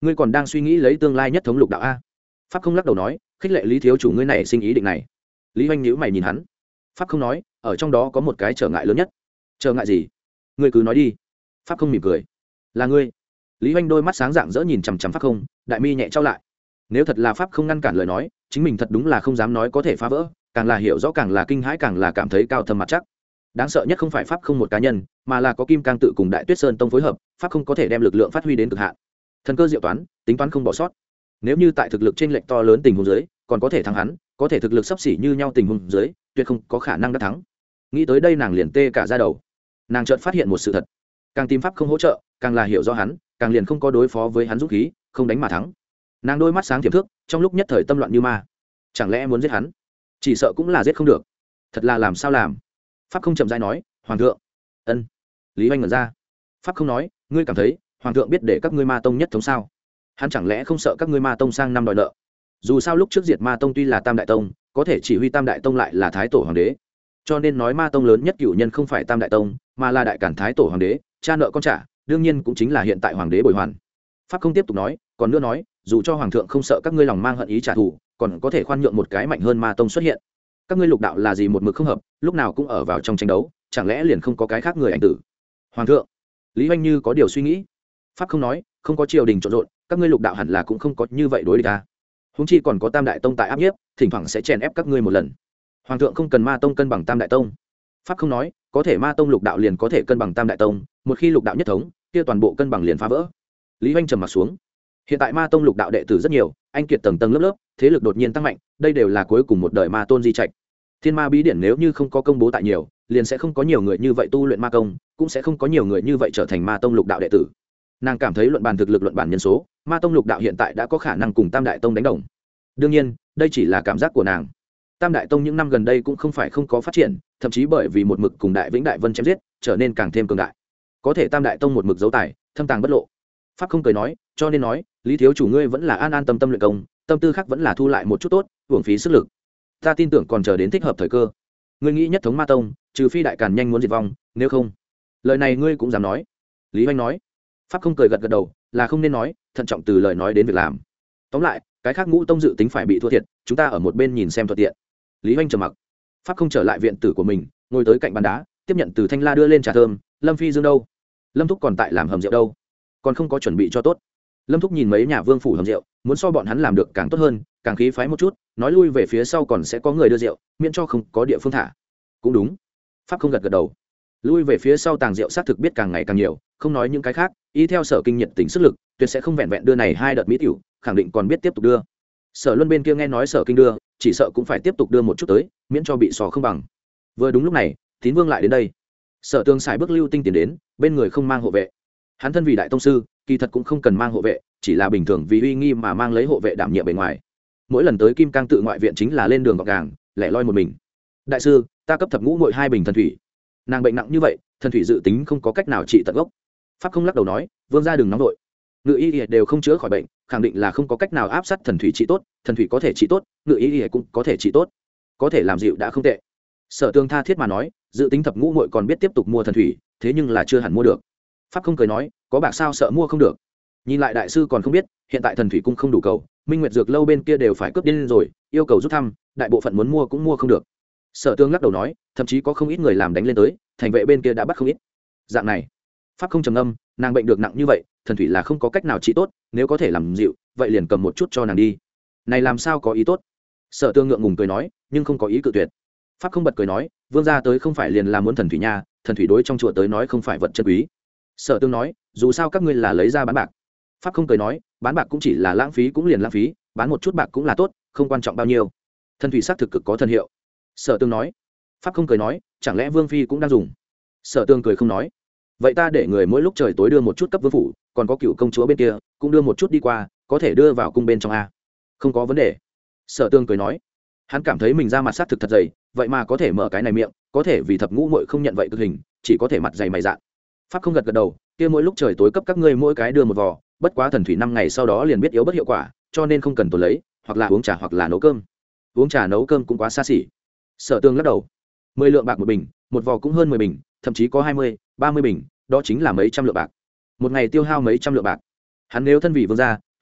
ngươi còn đang suy nghĩ lấy tương lai nhất thống lục đạo a? Pháp không lắc đầu nói, khích lệ Lý thiếu chủ ngươi này sinh ý định này. Lý Hoành nhíu mày nhìn hắn. Pháp không nói, ở trong đó có một cái trở ngại lớn nhất. Trở ngại gì? Ngươi cứ nói đi. Pháp không mỉm cười. Là ngươi. Lý Hoành đôi mắt sáng rạng rỡ nhìn chằm chằm Pháp không, đại mi nhẹ trao lại. Nếu thật là Pháp không ngăn cản lời nói, chính mình thật đúng là không dám nói có thể phá vỡ, càng là hiểu rõ càng là kinh hãi, càng là cảm thấy cao thâm mặt chắc. Đáng sợ nhất không phải Pháp không một cá nhân, mà là có Kim Cang tự cùng Đại Tuyết Sơn tông phối hợp, Pháp không có thể đem lực lượng phát huy đến cực hạn. Thần cơ diệu toán, tính toán không bỏ sót. Nếu như tại thực lực trên lệch to lớn tình huống dưới, còn có thể thắng hắn, có thể thực lực sấp xỉ như nhau tình huống dưới, tuyệt không có khả năng đắc thắng. Nghĩ tới đây nàng liền tê cả da đầu. Nàng chợt phát hiện một sự thật, càng tìm Pháp không hỗ trợ, càng là hiểu rõ hắn, càng liền không có đối phó với hắn dũng khí, không đánh mà thắng. Nàng đôi mắt sáng tiềm thức, trong lúc nhất thời tâm loạn như ma. Chẳng lẽ muốn giết hắn? Chỉ sợ cũng là giết không được. Thật là làm sao làm? Pháp không chậm rãi nói, hoàng thượng. Ân. Lý Hoành ngẩn ra. Pháp không nói, ngươi cảm thấy hoàng thượng biết để các ngươi ma tông nhất thống sao? Hắn chẳng lẽ không sợ các ngươi ma tông sang năm đòi nợ? Dù sao lúc trước diệt ma tông tuy là tam đại tông, có thể chỉ huy tam đại tông lại là thái tổ hoàng đế, cho nên nói ma tông lớn nhất cửu nhân không phải tam đại tông, mà là đại cản thái tổ hoàng đế, cha nợ con trả, đương nhiên cũng chính là hiện tại hoàng đế bồi hoàn. Pháp không tiếp tục nói, còn nữa nói, dù cho hoàng thượng không sợ các ngươi lòng mang hận ý trả thù, còn có thể khoan nhượng một cái mạnh hơn ma tông xuất hiện. Các ngươi lục đạo là gì một mực không hợp, lúc nào cũng ở vào trong tranh đấu, chẳng lẽ liền không có cái khác người ảnh tử? Hoàng thượng. Lý Hoành như có điều suy nghĩ. Pháp không nói, không có triều đình trộn rộn, các ngươi lục đạo hẳn là cũng không có như vậy đối địch ta. Huống chi còn có tam đại tông tại áp nhiếp, thỉnh thoảng sẽ chèn ép các ngươi một lần. Hoàng thượng không cần ma tông cân bằng tam đại tông. Pháp không nói, có thể ma tông lục đạo liền có thể cân bằng tam đại tông, một khi lục đạo nhất thống, kia toàn bộ cân bằng liền phá vỡ. Lý Hoành trầm mặt xuống. Hiện tại ma tông lục đạo đệ tử rất nhiều, anh kiệt tầng tầng lớp lớp, thế lực đột nhiên tăng mạnh, đây đều là cuối cùng một đời ma tôn di trạch. Thiên ma bí điển nếu như không có công bố tại nhiều, liền sẽ không có nhiều người như vậy tu luyện ma công, cũng sẽ không có nhiều người như vậy trở thành ma tông lục đạo đệ tử. Nàng cảm thấy luận bàn thực lực luận bàn nhân số, ma tông lục đạo hiện tại đã có khả năng cùng tam đại tông đánh đồng. Đương nhiên, đây chỉ là cảm giác của nàng. Tam đại tông những năm gần đây cũng không phải không có phát triển, thậm chí bởi vì một mực cùng đại vĩnh đại vân chém giết, trở nên càng thêm cường đại. Có thể tam đại tông một mực giấu tài, thâm tàng bất lộ. Pháp không cười nói, cho nên nói, Lý thiếu chủ ngươi vẫn là an an tâm tâm luyện công, tâm tư khác vẫn là thu lại một chút tốt, uổng phí sức lực. Ta tin tưởng còn chờ đến thích hợp thời cơ. Ngươi nghĩ nhất thống ma tông, trừ phi đại càn nhanh muốn diệt vong, nếu không, lời này ngươi cũng dám nói. Lý Hoành nói. Pháp không cười gật gật đầu, là không nên nói, thận trọng từ lời nói đến việc làm. Tóm lại, cái khác ngũ tông dự tính phải bị thua thiệt, chúng ta ở một bên nhìn xem thuận tiện. Lý Hoành trầm mặc. Pháp không trở lại viện tử của mình, ngồi tới cạnh bàn đá, tiếp nhận từ Thanh La đưa lên trà thơm. Lâm Phi Dương đâu? Lâm Thúc còn tại làm hầm rượu đâu? Còn không có chuẩn bị cho tốt. Lâm Thúc nhìn mấy nhà vương phủ hầm rượu, muốn so bọn hắn làm được càng tốt hơn, càng khí phái một chút, nói lui về phía sau còn sẽ có người đưa rượu, miễn cho không có địa phương thả. Cũng đúng. Pháp không gật gật đầu. Lui về phía sau tàng rượu xác thực biết càng ngày càng nhiều, không nói những cái khác, y theo Sở Kinh nhiệt tình sức lực, tuyệt sẽ không vẹn vẹn đưa này hai đợt mỹ tiểu, khẳng định còn biết tiếp tục đưa. Sở Luân bên kia nghe nói Sở Kinh đưa, chỉ sợ cũng phải tiếp tục đưa một chút tới, miễn cho bị sò không bằng. Vừa đúng lúc này, Tín Vương lại đến đây. Sở Tường xài bước lưu tinh tiến đến, bên người không mang hộ vệ. Hắn thân vì đại tông sư, kỳ thật cũng không cần mang hộ vệ, chỉ là bình thường vì uy nghi mà mang lấy hộ vệ đảm nhiệm bề ngoài. Mỗi lần tới Kim Cang tự ngoại viện chính là lên đường gọc gàng, lẻ loi một mình. Đại sư, ta cấp thập ngũ muội hai bình thần thủy. Nàng bệnh nặng như vậy, thần thủy dự tính không có cách nào trị tận gốc. Pháp không lắc đầu nói, vương gia đừng nóng đội, ngự y đều không chữa khỏi bệnh, khẳng định là không có cách nào áp sát thần thủy trị tốt. Thần thủy có thể trị tốt, ngự y cũng có thể trị tốt, có thể làm dịu đã không tệ. Sở Tương tha thiết mà nói, dự tính thập ngũ muội còn biết tiếp tục mua thần thủy, thế nhưng là chưa hẳn mua được. Pháp không cười nói, có bạc sao sợ mua không được. Nhìn lại đại sư còn không biết, hiện tại thần thủy cung không đủ cầu, Minh Nguyệt dược lâu bên kia đều phải cướp điên rồi, yêu cầu rút thăm, đại bộ phận muốn mua cũng mua không được. Sở Tương lắc đầu nói, thậm chí có không ít người làm đánh lên tới, thành vệ bên kia đã bắt không ít. Dạng này, Pháp không trầm âm, nàng bệnh được nặng như vậy, thần thủy là không có cách nào trị tốt, nếu có thể làm dịu, vậy liền cầm một chút cho nàng đi. Này làm sao có ý tốt? Sở Tương ngượng ngùng cười nói, nhưng không có ý cự tuyệt. Pháp không bật cười nói, vương gia tới không phải liền là muốn thần thủy nha, thần thủy đối trong chùa tới nói không phải vật chân quý. Sở Tương nói, dù sao các ngươi là lấy ra bán bạc. Pháp không cười nói, bán bạc cũng chỉ là lãng phí cũng liền lãng phí, bán một chút bạc cũng là tốt, không quan trọng bao nhiêu. Thần thủy xác thực cực có thần hiệu. Sở Tương nói. Pháp không cười nói, chẳng lẽ vương phi cũng đang dùng? Sở Tương cười không nói. Vậy ta để người mỗi lúc trời tối đưa một chút cấp vương phủ, còn có cựu công chúa bên kia cũng đưa một chút đi qua, có thể đưa vào cung bên trong a. Không có vấn đề. Sở Tương cười nói. Hắn cảm thấy mình ra mặt sát thực thật dày, vậy mà có thể mở cái này miệng, có thể vì thập ngũ muội không nhận vậy cực hình, chỉ có thể mặt dày mày dạn. Pháp không gật gật đầu, kia mỗi lúc trời tối cấp các ngươi mỗi cái đưa một vò, bất quá thần thủy năm ngày sau đó liền biết yếu bất hiệu quả, cho nên không cần tồn lấy, hoặc là uống trà hoặc là nấu cơm. Uống trà nấu cơm cũng quá xa xỉ. Sở Tương lắc đầu. Mười lượng bạc một bình, một vò cũng hơn mười bình, thậm chí có hai mươi, ba mươi bình, đó chính là mấy trăm lượng bạc. Một ngày tiêu hao mấy trăm lượng bạc. Hắn nếu thân vị vương gia,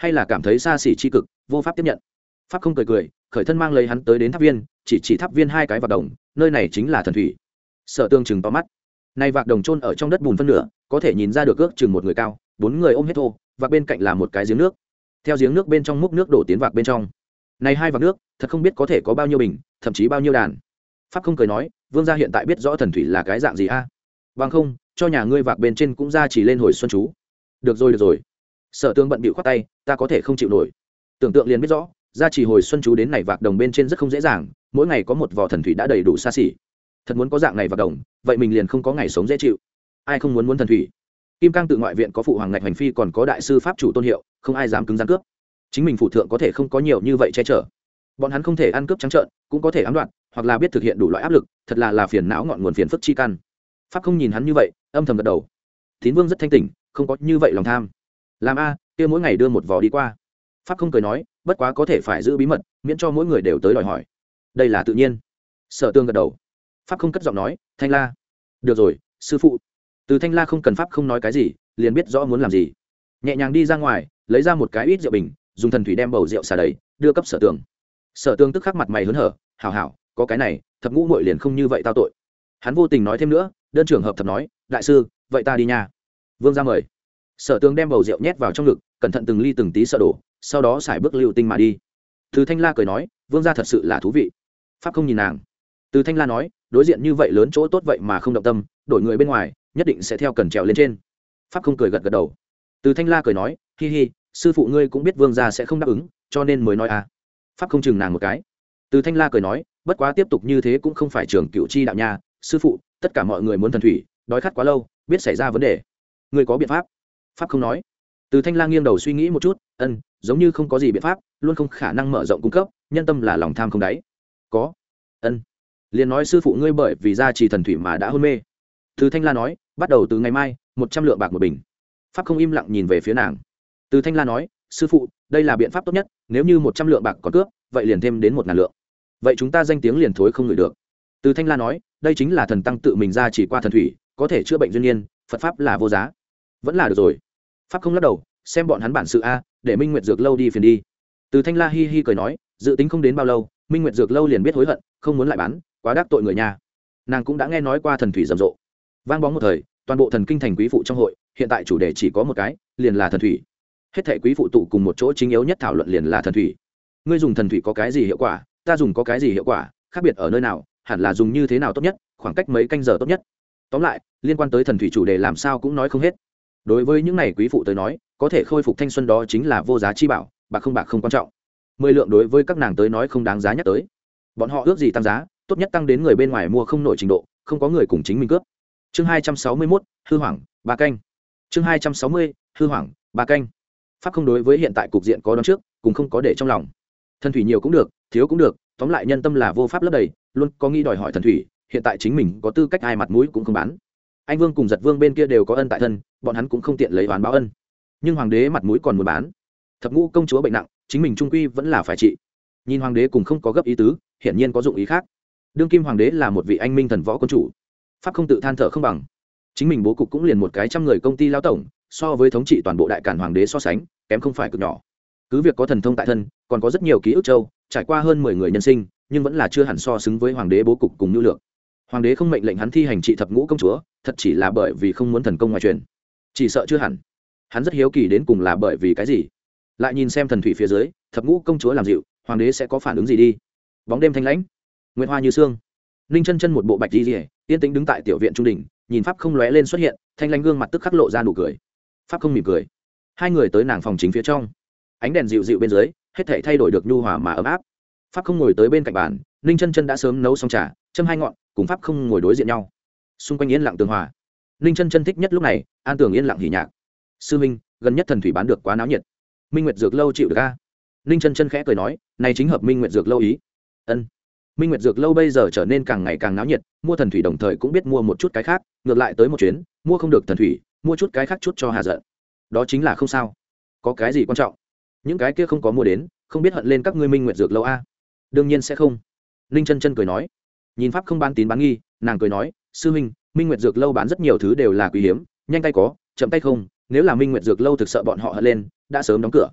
hay là cảm thấy xa xỉ c cực vô pháp tiếp nhận. Pháp không cười cười khởi thân mang lấy hắn tới đến tháp viên, chỉ chỉ tháp viên hai cái vạc đồng, nơi này chính là thần thủy. Sở Tương chừng to mắt, này vạc đồng trôn ở trong đất bùn phân nửa, có thể nhìn ra được ước chừng một người cao, bốn người ôm hết thô, vạc bên cạnh là một cái giếng nước, theo giếng nước bên trong múc nước đổ tiến vạc bên trong. Này hai vạc nước thật không biết có thể có bao nhiêu bình, thậm chí bao nhiêu đàn. Pháp không cười nói, vương gia hiện tại biết rõ thần thủy là cái dạng gì a? Bằng không cho nhà ngươi vạc bên trên cũng ra chỉ lên hồi xuân chú. Được rồi được rồi. Sở Tương bận bịu khoát tay, ta có thể không chịu nổi. Tưởng tượng liền biết rõ, ra chỉ hồi xuân chú đến này vạc đồng bên trên rất không dễ dàng, mỗi ngày có một vò thần thủy đã đầy đủ xa xỉ. Thật muốn có dạng này vạc đồng, vậy mình liền không có ngày sống dễ chịu. Ai không muốn muốn thần thủy? Kim Cang tự ngoại viện có phụ hoàng ngạch hành phi, còn có đại sư pháp chủ tôn hiệu, không ai dám cứng rắn cướp. Chính mình phụ thượng có thể không có nhiều như vậy che chở. Bọn hắn không thể ăn cướp trắng trợn, cũng có thể ám đoạt, hoặc là biết thực hiện đủ loại áp lực, thật là là phiền não ngọn nguồn phiền phức chi căn. Pháp không nhìn hắn như vậy, âm thầm gật đầu. Tín Vương rất thanh tỉnh, không có như vậy lòng tham. Làm a, kia mỗi ngày đưa một vò đi qua. Pháp không cười nói, bất quá có thể phải giữ bí mật, miễn cho mỗi người đều tới đòi hỏi. Đây là tự nhiên. Sở Tương gật đầu. Pháp không cất giọng nói, Thanh La. Được rồi, sư phụ. Từ Thanh La không cần Pháp không nói cái gì, liền biết rõ muốn làm gì. Nhẹ nhàng đi ra ngoài, lấy ra một cái ít rượu bình, dùng thần thủy đem bầu rượu xả đầy, đưa cấp Sở Tương. Sở Tương tức khắc mặt mày hớn hở, hảo hảo, có cái này, thập ngũ muội liền không như vậy tao tội. Hắn vô tình nói thêm nữa, đơn trưởng hợp thập nói, đại sư, vậy ta đi nha. Vương gia mời. Sở Tương đem bầu rượu nhét vào trong ngực, cẩn thận từng ly từng tí sợ đổ, sau đó xài bước lưu tinh mà đi. Từ Thanh La cười nói, vương gia thật sự là thú vị. Pháp không nhìn nàng. Từ Thanh La nói, đối diện như vậy lớn chỗ tốt vậy mà không động tâm, đổi người bên ngoài nhất định sẽ theo cần trèo lên trên. Pháp không cười gật gật đầu. Từ Thanh La cười nói, hi hi, sư phụ ngươi cũng biết vương gia sẽ không đáp ứng, cho nên mới nói à. Pháp không chừng nàng một cái. Từ Thanh La cười nói, bất quá tiếp tục như thế cũng không phải trường cựu chi đạo nha, sư phụ, tất cả mọi người muốn thần thủy, đói khát quá lâu, biết xảy ra vấn đề. Ngươi có biện pháp? Pháp không nói. Từ Thanh La nghiêng đầu suy nghĩ một chút, ân, giống như không có gì biện pháp, luôn không khả năng mở rộng cung cấp, nhân tâm là lòng tham không đáy. Có. Ân. Liền nói sư phụ ngươi bởi vì gia trì thần thủy mà đã hôn mê. Từ Thanh La nói, bắt đầu từ ngày mai, một trăm lượng bạc một bình. Pháp không im lặng nhìn về phía nàng. Từ Thanh La nói, sư phụ, đây là biện pháp tốt nhất, nếu như một trăm lượng bạc còn cướp, vậy liền thêm đến một ngàn lượng. Vậy chúng ta danh tiếng liền thối không ngửi được. Từ Thanh La nói, đây chính là thần tăng tự mình gia trì qua thần thủy, có thể chữa bệnh duyên niên, Phật pháp là vô giá. Vẫn là được rồi. Pháp không lắc đầu, xem bọn hắn bản sự a, để Minh Nguyệt Dược lâu đi phiền đi. Từ Thanh La hi hi cười nói, dự tính không đến bao lâu, Minh Nguyệt Dược lâu liền biết hối hận, không muốn lại bán, quá đắc tội người nhà. Nàng cũng đã nghe nói qua thần thủy rầm rộ, vang bóng một thời, toàn bộ thần kinh thành quý phụ trong hội, hiện tại chủ đề chỉ có một cái, liền là thần thủy. Hết thảy quý phụ tụ cùng một chỗ, chính yếu nhất thảo luận liền là thần thủy. Ngươi dùng thần thủy có cái gì hiệu quả, ta dùng có cái gì hiệu quả, khác biệt ở nơi nào, hẳn là dùng như thế nào tốt nhất, khoảng cách mấy canh giờ tốt nhất. Tóm lại, liên quan tới thần thủy chủ đề làm sao cũng nói không hết. Đối với những này quý phụ tới nói, có thể khôi phục thanh xuân đó chính là vô giá chi bảo, bạc không bạc không quan trọng. Mười lượng đối với các nàng tới nói không đáng giá nhắc tới. Bọn họ ước gì tăng giá, tốt nhất tăng đến người bên ngoài mua không nổi trình độ, không có người cùng chính mình cướp. Chương hai trăm sáu mươi mốt, hư hoàng, ba canh. Chương hai trăm sáu mươi, hư hoàng, ba canh. Pháp không đối với hiện tại cục diện có đón trước, cũng không có để trong lòng. Thần thủy nhiều cũng được, thiếu cũng được, tóm lại nhân tâm là vô pháp lấp đầy, luôn có nghĩ đòi hỏi thần thủy, hiện tại chính mình có tư cách ai mặt mũi cũng không bán. Anh Vương cùng Giật Vương bên kia đều có ân tại thân, bọn hắn cũng không tiện lấy oán báo ân. Nhưng hoàng đế mặt mũi còn muốn bán. Thập ngũ công chúa bệnh nặng, chính mình trung quy vẫn là phải trị. Nhìn hoàng đế cùng không có gấp ý tứ, hiển nhiên có dụng ý khác. Đương kim hoàng đế là một vị anh minh thần võ quân chủ. Pháp không tự than thở không bằng. Chính mình bố cục cũng liền một cái trăm người công ty lao tổng, so với thống trị toàn bộ đại cản hoàng đế so sánh, kém không phải cực nhỏ. Cứ việc có thần thông tại thân, còn có rất nhiều ký ức châu, trải qua hơn mười người nhân sinh, nhưng vẫn là chưa hẳn so xứng với hoàng đế bố cục cùng nhu lược. Hoàng đế không mệnh lệnh hắn thi hành trị thập ngũ công chúa, thật chỉ là bởi vì không muốn thần công ngoài truyền, chỉ sợ chưa hẳn. Hắn rất hiếu kỳ đến cùng là bởi vì cái gì. Lại nhìn xem thần thủy phía dưới, thập ngũ công chúa làm dịu, hoàng đế sẽ có phản ứng gì đi. Bóng đêm thanh lãnh, nguyệt hoa như sương. Ninh chân chân một bộ bạch y liễu, yên tĩnh đứng tại tiểu viện trung đình, nhìn pháp không lóe lên xuất hiện, thanh lãnh gương mặt tức khắc lộ ra nụ cười. Pháp không mỉm cười. Hai người tới nàng phòng chính phía trong, ánh đèn dịu dịu bên dưới, hết thảy thay đổi được nhu hòa mà ấm áp. Pháp không ngồi tới bên cạnh bàn, Ninh chân chân đã sớm nấu xong trà, châm hai ngọn, cùng pháp không ngồi đối diện nhau. Xung quanh yên lặng tường hòa. Ninh chân chân thích nhất lúc này, an tường yên lặng hỉ nhạc. Sư minh, gần nhất thần thủy bán được quá náo nhiệt, Minh Nguyệt Dược lâu chịu được a? Ninh chân chân khẽ cười nói, này chính hợp Minh Nguyệt Dược lâu ý. Ân. Minh Nguyệt Dược lâu bây giờ trở nên càng ngày càng náo nhiệt, mua thần thủy đồng thời cũng biết mua một chút cái khác, ngược lại tới một chuyến, mua không được thần thủy, mua chút cái khác chút cho hà giận. Đó chính là không sao. Có cái gì quan trọng? Những cái kia không có mua đến, không biết hận lên các ngươi Minh Nguyệt Dược lâu a? Đương nhiên sẽ không. Ninh chân chân cười nói. Nhìn pháp không bán tín bán nghi, nàng cười nói, sư minh, Minh Nguyệt Dược lâu bán rất nhiều thứ đều là quý hiếm, nhanh tay có, chậm tay không, nếu là Minh Nguyệt Dược lâu thực sợ bọn họ hận lên, đã sớm đóng cửa.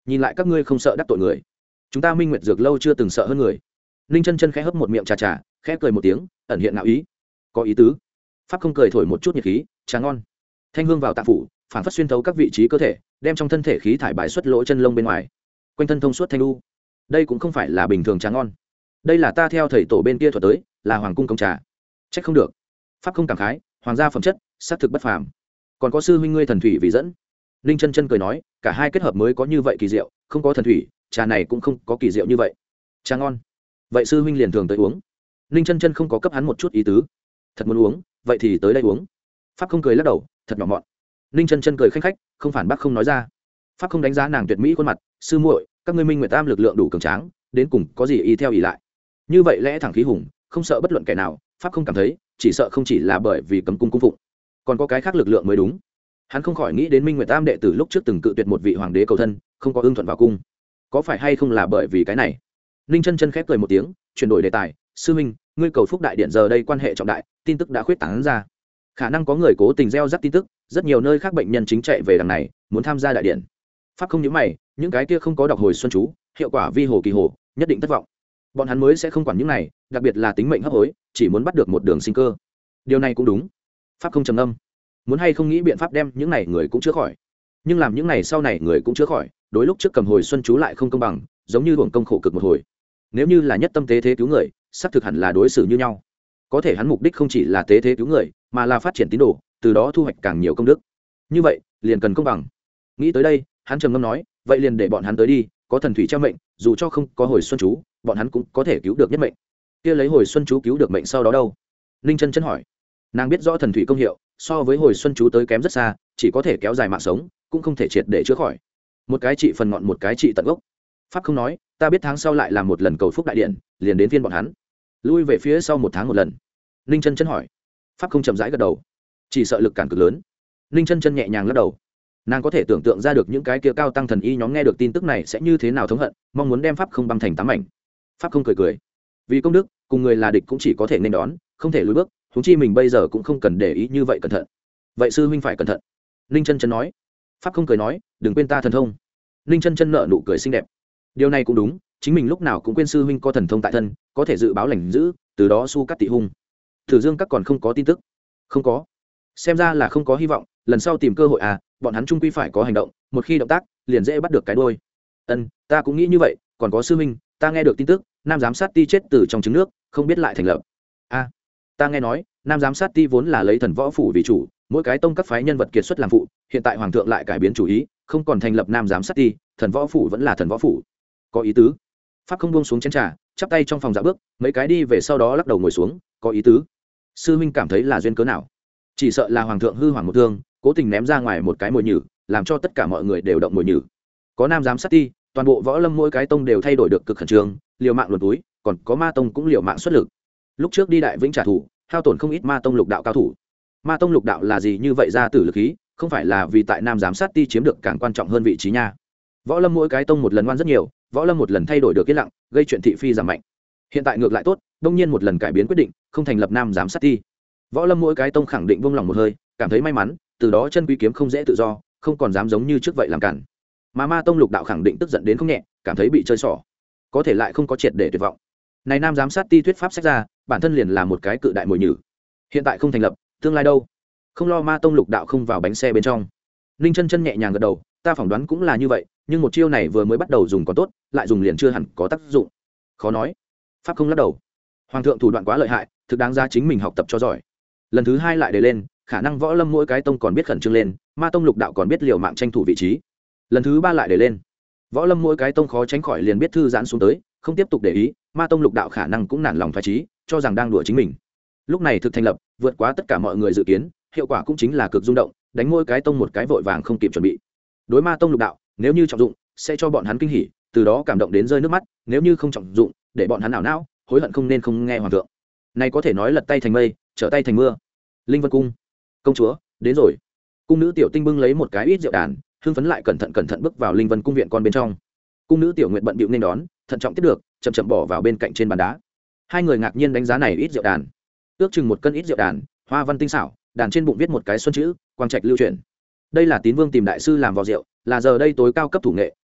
nhìn lại các ngươi không sợ đắc tội người. Chúng ta Minh Nguyệt Dược lâu chưa từng sợ hơn người. Ninh chân chân khẽ hấp một miệng trà trà, khẽ cười một tiếng, ẩn hiện ngạo ý. Có ý tứ. Pháp không cười thổi một chút nhiệt khí, trà ngon. Thanh hương vào tạng phủ, phản phất xuyên thấu các vị trí cơ thể, đem trong thân thể khí thải bài xuất lỗ chân lông bên ngoài. Quanh thân thông suốt thanh lưu. Đây cũng không phải là bình thường trà ngon. Đây là ta theo thầy tổ bên kia thuật tới, là hoàng cung công trà. Trách không được. Pháp không cảm khái, hoàng gia phẩm chất, sát thực bất phàm. Còn có sư huynh ngươi thần thủy vì dẫn. Ninh chân chân cười nói, cả hai kết hợp mới có như vậy kỳ diệu, không có thần thủy, trà này cũng không có kỳ diệu như vậy. Trà ngon. Vậy sư huynh liền thường tới uống. Ninh chân chân không có cấp hắn một chút ý tứ. Thật muốn uống, vậy thì tới đây uống. Pháp không cười lắc đầu, thật nhỏ mọn. Ninh chân chân cười khanh khách, không phản bác không nói ra. Pháp không đánh giá nàng tuyệt mỹ khuôn mặt, sư muội, các ngươi Minh Nguyệt Tam lực lượng đủ cường tráng, đến cùng có gì y theo ỷ lại. Như vậy lẽ thẳng khí hùng, không sợ bất luận kẻ nào. Pháp không cảm thấy, chỉ sợ không chỉ là bởi vì cấm cung cung phụng, còn có cái khác lực lượng mới đúng. Hắn không khỏi nghĩ đến Minh Nguyệt Tam đệ tử lúc trước từng cự tuyệt một vị hoàng đế cầu thân, không có ưng thuận vào cung, có phải hay không là bởi vì cái này. Ninh chân chân khép cười một tiếng, chuyển đổi đề tài, sư minh, ngươi cầu phúc đại điện giờ đây quan hệ trọng đại, tin tức đã khuyết tán ra, khả năng có người cố tình gieo rắc tin tức, rất nhiều nơi khác bệnh nhân chính chạy về đằng này, muốn tham gia đại điện. Pháp không nhíu mày, những cái kia không có đọc hồi xuân chú, hiệu quả vi hồ kỳ hồ, nhất định thất vọng. Bọn hắn mới sẽ không quản những này, đặc biệt là tính mệnh hấp hối, chỉ muốn bắt được một đường sinh cơ. Điều này cũng đúng. Pháp không trầm ngâm, muốn hay không nghĩ biện pháp đem những này người cũng chữa khỏi, nhưng làm những này sau này người cũng chữa khỏi, đối lúc trước cầm hồi xuân chú lại không công bằng, giống như hưởng công khổ cực một hồi. Nếu như là nhất tâm tế thế cứu người, xác thực hẳn là đối xử như nhau. Có thể hắn mục đích không chỉ là tế thế cứu người, mà là phát triển tín đồ, từ đó thu hoạch càng nhiều công đức. Như vậy liền cần công bằng. Nghĩ tới đây, hắn trầm ngâm nói, vậy liền để bọn hắn tới đi, có thần thủy treo mệnh, dù cho không có hồi xuân chú, bọn hắn cũng có thể cứu được nhất mệnh. Kia lấy hồi xuân chú cứu được mệnh sau đó đâu? Ninh chân chân hỏi. Nàng biết rõ thần thủy công hiệu, so với hồi xuân chú tới kém rất xa, chỉ có thể kéo dài mạng sống, cũng không thể triệt để chữa khỏi. Một cái trị phần ngọn, một cái trị tận gốc. Pháp không nói, ta biết tháng sau lại làm một lần cầu phúc đại điện, liền đến phiên bọn hắn lui về phía sau một tháng một lần. Ninh chân chân hỏi. Pháp không chậm rãi gật đầu, chỉ sợ lực cản cực lớn. Ninh chân chân nhẹ nhàng lắc đầu, nàng có thể tưởng tượng ra được những cái kia cao tăng thần y nhóm nghe được tin tức này sẽ như thế nào thống hận, mong muốn đem Pháp không băng thành tám mảnh. Pháp không cười cười, vì công đức cùng người là địch cũng chỉ có thể nên đón, không thể lùi bước, huống chi mình bây giờ cũng không cần để ý như vậy cẩn thận. Vậy sư huynh phải cẩn thận. Ninh chân chân nói. Pháp không cười nói, đừng quên ta thần thông. Ninh chân chân nở nụ cười xinh đẹp. Điều này cũng đúng, chính mình lúc nào cũng quên sư huynh có thần thông tại thân, có thể dự báo lành dữ, từ đó su cắt tị hung. Thử Dương các còn không có tin tức. Không có, xem ra là không có hy vọng, lần sau tìm cơ hội à, bọn hắn chung quy phải có hành động, một khi động tác liền dễ bắt được cái đuôi. Ân, ta cũng nghĩ như vậy, còn có sư huynh, ta nghe được tin tức, nam giám sát ti chết từ trong trứng nước, không biết lại thành lập. A, à, ta nghe nói, nam giám sát ti vốn là lấy thần võ phủ vì chủ, mỗi cái tông các phái nhân vật kiệt xuất làm phụ, hiện tại hoàng thượng lại cải biến chủ ý, không còn thành lập nam giám sát ti, thần võ phủ vẫn là thần võ phủ. Có ý tứ. Pháp không buông xuống chén trà, chắp tay trong phòng dạo bước, mấy cái đi về sau đó lắc đầu ngồi xuống, có ý tứ. Sư huynh cảm thấy là duyên cớ nào? Chỉ sợ là hoàng thượng hư hoàng một thương, cố tình ném ra ngoài một cái mồi nhử, làm cho tất cả mọi người đều động mồi nhử. Có nam giám sát ti, toàn bộ võ lâm mỗi cái tông đều thay đổi được cực khẩn trương, liều mạng luồn túi, còn có ma tông cũng liều mạng xuất lực. Lúc trước đi đại vĩnh trả thù, hao tổn không ít ma tông lục đạo cao thủ. Ma tông lục đạo là gì như vậy ra tử lực khí, không phải là vì tại nam giám sát ti chiếm được càng quan trọng hơn vị trí nha. Võ lâm mỗi cái tông một lần ngoan rất nhiều, võ lâm một lần thay đổi được yên lặng, gây chuyện thị phi giảm mạnh. Hiện tại ngược lại tốt, đông nhiên một lần cải biến quyết định, không thành lập nam giám sát ti. Võ lâm mỗi cái tông khẳng định vung lòng một hơi, cảm thấy may mắn, từ đó chân quý kiếm không dễ tự do, không còn dám giống như trước vậy làm cản. Mà ma tông lục đạo khẳng định tức giận đến không nhẹ, cảm thấy bị chơi xỏ, có thể lại không có triệt để tuyệt vọng. Này nam giám sát ti thuyết pháp sách ra, bản thân liền là một cái cự đại mồi nhử. Hiện tại không thành lập, tương lai đâu? Không lo ma tông lục đạo không vào bánh xe bên trong. Ninh chân chân nhẹ nhàng gật đầu, ta phỏng đoán cũng là như vậy, nhưng một chiêu này vừa mới bắt đầu dùng còn tốt, lại dùng liền chưa hẳn có tác dụng. Khó nói. Pháp không lắc đầu. Hoàng thượng thủ đoạn quá lợi hại, thực đáng ra chính mình học tập cho giỏi. Lần thứ hai lại đề lên, khả năng võ lâm mỗi cái tông còn biết khẩn trương lên, ma tông lục đạo còn biết liều mạng tranh thủ vị trí. Lần thứ ba lại đề lên, võ lâm mỗi cái tông khó tránh khỏi liền biết thư giãn xuống tới, không tiếp tục để ý, ma tông lục đạo khả năng cũng nản lòng phái trí, cho rằng đang đùa chính mình. Lúc này thực thành lập, vượt quá tất cả mọi người dự kiến, hiệu quả cũng chính là cực rung động, đánh mỗi cái tông một cái vội vàng không kịp chuẩn bị. Đối ma tông lục đạo, nếu như trọng dụng, sẽ cho bọn hắn kinh hỉ, từ đó cảm động đến rơi nước mắt, nếu như không trọng dụng, để bọn hắn ảo não, hối hận không nên không nghe hoàng thượng. Này có thể nói lật tay thành mây, trở tay thành mưa. Linh Vân cung, công chúa đến rồi. Cung nữ tiểu tinh bưng lấy một cái ít rượu đàn, hưng phấn lại cẩn thận cẩn thận bước vào Linh Vân cung viện con bên trong. Cung nữ tiểu nguyện bận bịu nên đón, thận trọng tiếp được, chậm chậm bỏ vào bên cạnh trên bàn đá. Hai người ngạc nhiên đánh giá này ít rượu đàn, ước chừng một cân ít rượu đàn, hoa văn tinh xảo, đàn trên bụng viết một cái xuân chữ, quang trạch lưu truyền. Đây là Tín Vương tìm đại sư làm vò rượu, là giờ đây tối cao cấp thủ nghệ,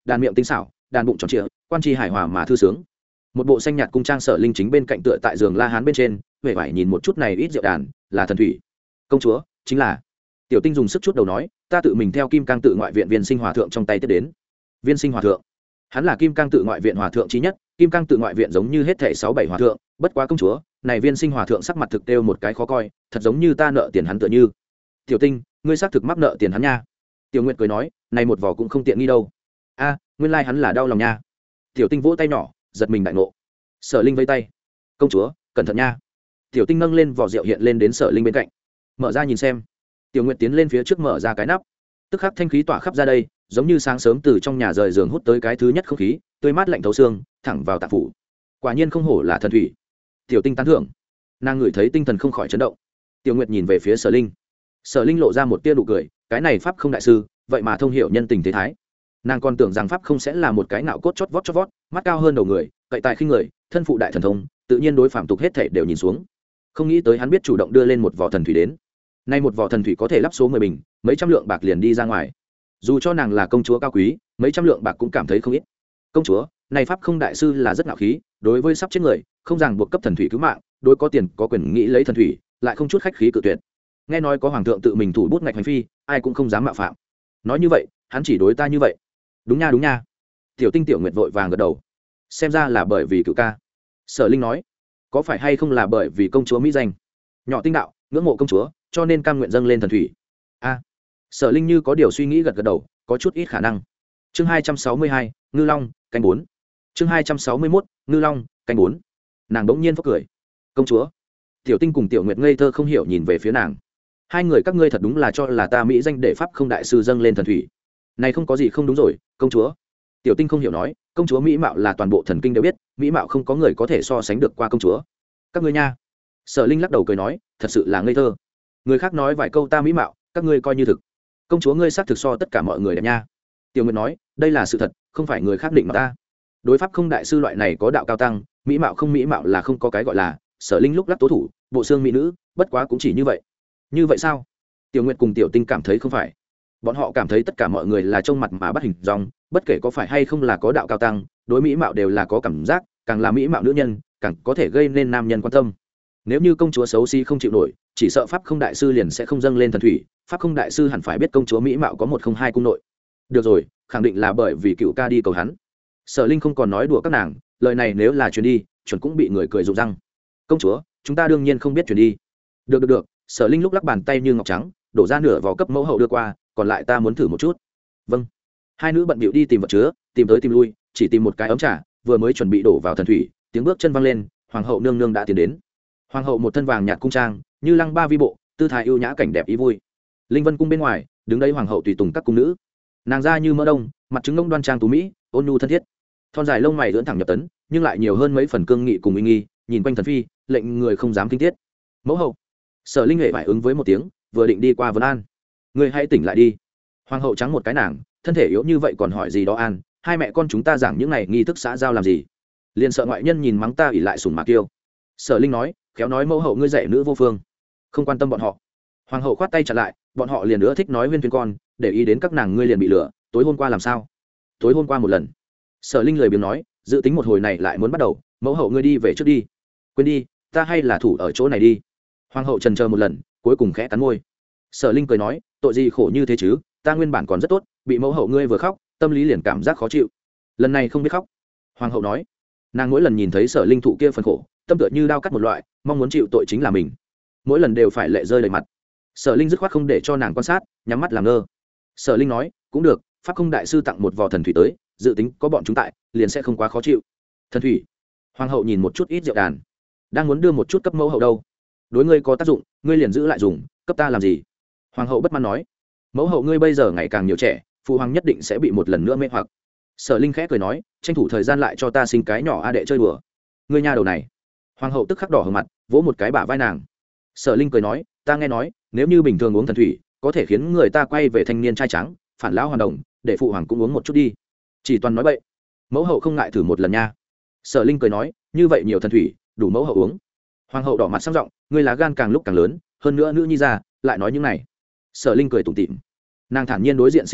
đàn miệng tinh xảo, đàn bụng tròn trịa, quan tri hài hòa mà thư sướng. Một bộ xanh nhạt cung trang Sở Linh chính bên cạnh tựa tại giường la hán bên trên, huệ vải nhìn một chút này ít rượu đàn, là thần thủy. Công chúa, chính là. Tiểu Tinh dùng sức chút đầu nói, ta tự mình theo Kim Cang tự ngoại viện Viên Sinh hòa thượng trong tay tiếp đến. Viên Sinh hòa thượng, hắn là Kim Cang tự ngoại viện hòa thượng chí nhất, Kim Cang tự ngoại viện giống như hết thảy sáu bảy hòa thượng, bất quá công chúa, này Viên Sinh hòa thượng sắc mặt thực têu một cái khó coi, thật giống như ta nợ tiền hắn tựa như. Tiểu Tinh, ngươi xác thực mắc nợ tiền hắn nha. Tiểu Nguyệt cười nói, này một vò cũng không tiện nghi đâu. A, nguyên lai like hắn là đau lòng nha. Tiểu Tinh vỗ tay nhỏ, giật mình đại ngộ. Sở Linh vẫy tay, công chúa, cẩn thận nha. Tiểu Tinh nâng lên vò rượu hiện lên đến Sở Linh bên cạnh, mở ra nhìn xem. Tiểu Nguyệt tiến lên phía trước mở ra cái nắp, tức khắc thanh khí tỏa khắp ra đây, giống như sáng sớm từ trong nhà rời giường hút tới cái thứ nhất không khí, tươi mát lạnh thấu xương, thẳng vào tạng phủ. Quả nhiên không hổ là thần thủy. Tiểu Tinh tán thưởng, nàng ngửi thấy tinh thần không khỏi chấn động. Tiểu Nguyệt nhìn về phía Sở Linh, Sở Linh lộ ra một tia nụ cười, cái này pháp không đại sư, vậy mà thông hiểu nhân tình thế thái. Nàng còn tưởng rằng pháp không sẽ là một cái nạo cốt chót vót chót vót, mắt cao hơn đầu người, cậy tài khinh người, thân phụ đại thần thông, tự nhiên đối phạm tục hết thể đều nhìn xuống. Không nghĩ tới hắn biết chủ động đưa lên một vò thần thủy đến. Nay một vò thần thủy có thể lắp số mười bình, mấy trăm lượng bạc liền đi ra ngoài. Dù cho nàng là công chúa cao quý, mấy trăm lượng bạc cũng cảm thấy không ít. Công chúa, này pháp không đại sư là rất ngạo khí, đối với sắp chết người, không ràng buộc cấp thần thủy cứu mạng, đối có tiền có quyền nghĩ lấy thần thủy, lại không chút khách khí cự tuyệt. Nghe nói có hoàng thượng tự mình thủ bút ngạch hành phi, ai cũng không dám mạo phạm. Nói như vậy, hắn chỉ đối ta như vậy. Đúng nha đúng nha. Tiểu Tinh Tiểu Nguyệt vội vàng gật đầu. Xem ra là bởi vì cựu ca. Sở Linh nói, có phải hay không là bởi vì công chúa mỹ danh, nhỏ Tinh đạo ngưỡng mộ công chúa, cho nên cam nguyện dâng lên thần thủy. A. Sở Linh như có điều suy nghĩ gật gật đầu, có chút ít khả năng. Chương hai trăm sáu mươi hai, Ngư Long, canh bốn. Chương hai trăm sáu mươi mốt, Ngư Long, canh bốn. Nàng đống nhiên phốc cười. Công chúa. Tiểu Tinh cùng Tiểu Nguyệt ngây thơ không hiểu nhìn về phía nàng. Hai người các ngươi thật đúng là cho là ta mỹ danh để pháp không đại sư dâng lên thần thủy. Này không có gì không đúng rồi, công chúa. Tiểu Tinh không hiểu nói, công chúa mỹ mạo là toàn bộ thần kinh đều biết, mỹ mạo không có người có thể so sánh được qua công chúa. Các ngươi nha. Sở Linh lắc đầu cười nói, thật sự là ngây thơ. Người khác nói vài câu ta mỹ mạo, các ngươi coi như thực. Công chúa ngươi xác thực so tất cả mọi người đẹp nha. Tiểu Nguyệt nói, đây là sự thật, không phải người khác định mà ta. Đối pháp không đại sư loại này có đạo cao tăng, mỹ mạo không mỹ mạo là không có cái gọi là. Sở Linh lúc lắc tố thủ, bộ xương mỹ nữ, bất quá cũng chỉ như vậy. Như vậy sao? Tiểu Nguyệt cùng Tiểu Tinh cảm thấy không phải. Bọn họ cảm thấy tất cả mọi người là trông mặt mà bắt hình dong, bất kể có phải hay không là có đạo cao tăng, đối mỹ mạo đều là có cảm giác, càng là mỹ mạo nữ nhân, càng có thể gây nên nam nhân quan tâm. Nếu như công chúa xấu xí không chịu nổi, chỉ sợ pháp không đại sư liền sẽ không dâng lên thần thủy, pháp không đại sư hẳn phải biết công chúa mỹ mạo có một không hai cung nội. Được rồi, khẳng định là bởi vì cựu ca đi cầu hắn. Sở Linh không còn nói đùa các nàng, lời này nếu là truyền đi, chuẩn cũng bị người cười rụng răng. Công chúa, chúng ta đương nhiên không biết truyền đi. Được được được. Sở Linh lúc lắc bàn tay như ngọc trắng, đổ ra nửa vò cấp mẫu hậu đưa qua, còn lại ta muốn thử một chút. Vâng. Hai nữ bận bịu đi tìm vật chứa, tìm tới tìm lui, chỉ tìm một cái ấm trà, vừa mới chuẩn bị đổ vào thần thủy, tiếng bước chân văng lên, hoàng hậu nương nương đã tiến đến. Hoàng hậu một thân vàng nhạt cung trang, như lăng ba vi bộ, tư thái ưu nhã cảnh đẹp ý vui. Linh Vân cung bên ngoài, đứng đây hoàng hậu tùy tùng các cung nữ. Nàng da như mỡ đông, mặt trứng ngông đoan trang tú mỹ, ôn nhu thân thiết. Thon dài lông mày lưỡn thẳng nhập tấn, nhưng lại nhiều hơn mấy phần cương nghị cùng uy nghi, nhìn quanh thần phi, lệnh người không dám kinh tiết. Mẫu hậu. Sở Linh hệ phải ứng với một tiếng, vừa định đi qua vấn an. Ngươi hãy tỉnh lại đi. Hoàng hậu trắng một cái nàng, thân thể yếu như vậy còn hỏi gì đó an, hai mẹ con chúng ta giảng những này nghi thức xã giao làm gì? Liền sợ ngoại nhân nhìn mắng ta ỉ lại sủng mạc tiêu. Sở Linh nói, khéo nói mẫu hậu ngươi dạy nữ vô phương, không quan tâm bọn họ. Hoàng hậu khoát tay chặn lại, bọn họ liền nữa thích nói huyên thuyên con, để ý đến các nàng ngươi liền bị lừa. Tối hôm qua làm sao? Tối hôm qua một lần. Sở Linh lời biếng nói, dự tính một hồi này lại muốn bắt đầu, mẫu hậu ngươi đi về trước đi. Quên đi, ta hay là thủ ở chỗ này đi. Hoàng hậu trần chờ một lần, cuối cùng khẽ cắn môi. Sở Linh cười nói, tội gì khổ như thế chứ, ta nguyên bản còn rất tốt, bị mẫu hậu ngươi vừa khóc, tâm lý liền cảm giác khó chịu. Lần này không biết khóc. Hoàng hậu nói, nàng mỗi lần nhìn thấy Sở Linh thụ kia phần khổ, tâm tựa như đao cắt một loại, mong muốn chịu tội chính là mình, mỗi lần đều phải lệ rơi đầy mặt. Sở Linh dứt khoát không để cho nàng quan sát, nhắm mắt làm ngơ. Sở Linh nói, cũng được, pháp không đại sư tặng một vò thần thủy tới, dự tính có bọn chúng tại, liền sẽ không quá khó chịu. Thần thủy. Hoàng hậu nhìn một chút ít rượu đàn, đang muốn đưa một chút cấp mẫu hậu đâu. Đối ngươi có tác dụng, ngươi liền giữ lại dùng, cấp ta làm gì? Hoàng hậu bất mãn nói, mẫu hậu ngươi bây giờ ngày càng nhiều trẻ, phụ hoàng nhất định sẽ bị một lần nữa mê hoặc. Sở Linh khẽ cười nói, tranh thủ thời gian lại cho ta sinh cái nhỏ a đệ chơi đùa. Ngươi nha đầu này. Hoàng hậu tức khắc đỏ hừng mặt, vỗ một cái bả vai nàng. Sở Linh cười nói, ta nghe nói, nếu như bình thường uống thần thủy, có thể khiến người ta quay về thanh niên trai trắng, phản lão hoàn đồng, để phụ hoàng cũng uống một chút đi. Chỉ toàn nói bậy. Mẫu hậu không ngại thử một lần nha. Sở Linh cười nói, như vậy nhiều thần thủy, đủ mẫu hậu uống. Hoàng hậu đỏ mặt sang giọng, ngươi lá gan càng lúc càng lớn, hơn nữa nữ nhi ra, lại nói những này. Sở Linh cười tủm tỉm. Nàng thản nhiên đối diện sinh tử,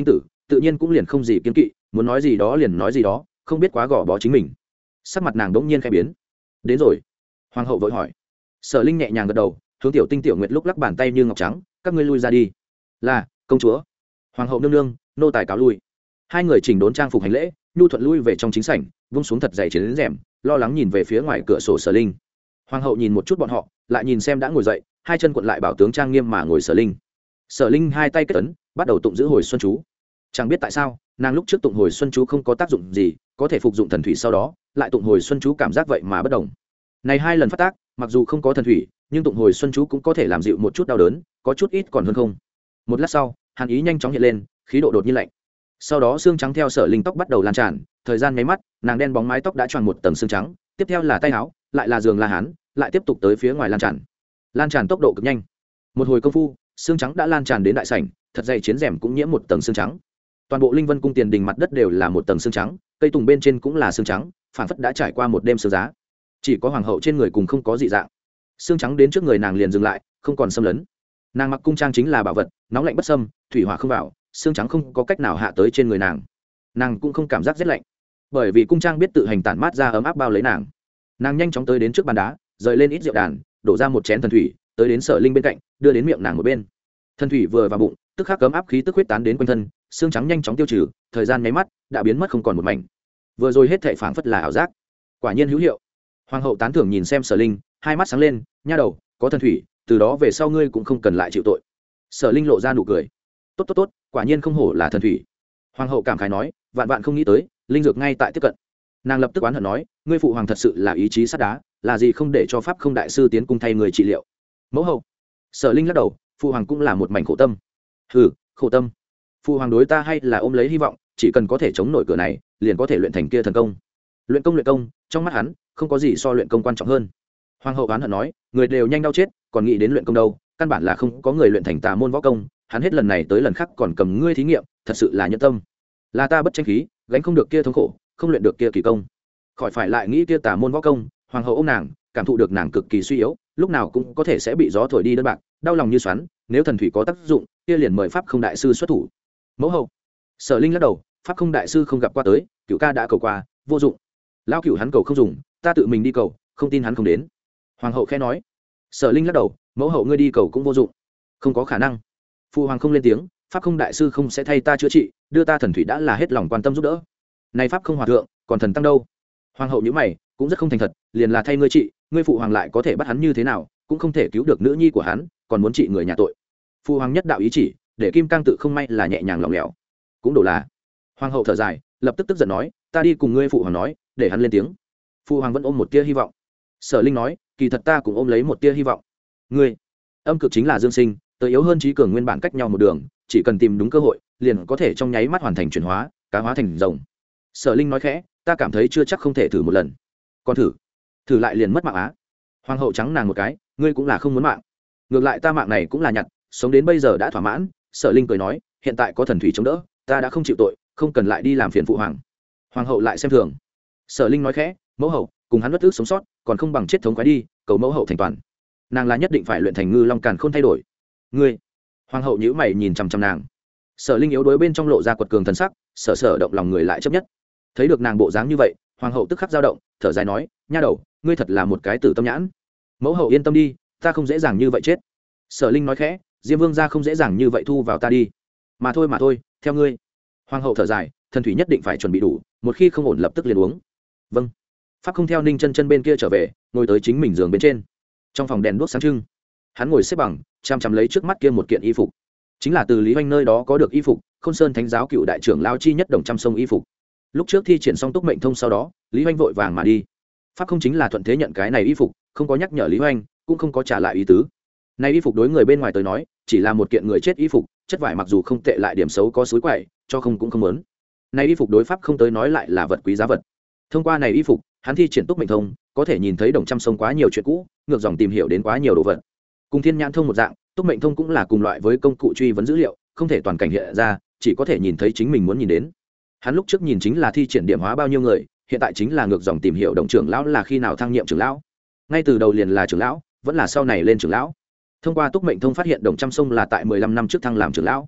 tự nhiên cũng liền không gì kiên kỵ, muốn nói gì đó liền nói gì đó, không biết quá gò bó chính mình. Sắc mặt nàng đỗng nhiên khẽ biến. Đến rồi. Hoàng hậu vội hỏi. Sở Linh nhẹ nhàng gật đầu, hướng Tiểu Tinh Tiểu Nguyệt lúc lắc bàn tay như ngọc trắng, các ngươi lui ra đi. Là công chúa. Hoàng hậu nương nương, nô tài cáo lui. Hai người chỉnh đốn trang phục hành lễ, nhu thuận lui về trong chính sảnh, vung xuống thật dày chiến rèm, lo lắng nhìn về phía ngoài cửa sổ Sở Linh. Hoàng hậu nhìn một chút bọn họ, lại nhìn xem đã ngồi dậy, hai chân cuộn lại bảo tướng trang nghiêm mà ngồi Sở Linh. Sở Linh hai tay kết ấn, bắt đầu tụng giữ hồi xuân chú. Chẳng biết tại sao, nàng lúc trước tụng hồi xuân chú không có tác dụng gì, có thể phục dụng thần thủy sau đó, lại tụng hồi xuân chú cảm giác vậy mà bất động. Này hai lần phát tác, mặc dù không có thần thủy, nhưng tụng hồi xuân chú cũng có thể làm dịu một chút đau đớn, có chút ít còn hơn không. Một lát sau, hàn ý nhanh chóng hiện lên, khí độ đột nhiên lạnh. Sau đó xương trắng theo Sở Linh tóc bắt đầu lan tràn, thời gian mấy mắt, nàng đen bóng mái tóc đã tròn một tầng xương trắng, tiếp theo là tay áo, lại là giường la hán, lại tiếp tục tới phía ngoài lan tràn. Lan tràn tốc độ cực nhanh. Một hồi công phu, xương trắng đã lan tràn đến đại sảnh, thật dày chiến rèm cũng nhiễm một tầng xương trắng. Toàn bộ Linh Vân cung tiền đình mặt đất đều là một tầng xương trắng, cây tùng bên trên cũng là xương trắng, phản phất đã trải qua một đêm sương giá. Chỉ có hoàng hậu trên người cùng không có dị dạng. Xương trắng đến trước người nàng liền dừng lại, không còn xâm lấn. Nàng mặc cung trang chính là bảo vật, nóng lạnh bất xâm, thủy hỏa không vào, xương trắng không có cách nào hạ tới trên người nàng. Nàng cũng không cảm giác rét lạnh, bởi vì cung trang biết tự hành tản mát ra ấm áp bao lấy nàng. Nàng nhanh chóng tới đến trước bàn đá, rời lên ít rượu đàn, đổ ra một chén thần thủy, tới đến Sở Linh bên cạnh, đưa đến miệng nàng một bên. Thần thủy vừa vào bụng, tức khắc cấm áp khí tức huyết tán đến quanh thân, xương trắng nhanh chóng tiêu trừ, thời gian nháy mắt đã biến mất không còn một mảnh. Vừa rồi hết thảy phảng phất là ảo giác, quả nhiên hữu hiệu. Hoàng hậu tán thưởng nhìn xem Sở Linh, hai mắt sáng lên, nha đầu, có thần thủy, từ đó về sau ngươi cũng không cần lại chịu tội. Sở Linh lộ ra nụ cười, tốt tốt tốt, quả nhiên không hổ là thần thủy. Hoàng hậu cảm khái nói, vạn vạn không nghĩ tới, linh dược ngay tại tiếp cận. Nàng lập tức oán hận nói, ngươi phụ hoàng thật sự là ý chí sắt đá, là gì không để cho pháp không đại sư tiến cung thay người trị liệu. Mẫu hậu. Sở Linh lắc đầu, phụ hoàng cũng là một mảnh khổ tâm. Hừ, khổ tâm. Phụ hoàng đối ta hay là ôm lấy hy vọng, chỉ cần có thể chống nổi cửa này, liền có thể luyện thành kia thần công. Luyện công luyện công, trong mắt hắn, không có gì so luyện công quan trọng hơn. Hoàng hậu oán hận nói, người đều nhanh đau chết, còn nghĩ đến luyện công đâu, căn bản là không có người luyện thành tà môn võ công, hắn hết lần này tới lần khác còn cầm ngươi thí nghiệm, thật sự là nhẫn tâm. Là ta bất tranh khí, gánh không được kia thống khổ, không luyện được kia kỳ công. Khỏi phải lại nghĩ kia tà môn võ công. Hoàng hậu ôm nàng, cảm thụ được nàng cực kỳ suy yếu, lúc nào cũng có thể sẽ bị gió thổi đi đơn bạc, đau lòng như xoắn, nếu thần thủy có tác dụng, kia liền mời pháp không đại sư xuất thủ. Mẫu hậu. Sở Linh lắc đầu, pháp không đại sư không gặp qua tới, cửu ca đã cầu qua, vô dụng. Lão cửu hắn cầu không dùng, ta tự mình đi cầu, không tin hắn không đến. Hoàng hậu khẽ nói. Sở Linh lắc đầu, mẫu hậu ngươi đi cầu cũng vô dụng, không có khả năng. Phụ hoàng không lên tiếng, pháp không đại sư không sẽ thay ta chữa trị, đưa ta thần thủy đã là hết lòng quan tâm giúp đỡ. Này pháp không hòa thượng, còn thần tăng đâu? Hoàng hậu nhíu mày, cũng rất không thành thật, liền là thay ngươi trị, ngươi phụ hoàng lại có thể bắt hắn như thế nào, cũng không thể cứu được nữ nhi của hắn, còn muốn trị người nhà tội. Phụ hoàng nhất đạo ý chỉ, để kim cang tự không may là nhẹ nhàng lỏng lẻo, cũng đổ là. Hoàng hậu thở dài, lập tức tức giận nói, ta đi cùng ngươi phụ hoàng nói, để hắn lên tiếng. Phụ hoàng vẫn ôm một tia hy vọng. Sở Linh nói, kỳ thật ta cũng ôm lấy một tia hy vọng. Ngươi, âm cực chính là dương sinh, tới yếu hơn trí cường nguyên bản cách nhau một đường, chỉ cần tìm đúng cơ hội, liền có thể trong nháy mắt hoàn thành chuyển hóa, cá hóa thành rồng. Sở Linh nói khẽ, ta cảm thấy chưa chắc không thể thử một lần. Còn thử, thử lại liền mất mạng á. Hoàng hậu trắng nàng một cái, ngươi cũng là không muốn mạng. Ngược lại ta mạng này cũng là nhặt, sống đến bây giờ đã thỏa mãn. Sở Linh cười nói, hiện tại có thần thủy chống đỡ, ta đã không chịu tội, không cần lại đi làm phiền phụ hoàng. Hoàng hậu lại xem thường. Sở Linh nói khẽ, mẫu hậu, cùng hắn bất ước sống sót, còn không bằng chết thống quái đi, cầu mẫu hậu thành toàn. Nàng là nhất định phải luyện thành ngư long càn khôn thay đổi. Ngươi. Hoàng hậu nhíu mày nhìn chằm chằm nàng. Sở Linh yếu đuối bên trong lộ ra quật cường thần sắc, sở sở động lòng người lại chấp nhất. Thấy được nàng bộ dáng như vậy, hoàng hậu tức khắc dao động, thở dài nói, nha đầu, ngươi thật là một cái tử tâm nhãn. Mẫu hậu yên tâm đi, ta không dễ dàng như vậy chết. Sở Linh nói khẽ, Diêm Vương gia không dễ dàng như vậy thu vào ta đi. Mà thôi mà thôi, theo ngươi. Hoàng hậu thở dài, thần thủy nhất định phải chuẩn bị đủ, một khi không ổn lập tức liền uống. Vâng. Pháp không theo Ninh chân chân bên kia trở về, ngồi tới chính mình giường bên trên. Trong phòng đèn đuốc sáng trưng, hắn ngồi xếp bằng, chăm chăm lấy trước mắt kia một kiện y phục, chính là từ Lý Hoành nơi đó có được y phục, Khôn Sơn Thánh giáo cựu đại trưởng lao chi nhất đồng trăm sông y phục. Lúc trước thi triển xong túc mệnh thông sau đó, Lý Hoành vội vàng mà đi. Pháp không chính là thuận thế nhận cái này y phục, không có nhắc nhở Lý Hoành, cũng không có trả lại ý tứ. Này y phục đối người bên ngoài tới nói, chỉ là một kiện người chết y phục, chất vải mặc dù không tệ lại điểm xấu có suối quậy, cho không cũng không muốn. Này y phục đối Pháp không tới nói lại là vật quý giá vật. Thông qua này y phục, hắn thi triển túc mệnh thông, có thể nhìn thấy đồng trăm sông quá nhiều chuyện cũ, ngược dòng tìm hiểu đến quá nhiều đồ vật. Cùng thiên nhãn thông một dạng, túc mệnh thông cũng là cùng loại với công cụ truy vấn dữ liệu, không thể toàn cảnh hiện ra, chỉ có thể nhìn thấy chính mình muốn nhìn đến. Hắn lúc trước nhìn chính là thi triển điểm hóa bao nhiêu người, hiện tại chính là ngược dòng tìm hiểu đồng trưởng lão là khi nào thăng nhiệm trưởng lão. Ngay từ đầu liền là trưởng lão, vẫn là sau này lên trưởng lão. Thông qua túc mệnh thông phát hiện đồng trăm sông là tại mười lăm năm trước thăng làm trưởng lão.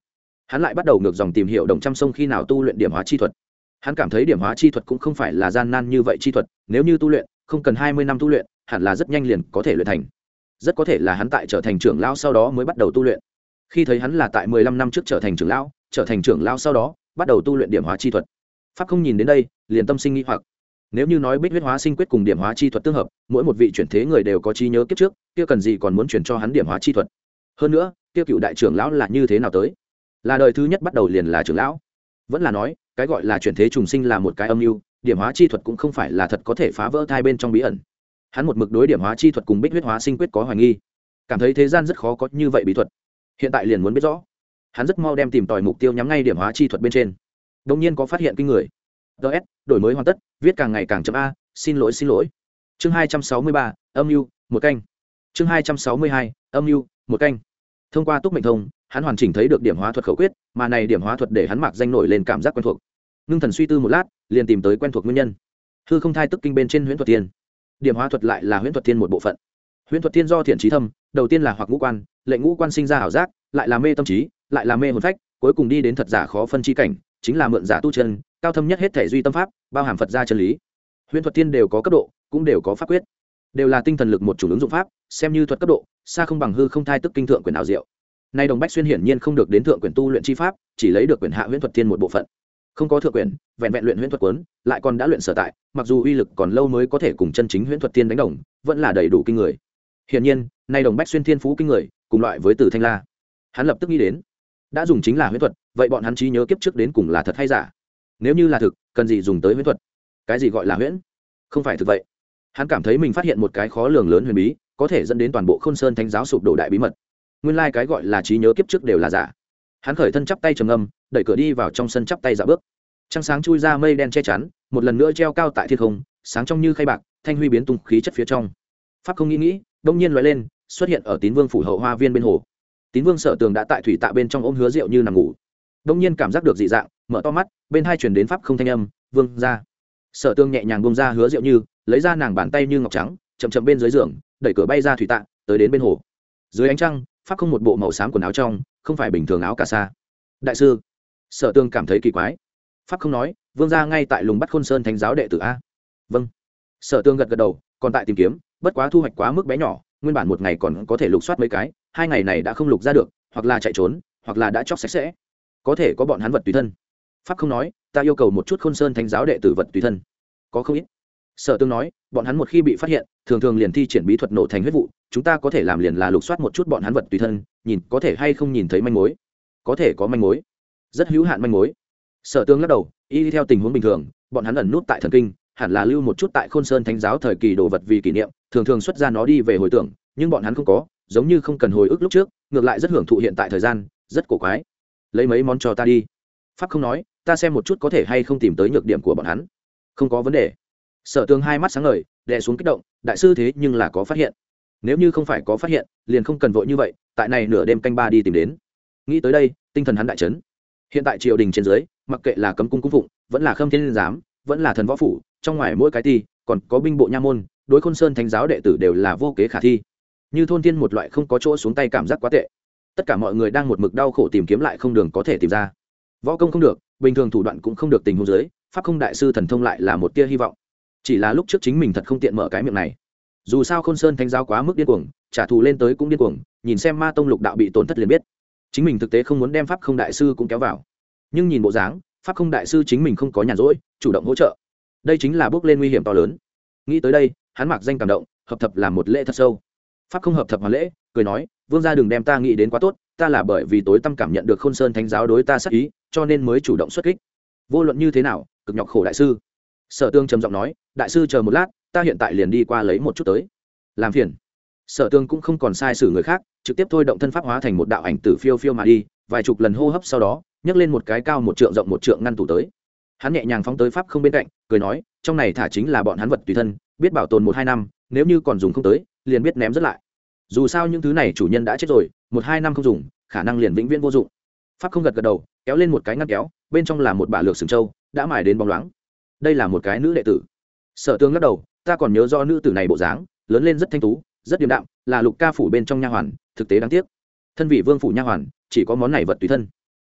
hắn lại bắt đầu ngược dòng tìm hiểu đồng trăm sông khi nào tu luyện điểm hóa chi thuật. Hắn cảm thấy điểm hóa chi thuật cũng không phải là gian nan như vậy chi thuật, nếu như tu luyện không cần hai mươi năm tu luyện, hẳn là rất nhanh liền có thể luyện thành. Rất có thể là hắn tại trở thành trưởng lão sau đó mới bắt đầu tu luyện. Khi thấy hắn là tại mười lăm năm trước trở thành trưởng lão, trở thành trưởng lão sau đó bắt đầu tu luyện điểm hóa chi thuật. Pháp không nhìn đến đây, liền tâm sinh nghi hoặc. Nếu như nói Bích huyết hóa sinh quyết cùng điểm hóa chi thuật tương hợp, mỗi một vị chuyển thế người đều có trí nhớ kiếp trước, kia cần gì còn muốn chuyển cho hắn điểm hóa chi thuật. Hơn nữa, kia cựu đại trưởng lão là như thế nào tới? Là đời thứ nhất bắt đầu liền là trưởng lão? Vẫn là nói, cái gọi là chuyển thế trùng sinh là một cái âm mưu, điểm hóa chi thuật cũng không phải là thật có thể phá vỡ thai bên trong bí ẩn. Hắn một mực đối điểm hóa chi thuật cùng Bích huyết hóa sinh quyết có hoài nghi, cảm thấy thế gian rất khó có như vậy bí thuật. Hiện tại liền muốn biết rõ. Hắn rất mau đem tìm tòi mục tiêu nhắm ngay điểm hóa chi thuật bên trên. Đột nhiên có phát hiện kinh người. ds đổi mới hoàn tất, viết càng ngày càng chậm a, xin lỗi xin lỗi. Chương hai trăm sáu mươi ba, âm mưu, một canh. Chương hai trăm sáu mươi hai, âm mưu, một canh. Thông qua túc mệnh thông, hắn hoàn chỉnh thấy được điểm hóa thuật khẩu quyết, mà này điểm hóa thuật để hắn mặc danh nổi lên cảm giác quen thuộc. Ngưng thần suy tư một lát, liền tìm tới quen thuộc nguyên nhân. Hư không thai tức kinh bên trên huyễn thuật tiên. Điểm hóa thuật lại là huyễn thuật tiên một bộ phận. Huyễn thuật tiên do thiện trí thâm, đầu tiên là hoặc ngũ quan, lệnh ngũ quan sinh ra ảo giác, lại là mê tâm trí, lại là mê hồn phách, cuối cùng đi đến thật giả khó phân chi cảnh, chính là mượn giả tu chân, cao thâm nhất hết thể duy tâm pháp, bao hàm Phật gia chân lý. Huyễn thuật tiên đều có cấp độ, cũng đều có pháp quyết, đều là tinh thần lực một chủ ứng dụng pháp, xem như thuật cấp độ, xa không bằng hư không thai tức kinh thượng quyển ảo diệu. Nay Đồng Bách Xuyên hiển nhiên không được đến thượng quyển tu luyện chi pháp, chỉ lấy được quyển hạ huyễn thuật tiên một bộ phận. Không có thượng quyển, vẹn vẹn luyện huyễn thuật cuốn, lại còn đã luyện sở tại, mặc dù uy lực còn lâu mới có thể cùng chân chính huyễn thuật tiên đánh đồng, vẫn là đầy đủ kinh người. Hiển nhiên, nay Đồng Bách Xuyên thiên phú kinh người, cùng loại với Từ Thanh La. Hắn lập tức nghĩ đến, đã dùng chính là huyễn thuật, vậy bọn hắn trí nhớ kiếp trước đến cùng là thật hay giả? Nếu như là thực, cần gì dùng tới huyễn thuật? Cái gì gọi là huyễn? Không phải thực vậy. Hắn cảm thấy mình phát hiện một cái khó lường lớn huyền bí, có thể dẫn đến toàn bộ Khôn Sơn Thánh giáo sụp đổ đại bí mật. Nguyên lai like cái gọi là trí nhớ kiếp trước đều là giả. Hắn khởi thân chắp tay trầm ngâm, đẩy cửa đi vào trong sân chắp tay dạo bước. Trăng sáng chui ra mây đen che chắn, một lần nữa treo cao tại thiên không, sáng trong như khay bạc, thanh huy biến tung khí chất phía trong. Pháp không nghĩ nghĩ, đông nhiên lóe lên, xuất hiện ở Tín Vương phủ hậu hoa viên bên hồ. Tín Vương Sở Tường đã tại thủy tạ bên trong ôm hứa rượu như nằm ngủ. Đông nhiên cảm giác được dị dạng, mở to mắt, bên hai truyền đến pháp không thanh âm, "Vương gia." Sở Tường nhẹ nhàng buông ra hứa rượu như, lấy ra nàng bàn tay như ngọc trắng, chậm chậm bên dưới giường, đẩy cửa bay ra thủy tạ, tới đến bên hồ. Dưới ánh trăng, pháp không một bộ màu xám quần áo trong, không phải bình thường áo cà sa. "Đại sư." Sở Tường cảm thấy kỳ quái. Pháp không nói, "Vương gia ngay tại lùng bắt Khôn Sơn Thánh giáo đệ tử a." "Vâng." Sở Tường gật gật đầu, còn tại tìm kiếm, bất quá thu hoạch quá mức bé nhỏ, nguyên bản một ngày còn có thể lục soát mấy cái, hai ngày này đã không lục ra được, hoặc là chạy trốn, hoặc là đã chóc sạch sẽ. Có thể có bọn hắn vật tùy thân. Pháp không nói, "Ta yêu cầu một chút Khôn Sơn Thánh giáo đệ tử vật tùy thân." "Có không ít." Sở Tương nói, "Bọn hắn một khi bị phát hiện, thường thường liền thi triển bí thuật nổ thành huyết vụ, chúng ta có thể làm liền là lục soát một chút bọn hắn vật tùy thân, nhìn có thể hay không nhìn thấy manh mối." "Có thể có manh mối." "Rất hữu hạn manh mối." Sở Tương lắc đầu, y theo tình huống bình thường, bọn hắn ẩn nút tại thần kinh, hẳn là lưu một chút tại Khôn Sơn Thánh giáo thời kỳ đồ vật vì kỷ niệm, thường thường xuất ra nó đi về hồi tưởng, nhưng bọn hắn không có, giống như không cần hồi ức lúc trước, ngược lại rất hưởng thụ hiện tại thời gian, rất cổ quái. "Lấy mấy món cho ta đi." Pháp không nói, "Ta xem một chút có thể hay không tìm tới nhược điểm của bọn hắn." "Không có vấn đề." Sở Tường hai mắt sáng ngời, đè xuống kích động, "Đại sư thế nhưng là có phát hiện. Nếu như không phải có phát hiện, liền không cần vội như vậy, tại này nửa đêm canh ba đi tìm đến." Nghĩ tới đây, tinh thần hắn đại chấn. Hiện tại triều đình trên dưới, mặc kệ là cấm cung cung phụng, vẫn là Khâm Thiên giám, vẫn là thần võ phủ, trong ngoài mỗi cái ti, còn có binh bộ nha môn, đối Khôn Sơn Thánh giáo đệ tử đều là vô kế khả thi. Như thôn thiên một loại không có chỗ xuống tay cảm giác quá tệ. Tất cả mọi người đang một mực đau khổ tìm kiếm lại không đường có thể tìm ra. Võ công không được, bình thường thủ đoạn cũng không được tình huống dưới, pháp không đại sư thần thông lại là một tia hy vọng. Chỉ là lúc trước chính mình thật không tiện mở cái miệng này. Dù sao Khôn Sơn Thánh giáo quá mức điên cuồng, trả thù lên tới cũng điên cuồng, nhìn xem Ma tông lục đạo bị tổn thất liền biết. Chính mình thực tế không muốn đem pháp không đại sư cũng kéo vào. Nhưng nhìn bộ dáng, pháp không đại sư chính mình không có nhàn rỗi, chủ động hỗ trợ. Đây chính là bước lên nguy hiểm to lớn. Nghĩ tới đây, hắn mặc danh cảm động, hợp thập làm một lễ thật sâu. Pháp không hợp thập hoàn lễ, cười nói, "Vương gia đừng đem ta nghĩ đến quá tốt, ta là bởi vì tối tâm cảm nhận được Khôn Sơn Thánh giáo đối ta sát ý, cho nên mới chủ động xuất kích. Vô luận như thế nào, cực nhọc khổ đại sư." Sở Tương trầm giọng nói, "Đại sư chờ một lát, ta hiện tại liền đi qua lấy một chút tới." "Làm phiền." Sở Tương cũng không còn sai sử người khác, trực tiếp thôi động thân pháp hóa thành một đạo ảnh tử phiêu phiêu mà đi, vài chục lần hô hấp sau đó, nhấc lên một cái cao một trượng rộng một trượng ngăn tủ tới. Hắn nhẹ nhàng phóng tới pháp không bên cạnh, cười nói, "Trong này thả chính là bọn hắn vật tùy thân, biết bảo tồn một hai năm, nếu như còn dùng không tới, liền biết ném rất lại. Dù sao những thứ này chủ nhân đã chết rồi, một hai năm không dùng, khả năng liền vĩnh viễn vô dụng." Pháp không gật gật đầu, kéo lên một cái ngăn kéo, bên trong là một bả lược sừng trâu, đã mài đến bóng loáng. Đây là một cái nữ đệ tử. Sở Tương lắc đầu, "Ta còn nhớ do nữ tử này bộ dáng, lớn lên rất thanh tú, rất điềm đạm, là Lục ca phủ bên trong nha hoàn, thực tế đáng tiếc. Thân vị vương phủ nha hoàn, chỉ có món này vật tùy thân."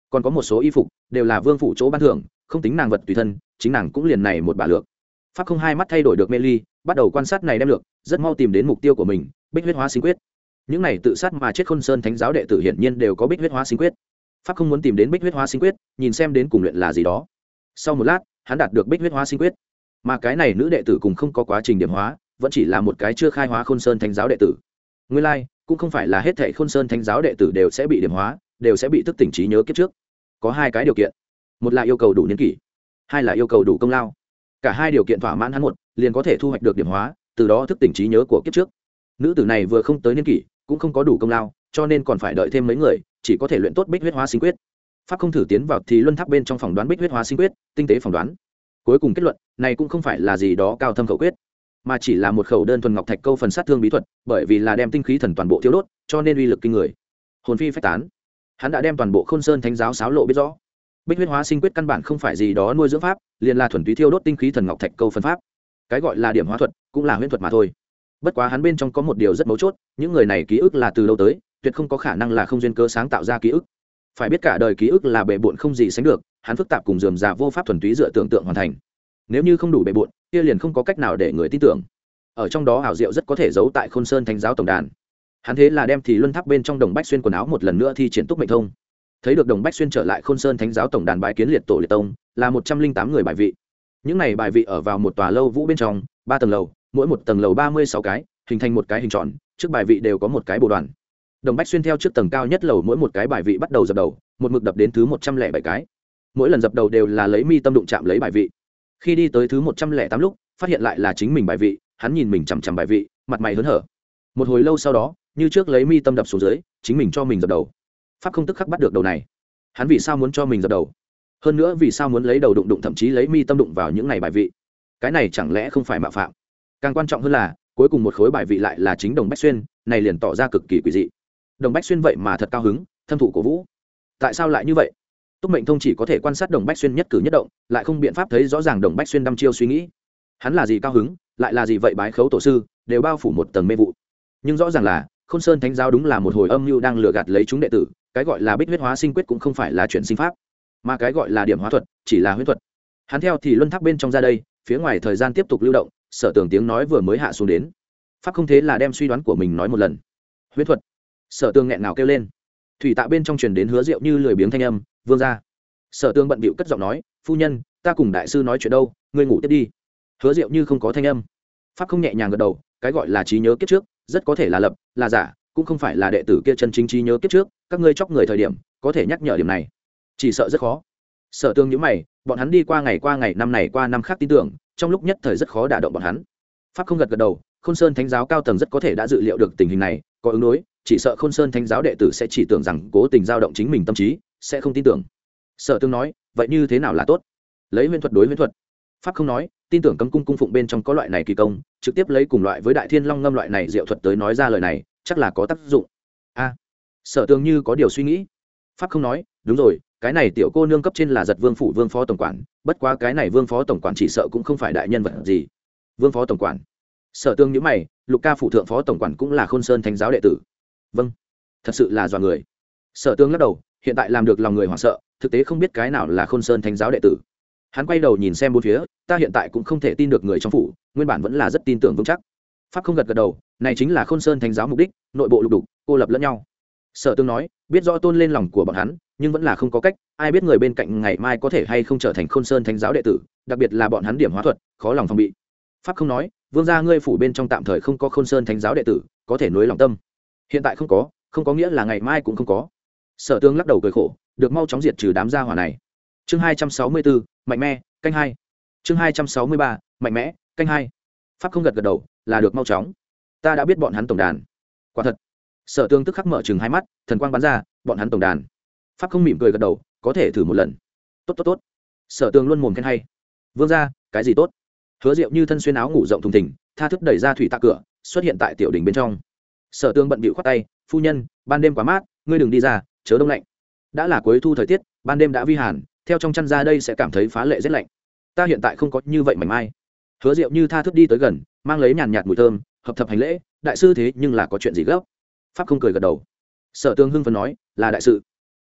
còn có một số y phục đều là vương phủ chỗ ban thưởng, không tính nàng vật tùy thân, chính nàng cũng liền này một bà lược. Pháp không hai mắt thay đổi được mê ly, bắt đầu quan sát này đem lược, rất mau tìm đến mục tiêu của mình, bích huyết hóa sinh quyết. Những này tự sát mà chết Khôn Sơn Thánh giáo đệ tử hiển nhiên đều có bích huyết hóa sinh quyết. Pháp không muốn tìm đến bích huyết hóa sinh quyết, nhìn xem đến cùng luyện là gì đó. Sau một lát, hắn đạt được bích huyết hóa sinh quyết, mà cái này nữ đệ tử cùng không có quá trình điểm hóa, vẫn chỉ là một cái chưa khai hóa Khôn Sơn Thánh giáo đệ tử. Nguyên lai, like, cũng không phải là hết thảy Khôn Sơn Thánh giáo đệ tử đều sẽ bị điểm hóa, đều sẽ bị thức tỉnh trí nhớ kiếp trước. Có hai cái điều kiện, một là yêu cầu đủ niên kỷ, hai là yêu cầu đủ công lao. Cả hai điều kiện thỏa mãn hắn một, liền có thể thu hoạch được điểm hóa, từ đó thức tỉnh trí nhớ của kiếp trước. Nữ tử này vừa không tới niên kỷ, cũng không có đủ công lao, cho nên còn phải đợi thêm mấy người, chỉ có thể luyện tốt bích huyết hóa sinh quyết. Pháp không thử tiến vào thì luân tháp bên trong phòng đoán bích huyết hóa sinh quyết, tinh tế phỏng đoán. Cuối cùng kết luận, này cũng không phải là gì đó cao thâm khẩu quyết, mà chỉ là một khẩu đơn thuần ngọc thạch câu phần sát thương bí thuật, bởi vì là đem tinh khí thần toàn bộ thiêu đốt, cho nên uy lực kinh người. Hồn phi phách tán. Hắn đã đem toàn bộ Khôn Sơn Thánh giáo xáo lộ biết rõ. Bích huyết hóa sinh quyết căn bản không phải gì đó nuôi dưỡng pháp, liền là thuần túy thiêu đốt tinh khí thần ngọc thạch câu phần pháp. Cái gọi là điểm hóa thuật, cũng là huyễn thuật mà thôi. Bất quá hắn bên trong có một điều rất mấu chốt, những người này ký ức là từ lâu tới, tuyệt không có khả năng là không duyên cớ sáng tạo ra ký ức. Phải biết cả đời ký ức là bệ bội không gì sánh được, hắn phức tạp cùng rườm rà vô pháp thuần túy dựa tưởng tượng hoàn thành. Nếu như không đủ bệ bội, kia liền không có cách nào để người tin tưởng. Ở trong đó ảo diệu rất có thể giấu tại Khôn Sơn Thánh giáo tổng đàn. Hắn thế là đem thì luân tháp bên trong Đồng Bách Xuyên quần áo một lần nữa thi triển túc mệnh thông. Thấy được Đồng Bách Xuyên trở lại Khôn Sơn Thánh giáo tổng đàn bái kiến liệt tổ liệt tông, là một trăm linh tám người bài vị. Những này bài vị ở vào một tòa lâu vũ bên trong, ba tầng lầu, mỗi một tầng lầu ba mươi sáu cái, hình thành một cái hình tròn, trước bài vị đều có một cái bồ đoàn. Đồng Bách Xuyên theo trước tầng cao nhất lầu mỗi một cái bài vị bắt đầu dập đầu, một mực đập đến thứ một trăm lẻ bảy cái. Mỗi lần dập đầu đều là lấy mi tâm đụng chạm lấy bài vị. Khi đi tới thứ một trăm lẻ tám lúc, phát hiện lại là chính mình bài vị, hắn nhìn mình chằm chằm bài vị, mặt mày hớn hở. Một hồi lâu sau đó, như trước lấy mi tâm đập xuống dưới, chính mình cho mình dập đầu. Pháp không tức khắc bắt được đầu này. Hắn vì sao muốn cho mình dập đầu? Hơn nữa vì sao muốn lấy đầu đụng đụng thậm chí lấy mi tâm đụng vào những này bài vị? Cái này chẳng lẽ không phải mạo phạm? Càng quan trọng hơn là, cuối cùng một khối bài vị lại là chính Đồng Bách Xuyên, này liền tỏ ra cực kỳ quỷ dị. Đồng Bách Xuyên vậy mà thật cao hứng, thâm thụ cổ vũ. Tại sao lại như vậy? Túc Mệnh Thông chỉ có thể quan sát Đồng Bách Xuyên nhất cử nhất động, lại không biện pháp thấy rõ ràng Đồng Bách Xuyên đăm chiêu suy nghĩ. Hắn là gì cao hứng, lại là gì vậy bái khấu tổ sư, đều bao phủ một tầng mê vụ. Nhưng rõ ràng là, Khôn Sơn Thánh giáo đúng là một hồi âm mưu đang lừa gạt lấy chúng đệ tử, cái gọi là bích huyết hóa sinh quyết cũng không phải là chuyển sinh pháp, mà cái gọi là điểm hóa thuật chỉ là huyễn thuật. Hắn theo thì luân tháp bên trong ra đây, phía ngoài thời gian tiếp tục lưu động, Sở Tường tiếng nói vừa mới hạ xuống đến. Pháp không thế là đem suy đoán của mình nói một lần. Huyễn thuật. Sở Tường nghẹn ngào kêu lên. Thủy tạ bên trong truyền đến hứa rượu như lười biếng thanh âm, "Vương gia." Sở Tường bận bịu cất giọng nói, "Phu nhân, ta cùng đại sư nói chuyện đâu, ngươi ngủ tiếp đi." Hứa rượu như không có thanh âm. Pháp không nhẹ nhàng gật đầu, cái gọi là trí nhớ kiếp trước, rất có thể là lập, là giả, cũng không phải là đệ tử kia chân chính trí nhớ kiếp trước, các ngươi chọc người thời điểm, có thể nhắc nhở điểm này. Chỉ sợ rất khó. Sở Tường nhíu mày, bọn hắn đi qua ngày qua ngày năm này qua năm khác tin tưởng, trong lúc nhất thời rất khó đả động bọn hắn. Pháp không gật gật đầu, Khôn Sơn Thánh giáo cao tầng rất có thể đã dự liệu được tình hình này, có ứng đối, chỉ sợ Khôn Sơn Thánh giáo đệ tử sẽ chỉ tưởng rằng cố tình dao động chính mình tâm trí, sẽ không tin tưởng. Sở Tường nói, vậy như thế nào là tốt? Lấy huyễn thuật đối huyễn thuật. Pháp không nói, tin tưởng cấm cung cung phụng bên trong có loại này kỳ công, trực tiếp lấy cùng loại với Đại Thiên Long ngâm loại này diệu thuật tới nói ra lời này, chắc là có tác dụng. A. Sở Tường như có điều suy nghĩ. Pháp không nói, đúng rồi, cái này tiểu cô nương cấp trên là Giật Vương phủ Vương phó tổng quản, bất quá cái này Vương phó tổng quản chỉ sợ cũng không phải đại nhân vật gì. Vương phó tổng quản. Sở Tường nhíu mày, Lục Ca phủ thượng phó tổng quản cũng là Khôn Sơn Thánh giáo đệ tử. Vâng, thật sự là dọa người. Sở Tường lắc đầu, hiện tại làm được lòng người hoảng sợ, thực tế không biết cái nào là Khôn Sơn Thánh giáo đệ tử. Hắn quay đầu nhìn xem bốn phía, ta hiện tại cũng không thể tin được người trong phủ, nguyên bản vẫn là rất tin tưởng vững chắc. Pháp không gật gật đầu, này chính là Khôn Sơn Thánh giáo mục đích, nội bộ lục đục, cô lập lẫn nhau. Sở Tường nói, biết rõ tôn lên lòng của bọn hắn, nhưng vẫn là không có cách, ai biết người bên cạnh ngày mai có thể hay không trở thành Khôn Sơn Thánh giáo đệ tử, đặc biệt là bọn hắn điểm hóa thuật, khó lòng phòng bị. Pháp không nói, vương gia ngươi phủ bên trong tạm thời không có Khôn Sơn Thánh giáo đệ tử, có thể nuối lòng tâm. Hiện tại không có, không có nghĩa là ngày mai cũng không có. Sở Tường lắc đầu cười khổ, được mau chóng diệt trừ đám gia hỏa này. Chương hai trăm sáu mươi bốn, mạnh mẽ, canh hai. Chương hai trăm sáu mươi ba, mạnh mẽ, canh hai. Pháp không gật gật đầu, là được mau chóng. Ta đã biết bọn hắn tổng đàn. Quả thật. Sở Tường tức khắc mở trừng hai mắt, thần quang bắn ra, bọn hắn tổng đàn. Pháp không mỉm cười gật đầu, có thể thử một lần. Tốt tốt tốt. Sở Tường luôn mồm khen hay. Vương gia, cái gì tốt? Hứa Diệu như thân xuyên áo ngủ rộng thùng thình, tha thức đẩy ra thủy tạ cửa, xuất hiện tại tiểu đình bên trong. Sở Tường bận bịu khoát tay, phu nhân, ban đêm quá mát, ngươi đừng đi ra, chớ đông lạnh. Đã là cuối thu thời tiết, ban đêm đã vi hàn, theo trong chăn ra đây sẽ cảm thấy phá lệ rét lạnh. Ta hiện tại không có như vậy mảnh mai. Hứa Diệu như tha thức đi tới gần, mang lấy nhàn nhạt mùi thơm, hợp thập hành lễ, đại sư thế nhưng là có chuyện gì gấp? Pháp không cười gật đầu. Sở Tường hưng phấn nói, là đại sự.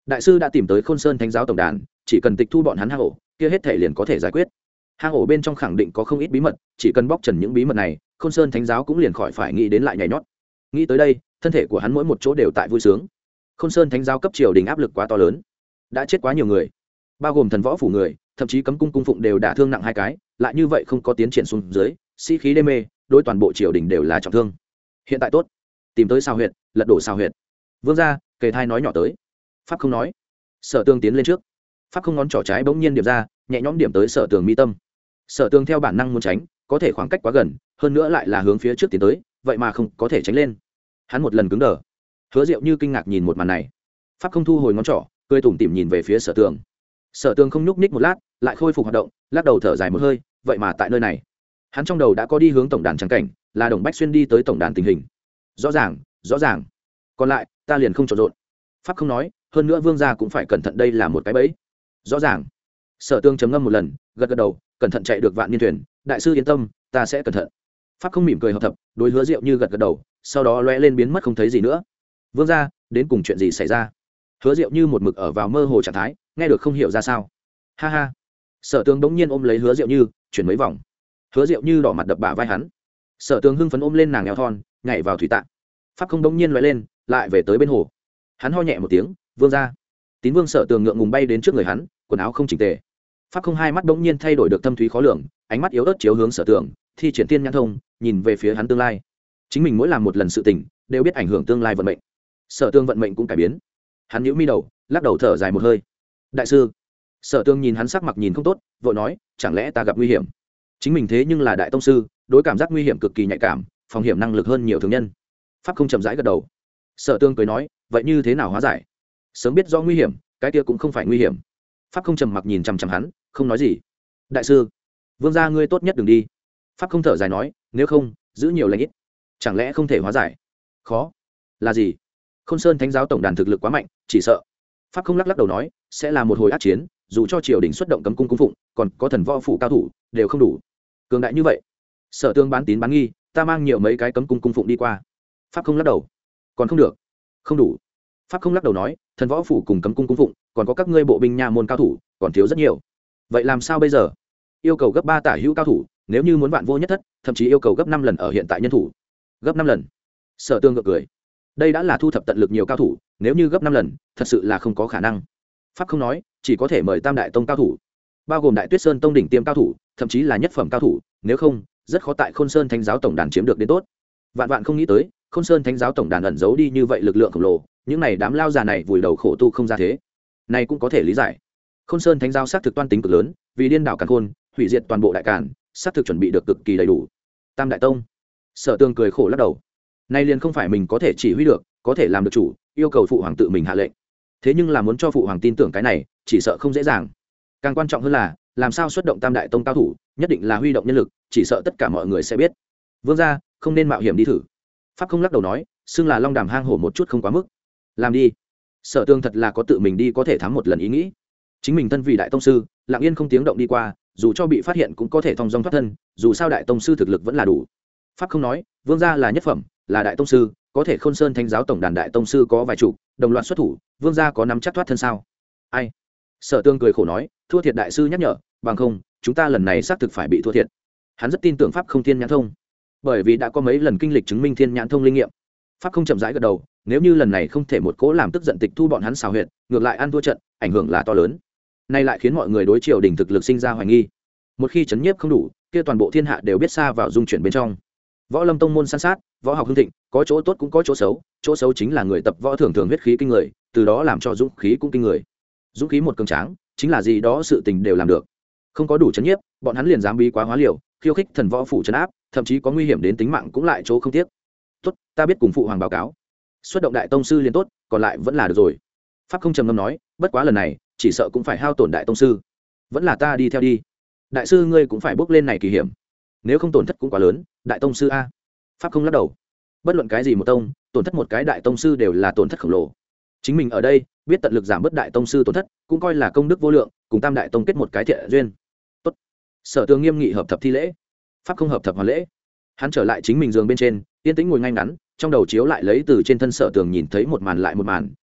đại sư đã tìm tới Khôn Sơn Thánh giáo tổng đàn, chỉ cần tịch thu bọn hắn hang ổ, kia hết thể liền có thể giải quyết. Hang ổ bên trong khẳng định có không ít bí mật, chỉ cần bóc trần những bí mật này, Khôn Sơn Thánh giáo cũng liền khỏi phải nghĩ đến lại nhảy nhót. Nghĩ tới đây, thân thể của hắn mỗi một chỗ đều tại vui sướng. Khôn Sơn Thánh giáo cấp triều đình áp lực quá to lớn, đã chết quá nhiều người, bao gồm thần võ phủ người, thậm chí cấm cung cung phụng đều đả thương nặng hai cái, lại như vậy không có tiến triển xuống dưới, sĩ khí đê mê, đối toàn bộ triều đình đều là trọng thương. Hiện tại tốt, tìm tới sao huyệt, lật đổ sao huyệt. Vương gia, kề thai nói nhỏ tới. Pháp không nói. Sở Tường tiến lên trước. Pháp không ngón trỏ trái bỗng nhiên điểm ra, nhẹ nhõm điểm tới Sở Tường mi tâm. Sở Tường theo bản năng muốn tránh, có thể khoảng cách quá gần, hơn nữa lại là hướng phía trước tiến tới, vậy mà không có thể tránh lên. Hắn một lần cứng đờ. Hứa Diệu như kinh ngạc nhìn một màn này. Pháp không thu hồi ngón trỏ, cười tủm tỉm nhìn về phía Sở Tường. Sở Tường không nhúc nhích một lát, lại khôi phục hoạt động, lắc đầu thở dài một hơi, vậy mà tại nơi này. Hắn trong đầu đã có đi hướng tổng đàn trắng cảnh, là Đồng Bách Xuyên đi tới tổng đàn tình hình. Rõ ràng, rõ ràng. Còn lại, ta liền không trộn rộn. Pháp không nói, hơn nữa Vương gia cũng phải cẩn thận, đây là một cái bẫy. Rõ ràng. Sở Tường trầm ngâm một lần, gật gật đầu, cẩn thận chạy được vạn niên thuyền, đại sư yên tâm, ta sẽ cẩn thận. Pháp không mỉm cười hợp thập, đối Hứa Diệu như gật gật đầu, sau đó lóe lên biến mất không thấy gì nữa. Vương gia, đến cùng chuyện gì xảy ra? Hứa Diệu như một mực ở vào mơ hồ trạng thái, nghe được không hiểu ra sao. Ha ha. Sở Tường bỗng nhiên ôm lấy Hứa Diệu như, chuyển mấy vòng. Hứa Diệu như đỏ mặt đập bả vai hắn. Sở Tường hưng phấn ôm lên nàng eo thon, nhảy vào thủy tạng. Pháp không bỗng nhiên lóe lên, lại về tới bên hồ. Hắn ho nhẹ một tiếng, Vương gia. Tín Vương Sở Tường ngượng ngùng bay đến trước người hắn, quần áo không chỉnh tề. Pháp không hai mắt bỗng nhiên thay đổi được thâm thúy khó lường, ánh mắt yếu ớt chiếu hướng Sở Tường, thi triển tiên nhãn thông, nhìn về phía hắn tương lai. Chính mình mỗi làm một lần sự tình, đều biết ảnh hưởng tương lai vận mệnh. Sở Tường vận mệnh cũng cải biến. Hắn nhíu mi đầu, lắc đầu thở dài một hơi. Đại sư. Sở Tường nhìn hắn sắc mặt nhìn không tốt, vội nói, chẳng lẽ ta gặp nguy hiểm? Chính mình thế nhưng là đại tông sư, đối cảm giác nguy hiểm cực kỳ nhạy cảm, phòng hiểm năng lực hơn nhiều thường nhân. Pháp không chậm rãi gật đầu. Sở Tường cười nói, vậy như thế nào hóa giải? Sớm biết do nguy hiểm, cái kia cũng không phải nguy hiểm. Pháp không trầm mặc nhìn chằm chằm hắn, không nói gì. Đại sư, Vương gia ngươi tốt nhất đừng đi. Pháp không thở dài nói, nếu không, giữ nhiều lãnh ít. Chẳng lẽ không thể hóa giải? Khó. Là gì? Khôn Sơn Thánh giáo tổng đàn thực lực quá mạnh, chỉ sợ. Pháp không lắc lắc đầu nói, sẽ là một hồi ác chiến, dù cho triều đình xuất động cấm cung cung phụng, còn có thần võ phủ cao thủ, đều không đủ. Cường đại như vậy. Sở Tường bán tín bán nghi, ta mang nhiều mấy cái cấm cung cung phụng đi qua. Pháp không lắc đầu. Còn không được. Không đủ. Pháp không lắc đầu nói, thần võ phủ cùng cấm cung cung phụng, còn có các ngươi bộ binh nha môn cao thủ, còn thiếu rất nhiều. Vậy làm sao bây giờ? Yêu cầu gấp ba tả hữu cao thủ, nếu như muốn vạn vô nhất thất, thậm chí yêu cầu gấp năm lần ở hiện tại nhân thủ. Gấp năm lần. Sở Tường gượng cười. Đây đã là thu thập tận lực nhiều cao thủ, nếu như gấp năm lần, thật sự là không có khả năng. Pháp không nói, chỉ có thể mời Tam đại tông cao thủ, bao gồm Đại Tuyết Sơn tông đỉnh tiêm cao thủ, thậm chí là nhất phẩm cao thủ, nếu không, rất khó tại Khôn Sơn Thánh giáo tổng đàn chiếm được đến tốt. Vạn vạn không nghĩ tới, Khôn Sơn Thánh giáo tổng đàn ẩn giấu đi như vậy lực lượng khổng lồ, những này đám lao già này vùi đầu khổ tu không ra thế. Này cũng có thể lý giải. Khôn Sơn Thánh giáo xác thực toan tính cực lớn, vì điên đảo càn khôn, hủy diệt toàn bộ đại càn, xác thực chuẩn bị được cực kỳ đầy đủ. Tam đại tông. Sở Tường cười khổ lắc đầu. Nay liền không phải mình có thể chỉ huy được, có thể làm được chủ, yêu cầu phụ hoàng tự mình hạ lệnh. Thế nhưng là muốn cho phụ hoàng tin tưởng cái này, chỉ sợ không dễ dàng. Càng quan trọng hơn là, làm sao xuất động Tam đại tông cao thủ, nhất định là huy động nhân lực, chỉ sợ tất cả mọi người sẽ biết. Vương gia, không nên mạo hiểm đi thử. Pháp không lắc đầu nói, xưng là long đàm hang hổ một chút không quá mức. Làm đi. Sở Tường thật là có tự mình đi có thể thắng một lần ý nghĩ. Chính mình thân vì đại tông sư, lặng yên không tiếng động đi qua, dù cho bị phát hiện cũng có thể thong dong thoát thân, dù sao đại tông sư thực lực vẫn là đủ. Pháp không nói, Vương gia là nhất phẩm, là đại tông sư, có thể Khôn Sơn Thánh giáo tổng đàn đại tông sư có vài chục, đồng loạt xuất thủ, Vương gia có nắm chắc thoát thân sao? Ai? Sở Tường cười khổ nói, thua thiệt đại sư nhắc nhở, bằng không, chúng ta lần này xác thực phải bị thua thiệt. Hắn rất tin tưởng Pháp không thiên nhãn thông, bởi vì đã có mấy lần kinh lịch chứng minh thiên nhãn thông linh nghiệm. Pháp không chậm rãi gật đầu, nếu như lần này không thể một cố làm tức giận tịch thu bọn hắn xào huyệt, ngược lại ăn thua trận, ảnh hưởng là to lớn. Nay lại khiến mọi người đối triều đình thực lực sinh ra hoài nghi. Một khi chấn nhiếp không đủ, kia toàn bộ thiên hạ đều biết xa vào dung chuyển bên trong. Võ lâm tông môn san sát, võ học hưng thịnh, có chỗ tốt cũng có chỗ xấu, chỗ xấu chính là người tập võ thường thường huyết khí kinh người, từ đó làm cho dũng khí cũng kinh người. Dũng khí một cường tráng, chính là gì đó sự tình đều làm được. Không có đủ chấn nhiếp, bọn hắn liền dám bí quá hóa liều, khiêu khích thần võ phủ trấn áp, thậm chí có nguy hiểm đến tính mạng cũng lại chỗ không tiếc. Tốt, ta biết cùng phụ hoàng báo cáo. Xuất động đại tông sư liền tốt, còn lại vẫn là được rồi. Pháp không trầm ngâm nói, bất quá lần này, chỉ sợ cũng phải hao tổn đại tông sư. Vẫn là ta đi theo đi. Đại sư ngươi cũng phải bước lên này kỳ hiểm. Nếu không tổn thất cũng quá lớn, đại tông sư a. Pháp không lắc đầu. Bất luận cái gì một tông, tổn thất một cái đại tông sư đều là tổn thất khổng lồ. Chính mình ở đây, biết tận lực giảm bớt đại tông sư tổn thất, cũng coi là công đức vô lượng, cùng Tam đại tông kết một cái thiện duyên. Tốt. Sở Tường nghiêm nghị hợp thập thi lễ. Pháp không hợp thập hoàn lễ. Hắn trở lại chính mình giường bên trên, yên tĩnh ngồi ngay ngắn, trong đầu chiếu lại lấy từ trên thân Sở Tường nhìn thấy một màn lại một màn,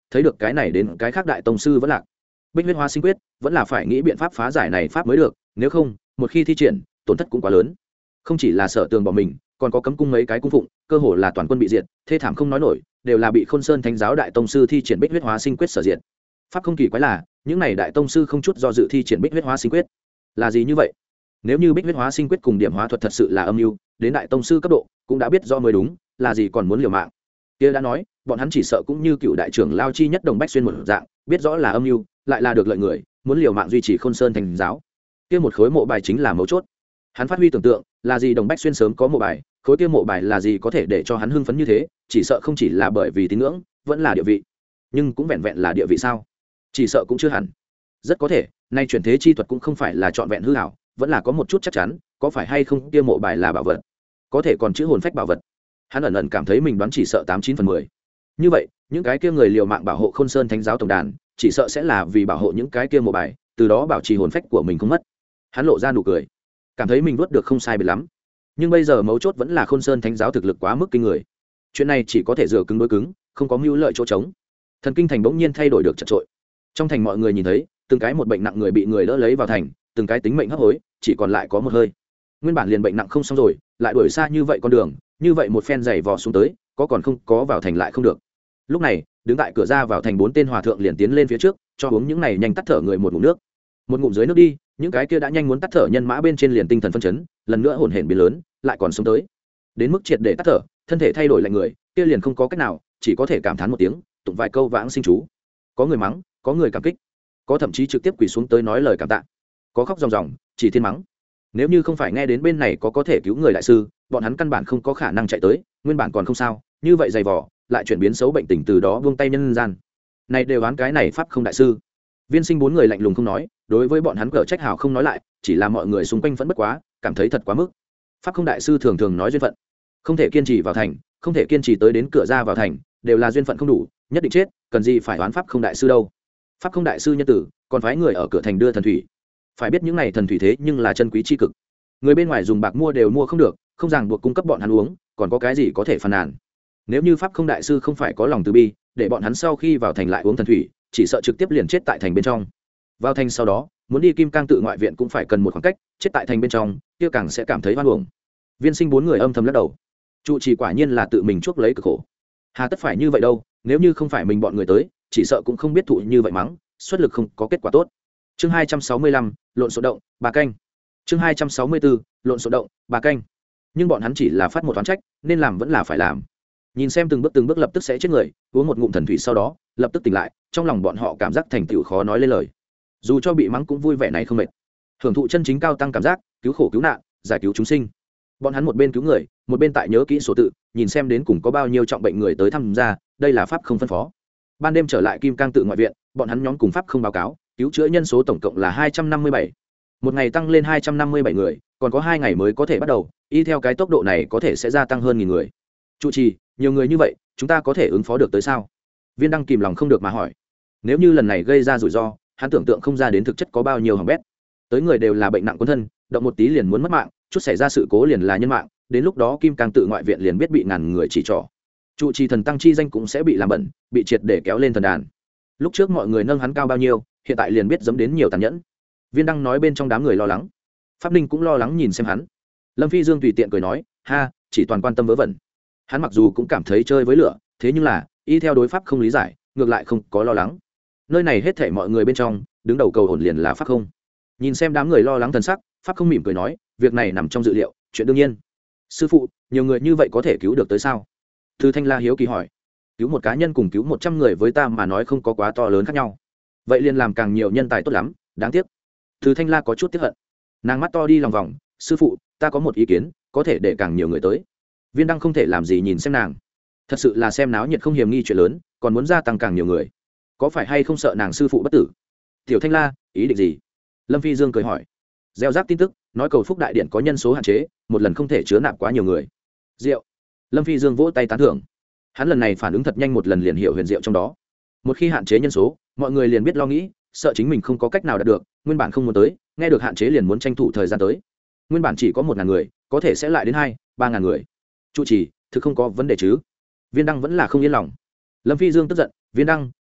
thấy được cái này đến cái khác đại tông sư vẫn lạc. Bích huyết hóa sinh quyết vẫn là phải nghĩ biện pháp phá giải này pháp mới được, nếu không một khi thi triển tổn thất cũng quá lớn. Không chỉ là Sở Tường bỏ mình, còn có cấm cung mấy cái cung phụng, cơ hồ là toàn quân bị diệt, thê thảm không nói nổi, đều là bị Khôn Sơn Thánh giáo đại tông sư thi triển Bích huyết hóa sinh quyết sở diệt. Pháp không kỳ quái là những này đại tông sư không chút do dự thi triển Bích huyết hóa sinh quyết. Là gì như vậy? Nếu như Bích huyết hóa sinh quyết cùng điểm hóa thuật thật sự là âm mưu, đến đại tông sư cấp độ cũng đã biết do mới đúng, là gì còn muốn liều mạng. Kia đã nói, bọn hắn chỉ sợ cũng như cựu đại trưởng lao chi nhất Đồng Bách Xuyên một dạng, biết rõ là âm mưu, lại là được lợi người, muốn liều mạng duy trì Khôn Sơn Thánh giáo. Kia một khối mộ bài chính là mấu chốt. Hắn phát huy tưởng tượng, là gì Đồng Bách Xuyên sớm có mộ bài, khối kia mộ bài là gì có thể để cho hắn hưng phấn như thế, chỉ sợ không chỉ là bởi vì tín ngưỡng, vẫn là địa vị. Nhưng cũng vẹn vẹn là địa vị sao? Chỉ sợ cũng chưa hẳn. Rất có thể, nay chuyển thế chi thuật cũng không phải là trọn vẹn hư ảo, vẫn là có một chút chắc chắn, có phải hay không kia mộ bài là bảo vật, có thể còn chữ hồn phách bảo vật. Hắn ẩn ẩn cảm thấy mình đoán chỉ sợ tám chín phần mười. Như vậy, những cái kia người liều mạng bảo hộ Khôn Sơn Thánh giáo tổng đàn, chỉ sợ sẽ là vì bảo hộ những cái kia mộ bài, từ đó bảo trì hồn phách của mình không mất. Hắn lộ ra nụ cười, cảm thấy mình vớt được không sai biệt lắm. Nhưng bây giờ mấu chốt vẫn là Khôn Sơn Thánh giáo thực lực quá mức kinh người. Chuyện này chỉ có thể dựa cứng đối cứng, không có mưu lợi chỗ trống. Thần kinh thành bỗng nhiên thay đổi được chật trội. Trong thành mọi người nhìn thấy, từng cái một bệnh nặng người bị người đỡ lấy vào thành, từng cái tính mệnh hấp hối, chỉ còn lại có một hơi. Nguyên bản liền bệnh nặng không xong rồi, lại đuổi xa như vậy con đường, như vậy một phen giày vò xuống tới, có còn không có vào thành lại không được. Lúc này, đứng tại cửa ra vào thành bốn tên hòa thượng liền tiến lên phía trước, cho uống những này nhanh tắt thở người một ngụm nước. Một ngụm dưới nước đi, những cái kia đã nhanh muốn tắt thở nhân mã bên trên liền tinh thần phân chấn, lần nữa hồn hển biến lớn, lại còn sống tới. Đến mức triệt để tắt thở, thân thể thay đổi lạnh người, kia liền không có cách nào, chỉ có thể cảm thán một tiếng, tụng vài câu vãng sinh chú. Có người mắng, có người cảm kích, có thậm chí trực tiếp quỳ xuống tới nói lời cảm tạ, có khóc ròng ròng, chỉ thiên mắng. Nếu như không phải nghe đến bên này có có thể cứu người đại sư, bọn hắn căn bản không có khả năng chạy tới, nguyên bản còn không sao, như vậy dày vò, lại chuyển biến xấu bệnh tình từ đó buông tay nhân gian. Này đều đoán cái này pháp không đại sư. Viên Sinh bốn người lạnh lùng không nói, đối với bọn hắn cở trách hào không nói lại, chỉ là mọi người xung quanh vẫn bất quá, cảm thấy thật quá mức. Pháp không đại sư thường thường nói duyên phận, không thể kiên trì vào thành, không thể kiên trì tới đến cửa ra vào thành, đều là duyên phận không đủ, nhất định chết, cần gì phải đoán pháp không đại sư đâu. Pháp không đại sư nhân tử, còn phái người ở cửa thành đưa thần thủy. Phải biết những này thần thủy thế nhưng là chân quý chi cực, người bên ngoài dùng bạc mua đều mua không được, không ràng buộc cung cấp bọn hắn uống, còn có cái gì có thể phàn nàn. Nếu như pháp không đại sư không phải có lòng từ bi, để bọn hắn sau khi vào thành lại uống thần thủy, chỉ sợ trực tiếp liền chết tại thành bên trong. Vào thành sau đó, muốn đi Kim Cang tự ngoại viện cũng phải cần một khoảng cách, chết tại thành bên trong, kia càng sẽ cảm thấy hoan uổng. Viên Sinh bốn người âm thầm lắc đầu, trụ trì quả nhiên là tự mình chuốc lấy cực khổ. Hà tất phải như vậy đâu, nếu như không phải mình bọn người tới, chỉ sợ cũng không biết thụ như vậy mắng, xuất lực không có kết quả tốt. Chương hai trăm sáu mươi lăm, lộn xộn động, bà canh. Chương hai trăm sáu mươi bốn, lộn xộn động, bà canh. Nhưng bọn hắn chỉ là phát một toán trách, nên làm vẫn là phải làm. Nhìn xem từng bước từng bước lập tức sẽ chết người, uống một ngụm thần thủy sau đó, lập tức tỉnh lại, trong lòng bọn họ cảm giác thành tựu khó nói lên lời. Dù cho bị mắng cũng vui vẻ này không mệt. Hưởng thụ chân chính cao tăng cảm giác, cứu khổ cứu nạn, giải cứu chúng sinh. Bọn hắn một bên cứu người, một bên tại nhớ kỹ số tự, nhìn xem đến cùng có bao nhiêu trọng bệnh người tới tham gia, đây là pháp không phân phó. Ban đêm trở lại Kim Cang tự ngoại viện, bọn hắn nhóm cùng pháp không báo cáo, cứu chữa nhân số tổng cộng là hai trăm năm mươi bảy. Một ngày tăng lên hai trăm năm mươi bảy người, còn có hai ngày mới có thể bắt đầu, y theo cái tốc độ này có thể sẽ gia tăng hơn nghìn người. Trụ trì, nhiều người như vậy, chúng ta có thể ứng phó được tới sao? Viên Đăng kìm lòng không được mà hỏi. Nếu như lần này gây ra rủi ro, hắn tưởng tượng không ra đến thực chất có bao nhiêu hỏng bét. Tới người đều là bệnh nặng cuốn thân, động một tí liền muốn mất mạng, chút xảy ra sự cố liền là nhân mạng, đến lúc đó Kim Cang tự ngoại viện liền biết bị ngàn người chỉ trỏ. Trụ trì thần tăng chi danh cũng sẽ bị làm bẩn, bị triệt để kéo lên thần đàn. Lúc trước mọi người nâng hắn cao bao nhiêu, hiện tại liền biết giẫm đến nhiều tàn nhẫn. Viên Đăng nói bên trong đám người lo lắng, Pháp Ninh cũng lo lắng nhìn xem hắn. Lâm Phi Dương tùy tiện cười nói, ha, chỉ toàn quan tâm vớ vẩn. Hắn mặc dù cũng cảm thấy chơi với lửa, thế nhưng là y theo đối pháp không lý giải, ngược lại không có lo lắng. Nơi này hết thảy mọi người bên trong, đứng đầu cầu ổn liền là pháp không. Nhìn xem đám người lo lắng thần sắc, pháp không mỉm cười nói, việc này nằm trong dự liệu, chuyện đương nhiên. Sư phụ, nhiều người như vậy có thể cứu được tới sao? Thư Thanh La hiếu kỳ hỏi. Cứu một cá nhân cùng cứu một trăm người với ta mà nói không có quá to lớn khác nhau. Vậy liền làm càng nhiều nhân tài tốt lắm, đáng tiếc. Thư Thanh La có chút tiếc hận. Nàng mắt to đi lòng vòng, sư phụ, ta có một ý kiến, có thể để càng nhiều người tới. Viên Đăng không thể làm gì nhìn xem nàng, thật sự là xem náo nhiệt không hiềm nghi chuyện lớn, còn muốn gia tăng càng nhiều người, có phải hay không sợ nàng sư phụ bất tử? Tiểu Thanh La, ý định gì? Lâm Phi Dương cười hỏi. Gieo rác tin tức nói cầu phúc đại điện có nhân số hạn chế, một lần không thể chứa nạp quá nhiều người. Diệu. Lâm Phi Dương vỗ tay tán thưởng. Hắn lần này phản ứng thật nhanh, một lần liền hiểu huyền diệu trong đó. Một khi hạn chế nhân số, mọi người liền biết lo nghĩ, sợ chính mình không có cách nào đạt được, nguyên bản không muốn tới, nghe được hạn chế liền muốn tranh thủ thời gian tới. Nguyên bản chỉ có một ngàn người, có thể sẽ lại đến hai, ba ngàn người. Trụ trì, thực không có vấn đề chứ? Viên Đăng vẫn là không yên lòng. Lâm Phi Dương tức giận, Viên Đăng,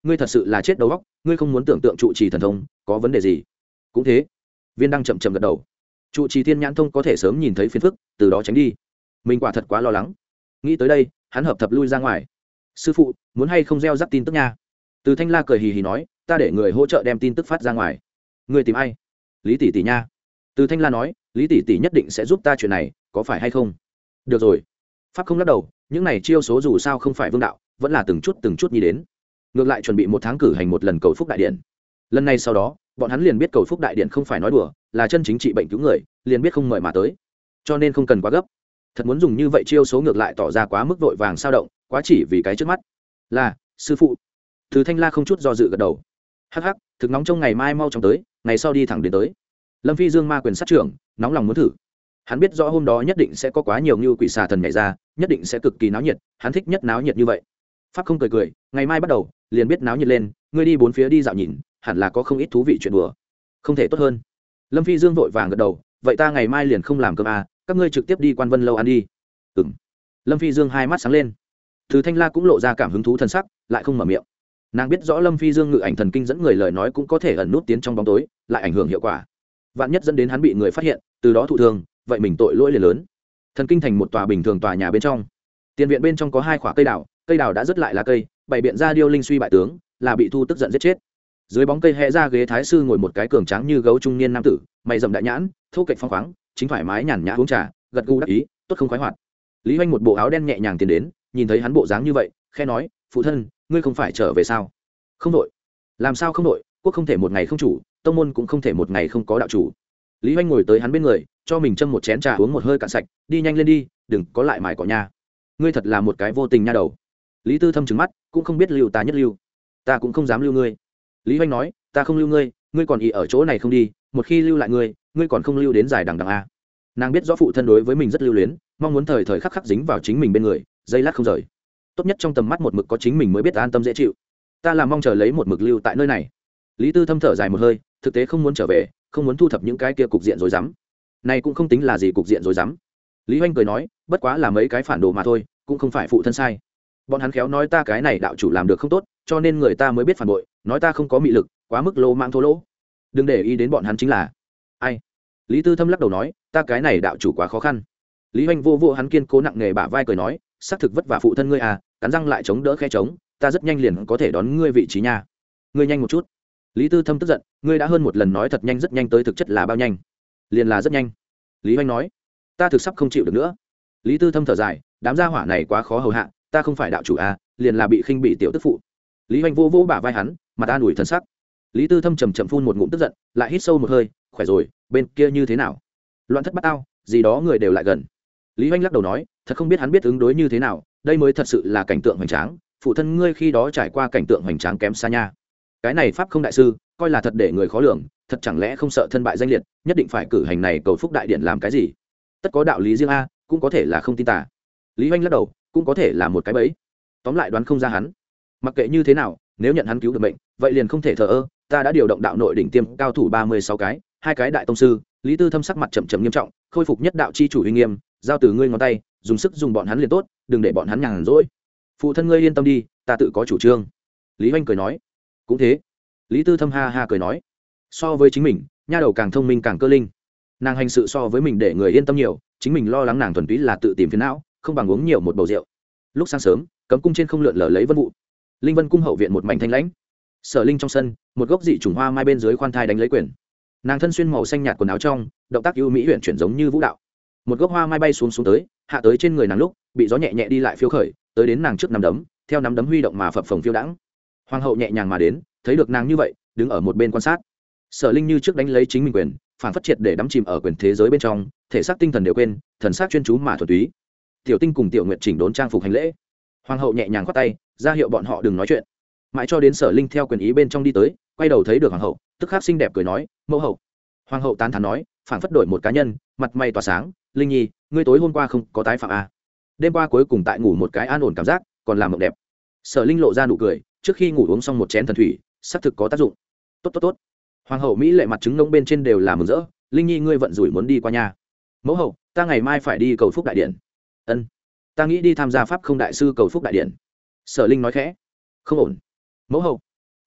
ngươi thật sự là chết đầu óc, ngươi không muốn tưởng tượng trụ trì thần thông có vấn đề gì. Cũng thế. Viên Đăng chậm chậm gật đầu. Trụ trì thiên nhãn thông có thể sớm nhìn thấy phiền phức, từ đó tránh đi. Mình quả thật quá lo lắng. Nghĩ tới đây, hắn hợp thập lui ra ngoài. Sư phụ, muốn hay không gieo rắc tin tức nha? Từ Thanh La cười hì hì nói, ta để người hỗ trợ đem tin tức phát ra ngoài. Ngươi tìm ai? Lý tỷ tỷ nha. Từ Thanh La nói, Lý tỷ tỷ nhất định sẽ giúp ta chuyện này, có phải hay không? Được rồi. Pháp không lắc đầu, những này chiêu số dù sao không phải vương đạo, vẫn là từng chút từng chút nhi đến. Ngược lại chuẩn bị một tháng cử hành một lần cầu phúc đại điện. Lần này sau đó, bọn hắn liền biết cầu phúc đại điện không phải nói đùa, là chân chính trị bệnh cứu người, liền biết không mời mà tới. Cho nên không cần quá gấp. Thật muốn dùng như vậy chiêu số ngược lại tỏ ra quá mức vội vàng sao động, quá chỉ vì cái trước mắt. Là, sư phụ. Từ Thanh La không chút do dự gật đầu. Hắc hắc, thực nóng trong ngày mai mau chóng tới, ngày sau đi thẳng đến tới. Lâm Phi Dương ma quyền sát trưởng, nóng lòng muốn thử. Hắn biết rõ hôm đó nhất định sẽ có quá nhiều như quỷ xà thần nhảy ra, nhất định sẽ cực kỳ náo nhiệt, hắn thích nhất náo nhiệt như vậy. Pháp không cười cười, ngày mai bắt đầu, liền biết náo nhiệt lên, ngươi đi bốn phía đi dạo nhìn, hẳn là có không ít thú vị chuyện đùa. Không thể tốt hơn. Lâm Phi Dương vội vàng gật đầu, vậy ta ngày mai liền không làm cơm à, các ngươi trực tiếp đi Quan Vân lâu ăn đi. Ừm. Lâm Phi Dương hai mắt sáng lên. Từ Thanh La cũng lộ ra cảm hứng thú thần sắc, lại không mở miệng. Nàng biết rõ Lâm Phi Dương ngự ảnh thần kinh dẫn người lời nói cũng có thể ẩn nút tiến trong bóng tối, lại ảnh hưởng hiệu quả. Vạn nhất dẫn đến hắn bị người phát hiện, từ đó thụ thương, vậy mình tội lỗi liền lớn. Thần kinh thành một tòa bình thường tòa nhà bên trong. Tiền viện bên trong có hai quả cây đào, cây đào đã rớt lại lá cây, bày biện ra điêu linh suy bại tướng, là bị thu tức giận giết chết. Dưới bóng cây hé ra ghế thái sư ngồi một cái cường tráng như gấu trung niên nam tử, mày rậm đại nhãn, thô kệch phong khoáng, chính thoải mái nhàn nhã uống trà, gật gù đắc ý, tốt không khoái hoạt. Lý Hoành một bộ áo đen nhẹ nhàng tiến đến, nhìn thấy hắn bộ dáng như vậy, khẽ nói, phụ thân, ngươi không phải trở về sao? Không đội. Làm sao không đội? Quốc không thể một ngày không chủ, tông môn cũng không thể một ngày không có đạo chủ. Lý Hoành ngồi tới hắn bên người, cho mình châm một chén trà uống một hơi cạn sạch, đi nhanh lên đi, đừng có lại mài cỏ nha. Ngươi thật là một cái vô tình nha đầu. Lý Tư Thâm trừng mắt, cũng không biết lưu ta nhất lưu, ta cũng không dám lưu ngươi. Lý Hoành nói, ta không lưu ngươi, ngươi còn ý ở chỗ này không đi, một khi lưu lại ngươi, ngươi còn không lưu đến dài đằng đằng a. Nàng biết rõ phụ thân đối với mình rất lưu luyến, mong muốn thời thời khắc khắc dính vào chính mình bên người, giây lát không rời. Tốt nhất trong tầm mắt một mực có chính mình mới biết an tâm dễ chịu. Ta là mong chờ lấy một mực lưu tại nơi này. Lý Tư Thâm thở dài một hơi, thực tế không muốn trở về, không muốn thu thập những cái kia cục diện rối rắm. Này cũng không tính là gì cục diện rối rắm. Lý Hoành cười nói, bất quá là mấy cái phản đồ mà thôi, cũng không phải phụ thân sai. Bọn hắn khéo nói ta cái này đạo chủ làm được không tốt, cho nên người ta mới biết phản bội, nói ta không có mị lực, quá mức lô mang thô lỗ. Đừng để ý đến bọn hắn chính là. Ai? Lý Tư Thâm lắc đầu nói, ta cái này đạo chủ quá khó khăn. Lý Hoành vô vô hắn kiên cố nặng nề bả vai cười nói, xác thực vất vả phụ thân ngươi à, cắn răng lại chống đỡ khe chống, ta rất nhanh liền có thể đón ngươi vị trí nha. Ngươi nhanh một chút. Lý Tư Thâm tức giận, ngươi đã hơn một lần nói thật nhanh rất nhanh tới thực chất là bao nhanh? Liền là rất nhanh. Lý Hoành nói, ta thực sắp không chịu được nữa. Lý Tư Thâm thở dài, đám gia hỏa này quá khó hầu hạ, ta không phải đạo chủ à, liền là bị khinh bị tiểu tức phụ. Lý Hoành vô vô bả vai hắn, mặt an ủi thần sắc. Lý Tư Thâm chầm chậm phun một ngụm tức giận, lại hít sâu một hơi, khỏe rồi, bên kia như thế nào? Loạn thất bát ao, gì đó người đều lại gần. Lý Hoành lắc đầu nói, thật không biết hắn biết ứng đối như thế nào, đây mới thật sự là cảnh tượng hoành tráng, phụ thân ngươi khi đó trải qua cảnh tượng hoành tráng kém xa nha. Cái này pháp không đại sư, coi là thật để người khó lường, thật chẳng lẽ không sợ thân bại danh liệt, nhất định phải cử hành này cầu phúc đại điện làm cái gì? Tất có đạo lý riêng a, cũng có thể là không tin tà. Lý Hoành lắc đầu, cũng có thể là một cái bẫy. Tóm lại đoán không ra hắn. Mặc kệ như thế nào, nếu nhận hắn cứu được mệnh, vậy liền không thể thờ ơ, ta đã điều động đạo nội đỉnh tiêm cao thủ ba mươi sáu cái, hai cái đại tông sư. Lý Tư Thâm sắc mặt chậm chậm nghiêm trọng, khôi phục nhất đạo chi chủ uy nghiêm, giao từ ngươi ngón tay, dùng sức dùng bọn hắn liền tốt, đừng để bọn hắn nhàn rỗi. Phụ thân ngươi yên tâm đi, ta tự có chủ trương. Lý Hoành cười nói, cũng thế. Lý Tư Thâm ha ha cười nói, so với chính mình, nha đầu càng thông minh càng cơ linh. Nàng hành sự so với mình để người yên tâm nhiều, chính mình lo lắng nàng thuần túy là tự tìm phiền não, không bằng uống nhiều một bầu rượu. Lúc sáng sớm, cấm cung trên không lượn lờ lấy vân vụ. Linh Vân cung hậu viện một mảnh thanh lãnh. Sở Linh trong sân, một gốc dị trùng hoa mai bên dưới khoan thai đánh lấy quyền. Nàng thân xuyên màu xanh nhạt quần áo trong, động tác ưu mỹ huyền chuyển giống như vũ đạo. Một gốc hoa mai bay xuống xuống tới, hạ tới trên người nàng lúc, bị gió nhẹ nhẹ đi lại phiêu khởi, tới đến nàng trước nắm đấm, theo nắm đấm huy động mà phập phồng phiêu đãng. Hoàng hậu nhẹ nhàng mà đến, thấy được nàng như vậy, đứng ở một bên quan sát. Sở Linh như trước đánh lấy chính mình quyền, phản phất triệt để đắm chìm ở quyền thế giới bên trong, thể xác tinh thần đều quên, thần sắc chuyên chú mà thuần túy. Tiểu Tinh cùng Tiểu Nguyệt chỉnh đốn trang phục hành lễ. Hoàng hậu nhẹ nhàng khoát tay, ra hiệu bọn họ đừng nói chuyện. Mãi cho đến Sở Linh theo quyền ý bên trong đi tới, quay đầu thấy được hoàng hậu, tức khắc xinh đẹp cười nói, mẫu hậu. Hoàng hậu tán thán nói, phản phất đổi một cá nhân, mặt mày tỏa sáng, Linh nhi, ngươi tối hôm qua không có tái phạm à? Đêm qua cuối cùng tại ngủ một cái an ổn cảm giác, còn làm mộng đẹp. Sở Linh lộ ra nụ cười, trước khi ngủ uống xong một chén thần thủy, xác thực có tác dụng. Tốt tốt tốt. Hoàng hậu mỹ lệ mặt trứng nông bên trên đều là mừng rỡ, Linh nhi ngươi vận rủi muốn đi qua nhà. Mẫu hậu, ta ngày mai phải đi cầu phúc đại điện. Ân, ta nghĩ đi tham gia pháp không đại sư cầu phúc đại điện. Sở Linh nói khẽ. Không ổn. Mẫu hậu,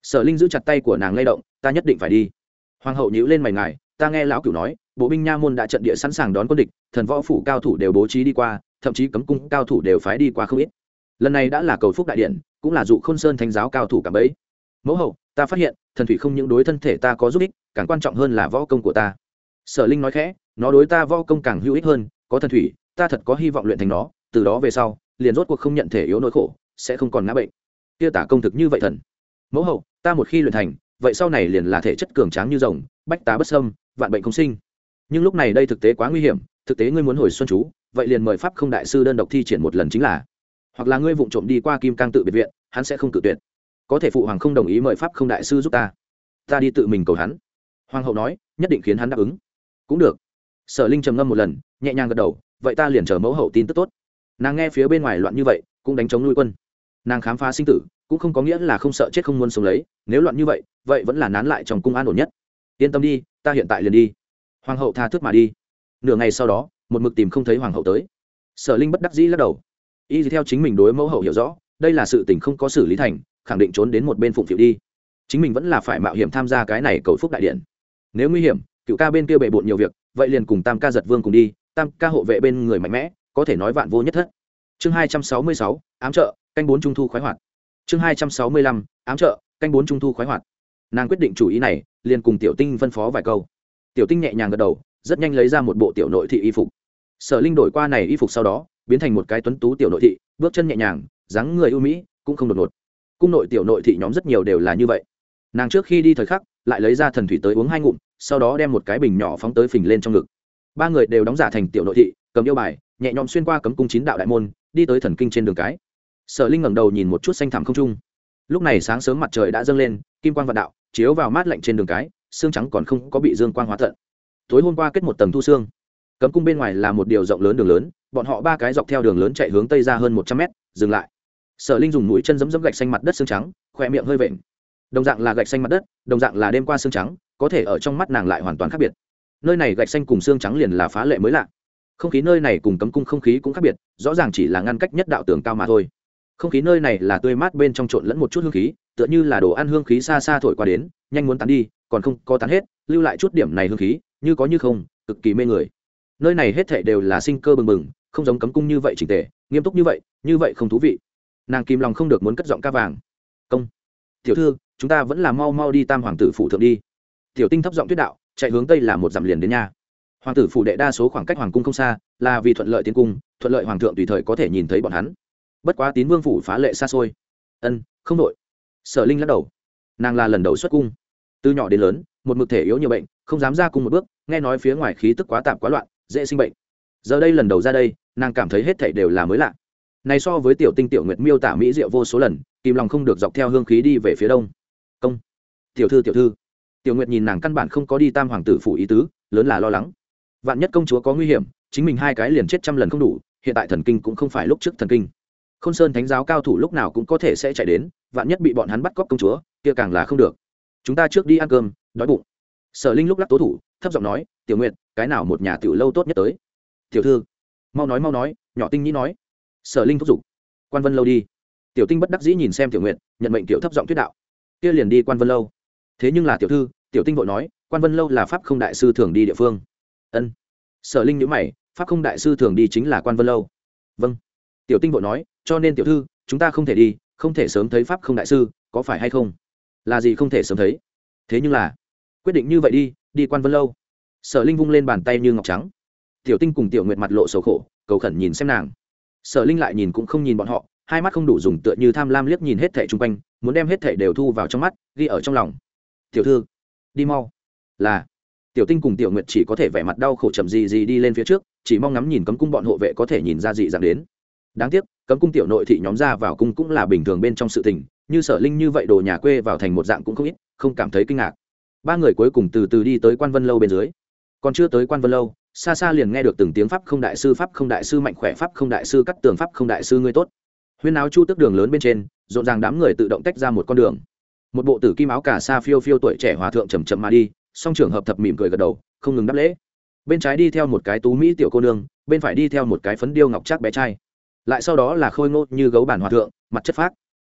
Sở Linh giữ chặt tay của nàng lay động, ta nhất định phải đi. Hoàng hậu nhíu lên mày ngài, ta nghe lão cửu nói, bộ binh nha môn đã trận địa sẵn sàng đón quân địch, thần võ phủ cao thủ đều bố trí đi qua, thậm chí cấm cung cao thủ đều phái đi qua không ít. Lần này đã là cầu phúc đại điện, cũng là dụ Khôn Sơn thánh giáo cao thủ cả bấy. Mẫu hậu, ta phát hiện, thần thủy không những đối thân thể ta có giúp ích, càng quan trọng hơn là võ công của ta. Sở Linh nói khẽ, nó đối ta võ công càng hữu ích hơn, có thần thủy, ta thật có hy vọng luyện thành nó, từ đó về sau, liền rốt cuộc không nhận thể yếu nỗi khổ, sẽ không còn ngã bệnh. Kia tả công thực như vậy thần. Mẫu hậu, ta một khi luyện thành, vậy sau này liền là thể chất cường tráng như rồng, bách tá bất xâm, vạn bệnh không sinh. Nhưng lúc này đây thực tế quá nguy hiểm, thực tế ngươi muốn hồi xuân chú, vậy liền mời pháp không đại sư đơn độc thi triển một lần chính là, hoặc là ngươi vụng trộm đi qua Kim Cang tự biệt viện, hắn sẽ không cự tuyệt. Có thể phụ hoàng không đồng ý mời pháp không đại sư giúp ta, ta đi tự mình cầu hắn. Hoàng hậu nói, nhất định khiến hắn đáp ứng. Cũng được. Sở Linh trầm ngâm một lần, nhẹ nhàng gật đầu, vậy ta liền chờ mẫu hậu tin tức tốt. Nàng nghe phía bên ngoài loạn như vậy, cũng đánh chống nuôi quân. Nàng khám phá sinh tử, cũng không có nghĩa là không sợ chết không muốn sống lấy, nếu loạn như vậy, vậy vẫn là nán lại trong cung an ổn nhất. Yên tâm đi, ta hiện tại liền đi. Hoàng hậu tha thước mà đi. Nửa ngày sau đó, một mực tìm không thấy hoàng hậu tới. Sở Linh bất đắc dĩ lắc đầu. Y theo chính mình đối mẫu hậu hiểu rõ, đây là sự tình không có xử lý thành, khẳng định trốn đến một bên phụng phịu đi. Chính mình vẫn là phải mạo hiểm tham gia cái này cầu phúc đại điện. Nếu nguy hiểm, cựu ca bên kia bệ bội nhiều việc, vậy liền cùng tam ca giật vương cùng đi, tam ca hộ vệ bên người mạnh mẽ, có thể nói vạn vô nhất thất. Chương hai trăm sáu mươi sáu, ám trợ, canh bốn trung thu khoái hoạt. Chương hai trăm sáu mươi lăm, ám trợ, canh bốn trung thu khoái hoạt. Nàng quyết định chủ ý này, liền cùng Tiểu Tinh phân phó vài câu. Tiểu Tinh nhẹ nhàng gật đầu, rất nhanh lấy ra một bộ tiểu nội thị y phục. Sở Linh đổi qua này y phục sau đó, biến thành một cái tuấn tú tiểu nội thị, bước chân nhẹ nhàng, dáng người ưu mỹ, cũng không đột ngột. Cung nội tiểu nội thị nhóm rất nhiều đều là như vậy. Nàng trước khi đi thời khắc, lại lấy ra thần thủy tới uống hai ngụm, sau đó đem một cái bình nhỏ phóng tới phình lên trong ngực. Ba người đều đóng giả thành tiểu nội thị, cầm yêu bài, nhẹ nhõm xuyên qua cấm cung chín đạo đại môn, đi tới thần kinh trên đường cái. Sở Linh ngẩng đầu nhìn một chút xanh thẳm không trung. Lúc này sáng sớm mặt trời đã dâng lên, kim quang vạn đạo chiếu vào mát lạnh trên đường cái, xương trắng còn không có bị dương quang hóa tận. Tối hôm qua kết một tầng thu xương. Cấm cung bên ngoài là một điều rộng lớn đường lớn, bọn họ ba cái dọc theo đường lớn chạy hướng tây ra hơn một trăm mét, dừng lại. Sở Linh dùng mũi chân giẫm giẫm gạch xanh mặt đất xương trắng, khóe miệng hơi vện. Đồng dạng là gạch xanh mặt đất, đồng dạng là đêm qua xương trắng, có thể ở trong mắt nàng lại hoàn toàn khác biệt. Nơi này gạch xanh cùng xương trắng liền là phá lệ mới lạ. Không khí nơi này cùng cấm cung không khí cũng khác biệt, rõ ràng chỉ là ngăn cách nhất đạo tường cao mà thôi. Không khí nơi này là tươi mát, bên trong trộn lẫn một chút hương khí, tựa như là đồ ăn hương khí xa xa thổi qua đến, nhanh muốn tán đi, còn không có tán hết, lưu lại chút điểm này hương khí, như có như không, cực kỳ mê người. Nơi này hết thảy đều là sinh cơ bừng bừng, không giống cấm cung như vậy chỉnh tề, nghiêm túc như vậy, như vậy không thú vị. Nàng kìm lòng không được muốn cất giọng ca vàng. Công, tiểu thư, chúng ta vẫn là mau mau đi Tam hoàng tử phủ thượng đi. Tiểu Tinh thấp giọng tuyết đạo, chạy hướng tây là một dặm liền đến nhà. Hoàng tử phủ đệ đa số khoảng cách hoàng cung không xa, là vì thuận lợi tiến cung, thuận lợi hoàng thượng tùy thời có thể nhìn thấy bọn hắn. Bất quá Tín Vương phủ phá lệ xa xôi. Ân, không đội. Sở Linh lắc đầu. Nàng là lần đầu xuất cung, từ nhỏ đến lớn, một mực thể yếu nhiều bệnh, không dám ra cung một bước, nghe nói phía ngoài khí tức quá tạp quá loạn, dễ sinh bệnh. Giờ đây lần đầu ra đây, nàng cảm thấy hết thảy đều là mới lạ. Này so với Tiểu Tinh Tiểu Nguyệt miêu tả mỹ diệu vô số lần, kìm lòng không được dọc theo hương khí đi về phía đông. Công, tiểu thư tiểu thư. Tiểu Nguyệt nhìn nàng căn bản không có đi Tam hoàng tử phủ ý tứ, lớn là lo lắng. Vạn nhất công chúa có nguy hiểm, chính mình hai cái liền chết trăm lần không đủ, hiện tại thần kinh cũng không phải lúc trước thần kinh. Khôn Sơn thánh giáo cao thủ lúc nào cũng có thể sẽ chạy đến, vạn nhất bị bọn hắn bắt cóc công chúa, kia càng là không được. Chúng ta trước đi ăn cơm, đói bụng. Sở Linh lúc lắc tố thủ, thấp giọng nói, Tiểu Nguyệt, cái nào một nhà tiểu lâu tốt nhất tới? Tiểu thư, mau nói mau nói, nhỏ Tinh Nhĩ nói. Sở Linh thúc giục, Quan Vân lâu đi. Tiểu Tinh bất đắc dĩ nhìn xem Tiểu Nguyệt, nhận mệnh tiểu thấp giọng thuyết đạo, kia liền đi Quan Vân lâu. Thế nhưng là tiểu thư, Tiểu Tinh vội nói, Quan Vân lâu là pháp không đại sư thường đi địa phương. Ân. Sở Linh nhíu mày, pháp không đại sư thường đi chính là Quan Vân lâu. Vâng. Tiểu Tinh vội nói, cho nên tiểu thư, chúng ta không thể đi, không thể sớm thấy pháp không đại sư, có phải hay không? Là gì không thể sớm thấy? Thế nhưng là, quyết định như vậy đi, đi Quan Vân lâu. Sở Linh vung lên bàn tay như ngọc trắng. Tiểu Tinh cùng Tiểu Nguyệt mặt lộ sầu khổ, cầu khẩn nhìn xem nàng. Sở Linh lại nhìn cũng không nhìn bọn họ, hai mắt không đủ dùng, tựa như tham lam liếc nhìn hết thảy xung quanh, muốn đem hết thảy đều thu vào trong mắt, ghi ở trong lòng. Tiểu thư, đi mau. Là. Tiểu Tinh cùng Tiểu Nguyệt chỉ có thể vẻ mặt đau khổ chậm gì gì đi lên phía trước, chỉ mong ngắm nhìn cấm cung bọn hộ vệ có thể nhìn ra dị dạng đến. Đáng tiếc, cấm cung tiểu nội thị nhóm ra vào cung cũng là bình thường bên trong sự tình, như Sở Linh như vậy đồ nhà quê vào thành một dạng cũng không ít, không cảm thấy kinh ngạc. Ba người cuối cùng từ từ đi tới Quan Vân lâu bên dưới. Còn chưa tới Quan Vân lâu, xa xa liền nghe được từng tiếng pháp không đại sư, pháp không đại sư mạnh khỏe, pháp không đại sư cắt tường, pháp không đại sư ngươi tốt. Huyên áo chu tức đường lớn bên trên, rộn ràng đám người tự động tách ra một con đường. Một bộ tử kim áo cà sa phiêu phiêu tuổi trẻ hòa thượng chậm chậm mà đi, song trưởng hợp thập mỉm cười gật đầu, không ngừng đáp lễ. Bên trái đi theo một cái tú mỹ tiểu cô nương, bên phải đi theo một cái phấn điêu ngọc trác bé trai. Lại sau đó là khôi ngô như gấu bản hòa thượng, mặt chất phác.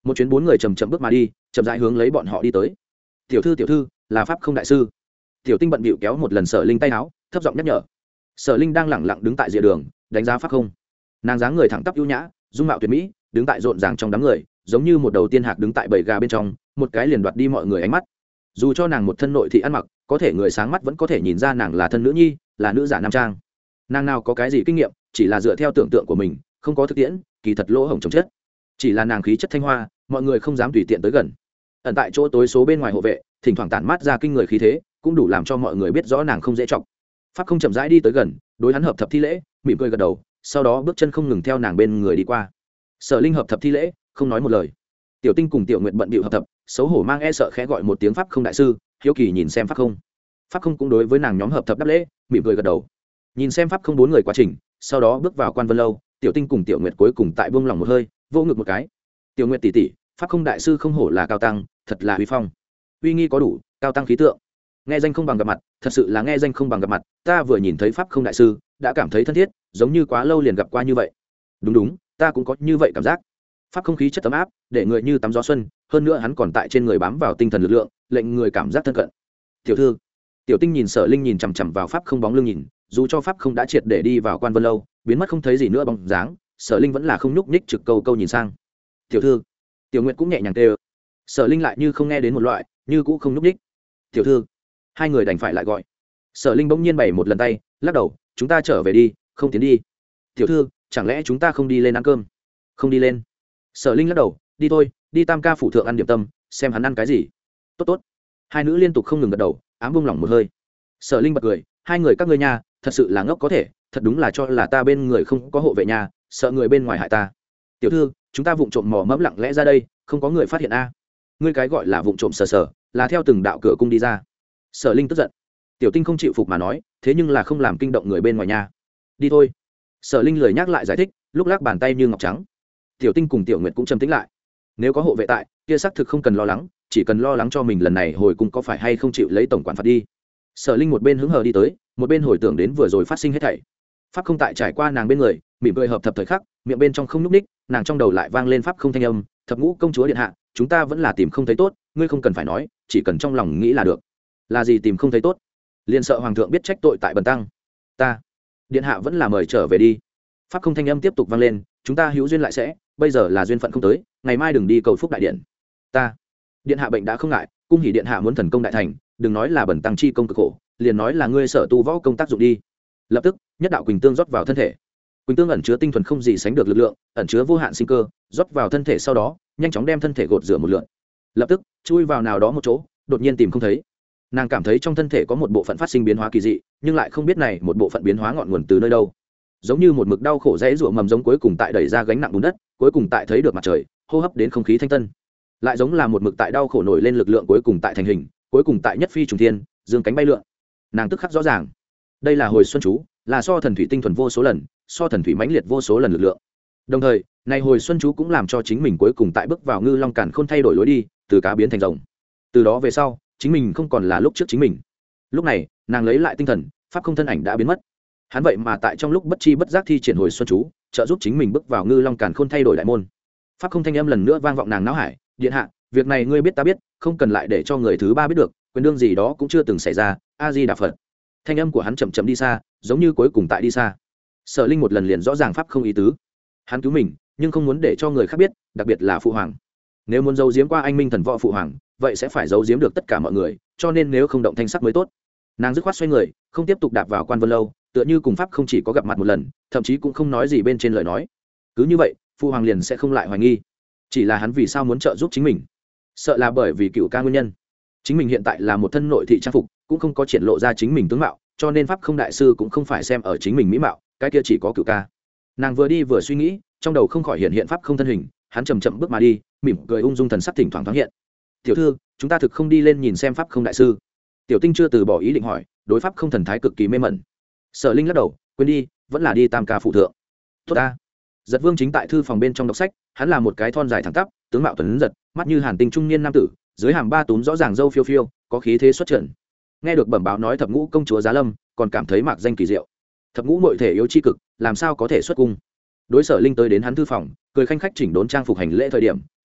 một chuyến bốn người chầm chậm bước mà đi, chậm rãi hướng lấy bọn họ đi tới. Tiểu thư tiểu thư, là pháp không đại sư. Tiểu Tinh bận bịu kéo một lần Sở Linh tay áo, thấp giọng nhắc nhở. Sở Linh đang lẳng lặng đứng tại rìa đường, đánh giá pháp không. Nàng dáng người thẳng tắp ưu nhã, dung mạo tuyệt mỹ, đứng tại rộn ràng trong đám người, giống như một đầu tiên hạc đứng tại bầy gà bên trong, một cái liền đoạt đi mọi người ánh mắt. Dù cho nàng một thân nội thị ăn mặc, có thể người sáng mắt vẫn có thể nhìn ra nàng là thân nữ nhi, là nữ giả nam trang. Nàng nào có cái gì kinh nghiệm, chỉ là dựa theo tưởng tượng của mình, không có thực tiễn, kỳ thật lỗ hổng chồng chất. Chỉ là nàng khí chất thanh hoa, mọi người không dám tùy tiện tới gần. Ẩn tại chỗ tối số bên ngoài hộ vệ, thỉnh thoảng tản mát ra kinh người khí thế, cũng đủ làm cho mọi người biết rõ nàng không dễ trọng. Pháp không chậm rãi đi tới gần, đối hắn hợp thập thi lễ, mỉm cười gật đầu, sau đó bước chân không ngừng theo nàng bên người đi qua. Sở Linh hợp thập thi lễ, không nói một lời. Tiểu Tinh cùng Tiểu Nguyệt bận bịu hợp thập, xấu hổ mang e sợ khẽ gọi một tiếng pháp không đại sư, hiếu kỳ nhìn xem pháp không. Pháp không cũng đối với nàng nhóm hợp thập đáp lễ, mỉm cười gật đầu. Nhìn xem pháp không bốn người quá trình, sau đó bước vào Quan Vân lâu. Tiểu Tinh cùng Tiểu Nguyệt cuối cùng tại buông lòng một hơi, vô ngực một cái. Tiểu Nguyệt tỷ tỷ, pháp không đại sư không hổ là cao tăng, thật là uy phong, uy nghi có đủ, cao tăng khí tượng. Nghe danh không bằng gặp mặt, thật sự là nghe danh không bằng gặp mặt. Ta vừa nhìn thấy pháp không đại sư, đã cảm thấy thân thiết, giống như quá lâu liền gặp qua như vậy. Đúng đúng, ta cũng có như vậy cảm giác. Pháp không khí chất ấm áp, để người như tắm gió xuân, hơn nữa hắn còn tại trên người bám vào tinh thần lực lượng, lệnh người cảm giác thân cận. Tiểu thư, Tiểu Tinh nhìn Sở Linh nhìn chằm chằm vào pháp không bóng lưng nhìn, dù cho pháp không đã triệt để đi vào Quan Vân lâu, biến mất không thấy gì nữa bóng dáng, Sở Linh vẫn là không nhúc nhích, trực câu câu nhìn sang. Tiểu thư, Tiểu Nguyệt cũng nhẹ nhàng tê. Sở Linh lại như không nghe đến một loại, như cũ không nhúc nhích. Tiểu thư, hai người đành phải lại gọi. Sở Linh bỗng nhiên bày một lần tay, lắc đầu, chúng ta trở về đi, không tiến đi. Tiểu thư, chẳng lẽ chúng ta không đi lên ăn cơm? Không đi lên. Sở Linh lắc đầu, đi thôi, đi Tam ca phủ thượng ăn điểm tâm, xem hắn ăn cái gì. Tốt tốt. Hai nữ liên tục không ngừng gật đầu, ám buông lỏng một hơi. Sở Linh bật cười, hai người các ngươi nha, thật sự là ngốc có thể, thật đúng là cho là ta bên người không có hộ vệ nhà, sợ người bên ngoài hại ta. Tiểu thư, chúng ta vụng trộm mò mẫm lặng lẽ ra đây, không có người phát hiện a. Ngươi cái gọi là vụng trộm sờ sờ, là theo từng đạo cửa cung đi ra. Sở Linh tức giận. Tiểu Tinh không chịu phục mà nói, thế nhưng là không làm kinh động người bên ngoài nhà. Đi thôi. Sở Linh lười nhắc lại giải thích, lúc lắc bàn tay như ngọc trắng. Tiểu Tinh cùng Tiểu Nguyệt cũng trầm tĩnh lại. Nếu có hộ vệ tại, kia xác thực không cần lo lắng, chỉ cần lo lắng cho mình lần này hồi cung có phải hay không chịu lấy tổng quản phạt đi. Sở Linh một bên hứng hờ đi tới, một bên hồi tưởng đến vừa rồi phát sinh hết thảy. Pháp không tại trải qua nàng bên người, mỉm cười hợp thập thời khắc, miệng bên trong không nhúc ních, nàng trong đầu lại vang lên pháp không thanh âm, thập ngũ công chúa điện hạ, chúng ta vẫn là tìm không thấy tốt, ngươi không cần phải nói, chỉ cần trong lòng nghĩ là được. Là gì tìm không thấy tốt? Liền sợ hoàng thượng biết trách tội tại bần tăng. Ta, điện hạ vẫn là mời trở về đi. Pháp không thanh âm tiếp tục vang lên, chúng ta hữu duyên lại sẽ, bây giờ là duyên phận không tới, ngày mai đừng đi cầu phúc đại điện. Ta, điện hạ bệnh đã không ngại, cung hỉ điện hạ muốn thần công đại thành, đừng nói là bần tăng chi công cực khổ, liền nói là ngươi sở tu võ công tác dụng đi. Lập tức, nhất đạo quỳnh tương rót vào thân thể. Quỳnh tương ẩn chứa tinh thuần không gì sánh được lực lượng, ẩn chứa vô hạn sinh cơ, rót vào thân thể sau đó, nhanh chóng đem thân thể gột rửa một lượt. Lập tức, chui vào nào đó một chỗ, đột nhiên tìm không thấy. Nàng cảm thấy trong thân thể có một bộ phận phát sinh biến hóa kỳ dị, nhưng lại không biết này một bộ phận biến hóa ngọn nguồn từ nơi đâu. Giống như một mực đau khổ dãy rủa mầm giống cuối cùng tại đẩy ra gánh nặng bùn đất, cuối cùng tại thấy được mặt trời, hô hấp đến không khí thanh tân. Lại giống là một mực tại đau khổ nổi lên lực lượng cuối cùng tại thành hình, cuối cùng tại nhất phi trùng thiên, dương cánh bay lượn. Nàng tức khắc rõ ràng, đây là hồi xuân chú, là so thần thủy tinh thuần vô số lần, so thần thủy mãnh liệt vô số lần lực lượng. Đồng thời, này hồi xuân chú cũng làm cho chính mình cuối cùng tại bước vào ngư long càn khôn thay đổi lối đi, từ cá biến thành rồng. Từ đó về sau, chính mình không còn là lúc trước chính mình. Lúc này, nàng lấy lại tinh thần, pháp không thân ảnh đã biến mất. Hắn vậy mà tại trong lúc bất chi bất giác thi triển hồi xuân chú, trợ giúp chính mình bước vào ngư long càn khôn thay đổi đại môn. Pháp không thanh âm lần nữa vang vọng nàng não hải, điện hạ, việc này ngươi biết ta biết, không cần lại để cho người thứ ba biết được, quyền đương gì đó cũng chưa từng xảy ra, a di đà phật. Thanh âm của hắn chậm chậm đi xa, giống như cuối cùng tại đi xa. Sở Linh một lần liền rõ ràng pháp không ý tứ. Hắn cứu mình, nhưng không muốn để cho người khác biết, đặc biệt là phụ hoàng. Nếu muốn giấu giếm qua anh minh thần võ phụ hoàng, vậy sẽ phải giấu giếm được tất cả mọi người, cho nên nếu không động thanh sắc mới tốt. Nàng dứt khoát xoay người, không tiếp tục đạp vào Quan Vân lâu, tựa như cùng pháp không chỉ có gặp mặt một lần, thậm chí cũng không nói gì bên trên lời nói. Cứ như vậy, phụ hoàng liền sẽ không lại hoài nghi. Chỉ là hắn vì sao muốn trợ giúp chính mình? Sợ là bởi vì cựu ca nguyên nhân. Chính mình hiện tại là một thân nội thị trang phục, cũng không có triển lộ ra chính mình tướng mạo, cho nên pháp không đại sư cũng không phải xem ở chính mình mỹ mạo, cái kia chỉ có cựu ca. Nàng vừa đi vừa suy nghĩ, trong đầu không khỏi hiện hiện pháp không thân hình, hắn chậm chậm bước mà đi, mỉm cười ung dung thần sắc thỉnh thoảng thoáng hiện. Tiểu thư, chúng ta thực không đi lên nhìn xem pháp không đại sư? Tiểu Tinh chưa từ bỏ ý định hỏi, đối pháp không thần thái cực kỳ mê mẩn. Sở Linh lắc đầu, quên đi, vẫn là đi Tam ca phụ thượng. Tốt ta. Giật Vương chính tại thư phòng bên trong đọc sách, hắn là một cái thon dài thẳng tắp, tướng mạo tuấn giật, mắt như hàn tinh trung niên nam tử, dưới hàm ba túm rõ ràng râu phiêu phiêu, có khí thế xuất trần. Nghe được bẩm báo nói thập ngũ công chúa Giá Lâm, còn cảm thấy mạc danh kỳ diệu. Thập ngũ muội thể yếu chi cực, làm sao có thể xuất cung? Đối Sở Linh tới đến hắn thư phòng, cười khanh khách chỉnh đốn trang phục hành lễ thời điểm,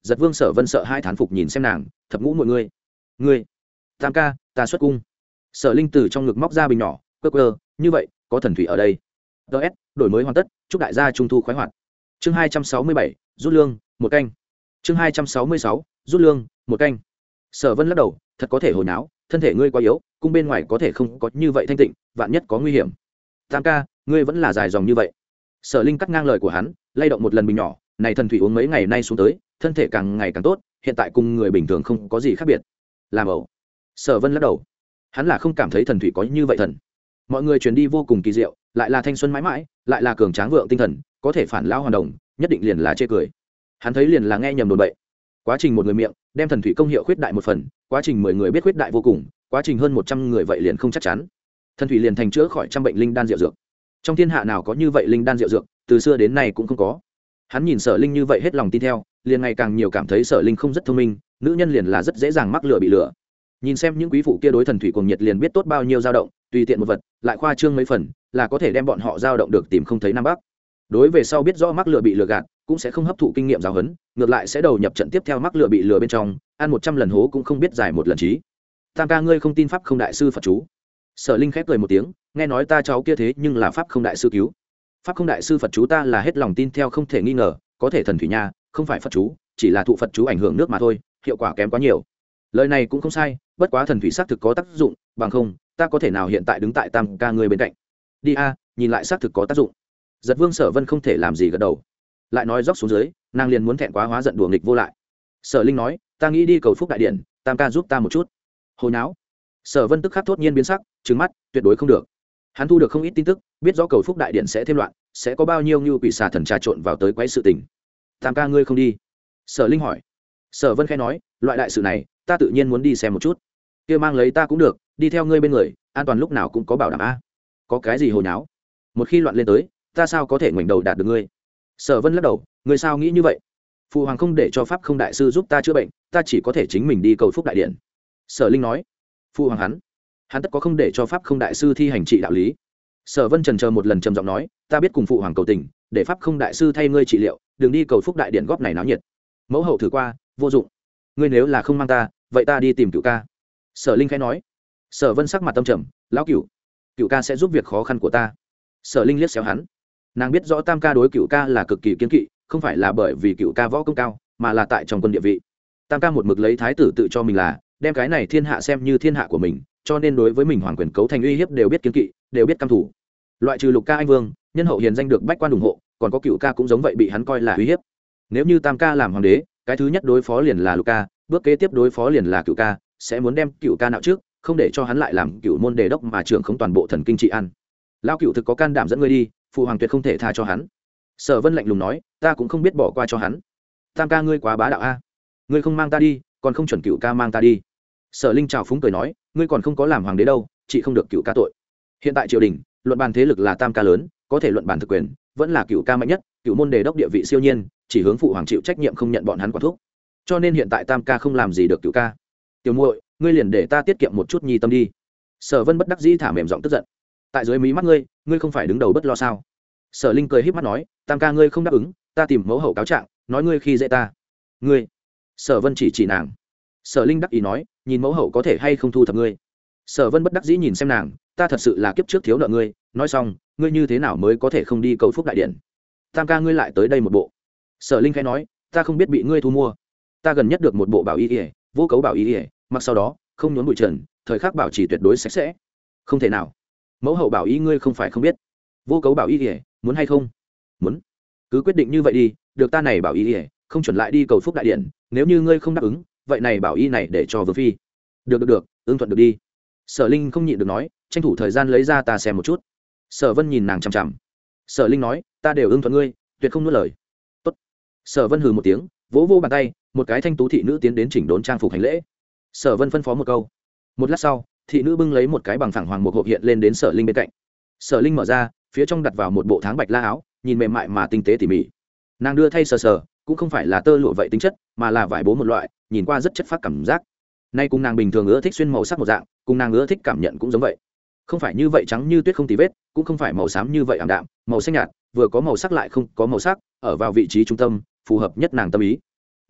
giật vương sở vân sợ hai thán phục nhìn xem nàng, thập ngũ mọi người, ngươi tam ca ta xuất cung. Sở linh từ trong ngực móc ra bình nhỏ, cơ cơ như vậy có thần thủy ở đây. ts đổi mới hoàn tất, chúc đại gia trung thu khoái hoạt. Chương hai trăm sáu mươi bảy, rút lương một canh. Chương hai trăm sáu mươi sáu, rút lương một canh. Sở vân lắc đầu, thật có thể hồi náo, thân thể ngươi quá yếu, cung bên ngoài có thể không có như vậy thanh tịnh, vạn nhất có nguy hiểm. Tam ca ngươi vẫn là dài dòng như vậy. Sở linh cắt ngang lời của hắn, lay động một lần bình nhỏ, này thần thủy uống mấy ngày nay xuống tới, thân thể càng ngày càng tốt, hiện tại cùng người bình thường không có gì khác biệt. Làm ẩu. Sở vân lắc đầu, hắn là không cảm thấy thần thủy có như vậy thần. Mọi người truyền đi vô cùng kỳ diệu, lại là thanh xuân mãi mãi, lại là cường tráng vượng tinh thần, có thể phản lao hoàn đồng, nhất định liền là chê cười. Hắn thấy liền là nghe nhầm đồn bậy. Quá trình một người miệng đem thần thủy công hiệu khuyết đại một phần, quá trình mười người biết khuyết đại vô cùng, quá trình hơn một trăm người vậy liền không chắc chắn. Thần thủy liền thành chữa khỏi trăm bệnh linh đan diệu dược. Trong thiên hạ nào có như vậy linh đan diệu dược, từ xưa đến nay cũng không có. Hắn nhìn Sở Linh như vậy hết lòng tin theo, liền ngày càng nhiều cảm thấy Sở Linh không rất thông minh, nữ nhân liền là rất dễ dàng mắc lừa bị lừa. Nhìn xem những quý phụ kia đối thần thủy cuồng nhiệt liền biết tốt bao nhiêu dao động, tùy tiện một vật, lại khoa trương mấy phần, là có thể đem bọn họ dao động được tìm không thấy nam bắc. Đối về sau biết rõ mắc lừa bị lừa gạt, cũng sẽ không hấp thụ kinh nghiệm giáo huấn, ngược lại sẽ đầu nhập trận tiếp theo mắc lừa bị lừa bên trong, ăn một trăm lần hố cũng không biết giải một lần trí. Tam ca ngươi không tin pháp không đại sư Phật chú. Sở Linh khép cười một tiếng, nghe nói ta cháu kia thế nhưng là pháp không đại sư cứu. Pháp không đại sư Phật chú ta là hết lòng tin theo không thể nghi ngờ, có thể thần thủy nha, không phải Phật chú, chỉ là thụ Phật chú ảnh hưởng nước mà thôi, hiệu quả kém quá nhiều. Lời này cũng không sai, bất quá thần thủy xác thực có tác dụng, bằng không ta có thể nào hiện tại đứng tại tam ca ngươi bên cạnh. Đi a, nhìn lại xác thực có tác dụng. Giật vương Sở Vân không thể làm gì gật đầu, lại nói dốc xuống dưới, nàng liền muốn thẹn quá hóa giận đùa nghịch vô lại. Sở Linh nói, ta nghĩ đi cầu phúc đại điện, tam ca giúp ta một chút. Hồi náo. Sở Vân tức khắc thốt nhiên biến sắc, trừng mắt, tuyệt đối không được. Hắn thu được không ít tin tức, biết rõ cầu phúc đại điện sẽ thêm loạn, sẽ có bao nhiêu như quỷ xà thần trà trộn vào tới quấy sự tình. Tam ca ngươi không đi? Sở Linh hỏi. Sở Vân khẽ nói, loại đại sự này, ta tự nhiên muốn đi xem một chút. Kia mang lấy ta cũng được, đi theo ngươi bên người, an toàn lúc nào cũng có bảo đảm a. Có cái gì hồi náo? Một khi loạn lên tới, ta sao có thể ngoảnh đầu đạt được ngươi? Sở Vân lắc đầu, ngươi sao nghĩ như vậy? Phụ hoàng không để cho pháp không đại sư giúp ta chữa bệnh, ta chỉ có thể chính mình đi cầu phúc đại điện. Sở Linh nói. Phụ hoàng hắn, hắn tất có không để cho pháp không đại sư thi hành trị đạo lý. Sở Vân trần chờ một lần trầm giọng nói, ta biết cùng phụ hoàng cầu tình, để pháp không đại sư thay ngươi trị liệu, đừng đi cầu phúc đại điện góp này náo nhiệt. Mẫu hậu thử qua, vô dụng. Ngươi nếu là không mang ta, vậy ta đi tìm Cửu ca. Sở Linh khẽ nói. Sở Vân sắc mặt tâm trầm, lão Cửu, Cửu ca sẽ giúp việc khó khăn của ta. Sở Linh liếc xéo hắn, nàng biết rõ tam ca đối Cửu ca là cực kỳ kiên kỵ, không phải là bởi vì Cửu ca võ công cao, mà là tại trong quân địa vị. Tam ca một mực lấy thái tử tự cho mình là đem cái này thiên hạ xem như thiên hạ của mình, cho nên đối với mình hoàng quyền cấu thành uy hiếp đều biết kiên kỵ, đều biết căm thủ. Loại trừ Lục ca anh vương, nhân hậu hiền danh được bách quan ủng hộ, còn có Cửu ca cũng giống vậy bị hắn coi là uy hiếp. Nếu như tam ca làm hoàng đế, cái thứ nhất đối phó liền là Lục ca, bước kế tiếp đối phó liền là Cửu ca, sẽ muốn đem Cửu ca nạo trước, không để cho hắn lại làm Cửu môn đề đốc mà trưởng không toàn bộ thần kinh trị ăn. Lão Cửu thực có can đảm dẫn ngươi đi, phụ hoàng tuyệt không thể tha cho hắn. Sở Vân lạnh lùng nói, ta cũng không biết bỏ qua cho hắn. Tam ca ngươi quá bá đạo a, ngươi không mang ta đi, còn không chuẩn Cửu ca mang ta đi. Sở Linh trào phúng cười nói, ngươi còn không có làm hoàng đế đâu, chị không được Cửu ca tội. Hiện tại triều đình luận bàn thế lực là tam ca lớn, có thể luận bàn thực quyền vẫn là Cửu ca mạnh nhất, Cửu môn đề đốc địa vị siêu nhiên, chỉ hướng phụ hoàng chịu trách nhiệm không nhận bọn hắn quản thúc. Cho nên hiện tại tam ca không làm gì được Cửu ca. Tiểu muội, ngươi liền để ta tiết kiệm một chút nhi tâm đi. Sở Vân bất đắc dĩ thả mềm giọng tức giận. Tại dưới mí mắt ngươi, ngươi không phải đứng đầu bất lo sao? Sở Linh cười híp mắt nói, tam ca ngươi không đáp ứng, ta tìm mẫu hậu cáo trạng, nói ngươi khi dễ ta. Ngươi? Sở Vân chỉ chỉ nàng. Sở Linh đắc ý nói, nhìn mẫu hậu có thể hay không thu thập ngươi. Sở Vân bất đắc dĩ nhìn xem nàng, ta thật sự là kiếp trước thiếu nợ ngươi, nói xong, ngươi như thế nào mới có thể không đi cầu phúc đại điện? Tam ca ngươi lại tới đây một bộ. Sở Linh khẽ nói, ta không biết bị ngươi thu mua, ta gần nhất được một bộ bảo y ỉa, vô cấu bảo y ỉa, mặc sau đó không nhốn bụi trần, thời khắc bảo trì tuyệt đối sạch sẽ. Không thể nào. Mẫu hậu bảo y ngươi không phải không biết, vô cấu bảo y ỉa, muốn hay không? Muốn. Cứ quyết định như vậy đi, được ta này bảo y ỉa, không chuẩn lại đi cầu phúc đại điện, nếu như ngươi không đáp ứng, vậy này bảo y này để cho vương phi. Được được được, ưng thuận được đi. Sở Linh không nhịn được nói, tranh thủ thời gian lấy ra ta xem một chút. Sở Vân nhìn nàng chằm chằm. Sở Linh nói, ta đều ưng thuận ngươi, tuyệt không nuốt lời. Tốt. Sở Vân hừ một tiếng, vỗ vỗ bàn tay, một cái thanh tú thị nữ tiến đến chỉnh đốn trang phục hành lễ. Sở Vân phân phó một câu. Một lát sau, thị nữ bưng lấy một cái bằng phẳng hoàng một hộp hiện lên đến Sở Linh bên cạnh. Sở Linh mở ra, phía trong đặt vào một bộ tháng bạch la áo, nhìn mềm mại mà tinh tế tỉ mỉ. Nàng đưa thay sờ sờ, cũng không phải là tơ lụa vậy tính chất, mà là vải bố một loại, nhìn qua rất chất phác cảm giác. Nay cùng nàng bình thường ưa thích xuyên màu sắc một dạng, cùng nàng ưa thích cảm nhận cũng giống vậy. Không phải như vậy trắng như tuyết không tì vết, cũng không phải màu xám như vậy ảm đạm, màu xanh nhạt, vừa có màu sắc lại không có màu sắc, ở vào vị trí trung tâm, phù hợp nhất nàng tâm ý.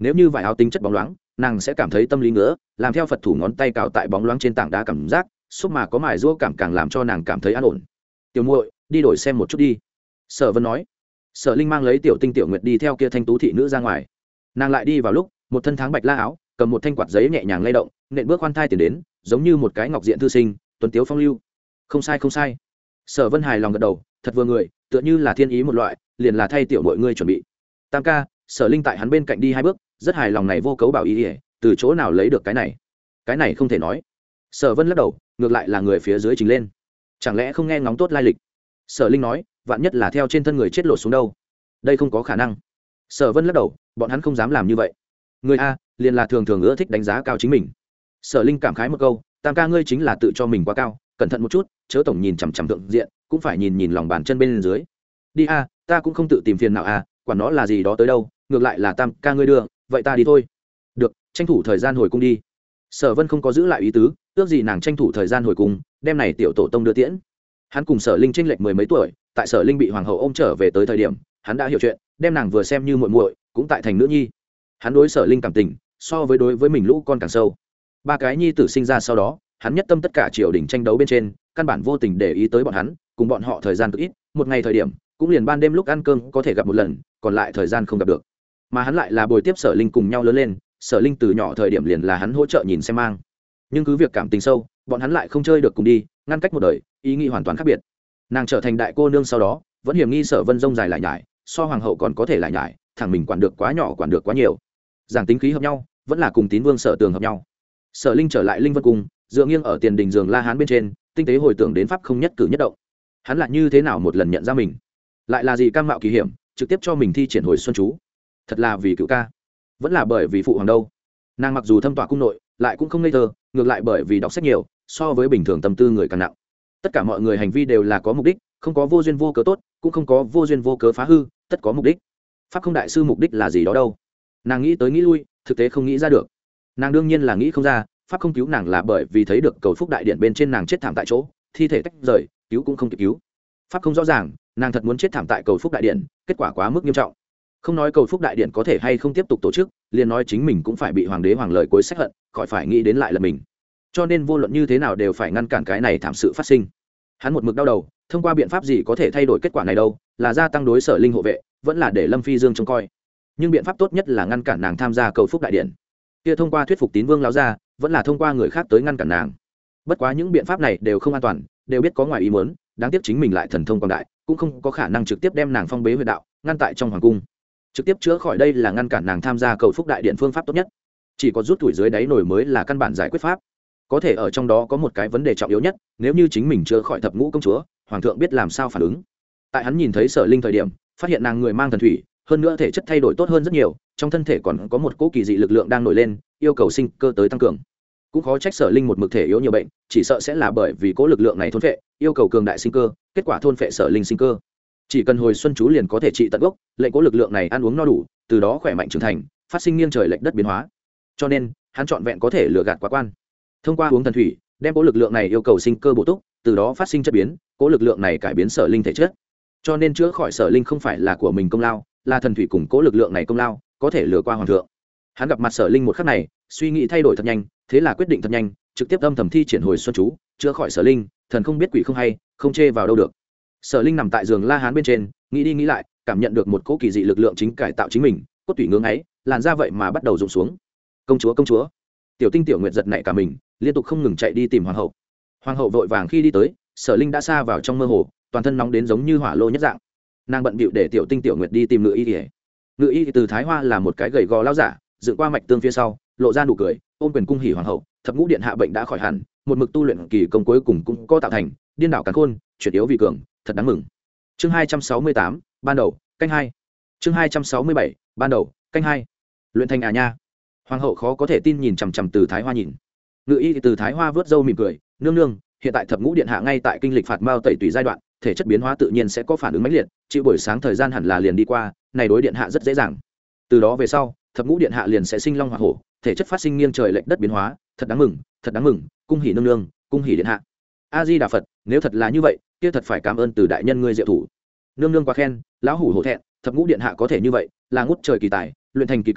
nếu như vải áo tính chất bóng loáng nàng sẽ cảm thấy tâm lý ngứa, làm theo phật thủ ngón tay cào tại bóng loáng trên tảng đá cảm giác xúc mà có mài rũa cảm càng làm cho nàng cảm thấy an ổn. Tiểu muội, đi đổi xem một chút đi, Sở Vân nói. Sở Linh mang lấy Tiểu Tinh Tiểu Nguyệt đi theo kia thanh tú thị nữ ra ngoài. Nàng lại đi vào lúc một thân tháng bạch la áo, cầm một thanh quạt giấy nhẹ nhàng lay động, nện bước khoan thai tiền đến, giống như một cái ngọc diện thư sinh, tuấn tiếu phong lưu. Không sai không sai. Sở Vân hài lòng gật đầu, thật vừa người, tựa như là thiên ý một loại, liền là thay tiểu muội ngươi chuẩn bị. Tam ca, Sở Linh tại hắn bên cạnh đi hai bước, rất hài lòng này vô cấu bảo ý, ý từ chỗ nào lấy được cái này? Cái này không thể nói. Sở Vân lắc đầu, ngược lại là người phía dưới trình lên. Chẳng lẽ không nghe ngóng tốt lai lịch? Sở Linh nói, vạn nhất là theo trên thân người chết lột xuống đâu? Đây không có khả năng. Sở Vân lắc đầu, bọn hắn không dám làm như vậy. Người a, liền là thường thường ưa thích đánh giá cao chính mình. Sở Linh cảm khái một câu, tam ca ngươi chính là tự cho mình quá cao, cẩn thận một chút, chớ tổng nhìn chằm chằm thượng diện, cũng phải nhìn nhìn lòng bàn chân bên dưới. Đi a, ta cũng không tự tìm phiền nào a, quản nó là gì đó tới đâu, ngược lại là tam ca ngươi đưa, vậy ta đi thôi. Được, tranh thủ thời gian hồi cung đi. Sở Vân không có giữ lại ý tứ, ước gì nàng tranh thủ thời gian hồi cung, đem này tiểu tổ tông đưa tiễn. Hắn cùng Sở Linh chênh lệch mười mấy tuổi, tại Sở Linh bị hoàng hậu ôm trở về tới thời điểm, hắn đã hiểu chuyện, đem nàng vừa xem như muội muội, cũng tại thành nữ nhi. Hắn đối Sở Linh cảm tình, so với đối với mình lũ con càng sâu. Ba cái nhi tử sinh ra sau đó, hắn nhất tâm tất cả triều đình tranh đấu bên trên, căn bản vô tình để ý tới bọn hắn, cùng bọn họ thời gian cực ít, một ngày thời điểm, cũng liền ban đêm lúc ăn cơm có thể gặp một lần, còn lại thời gian không gặp được. Mà hắn lại là bồi tiếp Sở Linh cùng nhau lớn lên, Sở Linh từ nhỏ thời điểm liền là hắn hỗ trợ nhìn xem mang. Nhưng cứ việc cảm tình sâu, bọn hắn lại không chơi được cùng đi, ngăn cách một đời, ý nghĩ hoàn toàn khác biệt. Nàng trở thành đại cô nương sau đó, vẫn hiểm nghi Sở Vân rông dài lại nhải, so hoàng hậu còn có thể lại nhải, thằng mình quản được quá nhỏ quản được quá nhiều. Giảng tính khí hợp nhau, vẫn là cùng Tín Vương Sở Tường hợp nhau. Sở Linh trở lại Linh Vân cung, dựa nghiêng ở tiền đình giường La Hán bên trên, tinh tế hồi tưởng đến pháp không nhất cử nhất động. Hắn lại như thế nào một lần nhận ra mình, lại là gì cam mạo kỳ hiểm, trực tiếp cho mình thi triển hồi xuân chú. Thật là vì cựu ca, vẫn là bởi vì phụ hoàng đâu. Nàng mặc dù thâm tỏa cung nội, lại cũng không ngây thơ, ngược lại bởi vì đọc sách nhiều, so với bình thường tâm tư người càng nặng. Tất cả mọi người hành vi đều là có mục đích, không có vô duyên vô cớ tốt, cũng không có vô duyên vô cớ phá hư, tất có mục đích. Pháp không đại sư mục đích là gì đó đâu? Nàng nghĩ tới nghĩ lui, thực tế không nghĩ ra được. Nàng đương nhiên là nghĩ không ra, pháp không cứu nàng là bởi vì thấy được cầu phúc đại điện bên trên nàng chết thảm tại chỗ, thi thể tách rời, cứu cũng không kịp cứu. Pháp không rõ ràng, nàng thật muốn chết thảm tại cầu phúc đại điện, kết quả quá mức nghiêm trọng. Không nói cầu phúc đại điện có thể hay không tiếp tục tổ chức, liền nói chính mình cũng phải bị hoàng đế hoàng lợi cuối sách hận, khỏi phải nghĩ đến lại là mình. Cho nên vô luận như thế nào đều phải ngăn cản cái này thảm sự phát sinh. Hắn một mực đau đầu, thông qua biện pháp gì có thể thay đổi kết quả này đâu, là gia tăng đối Sở Linh hộ vệ, vẫn là để Lâm Phi Dương trông coi. Nhưng biện pháp tốt nhất là ngăn cản nàng tham gia cầu phúc đại điện. Kia thông qua thuyết phục Tín Vương lão gia, vẫn là thông qua người khác tới ngăn cản nàng. Bất quá những biện pháp này đều không an toàn, đều biết có ngoài ý muốn, đáng tiếc chính mình lại thần thông quảng đại, cũng không có khả năng trực tiếp đem nàng phong bế huyệt đạo, ngăn tại trong hoàng cung. Trực tiếp chữa khỏi đây là ngăn cản nàng tham gia cầu phúc đại điện phương pháp tốt nhất. Chỉ có rút tuổi dưới đáy nổi mới là căn bản giải quyết pháp. Có thể ở trong đó có một cái vấn đề trọng yếu nhất, nếu như chính mình chữa khỏi thập ngũ công chúa, hoàng thượng biết làm sao phản ứng. Tại hắn nhìn thấy Sở Linh thời điểm, phát hiện nàng người mang thần thủy, hơn nữa thể chất thay đổi tốt hơn rất nhiều, trong thân thể còn có một cỗ kỳ dị lực lượng đang nổi lên, yêu cầu sinh cơ tới tăng cường. Cũng khó trách Sở Linh một mực thể yếu nhiều bệnh, chỉ sợ sẽ là bởi vì cỗ lực lượng này thôn phệ, yêu cầu cường đại sinh cơ, kết quả thôn phệ Sở Linh sinh cơ. Chỉ cần hồi xuân chú liền có thể trị tận gốc, lệnh cỗ lực lượng này ăn uống no đủ, từ đó khỏe mạnh trưởng thành, phát sinh nghiêng trời lệch đất biến hóa. Cho nên, hắn chọn vẹn có thể lừa gạt quá quan. Thông qua uống thần thủy, đem cỗ lực lượng này yêu cầu sinh cơ bổ túc, từ đó phát sinh chất biến, cỗ lực lượng này cải biến Sở Linh thể chất. Cho nên chữa khỏi Sở Linh không phải là của mình công lao, là thần thủy cùng cỗ lực lượng này công lao, có thể lừa qua hoàng thượng. Hắn gặp mặt Sở Linh một khắc này, suy nghĩ thay đổi thật nhanh, thế là quyết định thật nhanh, trực tiếp âm thầm thi triển hồi xuân chú, chữa khỏi Sở Linh, thần không biết quỷ không hay, không chê vào đâu được. Sở Linh nằm tại giường La Hán bên trên, nghĩ đi nghĩ lại, cảm nhận được một cỗ kỳ dị lực lượng chính cải tạo chính mình, cốt tủy ngưỡng ấy, làn da vậy mà bắt đầu rụng xuống. Công chúa, công chúa! Tiểu Tinh Tiểu Nguyệt giật nảy cả mình, liên tục không ngừng chạy đi tìm hoàng hậu. Hoàng hậu vội vàng khi đi tới, Sở Linh đã xa vào trong mơ hồ, toàn thân nóng đến giống như hỏa lô nhất dạng. Nàng bận bịu để Tiểu Tinh Tiểu Nguyệt đi tìm Ngự Y Y. Ngự Y từ Thái Hoa là một cái gầy gò lão giả, dựng qua mạch tương phía sau, lộ ra nụ cười, ôm quyền cung hỉ hoàng hậu, thập ngũ điện hạ bệnh đã khỏi hẳn, một mực tu luyện kỳ công cuối cùng cũng có tạo thành, điên đảo càn khôn, chuyển yếu vì cường, thật đáng mừng. Chương hai trăm sáu mươi tám, ban đầu, canh hai. Chương hai trăm sáu mươi bảy, ban đầu, canh hai. Luyện thành à nha. Hoàng hậu khó có thể tin nhìn chằm chằm Từ Thái Hoa nhìn. Ngự Y Từ Thái Hoa vớt râu mỉm cười, nương nương, hiện tại thập ngũ điện hạ ngay tại kinh lịch phạt mao tẩy tùy giai đoạn, thể chất biến hóa tự nhiên sẽ có phản ứng mãnh liệt, chịu buổi sáng thời gian hẳn là liền đi qua, này đối điện hạ rất dễ dàng. Từ đó về sau, thập ngũ điện hạ liền sẽ sinh long hỏa hổ, thể chất phát sinh nghiêng trời lệch đất biến hóa, thật đáng mừng, thật đáng mừng, cung hỉ nương nương, cung hỉ điện hạ. A Di Đà Phật, nếu thật là như vậy, kia thật phải cảm ơn Từ đại nhân ngươi diệu thủ. Nương nương quá khen, lão hủ hổ thẹn, thập ngũ điện hạ có thể như vậy, là ngút trời kỳ tài, luyện thành kỳ công,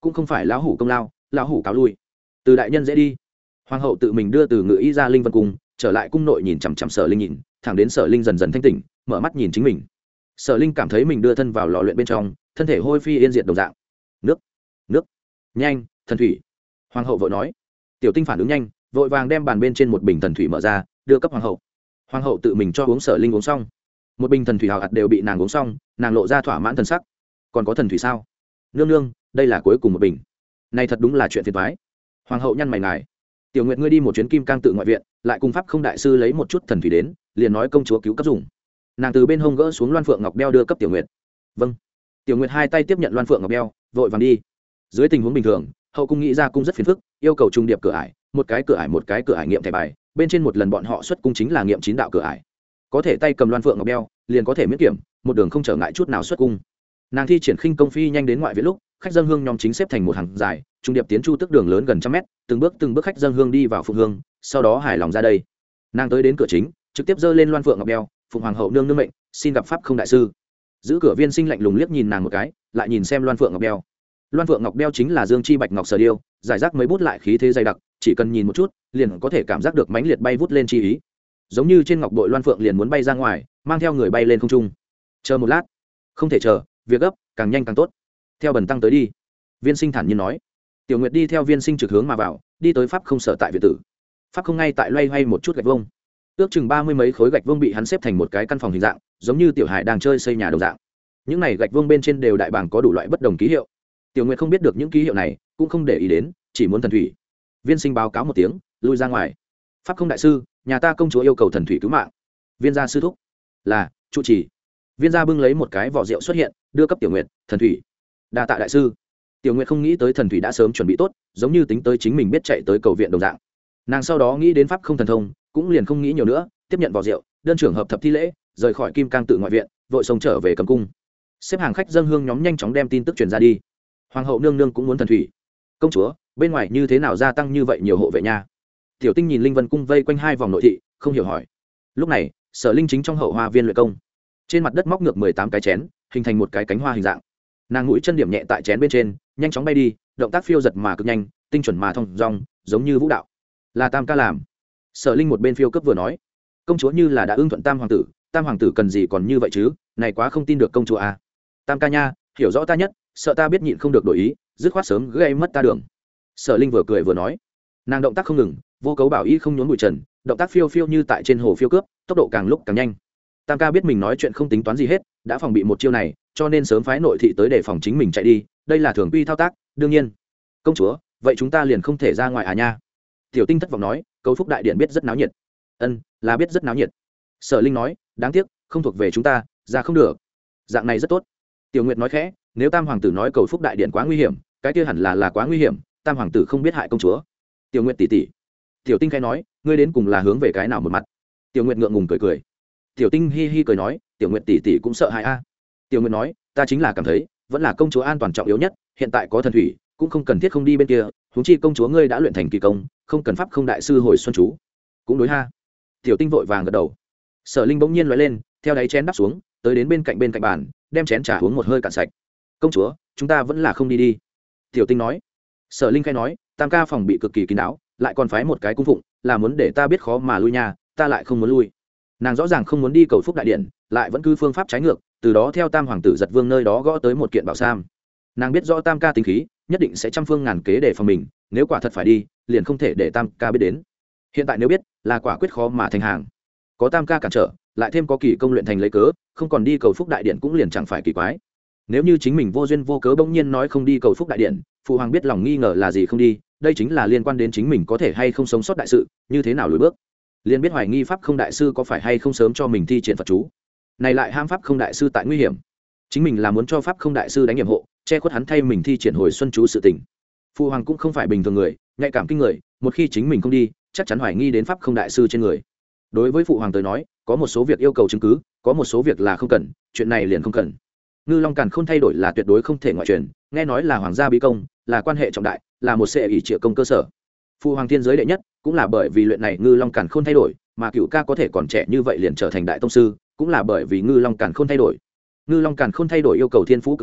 cũng không phải lão hủ công lao, lão hủ cáo lui. Từ đại nhân dễ đi. Hoàng hậu tự mình đưa từ ngự y ra linh vân cung, trở lại cung nội nhìn chằm chằm Sở Linh nhìn, thẳng đến Sở Linh dần dần thanh tỉnh, mở mắt nhìn chính mình. Sở Linh cảm thấy mình đưa thân vào lò luyện bên trong, thân thể hôi phi yên diệt đồng dạng. Nước, nước, nhanh, thần thủy. Hoàng hậu vội nói. Tiểu Tinh phản ứng nhanh, vội vàng đem bàn bên trên một bình thần thủy mở ra, đưa cấp hoàng hậu. Hoàng hậu tự mình cho uống, Sở Linh uống xong, một bình thần thủy hào hạt đều bị nàng uống xong, nàng lộ ra thỏa mãn thần sắc. Còn có thần thủy sao? Nương nương, đây là cuối cùng một bình. Này thật đúng là chuyện phiền toái. Hoàng hậu nhăn mày ngài. Tiểu Nguyệt ngươi đi một chuyến Kim Cang tự ngoại viện, lại cùng pháp không đại sư lấy một chút thần thủy đến, liền nói công chúa cứu cấp dùng. Nàng từ bên hông gỡ xuống loan phượng ngọc đeo đưa cấp Tiểu Nguyệt. Vâng. Tiểu Nguyệt hai tay tiếp nhận loan phượng ngọc đeo, vội vàng đi. Dưới tình huống bình thường, hậu cung nghĩ ra cung rất phiền phức, yêu cầu trung điệp cửa ải, một cái cửa ải một cái cửa ải nghiệm thẻ bài, bên trên một lần bọn họ xuất cung chính là nghiệm chín đạo cửa ải. Có thể tay cầm loan phượng ngọc đeo, liền có thể miễn kiểm, một đường không trở ngại chút nào xuất cung. Nàng thi triển khinh công phi nhanh đến ngoại viện lúc, khách dân hương nhóm chính xếp thành một hàng dài, trung điệp tiến chu tức đường lớn gần trăm mét, từng bước từng bước khách dân hương đi vào phụng hương, sau đó hài lòng ra đây. Nàng tới đến cửa chính, trực tiếp giơ lên loan phượng ngọc đeo, phụng hoàng hậu nương nương mệnh, xin gặp pháp không đại sư. Giữ cửa viên sinh lạnh lùng liếc nhìn nàng một cái, lại nhìn xem loan phượng ngọc đeo. Loan phượng ngọc đeo chính là dương chi bạch ngọc sở điêu, giải rác mấy bút lại khí thế dày đặc, chỉ cần nhìn một chút, liền có thể cảm giác được mãnh liệt bay vút lên chi ý. Giống như trên ngọc bội loan phượng liền muốn bay ra ngoài, mang theo người bay lên không trung. Chờ một lát. Không thể chờ, việc gấp, càng nhanh càng tốt. Theo bần tăng tới đi. Viên sinh thản nhiên nói. Tiểu Nguyệt đi theo viên sinh trực hướng mà vào, đi tới pháp không sở tại viện tử. Pháp không ngay tại loay hoay một chút gạch vông. Ước chừng ba mươi mấy khối gạch vông bị hắn xếp thành một cái căn phòng hình dạng, giống như tiểu hải đang chơi xây nhà đồng dạng. Những này gạch vông bên trên đều đại bảng có đủ loại bất đồng ký hiệu. Tiểu Nguyệt không biết được những ký hiệu này, cũng không để ý đến, chỉ muốn thần thủy. Viên sinh báo cáo một tiếng, lui ra ngoài. Pháp không đại sư, nhà ta công chúa yêu cầu thần thủy cứu mạng. Viên gia sư thúc. Là, trụ trì. Viên gia bưng lấy một cái vỏ rượu xuất hiện, đưa cấp Tiểu Nguyệt, thần thủy. Đa tạ đại sư. Tiểu Nguyệt không nghĩ tới thần thủy đã sớm chuẩn bị tốt, giống như tính tới chính mình biết chạy tới cầu viện đồng dạng. Nàng sau đó nghĩ đến pháp không thần thông, cũng liền không nghĩ nhiều nữa, tiếp nhận vỏ rượu, đơn trưởng hợp thập thi lễ, rời khỏi Kim Cang tự ngoại viện, vội sông trở về Cấm cung. Xếp hàng khách dâng hương nhóm nhanh chóng đem tin tức truyền ra đi. Hoàng hậu nương nương cũng muốn thần thủy. Công chúa, bên ngoài như thế nào gia tăng như vậy nhiều hộ vệ nha? Tiểu Tinh nhìn Linh Vân cung vây quanh hai vòng nội thị, không hiểu hỏi. Lúc này, Sở Linh chính trong hậu hoa viên luyện công. Trên mặt đất móc ngược mười tám cái chén, hình thành một cái cánh hoa hình dạng. Nàng mũi chân điểm nhẹ tại chén bên trên, nhanh chóng bay đi, động tác phiêu giật mà cực nhanh, tinh chuẩn mà thông dong, giống như vũ đạo. Là Tam ca làm. Sở Linh một bên phiêu cấp vừa nói. Công chúa như là đã ưng thuận Tam hoàng tử, Tam hoàng tử cần gì còn như vậy chứ, này quá không tin được công chúa à. Tam ca nha, hiểu rõ ta nhất, sợ ta biết nhịn không được đổi ý, dứt khoát sớm gây mất ta đường. Sở Linh vừa cười vừa nói. Nàng động tác không ngừng, vô cấu bảo y không nhốn bụi trần, động tác phiêu phiêu như tại trên hồ phiêu cướp, tốc độ càng lúc càng nhanh. Tam ca biết mình nói chuyện không tính toán gì hết, đã phòng bị một chiêu này, cho nên sớm phái nội thị tới để phòng chính mình chạy đi, đây là thường quy thao tác, đương nhiên. Công chúa, vậy chúng ta liền không thể ra ngoài à nha? Tiểu Tinh thất vọng nói, Cấu Phúc đại điện biết rất náo nhiệt. Ân, là biết rất náo nhiệt. Sở Linh nói, đáng tiếc, không thuộc về chúng ta, ra không được. Dạng này rất tốt. Tiểu Nguyệt nói khẽ, nếu Tam hoàng tử nói Cầu Phúc đại điện quá nguy hiểm, cái kia hẳn là là quá nguy hiểm, Tam hoàng tử không biết hại công chúa. Tiểu Nguyệt tỷ tỷ. Tiểu Tinh khẽ nói, ngươi đến cùng là hướng về cái nào một mặt? Tiểu Nguyệt ngượng ngùng cười cười. Tiểu Tinh hi hi cười nói, Tiểu Nguyệt tỷ tỷ cũng sợ hãi a. Tiểu Nguyệt nói, ta chính là cảm thấy, vẫn là công chúa an toàn trọng yếu nhất, hiện tại có thần thủy, cũng không cần thiết không đi bên kia, huống chi công chúa ngươi đã luyện thành kỳ công, không cần pháp không đại sư hồi xuân chú. Cũng đối ha. Tiểu Tinh vội vàng gật đầu. Sở Linh bỗng nhiên lóe lên, theo đáy chén đắp xuống, tới đến bên cạnh bên cạnh bàn, đem chén trà uống một hơi cạn sạch. Công chúa, chúng ta vẫn là không đi đi. Tiểu Tinh nói. Sở Linh khai nói, Tam ca phòng bị cực kỳ kín đáo, lại còn phái một cái cung phụng, là muốn để ta biết khó mà lui nhà, ta lại không muốn lui. Nàng rõ ràng không muốn đi Cầu Phúc đại điện, lại vẫn cứ phương pháp trái ngược, từ đó theo Tam hoàng tử giật vương nơi đó gõ tới một kiện bảo sam. Nàng biết rõ Tam ca tính khí, nhất định sẽ trăm phương ngàn kế để phòng mình, nếu quả thật phải đi, liền không thể để Tam ca biết đến. Hiện tại nếu biết, là quả quyết khó mà thành hàng. Có Tam ca cản trở, lại thêm có kỳ công luyện thành lấy cớ, không còn đi Cầu Phúc đại điện cũng liền chẳng phải kỳ quái. Nếu như chính mình vô duyên vô cớ bỗng nhiên nói không đi Cầu Phúc đại điện, phụ hoàng biết lòng nghi ngờ là gì không đi, đây chính là liên quan đến chính mình có thể hay không sống sót đại sự, như thế nào lùi bước. Liên biết hoài nghi pháp không đại sư có phải hay không sớm cho mình thi triển Phật chú. Này lại ham pháp không đại sư tại nguy hiểm. Chính mình là muốn cho pháp không đại sư đánh nhiệm hộ, che khuất hắn thay mình thi triển hồi xuân chú sự tình. Phụ hoàng cũng không phải bình thường người, nhạy cảm kinh người, một khi chính mình không đi, chắc chắn hoài nghi đến pháp không đại sư trên người. Đối với phụ hoàng tới nói, có một số việc yêu cầu chứng cứ, có một số việc là không cần, chuyện này liền không cần. Ngư Long Càn Khôn thay đổi là tuyệt đối không thể ngoại truyền, nghe nói là hoàng gia bí công, là quan hệ trọng đại, là một sẽ ỷ triệu công cơ sở. Phụ hoàng thiên giới đệ nhất, cũng là bởi vì luyện này Ngư Long Càn Khôn thay đổi, mà Cửu ca có thể còn trẻ như vậy liền trở thành đại tông sư, cũng là bởi vì Ngư Long Càn Khôn thay đổi. Ngư Long Càn Khôn thay đổi yêu cầu thiên phú cực cao,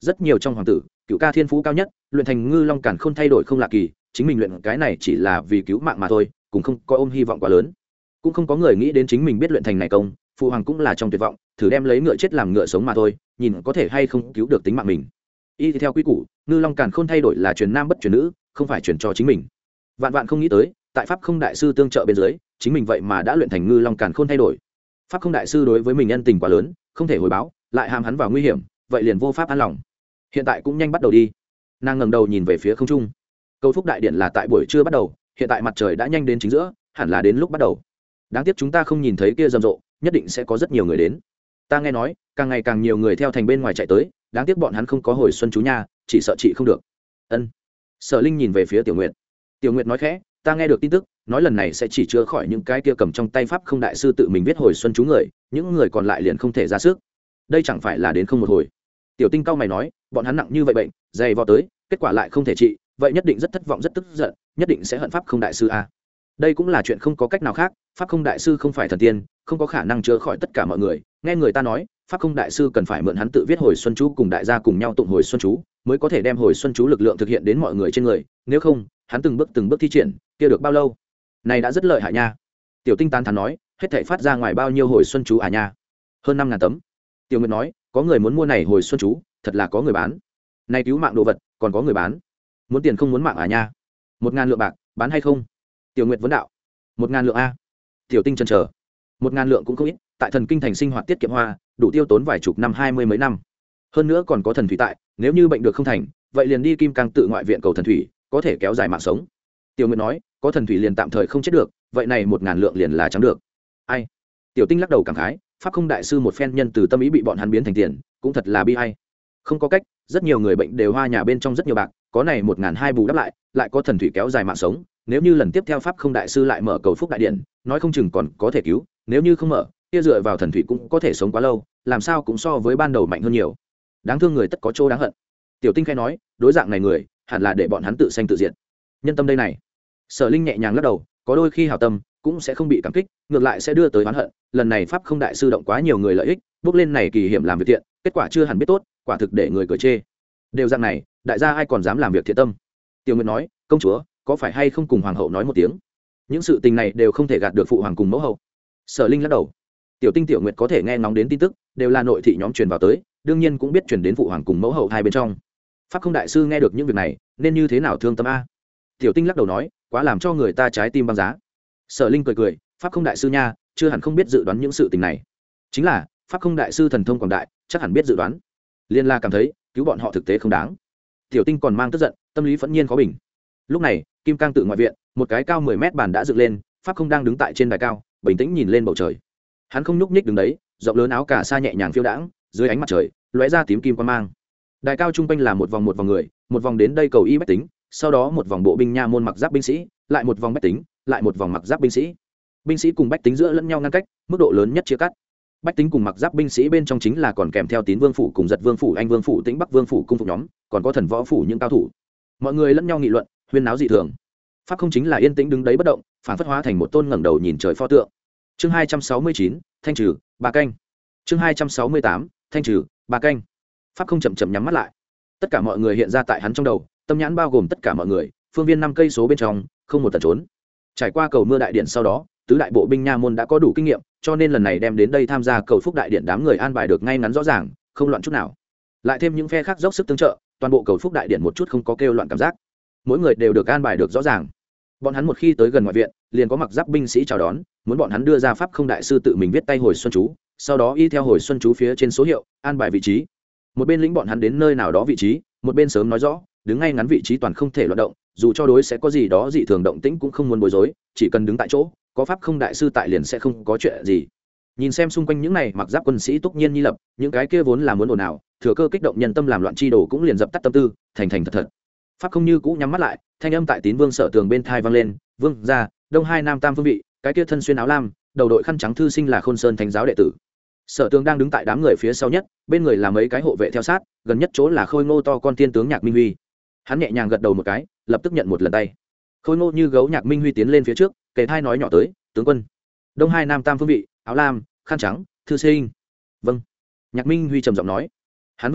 rất nhiều trong hoàng tử cựu ca thiên phú cao nhất luyện thành ngư long càn không thay đổi không lạ kỳ, chính mình luyện cái này chỉ là vì cứu mạng mà thôi, cũng không có ôm hy vọng quá lớn. Cũng không có người nghĩ đến chính mình biết luyện thành này công, phụ hoàng cũng là trong tuyệt vọng, thử đem lấy ngựa chết làm ngựa sống mà thôi, nhìn có thể hay không cứu được tính mạng mình. Y theo quy củ, ngư long càn không thay đổi là truyền nam bất truyền nữ, không phải truyền cho chính mình. Vạn vạn không nghĩ tới, tại pháp không đại sư tương trợ bên dưới, chính mình vậy mà đã luyện thành ngư long càn không thay đổi. Pháp không đại sư đối với mình ân tình quá lớn, không thể hồi báo, lại hàm hắn vào nguy hiểm, vậy liền vô pháp an lòng. Hiện tại cũng nhanh bắt đầu đi. Nàng ngẩng đầu nhìn về phía không trung. Cầu phúc đại điện là tại buổi trưa bắt đầu, hiện tại mặt trời đã nhanh đến chính giữa, hẳn là đến lúc bắt đầu. Đáng tiếc chúng ta không nhìn thấy kia rầm rộ, nhất định sẽ có rất nhiều người đến. Ta nghe nói, càng ngày càng nhiều người theo thành bên ngoài chạy tới, đáng tiếc bọn hắn không có hồi xuân chú nha, chỉ sợ chị không được. Ân. Sở Linh nhìn về phía Tiểu Nguyệt. Tiểu Nguyệt nói khẽ, ta nghe được tin tức, nói lần này sẽ chỉ chữa khỏi những cái kia cầm trong tay pháp không đại sư tự mình viết hồi xuân chú người, những người còn lại liền không thể ra sức. Đây chẳng phải là đến không một hồi. Tiểu Tinh cao mày nói, bọn hắn nặng như vậy bệnh, dày vò tới, kết quả lại không thể trị, vậy nhất định rất thất vọng rất tức giận, nhất định sẽ hận pháp không đại sư a. Đây cũng là chuyện không có cách nào khác, pháp không đại sư không phải thần tiên, không có khả năng chữa khỏi tất cả mọi người. Nghe người ta nói, pháp không đại sư cần phải mượn hắn tự viết hồi xuân chú cùng đại gia cùng nhau tụng hồi xuân chú, mới có thể đem hồi xuân chú lực lượng thực hiện đến mọi người trên người, nếu không, hắn từng bước từng bước thi triển, kia được bao lâu? Này đã rất lợi hại nha. Tiểu Tinh tán thán nói, hết thảy phát ra ngoài bao nhiêu hồi xuân chú à nha? Hơn năm ngàn tấm. Tiểu Nguyệt nói, có người muốn mua này hồi xuân chú, thật là có người bán. Này cứu mạng đồ vật, còn có người bán. Muốn tiền không muốn mạng à nha? Một ngàn lượng bạc, bán hay không? Tiểu Nguyệt vấn đạo. Một ngàn lượng a. Tiểu Tinh chần chờ. Một ngàn lượng cũng không ít, tại thần kinh thành sinh hoạt tiết kiệm hoa, đủ tiêu tốn vài chục năm hai mươi mấy năm. Hơn nữa còn có thần thủy tại, nếu như bệnh được không thành, vậy liền đi Kim Cang tự ngoại viện cầu thần thủy, có thể kéo dài mạng sống. Tiểu Nguyệt nói, có thần thủy liền tạm thời không chết được, vậy này một ngàn lượng liền là chẳng được. Ai? Tiểu Tinh lắc đầu cảm khái, pháp không đại sư một phen nhân từ tâm ý bị bọn hắn biến thành tiền, cũng thật là bi ai. Không có cách, rất nhiều người bệnh đều hoa nhà bên trong rất nhiều bạc, có này một ngàn hai bù đắp lại, lại có thần thủy kéo dài mạng sống, nếu như lần tiếp theo pháp không đại sư lại mở cầu phúc đại điện, nói không chừng còn có thể cứu, nếu như không mở, kia dựa vào thần thủy cũng có thể sống quá lâu, làm sao cũng so với ban đầu mạnh hơn nhiều. Đáng thương người tất có chỗ đáng hận. Tiểu Tinh khai nói, đối dạng này người, hẳn là để bọn hắn tự sanh tự diệt. Nhân tâm đây này. Sở Linh nhẹ nhàng lắc đầu, có đôi khi hảo tâm cũng sẽ không bị cảm kích, ngược lại sẽ đưa tới oán hận. Lần này pháp không đại sư động quá nhiều người lợi ích, bước lên này kỳ hiểm làm việc thiện, kết quả chưa hẳn biết tốt, quả thực để người cười chê. Đều dạng này, đại gia ai còn dám làm việc thiện tâm? Tiểu Nguyệt nói, công chúa, có phải hay không cùng hoàng hậu nói một tiếng? Những sự tình này đều không thể gạt được phụ hoàng cùng mẫu hậu. Sở Linh lắc đầu. Tiểu Tinh Tiểu Nguyệt có thể nghe ngóng đến tin tức, đều là nội thị nhóm truyền vào tới, đương nhiên cũng biết truyền đến phụ hoàng cùng mẫu hậu hai bên trong. Pháp không đại sư nghe được những việc này, nên như thế nào thương tâm a? Tiểu Tinh lắc đầu nói, quá làm cho người ta trái tim băng giá. Sở Linh cười cười, pháp không đại sư nha, chưa hẳn không biết dự đoán những sự tình này. Chính là, pháp không đại sư thần thông quảng đại, chắc hẳn biết dự đoán. Liên La cảm thấy, cứu bọn họ thực tế không đáng. Tiểu Tinh còn mang tức giận, tâm lý phẫn nhiên khó bình. Lúc này, Kim Cang tự ngoại viện, một cái cao mười mét bàn đã dựng lên, pháp không đang đứng tại trên đài cao, bình tĩnh nhìn lên bầu trời. Hắn không nhúc nhích đứng đấy, rộng lớn áo cà sa nhẹ nhàng phiêu đãng, dưới ánh mặt trời, lóe ra tím kim quang mang. Đài cao trung quanh là một vòng một vòng người, một vòng đến đây cầu y bách tính, sau đó một vòng bộ binh nha môn mặc giáp binh sĩ, lại một vòng bách tính, lại một vòng mặc giáp binh sĩ. Binh sĩ cùng bách tính giữa lẫn nhau ngăn cách, mức độ lớn nhất chia cắt. Bách tính cùng mặc giáp binh sĩ bên trong chính là còn kèm theo Tín Vương phủ cùng Giật Vương phủ, Anh Vương phủ, Tĩnh Bắc Vương phủ cung phục nhóm, còn có Thần Võ phủ những cao thủ. Mọi người lẫn nhau nghị luận, huyên náo dị thường. Pháp không chính là yên tĩnh đứng đấy bất động, phản phất hóa thành một tôn ngẩng đầu nhìn trời pho tượng. Chương hai trăm sáu mươi chín, thanh trừ, ba canh. Chương hai trăm sáu mươi tám, thanh trừ, ba canh. Pháp không chậm chậm nhắm mắt lại. Tất cả mọi người hiện ra tại hắn trong đầu, tâm nhãn bao gồm tất cả mọi người, phương viên năm cây số bên trong, không một tận trốn. Trải qua cầu mưa đại điện sau đó, tứ đại bộ binh nha môn đã có đủ kinh nghiệm, cho nên lần này đem đến đây tham gia cầu phúc đại điện đám người an bài được ngay ngắn rõ ràng, không loạn chút nào. Lại thêm những phe khác dốc sức tương trợ, toàn bộ cầu phúc đại điện một chút không có kêu loạn cảm giác. Mỗi người đều được an bài được rõ ràng. Bọn hắn một khi tới gần ngoại viện, liền có mặc giáp binh sĩ chào đón, muốn bọn hắn đưa ra pháp không đại sư tự mình viết tay hồi xuân chú, sau đó y theo hồi xuân chú phía trên số hiệu, an bài vị trí. Một bên lĩnh bọn hắn đến nơi nào đó vị trí, một bên sớm nói rõ, đứng ngay ngắn vị trí toàn không thể loạn động, dù cho đối sẽ có gì đó dị thường động tĩnh cũng không muốn bối rối, chỉ cần đứng tại chỗ, có pháp không đại sư tại liền sẽ không có chuyện gì. Nhìn xem xung quanh những này mặc giáp quân sĩ túc nhiên nhi lập, những cái kia vốn là muốn ồn ào, thừa cơ kích động nhân tâm làm loạn chi đồ cũng liền dập tắt tâm tư, thành thành thật thật. Pháp không như cũ nhắm mắt lại, thanh âm tại Tín Vương sở tường bên thai vang lên, "Vương gia, Đông Hai Nam Tam phương vị, cái kia thân xuyên áo lam, đầu đội khăn trắng thư sinh là Khôn Sơn Thánh giáo đệ tử." Sở tường đang đứng tại đám người phía sau nhất, bên người là mấy cái hộ vệ theo sát, gần nhất chỗ là khôi ngô to con tiên tướng Nhạc Minh Huy. Hắn nhẹ nhàng gật đầu một cái, lập tức nhận một lần tay. Khôi ngô như gấu Nhạc Minh Huy tiến lên phía trước, kề thai nói nhỏ tới, "Tướng quân, Đông Hai Nam Tam phương vị, áo lam, khăn trắng, thư sinh." "Vâng." Nhạc Minh Huy trầm giọng nói. Hắn vây tay,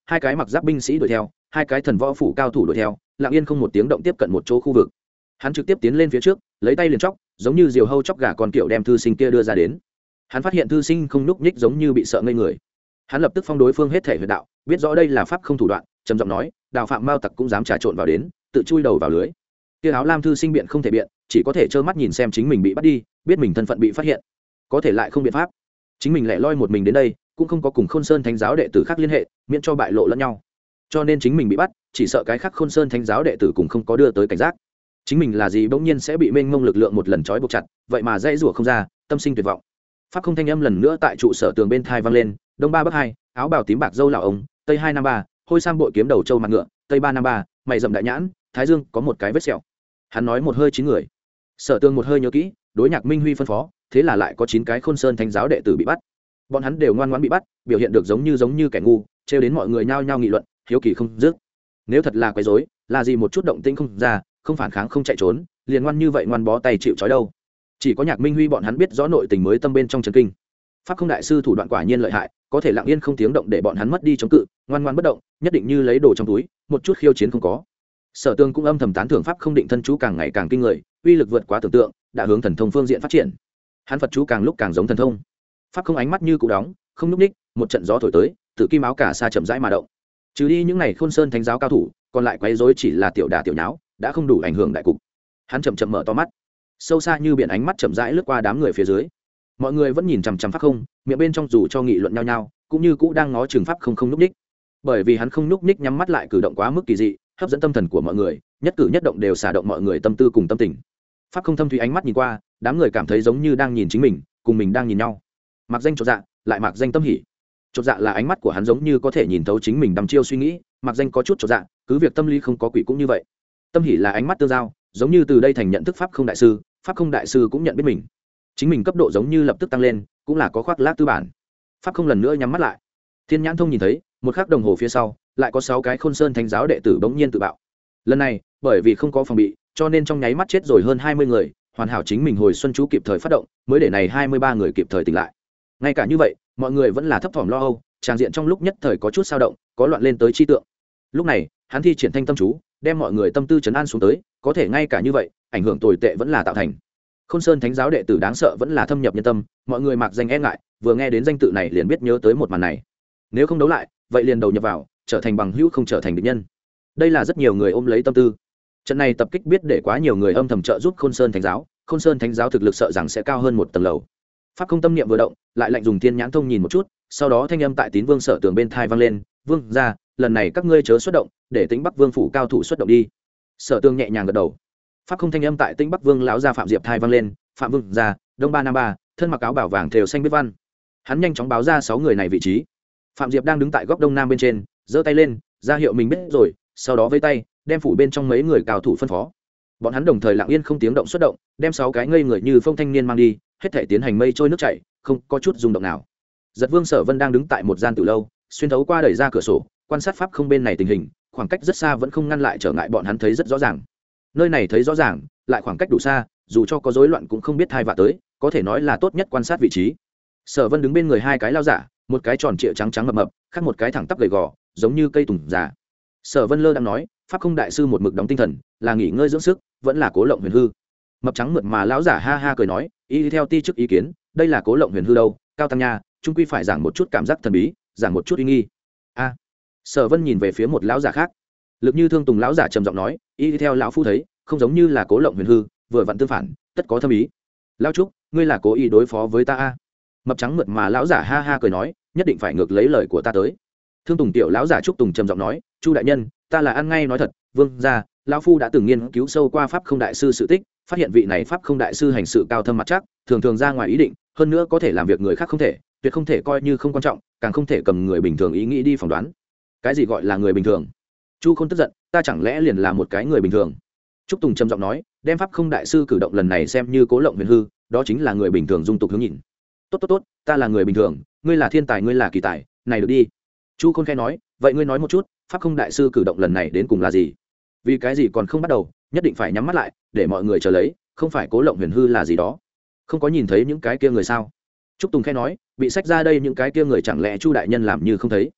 hai cái mặc giáp binh sĩ đuổi theo, hai cái thần võ phủ cao thủ đuổi theo, lặng yên không một tiếng động tiếp cận một chỗ khu vực. Hắn trực tiếp tiến lên phía trước, lấy tay liền chóc, giống như diều hâu chóc gà con kiểu đem thư sinh kia đưa ra đến. Hắn phát hiện thư sinh không nhúc nhích, giống như bị sợ ngây người. Hắn lập tức phong đối phương hết thể huyệt đạo, biết rõ đây là pháp không thủ đoạn, trầm giọng nói, đào phạm mao tặc cũng dám trà trộn vào đến, tự chui đầu vào lưới. Kia áo lam thư sinh biện không thể biện, chỉ có thể trơ mắt nhìn xem chính mình bị bắt đi, biết mình thân phận bị phát hiện, có thể lại không biện pháp. Chính mình lại loi một mình đến đây, cũng không có cùng Khôn Sơn Thánh giáo đệ tử khác liên hệ, miễn cho bại lộ lẫn nhau. Cho nên chính mình bị bắt, chỉ sợ cái khác Khôn Sơn Thánh giáo đệ tử cũng không có đưa tới cảnh giác. Chính mình là gì bỗng nhiên sẽ bị mênh mông lực lượng một lần trói buộc chặt, vậy mà dãy rủa không ra, tâm sinh tuyệt vọng. Pháp không thanh âm lần nữa tại trụ sở tường bên thai vang lên, đông ba bắc hai, áo bào tím bạc dâu lão ông, tây hai năm ba, hôi sam bội kiếm đầu trâu mặt ngựa, tây ba năm ba, mày rậm đại nhãn, thái dương có một cái vết sẹo. Hắn nói một hơi chín người. Sở Tường một hơi nhớ kỹ, đối Nhạc Minh Huy phân phó, thế là lại có chín cái Khôn Sơn Thánh giáo đệ tử bị bắt. Bọn hắn đều ngoan ngoãn bị bắt, biểu hiện được giống như giống như kẻ ngu, trêu đến mọi người nhao nhao nghị luận, hiếu kỳ không dứt. Nếu thật là quấy rối, là gì một chút động tĩnh không ra, không phản kháng không chạy trốn, liền ngoan như vậy ngoan bó tay chịu trói đâu. Chỉ có Nhạc Minh Huy bọn hắn biết rõ nội tình mới tâm bên trong chấn kinh. Pháp không đại sư thủ đoạn quả nhiên lợi hại, có thể lặng yên không tiếng động để bọn hắn mất đi chống cự, ngoan ngoan bất động, nhất định như lấy đồ trong túi, một chút khiêu chiến không có. Sở Tường cũng âm thầm tán thưởng pháp không định thân chú càng ngày càng kinh người, uy lực vượt quá tưởng tượng, đã hướng thần thông phương diện phát triển. Hắn Phật chú càng lúc càng giống thần thông. Pháp không ánh mắt như cũ đóng, không nhúc ních, một trận gió thổi tới, tự kim áo cả sa chậm rãi mà động. Trừ đi những này Khôn Sơn Thánh giáo cao thủ, còn lại quấy rối chỉ là tiểu đả tiểu nháo, đã không đủ ảnh hưởng đại cục. Hắn chậm chậm mở to mắt, sâu xa như biển ánh mắt chậm rãi lướt qua đám người phía dưới. Mọi người vẫn nhìn chằm chằm pháp không, miệng bên trong dù cho nghị luận nhau nhau, cũng như cũ đang ngó chừng pháp không không nhúc ních. Bởi vì hắn không nhúc ních nhắm mắt lại cử động quá mức kỳ dị, hấp dẫn tâm thần của mọi người, nhất cử nhất động đều xả động mọi người tâm tư cùng tâm tình. Pháp không thâm thúy ánh mắt nhìn qua, đám người cảm thấy giống như đang nhìn chính mình, cùng mình đang nhìn nhau. Mặc danh chột dạ, lại mặc danh tâm hỉ. Chột dạ là ánh mắt của hắn giống như có thể nhìn thấu chính mình đăm chiêu suy nghĩ, mặc danh có chút chột dạ, cứ việc tâm lý không có quỷ cũng như vậy. Tâm hỉ là ánh mắt tương giao, giống như từ đây thành nhận thức pháp không đại sư, pháp không đại sư cũng nhận biết mình. Chính mình cấp độ giống như lập tức tăng lên, cũng là có khoác lác tư bản. Pháp không lần nữa nhắm mắt lại. Thiên Nhãn Thông nhìn thấy, một khắc đồng hồ phía sau, lại có sáu cái Khôn Sơn Thánh giáo đệ tử bỗng nhiên tự bạo. Lần này, bởi vì không có phòng bị, cho nên trong nháy mắt chết rồi hơn hai mươi người, hoàn hảo chính mình hồi xuân chú kịp thời phát động, mới để này hai mươi ba người kịp thời tỉnh lại. Ngay cả như vậy, mọi người vẫn là thấp thỏm lo âu, tràng diện trong lúc nhất thời có chút dao động, có loạn lên tới chi tượng. Lúc này, hắn thi triển thanh tâm chú, đem mọi người tâm tư trấn an xuống tới, có thể ngay cả như vậy, ảnh hưởng tồi tệ vẫn là tạo thành. Khôn Sơn Thánh giáo đệ tử đáng sợ vẫn là thâm nhập nhân tâm, mọi người mặc danh e ngại, vừa nghe đến danh tự này liền biết nhớ tới một màn này. Nếu không đấu lại, vậy liền đầu nhập vào, trở thành bằng hữu không trở thành địch nhân. Đây là rất nhiều người ôm lấy tâm tư. Trận này tập kích biết để quá nhiều người âm thầm trợ giúp Khôn Sơn Thánh giáo, Khôn Sơn Thánh giáo thực lực sợ rằng sẽ cao hơn một tầng lầu. Pháp không tâm niệm vừa động, lại lạnh dùng Thiên Nhãn Thông nhìn một chút, sau đó thanh âm tại Tín Vương Sở Tường bên thai vang lên, "Vương gia, lần này các ngươi chớ xuất động, để Tĩnh Bắc Vương phủ cao thủ xuất động đi." Sở Tường nhẹ nhàng gật đầu. Pháp không thanh âm tại Tĩnh Bắc Vương lão gia Phạm Diệp thai vang lên, "Phạm Vương gia, Đông Ba Nam Ba, thân mặc áo bảo vàng thêu xanh biết văn." Hắn nhanh chóng báo ra sáu người này vị trí. Phạm Diệp đang đứng tại góc đông nam bên trên, giơ tay lên, ra hiệu mình biết rồi, sau đó vẫy tay, đem phủ bên trong mấy người cao thủ phân phó. Bọn hắn đồng thời lặng yên không tiếng động xuất động, đem sáu cái ngây người như phong thanh niên mang đi, hết thể tiến hành mây trôi nước chảy, không có chút rung động nào. Giật Vương Sở Vân đang đứng tại một gian tử lâu, xuyên thấu qua đẩy ra cửa sổ, quan sát pháp không bên này tình hình, khoảng cách rất xa vẫn không ngăn lại trở ngại bọn hắn thấy rất rõ ràng. Nơi này thấy rõ ràng, lại khoảng cách đủ xa, dù cho có rối loạn cũng không biết thai vạ tới, có thể nói là tốt nhất quan sát vị trí. Sở Vân đứng bên người hai cái lao giả, một cái tròn trịa trắng trắng mập mập, khác một cái thẳng tắp gầy gò, giống như cây tùng già. Sở Vân Lơ đang nói, pháp không đại sư một mực đóng tinh thần, là nghỉ ngơi dưỡng sức, vẫn là Cố Lộng Huyền Hư. Mập trắng mượt mà lão giả ha ha cười nói, y theo ti chức ý kiến, đây là Cố Lộng Huyền Hư đâu, cao tăng nha, trung quy phải giảng một chút cảm giác thần bí, giảng một chút uy nghi. A. Sở Vân nhìn về phía một lão giả khác. Lực Như Thương Tùng lão giả trầm giọng nói, y theo lão phu thấy, không giống như là Cố Lộng Huyền Hư, vừa vặn tương phản, tất có thâm ý. Lão trúc, ngươi là cố ý đối phó với ta a? Mập trắng mượt mà lão giả ha ha cười nói, nhất định phải ngược lấy lời của ta tới. Thương Tùng tiểu lão giả trúc Tùng trầm giọng nói, Chu đại nhân, ta là ăn ngay nói thật, vương gia, lão phu đã từng nghiên cứu sâu qua pháp không đại sư sự tích, phát hiện vị này pháp không đại sư hành sự cao thâm mặt chắc, thường thường ra ngoài ý định, hơn nữa có thể làm việc người khác không thể, tuyệt không thể coi như không quan trọng, càng không thể cầm người bình thường ý nghĩ đi phỏng đoán. Cái gì gọi là người bình thường? Chu Khôn tức giận, ta chẳng lẽ liền là một cái người bình thường? Trúc Tùng trầm giọng nói, đem pháp không đại sư cử động lần này xem như Cố Lộng Huyền Hư, đó chính là người bình thường dung tục hướng nhìn. Tốt tốt tốt, ta là người bình thường, ngươi là thiên tài, ngươi là kỳ tài, này được đi. Chu Khôn khẽ nói, vậy ngươi nói một chút, pháp không đại sư cử động lần này đến cùng là gì? Vì cái gì còn không bắt đầu, nhất định phải nhắm mắt lại, để mọi người chờ lấy, không phải Cố Lộng Huyền Hư là gì đó? Không có nhìn thấy những cái kia người sao? Trúc Tùng khẽ nói, bị sách ra đây những cái kia người chẳng lẽ Chu đại nhân làm như không thấy?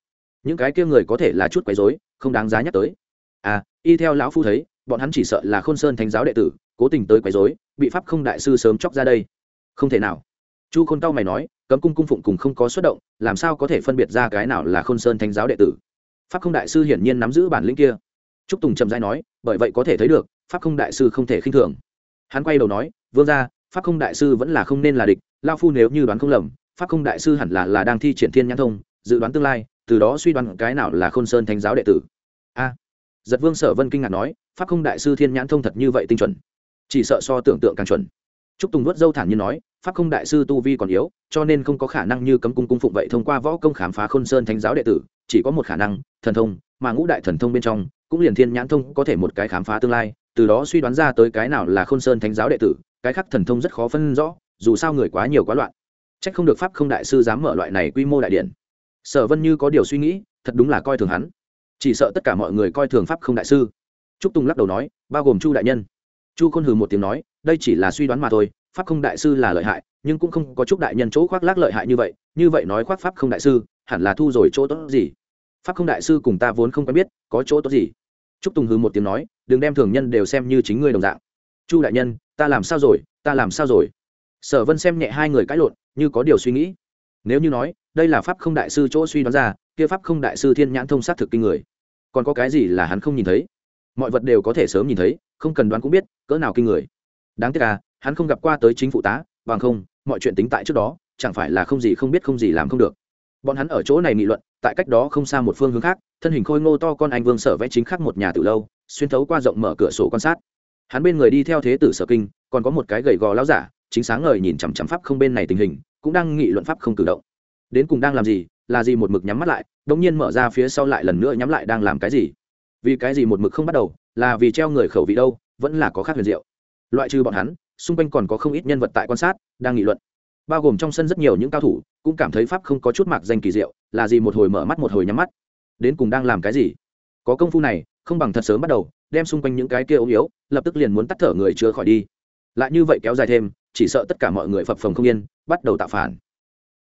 những cái kia người có thể là chút quấy rối, không đáng giá nhắc tới. À, y theo lão phu thấy, bọn hắn chỉ sợ là Khôn Sơn Thánh giáo đệ tử, cố tình tới quấy rối, bị Pháp Không đại sư sớm chọc ra đây. Không thể nào. Chu Khôn cao mày nói, cấm cung cung phụng cùng không có xuất động, làm sao có thể phân biệt ra cái nào là Khôn Sơn Thánh giáo đệ tử? Pháp Không đại sư hiển nhiên nắm giữ bản lĩnh kia. Trúc Tùng trầm rãi nói, bởi vậy có thể thấy được, Pháp Không đại sư không thể khinh thường. Hắn quay đầu nói, vương gia, Pháp Không đại sư vẫn là không nên là địch, lão phu nếu như đoán không lầm, Pháp Không đại sư hẳn là là đang thi triển Thiên Nhãn Thông, dự đoán tương lai, từ đó suy đoán cái nào là Khôn Sơn Thánh giáo đệ tử. A. Giật Vương Sở Vân kinh ngạc nói, Pháp Không đại sư Thiên Nhãn Thông thật như vậy tinh chuẩn, chỉ sợ so tưởng tượng càng chuẩn. Trúc Tùng nuốt dâu thản nhiên nói, Pháp Không đại sư tu vi còn yếu, cho nên không có khả năng như cấm cung cung phụng vậy thông qua võ công khám phá Khôn Sơn Thánh giáo đệ tử, chỉ có một khả năng, thần thông, mà ngũ đại thần thông bên trong, cũng liền Thiên Nhãn Thông có thể một cái khám phá tương lai, từ đó suy đoán ra tới cái nào là Khôn Sơn Thánh giáo đệ tử, cái khác thần thông rất khó phân rõ, dù sao người quá nhiều quá loạn. Trách không được Pháp Không đại sư dám mở loại này quy mô đại điện. Sở Vân như có điều suy nghĩ, thật đúng là coi thường hắn, chỉ sợ tất cả mọi người coi thường Pháp Không đại sư. Trúc Tùng lắc đầu nói, bao gồm Chu đại nhân. Chu Khôn hừ một tiếng nói, đây chỉ là suy đoán mà thôi, Pháp Không đại sư là lợi hại, nhưng cũng không có Trúc đại nhân chỗ khoác lác lợi hại như vậy, như vậy nói khoác Pháp Không đại sư, hẳn là thu rồi chỗ tốt gì? Pháp Không đại sư cùng ta vốn không quen biết, có chỗ tốt gì? Trúc Tùng hừ một tiếng nói, đừng đem thường nhân đều xem như chính ngươi đồng dạng. Chu đại nhân, ta làm sao rồi, ta làm sao rồi? Sở Vân xem nhẹ hai người cãi lộn, như có điều suy nghĩ. Nếu như nói, đây là Pháp Không đại sư chỗ suy đoán ra, kia Pháp Không đại sư Thiên Nhãn Thông sát thực kinh người. Còn có cái gì là hắn không nhìn thấy? Mọi vật đều có thể sớm nhìn thấy, không cần đoán cũng biết, cỡ nào kinh người. Đáng tiếc à, hắn không gặp qua tới chính phụ tá, bằng không, mọi chuyện tính tại trước đó, chẳng phải là không gì không biết không gì làm không được. Bọn hắn ở chỗ này nghị luận, tại cách đó không xa một phương hướng khác, thân hình khôi ngô to con anh Vương Sở vẽ chính khắc một nhà từ lâu, xuyên thấu qua rộng mở cửa sổ quan sát. Hắn bên người đi theo thế tử Sở Kinh, còn có một cái gầy gò lão giả, chính sáng ngời nhìn chằm chằm Pháp Không bên này tình hình, cũng đang nghị luận Pháp Không cử động. Đến cùng đang làm gì, là gì một mực nhắm mắt lại, đột nhiên mở ra phía sau lại lần nữa nhắm lại đang làm cái gì? Vì cái gì một mực không bắt đầu, là vì treo người khẩu vị đâu, vẫn là có khác huyền diệu. Loại trừ bọn hắn, xung quanh còn có không ít nhân vật tại quan sát, đang nghị luận. Bao gồm trong sân rất nhiều những cao thủ, cũng cảm thấy Pháp Không có chút mạc danh kỳ diệu, là gì một hồi mở mắt một hồi nhắm mắt. Đến cùng đang làm cái gì? Có công phu này, không bằng thật sớm bắt đầu, đem xung quanh những cái kia ốm yếu, lập tức liền muốn tắt thở người chưa khỏi đi. Lại như vậy kéo dài thêm, chỉ sợ tất cả mọi người phập phồng không yên, bắt đầu tạo phản.